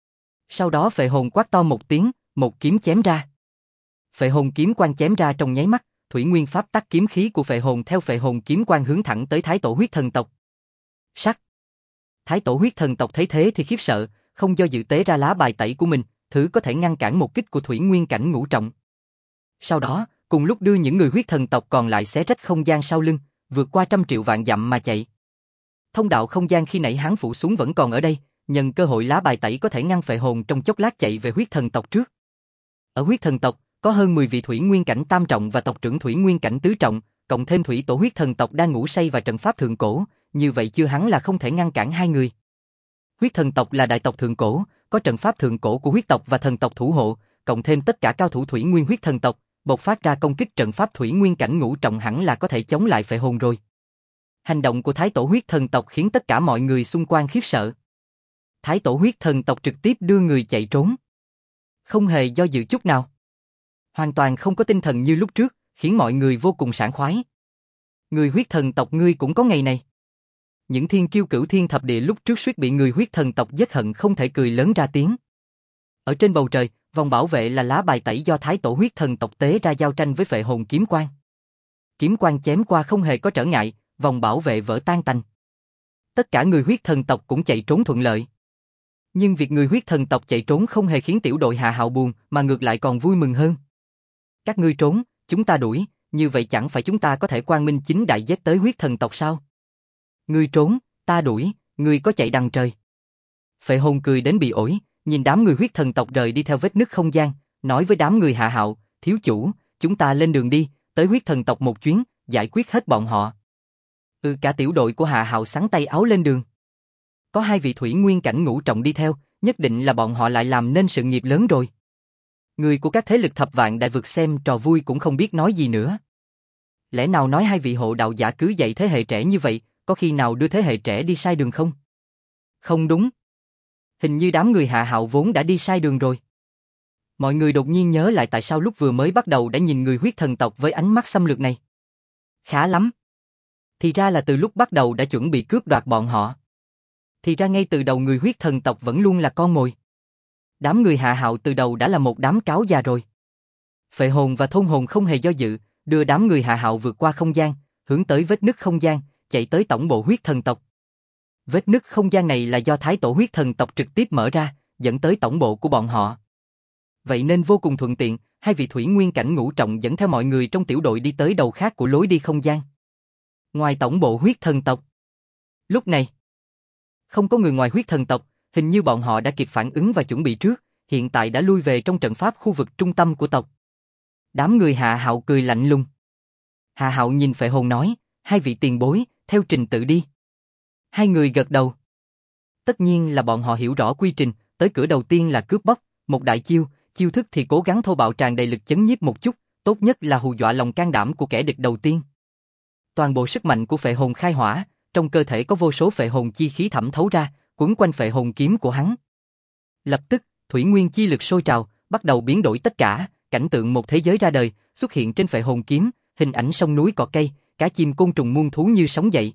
Sau đó phệ hồn quát to một tiếng, một kiếm chém ra. Phệ hồn kiếm quang chém ra trong nháy mắt, thủy nguyên pháp tắc kiếm khí của phệ hồn theo phệ hồn kiếm quang hướng thẳng tới Thái Tổ huyết thần tộc. Sắc. Thái Tổ huyết thần tộc thấy thế thì khiếp sợ, không do dự tế ra lá bài tẩy của mình, thứ có thể ngăn cản một kích của thủy nguyên cảnh ngũ trọng. Sau đó, cùng lúc đưa những người huyết thần tộc còn lại xé rách không gian sau lưng, vượt qua trăm triệu vạn dặm mà chạy. Thông đạo không gian khi nãy hắn phủ xuống vẫn còn ở đây, nhân cơ hội lá bài tẩy có thể ngăn phệ hồn trong chốc lát chạy về huyết thần tộc trước. Ở huyết thần tộc, có hơn 10 vị thủy nguyên cảnh tam trọng và tộc trưởng thủy nguyên cảnh tứ trọng, cộng thêm thủy tổ huyết thần tộc đang ngủ say và trận pháp thượng cổ, như vậy chưa hắn là không thể ngăn cản hai người. Huyết thần tộc là đại tộc thượng cổ, có trận pháp thượng cổ của huyết tộc và thần tộc thủ hộ, cộng thêm tất cả cao thủ thủy nguyên huyết thần tộc, bộc phát ra công kích trận pháp thủy nguyên cảnh ngũ trọng hẳn là có thể chống lại phệ hồn rồi. Hành động của Thái Tổ huyết thần tộc khiến tất cả mọi người xung quanh khiếp sợ. Thái Tổ huyết thần tộc trực tiếp đưa người chạy trốn. Không hề do dự chút nào. Hoàn toàn không có tinh thần như lúc trước, khiến mọi người vô cùng sảng khoái. Người huyết thần tộc ngươi cũng có ngày này. Những thiên kiêu cửu thiên thập địa lúc trước suýt bị người huyết thần tộc giết hận không thể cười lớn ra tiếng. Ở trên bầu trời, vòng bảo vệ là lá bài tẩy do Thái Tổ huyết thần tộc tế ra giao tranh với phệ hồn kiếm quang. Kiếm quang chém qua không hề có trở ngại, vòng bảo vệ vỡ tan tành. Tất cả người huyết thần tộc cũng chạy trốn thuận lợi. Nhưng việc người huyết thần tộc chạy trốn không hề khiến tiểu đội Hạ Hạo buồn, mà ngược lại còn vui mừng hơn. Các ngươi trốn, chúng ta đuổi, như vậy chẳng phải chúng ta có thể quang minh chính đại giết tới huyết thần tộc sao? Ngươi trốn, ta đuổi, ngươi có chạy đằng trời. Phệ hồn cười đến bị ổi, nhìn đám người huyết thần tộc rời đi theo vết nứt không gian, nói với đám người Hạ Hạo, thiếu chủ, chúng ta lên đường đi, tới huyết thần tộc một chuyến, giải quyết hết bọn họ. Cả tiểu đội của Hạ Hạo xắn tay áo lên đường. Có hai vị thủy nguyên cảnh ngũ trọng đi theo, nhất định là bọn họ lại làm nên sự nghiệp lớn rồi. Người của các thế lực thập vạn đại vực xem trò vui cũng không biết nói gì nữa. Lẽ nào nói hai vị hộ đạo giả cứ dạy thế hệ trẻ như vậy, có khi nào đưa thế hệ trẻ đi sai đường không? Không đúng. Hình như đám người Hạ Hạo vốn đã đi sai đường rồi. Mọi người đột nhiên nhớ lại tại sao lúc vừa mới bắt đầu đã nhìn người huyết thần tộc với ánh mắt xâm lược này. Khá lắm. Thì ra là từ lúc bắt đầu đã chuẩn bị cướp đoạt bọn họ. Thì ra ngay từ đầu người huyết thần tộc vẫn luôn là con mồi. Đám người Hạ Hạo từ đầu đã là một đám cáo già rồi. Phệ hồn và thôn hồn không hề do dự, đưa đám người Hạ Hạo vượt qua không gian, hướng tới vết nứt không gian, chạy tới tổng bộ huyết thần tộc. Vết nứt không gian này là do Thái Tổ huyết thần tộc trực tiếp mở ra, dẫn tới tổng bộ của bọn họ. Vậy nên vô cùng thuận tiện, hai vị thủy nguyên cảnh ngũ trọng dẫn theo mọi người trong tiểu đội đi tới đầu khác của lối đi không gian. Ngoài tổng bộ huyết thần tộc. Lúc này, không có người ngoài huyết thần tộc, hình như bọn họ đã kịp phản ứng và chuẩn bị trước, hiện tại đã lui về trong trận pháp khu vực trung tâm của tộc. Đám người Hạ Hạo cười lạnh lùng. Hạ Hạo nhìn Phệ hồn nói, hai vị tiền bối, theo trình tự đi. Hai người gật đầu. Tất nhiên là bọn họ hiểu rõ quy trình, tới cửa đầu tiên là cướp bóc, một đại chiêu, chiêu thức thì cố gắng thô bạo tràn đầy lực chấn nhiếp một chút, tốt nhất là hù dọa lòng can đảm của kẻ địch đầu tiên. Toàn bộ sức mạnh của phệ hồn khai hỏa, trong cơ thể có vô số phệ hồn chi khí thẩm thấu ra, quấn quanh phệ hồn kiếm của hắn. Lập tức, thủy nguyên chi lực sôi trào, bắt đầu biến đổi tất cả, cảnh tượng một thế giới ra đời, xuất hiện trên phệ hồn kiếm, hình ảnh sông núi cỏ cây, cá chim côn trùng muôn thú như sống dậy.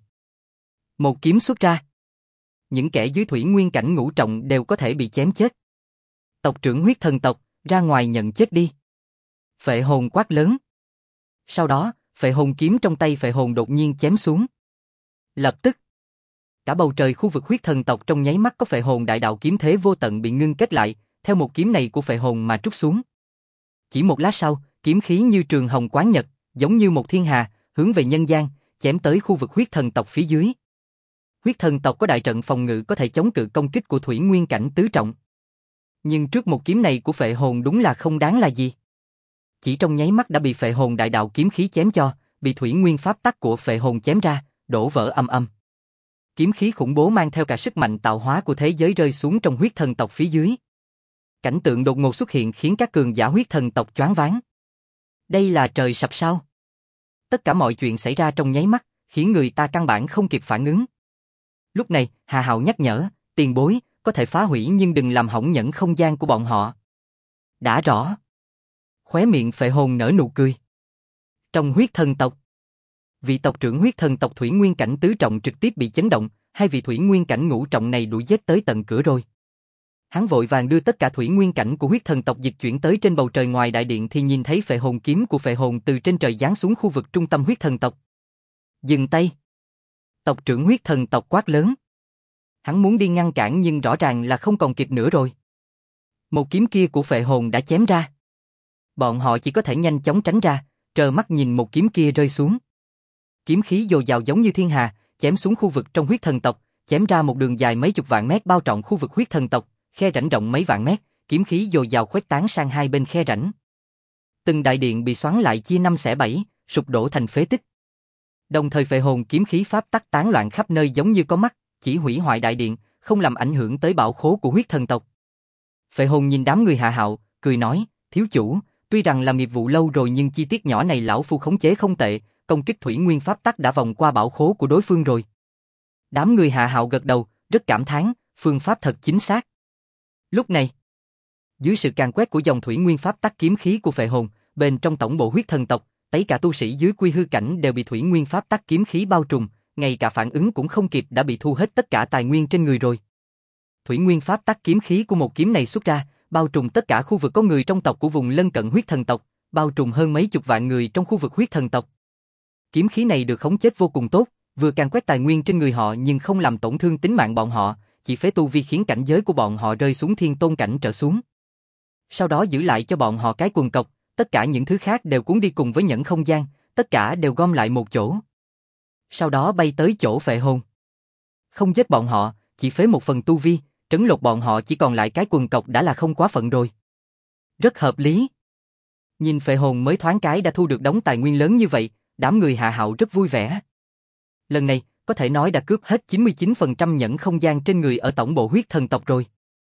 Một kiếm xuất ra. Những kẻ dưới thủy nguyên cảnh ngũ trọng đều có thể bị chém chết. Tộc trưởng huyết thần tộc, ra ngoài nhận chết đi. Phệ hồn quát lớn. Sau đó, phệ hồn kiếm trong tay phệ hồn đột nhiên chém xuống. Lập tức, cả bầu trời khu vực huyết thần tộc trong nháy mắt có phệ hồn đại đạo kiếm thế vô tận bị ngưng kết lại, theo một kiếm này của phệ hồn mà trút xuống. Chỉ một lát sau, kiếm khí như trường hồng quán nhật, giống như một thiên hà, hướng về nhân gian, chém tới khu vực huyết thần tộc phía dưới. Huyết thần tộc có đại trận phòng ngự có thể chống cự công kích của thủy nguyên cảnh tứ trọng. Nhưng trước một kiếm này của phệ hồn đúng là không đáng là gì. chỉ trong nháy mắt đã bị phệ hồn đại đạo kiếm khí chém cho, bị thủy nguyên pháp tắc của phệ hồn chém ra, đổ vỡ ầm ầm. Kiếm khí khủng bố mang theo cả sức mạnh tạo hóa của thế giới rơi xuống trong huyết thần tộc phía dưới. Cảnh tượng đột ngột xuất hiện khiến các cường giả huyết thần tộc choáng váng. Đây là trời sập sao? Tất cả mọi chuyện xảy ra trong nháy mắt, khiến người ta căn bản không kịp phản ứng. Lúc này, Hà Hạo nhắc nhở, tiền bối, có thể phá hủy nhưng đừng làm hỏng nhẫn không gian của bọn họ. Đã rõ. Khóe miệng phệ hồn nở nụ cười. Trong huyết thần tộc, vị tộc trưởng huyết thần tộc thủy nguyên cảnh tứ trọng trực tiếp bị chấn động, hai vị thủy nguyên cảnh ngũ trọng này đuổi giết tới tận cửa rồi. Hắn vội vàng đưa tất cả thủy nguyên cảnh của huyết thần tộc dịch chuyển tới trên bầu trời ngoài đại điện thì nhìn thấy phệ hồn kiếm của phệ hồn từ trên trời giáng xuống khu vực trung tâm huyết thần tộc. Dừng tay. Tộc trưởng huyết thần tộc quát lớn. Hắn muốn đi ngăn cản nhưng rõ ràng là không còn kịp nữa rồi. Một kiếm kia của phệ hồn đã chém ra. Bọn họ chỉ có thể nhanh chóng tránh ra, trơ mắt nhìn một kiếm kia rơi xuống. Kiếm khí dồi dào giống như thiên hà, chém xuống khu vực trong huyết thần tộc, chém ra một đường dài mấy chục vạn mét bao trọn khu vực huyết thần tộc, khe rãnh rộng mấy vạn mét, kiếm khí dồi dào khuếch tán sang hai bên khe rãnh. Từng đại điện bị xoắn lại chia năm xẻ bảy, sụp đổ thành phế tích. Đồng thời phệ hồn kiếm khí pháp tắc tán loạn khắp nơi giống như có mắt, chỉ hủy hoại đại điện, không làm ảnh hưởng tới bảo khố của huyết thần tộc. Phệ hồn nhìn đám người Hạ Hạo, cười nói, thiếu chủ, tuy rằng làm nghiệp vụ lâu rồi nhưng chi tiết nhỏ này lão phu khống chế không tệ, công kích thủy nguyên pháp tắc đã vòng qua bảo khố của đối phương rồi. Đám người Hạ Hạo gật đầu, rất cảm thán, phương pháp thật chính xác. Lúc này, dưới sự càn quét của dòng thủy nguyên pháp tắc kiếm khí của phệ hồn, bên trong tổng bộ huyết thần tộc, tất cả tu sĩ dưới quy hư cảnh đều bị thủy nguyên pháp tắc kiếm khí bao trùm, ngay cả phản ứng cũng không kịp đã bị thu hết tất cả tài nguyên trên người rồi. Thủy nguyên pháp tắc kiếm khí của một kiếm này xuất ra, bao trùm tất cả khu vực có người trong tộc của vùng lân cận huyết thần tộc, bao trùm hơn mấy chục vạn người trong khu vực huyết thần tộc. Kiếm khí này được khống chế vô cùng tốt, vừa càn quét tài nguyên trên người họ nhưng không làm tổn thương tính mạng bọn họ, chỉ phế tu vi khiến cảnh giới của bọn họ rơi xuống thiên tôn cảnh trở xuống. Sau đó giữ lại cho bọn họ cái quần cộc, tất cả những thứ khác đều cuốn đi cùng với nhẫn không gian, tất cả đều gom lại một chỗ. Sau đó bay tới chỗ phệ hồn. Không giết bọn họ, chỉ phế một phần tu vi, trấn lột bọn họ chỉ còn lại cái quần cộc đã là không quá phận rồi. Rất hợp lý. Nhìn phệ hồn mới thoáng cái đã thu được đống tài nguyên lớn như vậy, đám người Hạ Hạo rất vui vẻ. Lần này, có thể nói đã cướp hết 99% nhẫn không gian trên người ở tổng bộ huyết thần tộc rồi.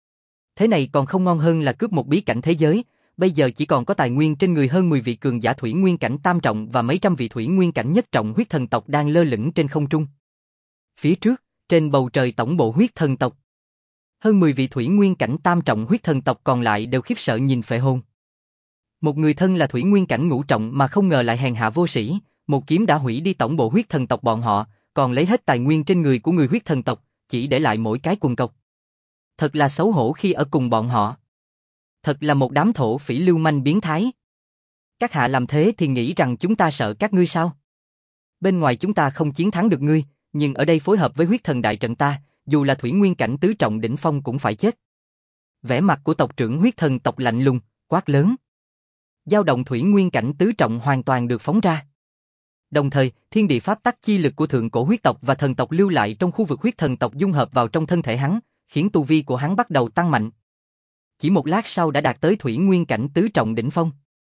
Thế này còn không ngon hơn là cướp một bí cảnh thế giới, bây giờ chỉ còn có tài nguyên trên người hơn 10 vị cường giả thủy nguyên cảnh tam trọng và mấy trăm vị thủy nguyên cảnh nhất trọng huyết thần tộc đang lơ lửng trên không trung. Phía trước, trên bầu trời tổng bộ huyết thần tộc, hơn 10 vị thủy nguyên cảnh tam trọng huyết thần tộc còn lại đều khiếp sợ nhìn phệ hồn. Một người thân là thủy nguyên cảnh ngũ trọng mà không ngờ lại hèn hạ vô sĩ, một kiếm đã hủy đi tổng bộ huyết thần tộc bọn họ, còn lấy hết tài nguyên trên người của người huyết thần tộc, chỉ để lại mỗi cái quần cộc. Thật là xấu hổ khi ở cùng bọn họ. Thật là một đám thổ phỉ lưu manh biến thái. Các hạ làm thế thì nghĩ rằng chúng ta sợ các ngươi sao? Bên ngoài chúng ta không chiến thắng được ngươi, nhưng ở đây phối hợp với huyết thần đại trận ta, dù là thủy nguyên cảnh tứ trọng đỉnh phong cũng phải chết. Vẻ mặt của tộc trưởng huyết thần tộc lạnh lùng, quát lớn. Dao động thủy nguyên cảnh tứ trọng hoàn toàn được phóng ra. Đồng thời, thiên địa pháp tắc chi lực của thượng cổ huyết tộc và thần tộc lưu lại trong khu vực huyết thần tộc dung hợp vào trong thân thể hắn, khiến tu vi của hắn bắt đầu tăng mạnh. Chỉ một lát sau đã đạt tới thủy nguyên cảnh tứ trọng đỉnh phong.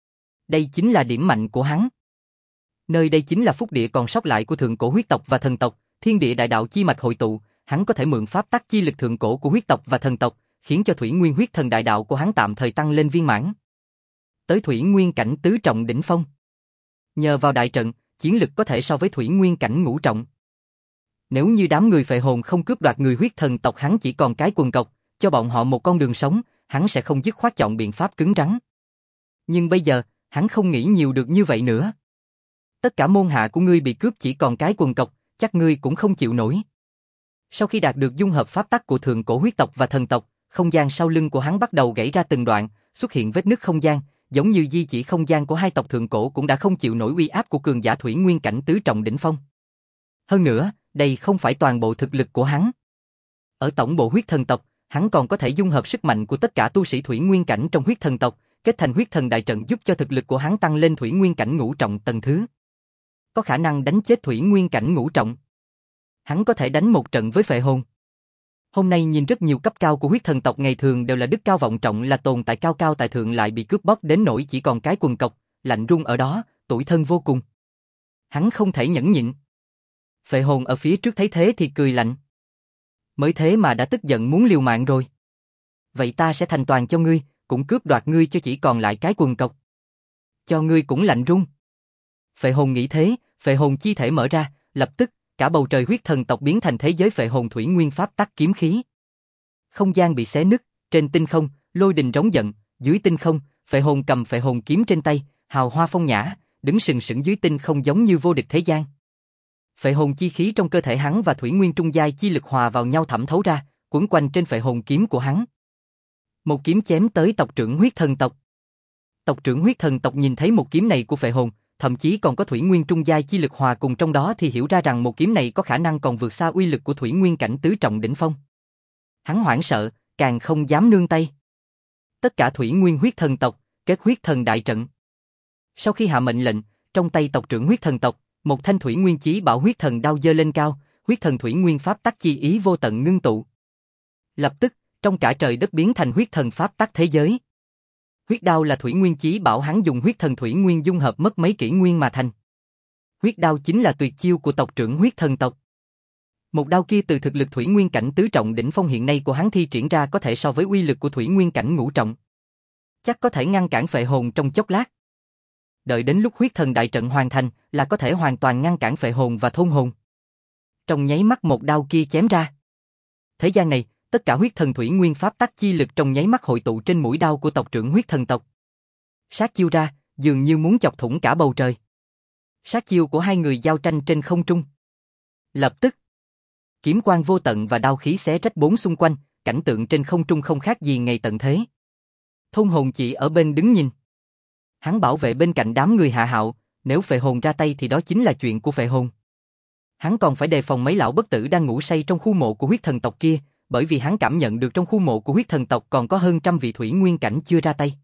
Đây chính là điểm mạnh của hắn. Nơi đây chính là phúc địa còn sót lại của thượng cổ huyết tộc và thần tộc, thiên địa đại đạo chi mạch hội tụ, hắn có thể mượn pháp tắc chi lực thượng cổ của huyết tộc và thần tộc, khiến cho thủy nguyên huyết thần đại đạo của hắn tạm thời tăng lên viên mãn. Tới thủy nguyên cảnh tứ trọng đỉnh phong. Nhờ vào đại trận, chiến lực có thể so với thủy nguyên cảnh ngũ trọng. Nếu như đám người phệ hồn không cướp đoạt người huyết thần tộc hắn chỉ còn cái quần cộc, cho bọn họ một con đường sống, hắn sẽ không dứt khoát chọn biện pháp cứng rắn. Nhưng bây giờ, hắn không nghĩ nhiều được như vậy nữa. Tất cả môn hạ của ngươi bị cướp chỉ còn cái quần cộc, chắc ngươi cũng không chịu nổi. Sau khi đạt được dung hợp pháp tắc của thượng cổ huyết tộc và thần tộc, không gian sau lưng của hắn bắt đầu gãy ra từng đoạn, xuất hiện vết nứt không gian, giống như di chỉ không gian của hai tộc thượng cổ cũng đã không chịu nổi uy áp của cường giả thủy nguyên cảnh tứ trọng đỉnh phong. Hơn nữa, đây không phải toàn bộ thực lực của hắn. Ở tổng bộ huyết thần tộc, hắn còn có thể dung hợp sức mạnh của tất cả tu sĩ thủy nguyên cảnh trong huyết thần tộc, kết thành huyết thần đại trận giúp cho thực lực của hắn tăng lên thủy nguyên cảnh ngũ trọng tầng thứ. Có khả năng đánh chết thủy nguyên cảnh ngũ trọng. Hắn có thể đánh một trận với phệ hồn. Hôm nay nhìn rất nhiều cấp cao của huyết thần tộc ngày thường đều là đức cao vọng trọng là tồn tại cao cao tại thượng lại bị cướp bóc đến nỗi chỉ còn cái quần cộc, lạnh run ở đó, tủi thân vô cùng. Hắn không thể nhẫn nhịn. Phệ hồn ở phía trước thấy thế thì cười lạnh. Mới thế mà đã tức giận muốn liều mạng rồi. Vậy ta sẽ thành toàn cho ngươi, cũng cướp đoạt ngươi cho chỉ còn lại cái quần cộc. Cho ngươi cũng lạnh run. Phệ hồn nghĩ thế, phệ hồn chi thể mở ra, lập tức, cả bầu trời huyết thần tộc biến thành thế giới phệ hồn thủy nguyên pháp tắc kiếm khí. Không gian bị xé nứt, trên tinh không, lôi đình rống giận, dưới tinh không, phệ hồn cầm phệ hồn kiếm trên tay, hào hoa phong nhã, đứng sừng sững dưới tinh không giống như vô địch thế gian. Phệ hồn chi khí trong cơ thể hắn và thủy nguyên trung giai chi lực hòa vào nhau thẩm thấu ra, quấn quanh trên phệ hồn kiếm của hắn. Một kiếm chém tới tộc trưởng huyết thần tộc. Tộc trưởng huyết thần tộc nhìn thấy một kiếm này của phệ hồn, thậm chí còn có thủy nguyên trung giai chi lực hòa cùng trong đó thì hiểu ra rằng một kiếm này có khả năng còn vượt xa uy lực của thủy nguyên cảnh tứ trọng đỉnh phong. Hắn hoảng sợ, càng không dám nương tay. Tất cả thủy nguyên huyết thần tộc, kết huyết thần đại trận. Sau khi hạ mệnh lệnh, trong tay tộc trưởng huyết thần tộc, một thanh thủy nguyên chí bảo huyết thần đao giơ lên cao, huyết thần thủy nguyên pháp tắc chi ý vô tận ngưng tụ. Lập tức, trong cả trời đất biến thành huyết thần pháp tắc thế giới. Huyết đao là thủy nguyên chí bảo hắn dùng huyết thần thủy nguyên dung hợp mất mấy kỷ nguyên mà thành. Huyết đao chính là tuyệt chiêu của tộc trưởng huyết thần tộc. Một đao kia từ thực lực thủy nguyên cảnh tứ trọng đỉnh phong hiện nay của hắn thi triển ra có thể so với uy lực của thủy nguyên cảnh ngũ trọng. Chắc có thể ngăn cản phệ hồn trong chốc lát. Đợi đến lúc huyết thần đại trận hoàn thành là có thể hoàn toàn ngăn cản phệ hồn và thôn hồn. Trong nháy mắt một đao kia chém ra. Thế gian này, tất cả huyết thần thủy nguyên pháp tắc chi lực trong nháy mắt hội tụ trên mũi đao của tộc trưởng huyết thần tộc. Sát chiêu ra, dường như muốn chọc thủng cả bầu trời. Sát chiêu của hai người giao tranh trên không trung. Lập tức, kiếm quang vô tận và đao khí xé rách bốn xung quanh, cảnh tượng trên không trung không khác gì ngày tận thế. Thôn hồn chỉ ở bên đứng nhìn. Hắn bảo vệ bên cạnh đám người Hạ Hạo, nếu phệ hồn ra tay thì đó chính là chuyện của phệ hồn. Hắn còn phải đề phòng mấy lão bất tử đang ngủ say trong khu mộ của huyết thần tộc kia, bởi vì hắn cảm nhận được trong khu mộ của huyết thần tộc còn có hơn trăm vị thủy nguyên cảnh chưa ra tay.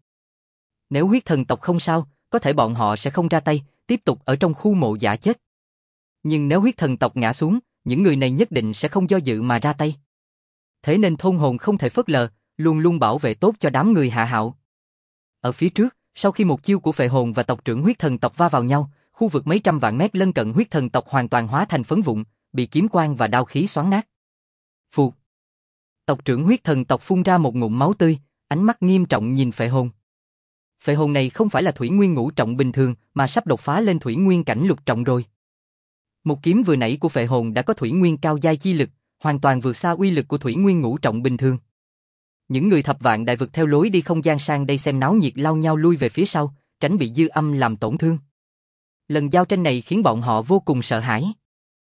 Nếu huyết thần tộc không sao, có thể bọn họ sẽ không ra tay, tiếp tục ở trong khu mộ giả chết. Nhưng nếu huyết thần tộc ngã xuống, những người này nhất định sẽ không do dự mà ra tay. Thế nên thôn hồn không thể phớt lờ, luôn luôn bảo vệ tốt cho đám người Hạ Hạo. Ở phía trước, sau khi một chiêu của phệ hồn và tộc trưởng huyết thần tộc va vào nhau, khu vực mấy trăm vạn mét lân cận huyết thần tộc hoàn toàn hóa thành phấn vụn, bị kiếm quang và đao khí xoắn nát. Phụt. Tộc trưởng huyết thần tộc phun ra một ngụm máu tươi, ánh mắt nghiêm trọng nhìn phệ hồn. Phệ hồn này không phải là thủy nguyên ngũ trọng bình thường, mà sắp đột phá lên thủy nguyên cảnh lục trọng rồi. Một kiếm vừa nãy của phệ hồn đã có thủy nguyên cao giai chi lực, hoàn toàn vượt xa uy lực của thủy nguyên ngũ trọng bình thường. Những người thập vạn đại vực theo lối đi không gian sang đây xem náo nhiệt lao nhau lui về phía sau, tránh bị dư âm làm tổn thương. Lần giao tranh này khiến bọn họ vô cùng sợ hãi.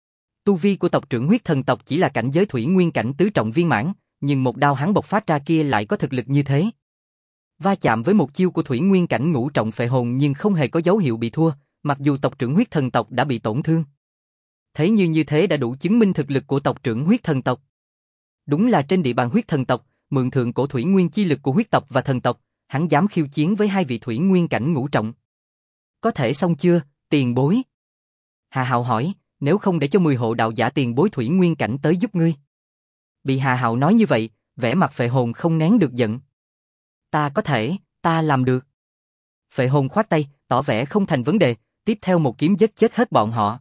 Tu vi của tộc trưởng huyết thần tộc chỉ là cảnh giới thủy nguyên cảnh tứ trọng viên mãn, nhưng một đao hắn bộc phát ra kia lại có thực lực như thế. Va chạm với một chiêu của thủy nguyên cảnh ngũ trọng phệ hồn nhưng không hề có dấu hiệu bị thua, mặc dù tộc trưởng huyết thần tộc đã bị tổn thương. Thế như thế đã đủ chứng minh thực lực của tộc trưởng huyết thần tộc. Đúng là trên địa bàn huyết thần tộc, mượn thượng cổ thủy nguyên chi lực của huyết tộc và thần tộc, hắn dám khiêu chiến với hai vị thủy nguyên cảnh ngũ trọng. Có thể xong chưa, tiền bối? Hà Hạo hỏi, nếu không để cho 10 hộ đạo giả tiền bối thủy nguyên cảnh tới giúp ngươi. Bị Hà Hạo nói như vậy, vẻ mặt phệ hồn không nén được giận. Ta có thể, ta làm được. Phệ hồn khoát tay, tỏ vẻ không thành vấn đề, tiếp theo một kiếm giết chết hết bọn họ.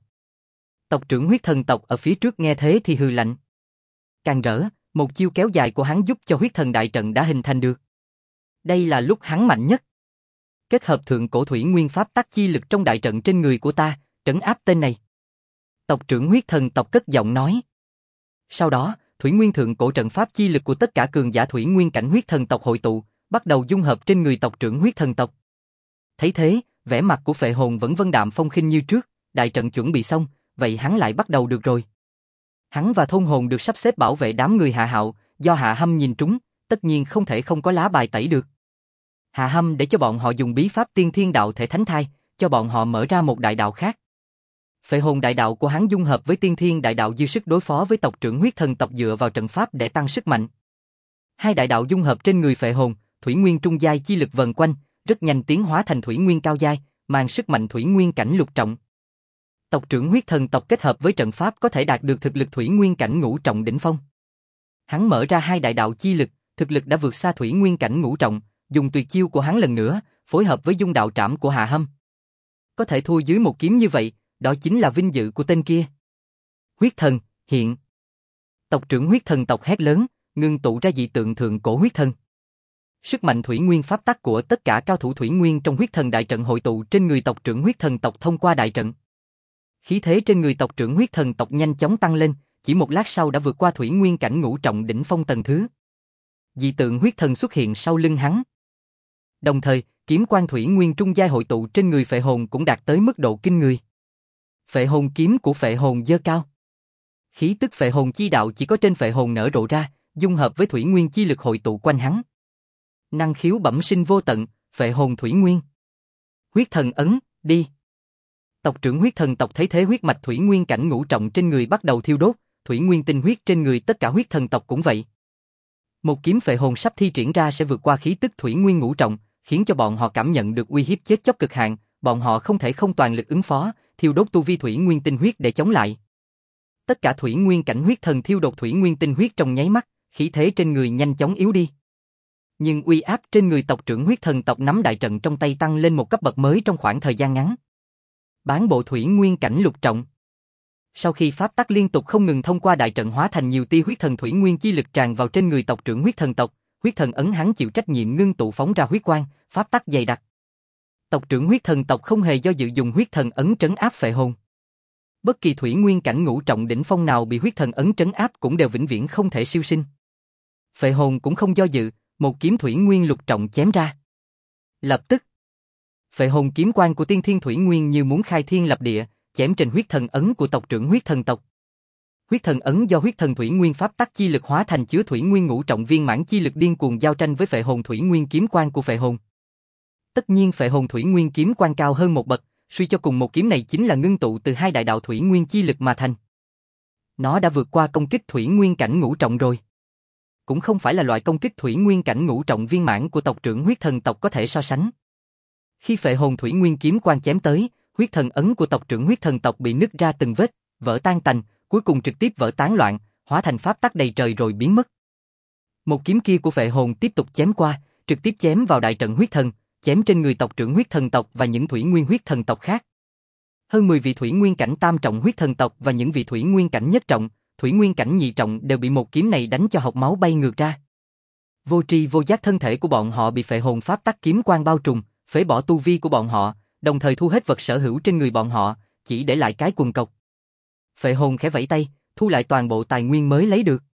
Tộc trưởng huyết thần tộc ở phía trước nghe thế thì hừ lạnh. Càng rỡ, một chiêu kéo dài của hắn giúp cho huyết thần đại trận đã hình thành được. Đây là lúc hắn mạnh nhất. Kết hợp thượng cổ thủy nguyên pháp tắc chi lực trong đại trận trên người của ta, trấn áp tên này. Tộc trưởng huyết thần tộc cất giọng nói. Sau đó, thủy nguyên thượng cổ trận pháp chi lực của tất cả cường giả thủy nguyên cảnh huyết thần tộc hội tụ, bắt đầu dung hợp trên người tộc trưởng huyết thần tộc. Thấy thế, vẻ mặt của phệ hồn vẫn vân đạm phong khinh như trước, đại trận chuẩn bị xong, vậy hắn lại bắt đầu được rồi. Hắn và thôn hồn được sắp xếp bảo vệ đám người Hạ Hạo, do Hạ Hâm nhìn trúng, tất nhiên không thể không có lá bài tẩy được. Hạ Hâm để cho bọn họ dùng bí pháp tiên thiên đạo thể thánh thai, cho bọn họ mở ra một đại đạo khác. Phệ hồn đại đạo của hắn dung hợp với tiên thiên đại đạo dư sức đối phó với tộc trưởng huyết thần tộc dựa vào trận pháp để tăng sức mạnh. Hai đại đạo dung hợp trên người phệ hồn, thủy nguyên trung giai chi lực vần quanh, rất nhanh tiến hóa thành thủy nguyên cao giai, mang sức mạnh thủy nguyên cảnh lục trọng. Tộc trưởng huyết thần tộc kết hợp với trận pháp có thể đạt được thực lực thủy nguyên cảnh ngũ trọng đỉnh phong. Hắn mở ra hai đại đạo chi lực, thực lực đã vượt xa thủy nguyên cảnh ngũ trọng, dùng tuyệt chiêu của hắn lần nữa, phối hợp với dung đạo trảm của Hạ Hâm. Có thể thua dưới một kiếm như vậy, đó chính là vinh dự của tên kia. Huyết thần, hiện. Tộc trưởng huyết thần tộc hét lớn, ngưng tụ ra dị tượng thượng cổ huyết thần. Sức mạnh thủy nguyên pháp tắc của tất cả cao thủ thủy nguyên trong huyết thần đại trận hội tụ trên người tộc trưởng huyết thần tộc thông qua đại trận. Khí thế trên người tộc trưởng huyết thần tộc nhanh chóng tăng lên, chỉ một lát sau đã vượt qua thủy nguyên cảnh ngũ trọng đỉnh phong tầng thứ. Dị tượng huyết thần xuất hiện sau lưng hắn. Đồng thời, kiếm quan thủy nguyên trung giai hội tụ trên người phệ hồn cũng đạt tới mức độ kinh người. Phệ hồn kiếm của phệ hồn dơ cao. Khí tức phệ hồn chi đạo chỉ có trên phệ hồn nở rộ ra, dung hợp với thủy nguyên chi lực hội tụ quanh hắn. Năng khiếu bẩm sinh vô tận, phệ hồn thủy nguyên. Huyết thần ấn, đi. Tộc trưởng huyết thần tộc thấy thế huyết mạch thủy nguyên cảnh ngũ trọng trên người bắt đầu thiêu đốt, thủy nguyên tinh huyết trên người tất cả huyết thần tộc cũng vậy. Một kiếm phệ hồn sắp thi triển ra sẽ vượt qua khí tức thủy nguyên ngũ trọng, khiến cho bọn họ cảm nhận được uy hiếp chết chóc cực hạn, bọn họ không thể không toàn lực ứng phó, thiêu đốt tu vi thủy nguyên tinh huyết để chống lại. Tất cả thủy nguyên cảnh huyết thần thiêu đốt thủy nguyên tinh huyết trong nháy mắt, khí thế trên người nhanh chóng yếu đi. Nhưng uy áp trên người tộc trưởng huyết thần tộc nắm đại trận trong tay tăng lên một cấp bậc mới trong khoảng thời gian ngắn. Bán bộ thủy nguyên cảnh lục trọng. Sau khi pháp tắc liên tục không ngừng thông qua đại trận hóa thành nhiều tia huyết thần thủy nguyên chi lực tràn vào trên người tộc trưởng huyết thần tộc, huyết thần ấn hắn chịu trách nhiệm ngưng tụ phóng ra huyết quang, pháp tắc dày đặc. Tộc trưởng huyết thần tộc không hề do dự dùng huyết thần ấn trấn áp phệ hồn. Bất kỳ thủy nguyên cảnh ngũ trọng đỉnh phong nào bị huyết thần ấn trấn áp cũng đều vĩnh viễn không thể siêu sinh. Phệ hồn cũng không do dự, một kiếm thủy nguyên lục trọng chém ra. Lập tức, phệ hồn kiếm quang của tiên thiên thủy nguyên như muốn khai thiên lập địa, chém trên huyết thần ấn của tộc trưởng huyết thần tộc. Huyết thần ấn do huyết thần thủy nguyên pháp tắc chi lực hóa thành chứa thủy nguyên ngũ trọng viên mãn chi lực điên cuồng giao tranh với phệ hồn thủy nguyên kiếm quang của phệ hồn. Tất nhiên phệ hồn thủy nguyên kiếm quang cao hơn một bậc, suy cho cùng một kiếm này chính là ngưng tụ từ hai đại đạo thủy nguyên chi lực mà thành. Nó đã vượt qua công kích thủy nguyên cảnh ngũ trọng rồi. Cũng không phải là loại công kích thủy nguyên cảnh ngũ trọng viên mãn của tộc trưởng huyết thần tộc có thể so sánh. Khi phệ hồn thủy nguyên kiếm quang chém tới, huyết thần ấn của tộc trưởng huyết thần tộc bị nứt ra từng vết, vỡ tan tành, cuối cùng trực tiếp vỡ tán loạn, hóa thành pháp tắc đầy trời rồi biến mất. Một kiếm kia của phệ hồn tiếp tục chém qua, trực tiếp chém vào đại trận huyết thần, chém trên người tộc trưởng huyết thần tộc và những thủy nguyên huyết thần tộc khác. Hơn 10 vị thủy nguyên cảnh tam trọng huyết thần tộc và những vị thủy nguyên cảnh nhất trọng, thủy nguyên cảnh nhị trọng đều bị một kiếm này đánh cho hộc máu bay ngược ra. Vô tri vô giác thân thể của bọn họ bị phệ hồn pháp tắc kiếm quang bao trùm, phế bỏ tu vi của bọn họ, đồng thời thu hết vật sở hữu trên người bọn họ, chỉ để lại cái quần cộc. Phệ hồn khẽ vẫy tay, thu lại toàn bộ tài nguyên mới lấy được.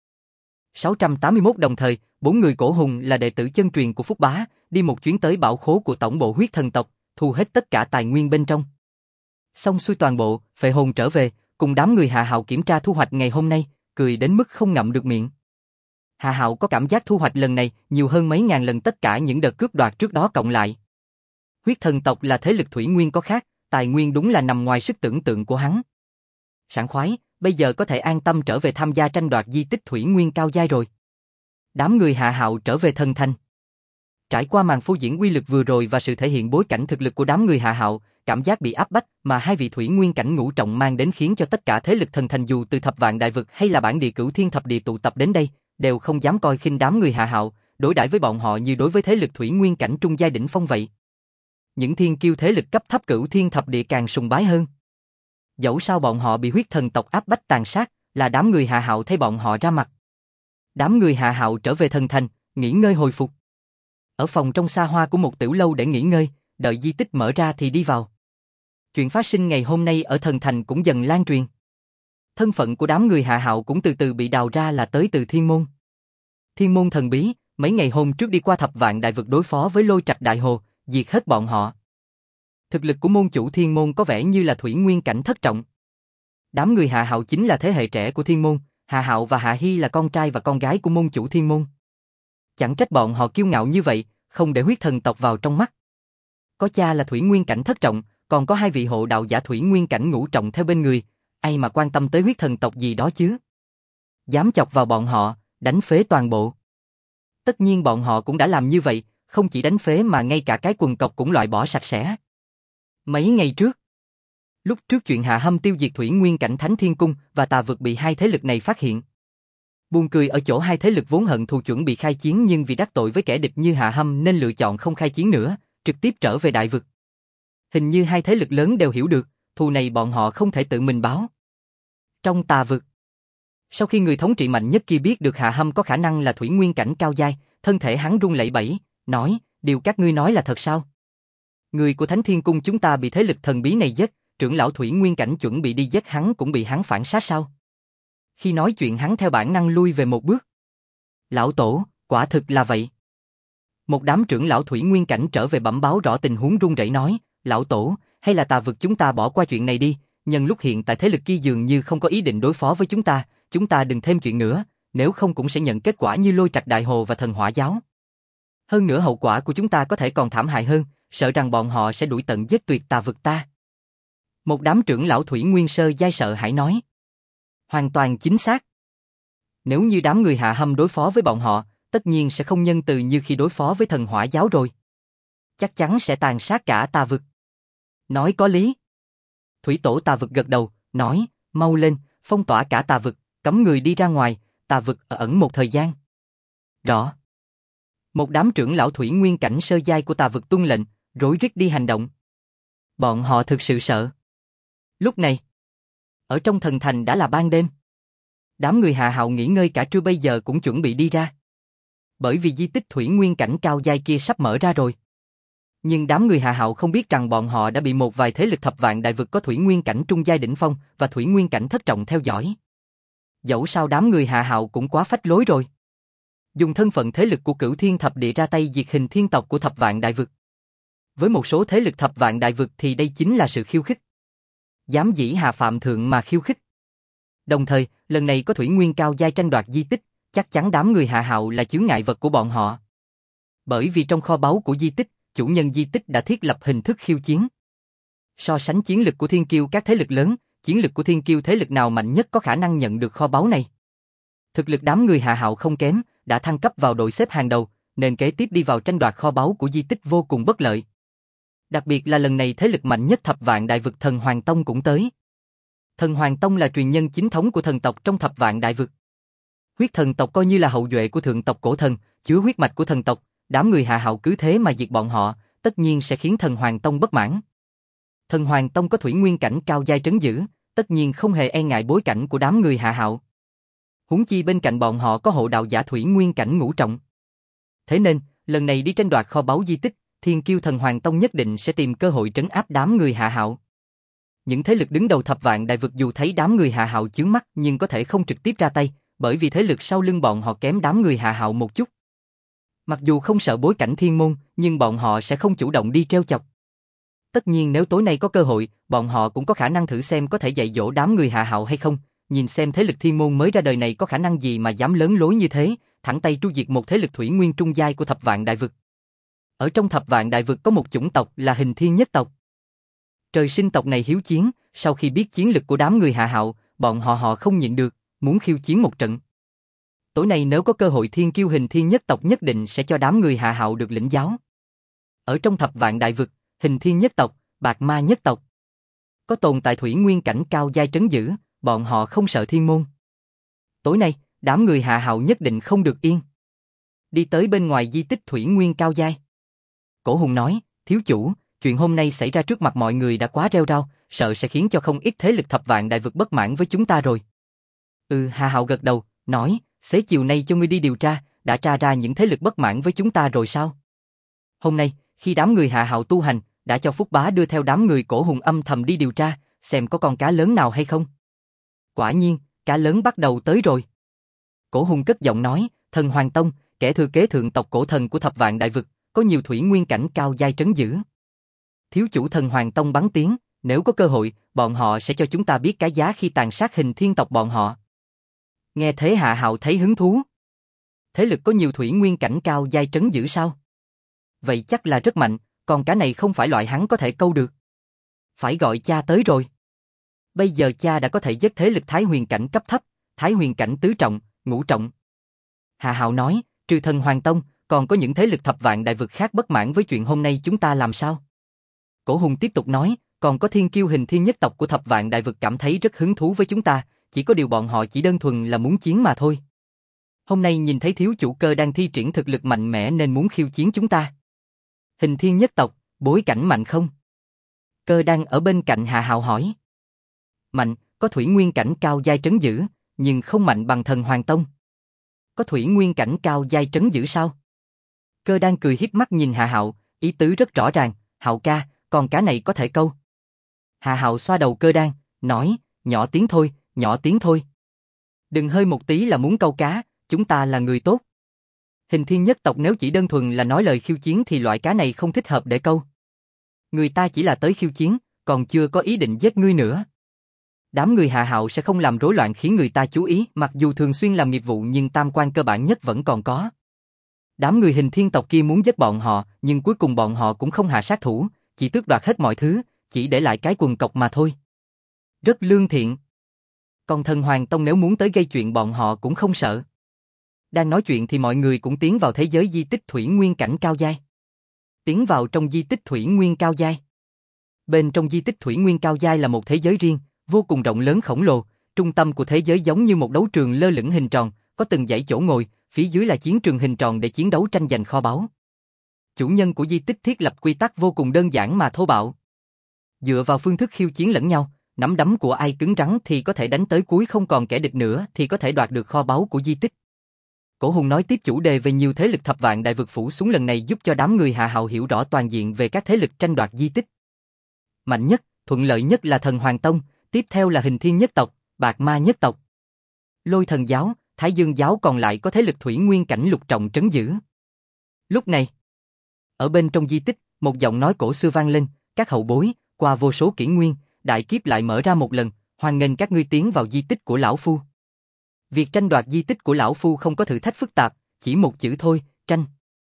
681 đồng thời, 4 người cổ hùng là đệ tử chân truyền của Phúc Bá, đi một chuyến tới bảo khố của tổng bộ huyết thần tộc, thu hết tất cả tài nguyên bên trong. Xong xuôi toàn bộ, phệ hồn trở về, cùng đám người Hạ Hạo kiểm tra thu hoạch ngày hôm nay, cười đến mức không ngậm được miệng. Hạ Hạo có cảm giác thu hoạch lần này nhiều hơn mấy ngàn lần tất cả những đợt cướp đoạt trước đó cộng lại. Huyết thần tộc là thế lực thủy nguyên có khác, tài nguyên đúng là nằm ngoài sức tưởng tượng của hắn. Sảng khoái, bây giờ có thể an tâm trở về tham gia tranh đoạt di tích thủy nguyên cao giai rồi. Đám người Hạ Hạo trở về thần thành. Trải qua màn phô diễn uy lực vừa rồi và sự thể hiện bối cảnh thực lực của đám người Hạ Hạo, cảm giác bị áp bách mà hai vị thủy nguyên cảnh ngũ trọng mang đến khiến cho tất cả thế lực thần thành dù từ thập vạn đại vực hay là bản địa cửu thiên thập địa tụ tập đến đây, đều không dám coi khinh đám người Hạ Hạo, đối đãi với bọn họ như đối với thế lực thủy nguyên cảnh trung giai đỉnh phong vậy. Những thiên kiêu thế lực cấp thấp cửu thiên thập địa càng sùng bái hơn. Dẫu sao bọn họ bị huyết thần tộc áp bách tàn sát, là đám người Hạ Hạo thay bọn họ ra mặt. Đám người Hạ Hạo trở về thần thành, nghỉ ngơi hồi phục. Ở phòng trong xa hoa của một tiểu lâu để nghỉ ngơi, đợi di tích mở ra thì đi vào. Chuyện phát sinh ngày hôm nay ở thần thành cũng dần lan truyền. Thân phận của đám người Hạ Hạo cũng từ từ bị đào ra là tới từ Thiên Môn. Thiên Môn thần bí, mấy ngày hôm trước đi qua thập vạn đại vực đối phó với Lôi Trạch Đại Hồ, diệt hết bọn họ. Thực lực của môn chủ Thiên Môn có vẻ như là thủy nguyên cảnh thất trọng. Đám người Hạ Hạo chính là thế hệ trẻ của Thiên Môn, Hạ Hạo và Hạ Hy là con trai và con gái của môn chủ Thiên Môn. Chẳng trách bọn họ kiêu ngạo như vậy, không để huyết thần tộc vào trong mắt. Có cha là thủy nguyên cảnh thất trọng, còn có hai vị hộ đạo giả thủy nguyên cảnh ngũ trọng theo bên người, ai mà quan tâm tới huyết thần tộc gì đó chứ. Dám chọc vào bọn họ, đánh phế toàn bộ. Tất nhiên bọn họ cũng đã làm như vậy, không chỉ đánh phế mà ngay cả cái quần cộc cũng loại bỏ sạch sẽ. Mấy ngày trước, lúc trước chuyện Hạ Hâm tiêu diệt thủy nguyên cảnh Thánh Thiên Cung và Tà Vực bị hai thế lực này phát hiện. Buồn cười ở chỗ hai thế lực vốn hận thù chuẩn bị khai chiến nhưng vì đắc tội với kẻ địch như Hạ Hâm nên lựa chọn không khai chiến nữa, trực tiếp trở về đại vực. Hình như hai thế lực lớn đều hiểu được, thù này bọn họ không thể tự mình báo. Trong tà vực, sau khi người thống trị mạnh nhất kia biết được Hạ Hâm có khả năng là thủy nguyên cảnh cao giai, thân thể hắn run lẩy bẩy, nói, điều các ngươi nói là thật sao? Người của Thánh Thiên Cung chúng ta bị thế lực thần bí này giết, trưởng lão thủy nguyên cảnh chuẩn bị đi giết hắn cũng bị hắn phản sát sao? Khi nói chuyện hắn theo bản năng lui về một bước. Lão tổ, quả thực là vậy. Một đám trưởng lão thủy nguyên cảnh trở về bẩm báo rõ tình huống run rẩy nói, lão tổ, hay là tà vực chúng ta bỏ qua chuyện này đi, nhân lúc hiện tại thế lực kia dường như không có ý định đối phó với chúng ta đừng thêm chuyện nữa, nếu không cũng sẽ nhận kết quả như Lôi Trạch Đại Hồ và Thần Hỏa Giáo. Hơn nữa hậu quả của chúng ta có thể còn thảm hại hơn, sợ rằng bọn họ sẽ đuổi tận giết tuyệt tà vực ta. Một đám trưởng lão thủy nguyên sơ giai sợ hãi nói. Hoàn toàn chính xác. Nếu như đám người Hạ Hâm đối phó với bọn họ, tất nhiên sẽ không nhân từ như khi đối phó với Thần Hỏa Giáo rồi. Chắc chắn sẽ tàn sát cả tà vực. Nói có lý. Thủy tổ tà vực gật đầu, nói, mau lên, phong tỏa cả tà vực, cấm người đi ra ngoài, tà vực ở ẩn một thời gian. Rõ. Một đám trưởng lão thủy nguyên cảnh sơ giai của tà vực tuân lệnh, rối rít đi hành động. Bọn họ thực sự sợ. Lúc này, ở trong thần thành đã là ban đêm. Đám người Hạ Hạo nghỉ ngơi cả trưa bây giờ cũng chuẩn bị đi ra. Bởi vì di tích thủy nguyên cảnh cao giai kia sắp mở ra rồi. Nhưng đám người Hạ Hạo không biết rằng bọn họ đã bị một vài thế lực thập vạn đại vực có thủy nguyên cảnh trung giai đỉnh phong và thủy nguyên cảnh thất trọng theo dõi. Dẫu sao đám người Hạ Hạo cũng quá phách lối rồi. Dùng thân phận thế lực của Cửu Thiên Thập Địa ra tay diệt hình thiên tộc của thập vạn đại vực. Với một số thế lực thập vạn đại vực thì đây chính là sự khiêu khích. Dám dĩ hạ phạm thượng mà khiêu khích. Đồng thời, lần này có thủy nguyên cao giai tranh đoạt di tích, chắc chắn đám người Hạ Hạo là chướng ngại vật của bọn họ. Bởi vì trong kho báu của di tích, chủ nhân di tích đã thiết lập hình thức khiêu chiến. So sánh chiến lực của thiên kiêu các thế lực lớn, chiến lực của thiên kiêu thế lực nào mạnh nhất có khả năng nhận được kho báu này. Thực lực đám người Hạ Hạo không kém, đã thăng cấp vào đội xếp hàng đầu, nên kế tiếp đi vào tranh đoạt kho báu của di tích vô cùng bất lợi. Đặc biệt là lần này thế lực mạnh nhất thập vạn đại vực Thần Hoàng Tông cũng tới. Thần Hoàng Tông là truyền nhân chính thống của thần tộc trong thập vạn đại vực. Huyết thần tộc coi như là hậu duệ của thượng tộc cổ thần, chứa huyết mạch của thần tộc, đám người Hạ Hạo cứ thế mà diệt bọn họ, tất nhiên sẽ khiến Thần Hoàng Tông bất mãn. Thần Hoàng Tông có thủy nguyên cảnh cao giai trấn giữ, tất nhiên không hề e ngại bối cảnh của đám người Hạ Hạo. Huống chi bên cạnh bọn họ có hộ đạo giả thủy nguyên cảnh ngũ trọng. Thế nên, lần này đi tranh đoạt kho báu di tích, thiên kiêu Thần Hoàng Tông nhất định sẽ tìm cơ hội trấn áp đám người Hạ Hạo. Những thế lực đứng đầu thập vạn đại vực dù thấy đám người Hạ Hạo chướng mắt nhưng có thể không trực tiếp ra tay, bởi vì thế lực sau lưng bọn họ kém đám người Hạ Hạo một chút. Mặc dù không sợ bối cảnh thiên môn, nhưng bọn họ sẽ không chủ động đi trêu chọc. Tất nhiên nếu tối nay có cơ hội, bọn họ cũng có khả năng thử xem có thể dạy dỗ đám người Hạ Hạo hay không, nhìn xem thế lực thiên môn mới ra đời này có khả năng gì mà dám lớn lối như thế, thẳng tay tru diệt một thế lực thủy nguyên trung giai của thập vạn đại vực. Ở trong thập vạn đại vực có một chủng tộc là Hình Thiên nhất tộc. Trời sinh tộc này hiếu chiến, sau khi biết chiến lực của đám người Hạ Hạo, bọn họ không nhịn được, muốn khiêu chiến một trận. Tối nay nếu có cơ hội thiên kiêu Hình Thiên nhất tộc nhất định sẽ cho đám người Hạ Hạo được lĩnh giáo. Ở trong thập vạn đại vực, Hình Thiên nhất tộc, Bạc Ma nhất tộc có tồn tại thủy nguyên cảnh cao giai trấn giữ, bọn họ không sợ thiên môn. Tối nay, đám người Hạ Hạo nhất định không được yên. Đi tới bên ngoài di tích thủy nguyên cao giai. Cổ Hùng nói, thiếu chủ, chuyện hôm nay xảy ra trước mặt mọi người đã quá rêu rao, sợ sẽ khiến cho không ít thế lực thập vạn đại vực bất mãn với chúng ta rồi. Hạ Hạo gật đầu, nói, xế chiều nay cho ngươi đi điều tra, đã tra ra những thế lực bất mãn với chúng ta rồi sao? Hôm nay, khi đám người Hạ Hạo tu hành, đã cho Phúc Bá đưa theo đám người Cổ Hùng âm thầm đi điều tra, xem có con cá lớn nào hay không. Quả nhiên, cá lớn bắt đầu tới rồi. Cổ Hùng cất giọng nói, Thần Hoàng Tông, kẻ thừa kế thượng tộc cổ thần của thập vạn đại vực, có nhiều thủy nguyên cảnh cao giai trấn giữ. Thiếu chủ Thần Hoàng Tông bắn tiếng, nếu có cơ hội, bọn họ sẽ cho chúng ta biết cái giá khi tàn sát Hình Thiên tộc bọn họ. Nghe thế Hạ Hạo thấy hứng thú. Thế lực có nhiều thủy nguyên cảnh cao giai trấn giữ sao? Vậy chắc là rất mạnh, còn cá này không phải loại hắn có thể câu được. Phải gọi cha tới rồi. Bây giờ cha đã có thể giết thế lực Thái Huyền cảnh cấp thấp, Thái Huyền cảnh tứ trọng, ngũ trọng. Hạ Hạo nói, trừ Thần Hoàng Tông, còn có những thế lực thập vạn đại vực khác bất mãn với chuyện hôm nay chúng ta làm sao? Cổ Hùng tiếp tục nói, còn có thiên kiêu Hình Thiên nhất tộc của thập vạn đại vực cảm thấy rất hứng thú với chúng ta, chỉ có điều bọn họ chỉ đơn thuần là muốn chiến mà thôi. Hôm nay nhìn thấy thiếu chủ Cơ đang thi triển thực lực mạnh mẽ nên muốn khiêu chiến chúng ta. Hình thiên nhất tộc, bối cảnh mạnh không? Cơ đang ở bên cạnh Hạ Hạo hỏi. Mạnh, có thủy nguyên cảnh cao giai trấn giữ, nhưng không mạnh bằng thần Hoàng Tông. Có thủy nguyên cảnh cao giai trấn giữ sao? Cơ đang cười hiếp mắt nhìn Hạ Hạo, ý tứ rất rõ ràng, Hạo ca, con cá này có thể câu. Hạ Hạo xoa đầu Cơ đang, nói, nhỏ tiếng thôi, nhỏ tiếng thôi. Đừng hơi một tí là muốn câu cá, chúng ta là người tốt. Hình thiên nhất tộc nếu chỉ đơn thuần là nói lời khiêu chiến thì loại cá này không thích hợp để câu. Người ta chỉ là tới khiêu chiến, còn chưa có ý định giết ngươi nữa. Đám người Hạ Hạo sẽ không làm rối loạn khiến người ta chú ý, mặc dù thường xuyên làm nghiệp vụ nhưng tam quan cơ bản nhất vẫn còn có. Đám người hình thiên tộc kia muốn giết bọn họ, nhưng cuối cùng bọn họ cũng không hạ sát thủ, chỉ tước đoạt hết mọi thứ, chỉ để lại cái quần cộc mà thôi. Rất lương thiện. Còn thần Hoàng Tông nếu muốn tới gây chuyện bọn họ cũng không sợ. Đang nói chuyện thì mọi người cũng tiến vào thế giới di tích thủy nguyên cảnh cao giai. Tiến vào trong di tích thủy nguyên cao giai. Bên trong di tích thủy nguyên cao giai là một thế giới riêng, vô cùng rộng lớn khổng lồ, trung tâm của thế giới giống như một đấu trường lơ lửng hình tròn, có từng dãy chỗ ngồi, phía dưới là chiến trường hình tròn để chiến đấu tranh giành kho báu. Chủ nhân của di tích thiết lập quy tắc vô cùng đơn giản mà thô bạo. Dựa vào phương thức khiêu chiến lẫn nhau, nắm đấm của ai cứng rắn thì có thể đánh tới cuối không còn kẻ địch nữa thì có thể đoạt được kho báu của di tích. Cổ Hùng nói tiếp chủ đề về nhiều thế lực thập vạn đại vực phủ xuống lần này giúp cho đám người Hạ Hạo hiểu rõ toàn diện về các thế lực tranh đoạt di tích. Mạnh nhất, thuận lợi nhất là thần Hoàng Tông, tiếp theo là hình thiên nhất tộc, bạc ma nhất tộc. Lôi thần giáo, Thái Dương giáo còn lại có thế lực thủy nguyên cảnh lục trọng trấn giữ. Lúc này, ở bên trong di tích, một giọng nói cổ xưa vang lên, các hậu bối, qua vô số kỷ nguyên, đại kiếp lại mở ra một lần, hoan nghênh các ngươi tiến vào di tích của lão phu. Việc tranh đoạt di tích của lão phu không có thử thách phức tạp, chỉ một chữ thôi, tranh.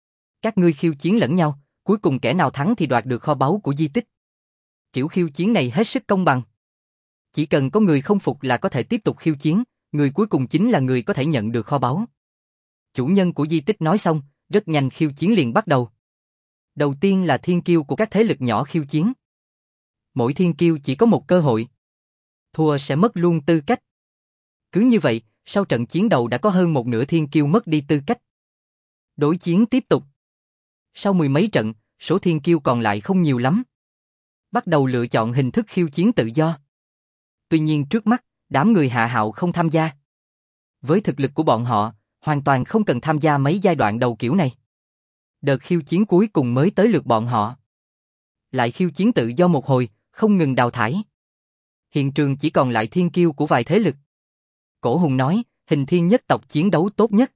Các ngươi khiêu chiến lẫn nhau, cuối cùng kẻ nào thắng thì đoạt được kho báu của di tích. Kiểu khiêu chiến này hết sức công bằng. Chỉ cần có người không phục là có thể tiếp tục khiêu chiến, người cuối cùng chính là người có thể nhận được kho báu. Chủ nhân của di tích nói xong, rất nhanh khiêu chiến liền bắt đầu. Đầu tiên là thiên kiêu của các thế lực nhỏ khiêu chiến. Mỗi thiên kiêu chỉ có một cơ hội. Thua sẽ mất luôn tư cách. Cứ như vậy, sau trận chiến đầu đã có hơn một nửa thiên kiêu mất đi tư cách. Đối chiến tiếp tục. Sau mười mấy trận, số thiên kiêu còn lại không nhiều lắm. Bắt đầu lựa chọn hình thức khiêu chiến tự do. Tuy nhiên trước mắt, đám người Hạ Hạo không tham gia. Với thực lực của bọn họ, hoàn toàn không cần tham gia mấy giai đoạn đầu kiểu này. Đợt khiêu chiến cuối cùng mới tới lượt bọn họ. Lại khiêu chiến tự do một hồi, không ngừng đào thải. Hiện trường chỉ còn lại thiên kiêu của vài thế lực. Cổ Hùng nói, hình thiên nhất tộc chiến đấu tốt nhất.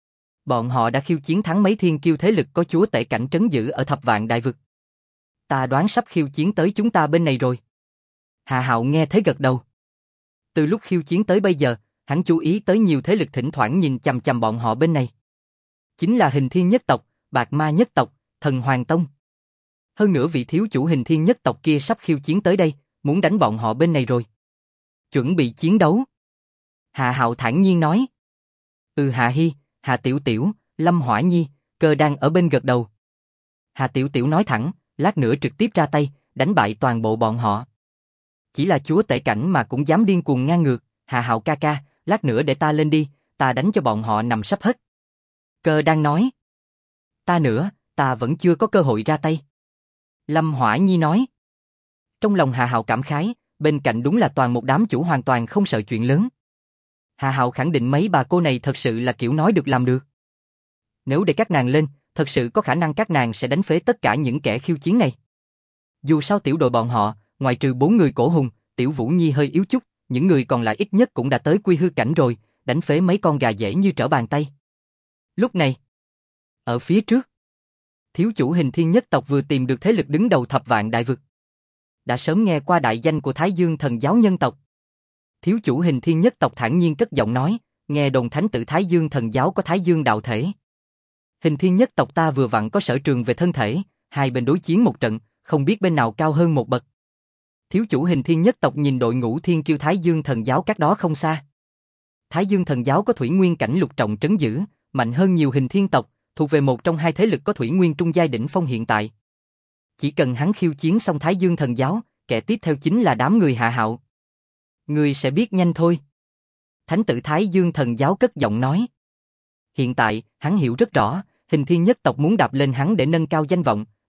Bọn họ đã khiêu chiến thắng mấy thiên kiêu thế lực có chúa tể cảnh trấn giữ ở thập vạn đại vực. Ta đoán sắp khiêu chiến tới chúng ta bên này rồi. Hạ Hạo nghe thấy gật đầu. Từ lúc khiêu chiến tới bây giờ, hắn chú ý tới nhiều thế lực thỉnh thoảng nhìn chằm chằm bọn họ bên này. Chính là hình thiên nhất tộc, bạc ma nhất tộc, thần Hoàng Tông. Hơn nữa vị thiếu chủ hình thiên nhất tộc kia sắp khiêu chiến tới đây, muốn đánh bọn họ bên này rồi. Chuẩn bị chiến đấu. Hạ Hạo thản nhiên nói. Hạ Hi, Hạ Tiểu Tiểu, Lâm Hỏa Nhi, Cơ đang ở bên gật đầu. Hạ Tiểu Tiểu nói thẳng, lát nữa trực tiếp ra tay, đánh bại toàn bộ bọn họ. Chỉ là chúa tể cảnh mà cũng dám điên cuồng ngang ngược, Hạ Hạo ca ca, lát nữa để ta lên đi, ta đánh cho bọn họ nằm sắp hết. Cơ đang nói. Ta nữa, ta vẫn chưa có cơ hội ra tay. Lâm Hỏa Nhi nói. Trong lòng Hạ Hạo cảm khái, bên cạnh đúng là toàn một đám chủ hoàn toàn không sợ chuyện lớn. Hạ Hạo khẳng định mấy bà cô này thật sự là kiểu nói được làm được. Nếu để các nàng lên, thật sự có khả năng các nàng sẽ đánh phế tất cả những kẻ khiêu chiến này. Dù sao tiểu đội bọn họ, ngoài trừ 4 người Cổ Hùng, Tiểu Vũ Nhi hơi yếu chút, những người còn lại ít nhất cũng đã tới quy hư cảnh rồi, đánh phế mấy con gà dễ như trở bàn tay. Lúc này, ở phía trước, thiếu chủ hình thiên nhất tộc vừa tìm được thế lực đứng đầu thập vạn đại vực. Đã sớm nghe qua đại danh của Thái Dương thần giáo nhân tộc. Thiếu chủ hình thiên nhất tộc thản nhiên cất giọng nói, nghe đồn thánh tử Thái Dương thần giáo có Thái Dương đạo thể. Hình thiên nhất tộc ta vừa vặn có sở trường về thân thể, hai bên đối chiến một trận, không biết bên nào cao hơn một bậc. Thiếu chủ hình thiên nhất tộc nhìn đội ngũ thiên kiêu Thái Dương thần giáo cách đó không xa. Thái Dương thần giáo có thủy nguyên cảnh lục trọng trấn giữ, mạnh hơn nhiều hình thiên tộc, thuộc về một trong hai thế lực có thủy nguyên trung giai đỉnh phong hiện tại. Chỉ cần hắn khiêu chiến xong Thái Dương thần giáo, kẻ tiếp theo chính là đám người Hạ Hạo. Người sẽ biết nhanh thôi. Thánh tử Thái Dương thần giáo cất giọng nói. Hiện tại, hắn hiểu rất rõ, hình thiên nhất tộc muốn đạp lên hắn để nâng cao danh vọng,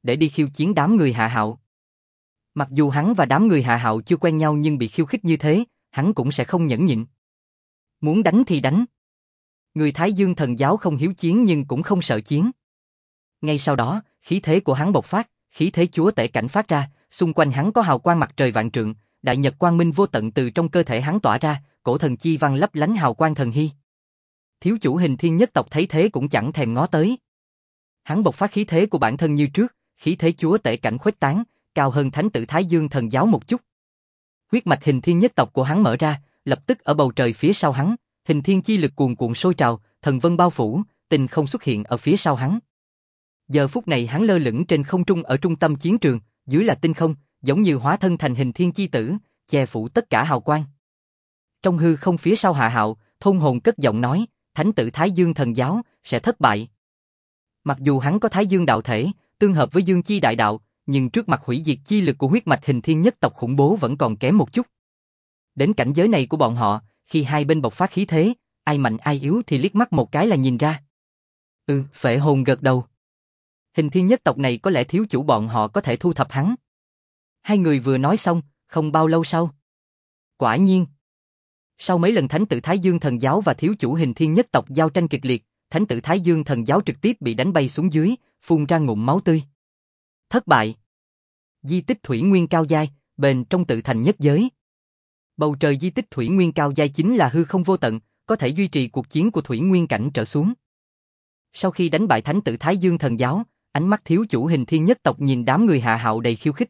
để đi khiêu chiến đám người Hạ Hạo. Mặc dù hắn và đám người Hạ Hạo chưa quen nhau nhưng bị khiêu khích như thế, hắn cũng sẽ không nhẫn nhịn. Muốn đánh thì đánh. Người Thái Dương Thần Giáo không hiếu chiến nhưng cũng không sợ chiến. Ngay sau đó, khí thế của hắn bộc phát, khí thế chúa tể cảnh phát ra, xung quanh hắn có hào quang mặt trời vạn trượng, đại nhật quang minh vô tận từ trong cơ thể hắn tỏa ra, cổ thần chi văn lấp lánh hào quang thần hy. Thiếu chủ Hình Thiên nhất tộc thấy thế cũng chẳng thèm ngó tới. Hắn bộc phát khí thế của bản thân như trước, khí thế chúa tể cảnh khuếch tán, cao hơn thánh tử Thái Dương Thần Giáo một chút. Huyết mạch Hình Thiên nhất tộc của hắn mở ra, lập tức ở bầu trời phía sau hắn, hình thiên chi lực cuồn cuộn sôi trào, thần vân bao phủ, tinh không xuất hiện ở phía sau hắn. Giờ phút này hắn lơ lửng trên không trung ở trung tâm chiến trường, dưới là tinh không, giống như hóa thân thành hình thiên chi tử, che phủ tất cả hào quang. Trong hư không phía sau Hạ Hạo, Thôn Hồn cất giọng nói, thánh tử Thái Dương Thần Giáo sẽ thất bại. Mặc dù hắn có Thái Dương đạo thể, tương hợp với Dương chi đại đạo, nhưng trước mặt hủy diệt chi lực của huyết mạch Hình Thiên nhất tộc khủng bố vẫn còn kém một chút. Đến cảnh giới này của bọn họ, khi hai bên bộc phát khí thế, ai mạnh ai yếu thì liếc mắt một cái là nhìn ra. Phệ Hồn gật đầu. Hình Thiên nhất tộc này có lẽ thiếu chủ bọn họ có thể thu thập hắn. Hai người vừa nói xong, không bao lâu sau. Quả nhiên. Sau mấy lần thánh tử Thái Dương Thần Giáo và thiếu chủ Hình Thiên nhất tộc giao tranh kịch liệt, thánh tử Thái Dương Thần Giáo trực tiếp bị đánh bay xuống dưới, phun ra ngụm máu tươi. Thất bại. Di tích thủy nguyên cao giai, bền trong tự thành nhất giới. Bầu trời di tích thủy nguyên cao giai chính là hư không vô tận, có thể duy trì cuộc chiến của thủy nguyên cảnh trở xuống. Sau khi đánh bại thánh tử Thái Dương Thần Giáo, ánh mắt thiếu chủ Hình Thiên nhất tộc nhìn đám người Hạ Hạo đầy khiêu khích.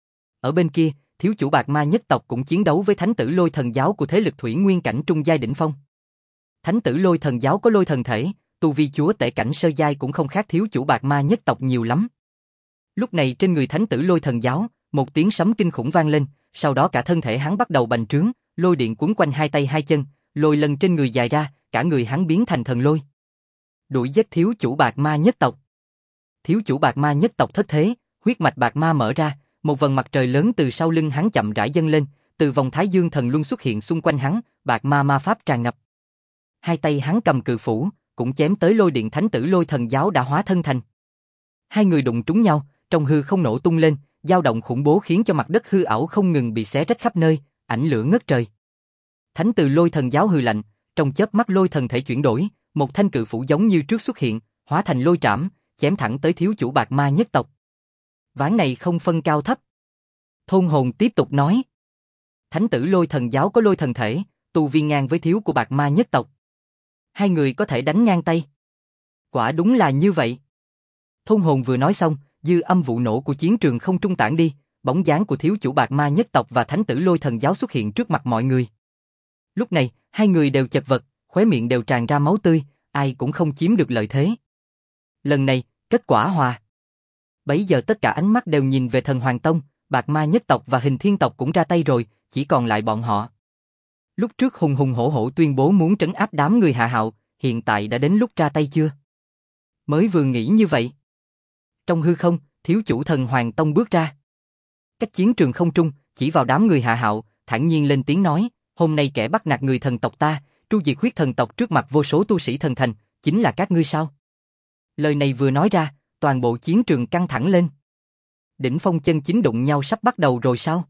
Ở bên kia, thiếu chủ Bạc Ma nhất tộc cũng chiến đấu với thánh tử Lôi Thần Giáo của thế lực thủy nguyên cảnh trung giai đỉnh phong. Thánh tử Lôi Thần Giáo có lôi thần thể, tu vi chúa tể cảnh sơ giai cũng không khác thiếu chủ Bạc Ma nhất tộc nhiều lắm. Lúc này trên người thánh tử Lôi Thần Giáo, một tiếng sấm kinh khủng vang lên, sau đó cả thân thể hắn bắt đầu bành trướng, lôi điện cuốn quanh hai tay hai chân, lôi lần trên người dài ra, cả người hắn biến thành thần lôi. Đuổi giết thiếu chủ Bạc Ma nhất tộc. Thiếu chủ Bạc Ma nhất tộc thất thế, huyết mạch Bạc Ma mở ra, một vầng mặt trời lớn từ sau lưng hắn chậm rãi dâng lên, từ vòng Thái Dương thần luân xuất hiện xung quanh hắn, Bạc Ma ma pháp tràn ngập. Hai tay hắn cầm cự phủ, cũng chém tới lôi điện thánh tử Lôi Thần Giáo đã hóa thân thành. Hai người đụng trúng nhau, trong hư không nổ tung lên, dao động khủng bố khiến cho mặt đất hư ảo không ngừng bị xé rách khắp nơi, ảnh lửa ngất trời. Thánh tử Lôi Thần Giáo hừ lạnh, trong chớp mắt lôi thần thể chuyển đổi, một thanh cự phủ giống như trước xuất hiện, hóa thành lôi trảm, chém thẳng tới thiếu chủ Bạc Ma nhất tộc. Ván này không phân cao thấp. Thôn Hồn tiếp tục nói. Thánh tử Lôi Thần Giáo có lôi thần thể, tu vi ngang với thiếu của Bạc Ma nhất tộc. Hai người có thể đánh ngang tay. Quả đúng là như vậy. Thôn Hồn vừa nói xong, dư âm vụ nổ của chiến trường không trung tản đi, bóng dáng của thiếu chủ Bạc Ma nhất tộc và thánh tử Lôi Thần Giáo xuất hiện trước mặt mọi người. Lúc này, hai người đều chật vật, khóe miệng đều tràn ra máu tươi, ai cũng không chiếm được lợi thế. Lần này, kết quả hòa. Bấy giờ tất cả ánh mắt đều nhìn về Thần Hoàng Tông, Bạc Ma nhất tộc và Hình Thiên tộc cũng ra tay rồi, chỉ còn lại bọn họ. Lúc trước hùng hùng hổ hổ tuyên bố muốn trấn áp đám người Hạ Hạo, hiện tại đã đến lúc ra tay chưa? Mới vừa nghĩ như vậy. Trong hư không, thiếu chủ Thần Hoàng Tông bước ra. Cách chiến trường không trung, chỉ vào đám người Hạ Hạo, thản nhiên lên tiếng nói, hôm nay kẻ bắt nạt người thần tộc ta, tru diệt huyết thần tộc trước mặt vô số tu sĩ thần thành, chính là các ngươi sao? Lời này vừa nói ra, toàn bộ chiến trường căng thẳng lên. Đỉnh phong chân chính đụng nhau sắp bắt đầu rồi sao?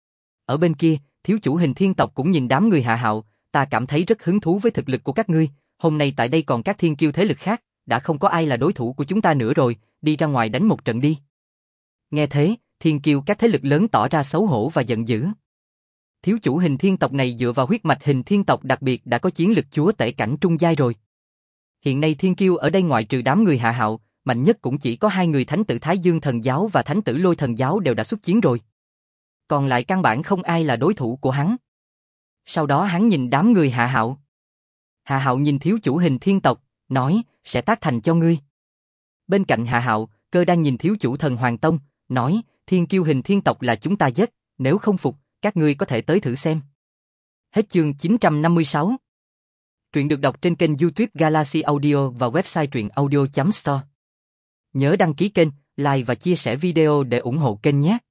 Ở bên kia, thiếu chủ Hình Thiên tộc cũng nhìn đám người Hạ Hạo, ta cảm thấy rất hứng thú với thực lực của các ngươi, hôm nay tại đây còn các thiên kiêu thế lực khác, đã không có ai là đối thủ của chúng ta nữa rồi, đi ra ngoài đánh một trận đi. Nghe thế, thiên kiêu các thế lực lớn tỏ ra xấu hổ và giận dữ. Thiếu chủ Hình Thiên tộc này dựa vào huyết mạch Hình Thiên tộc đặc biệt đã có chiến lực chúa tể cảnh trung giai rồi. Hiện nay thiên kiêu ở đây ngoại trừ đám người Hạ Hạo, mạnh nhất cũng chỉ có hai người thánh tử Thái Dương Thần Giáo và thánh tử Lôi Thần Giáo đều đã xuất chiến rồi. Còn lại căn bản không ai là đối thủ của hắn. Sau đó hắn nhìn đám người Hạ Hạo. Hạ Hạo nhìn thiếu chủ Hình Thiên tộc, nói, sẽ tác thành cho ngươi. Bên cạnh Hạ Hạo, Cơ đang nhìn thiếu chủ Thần Hoàng Tông, nói, thiên kiêu Hình Thiên tộc là chúng ta giết, nếu không phục, các ngươi có thể tới thử xem. Hết chương 956. Truyện được đọc trên kênh YouTube Galaxy Audio và website truyệnaudio.store. Nhớ đăng ký kênh, like và chia sẻ video để ủng hộ kênh nhé.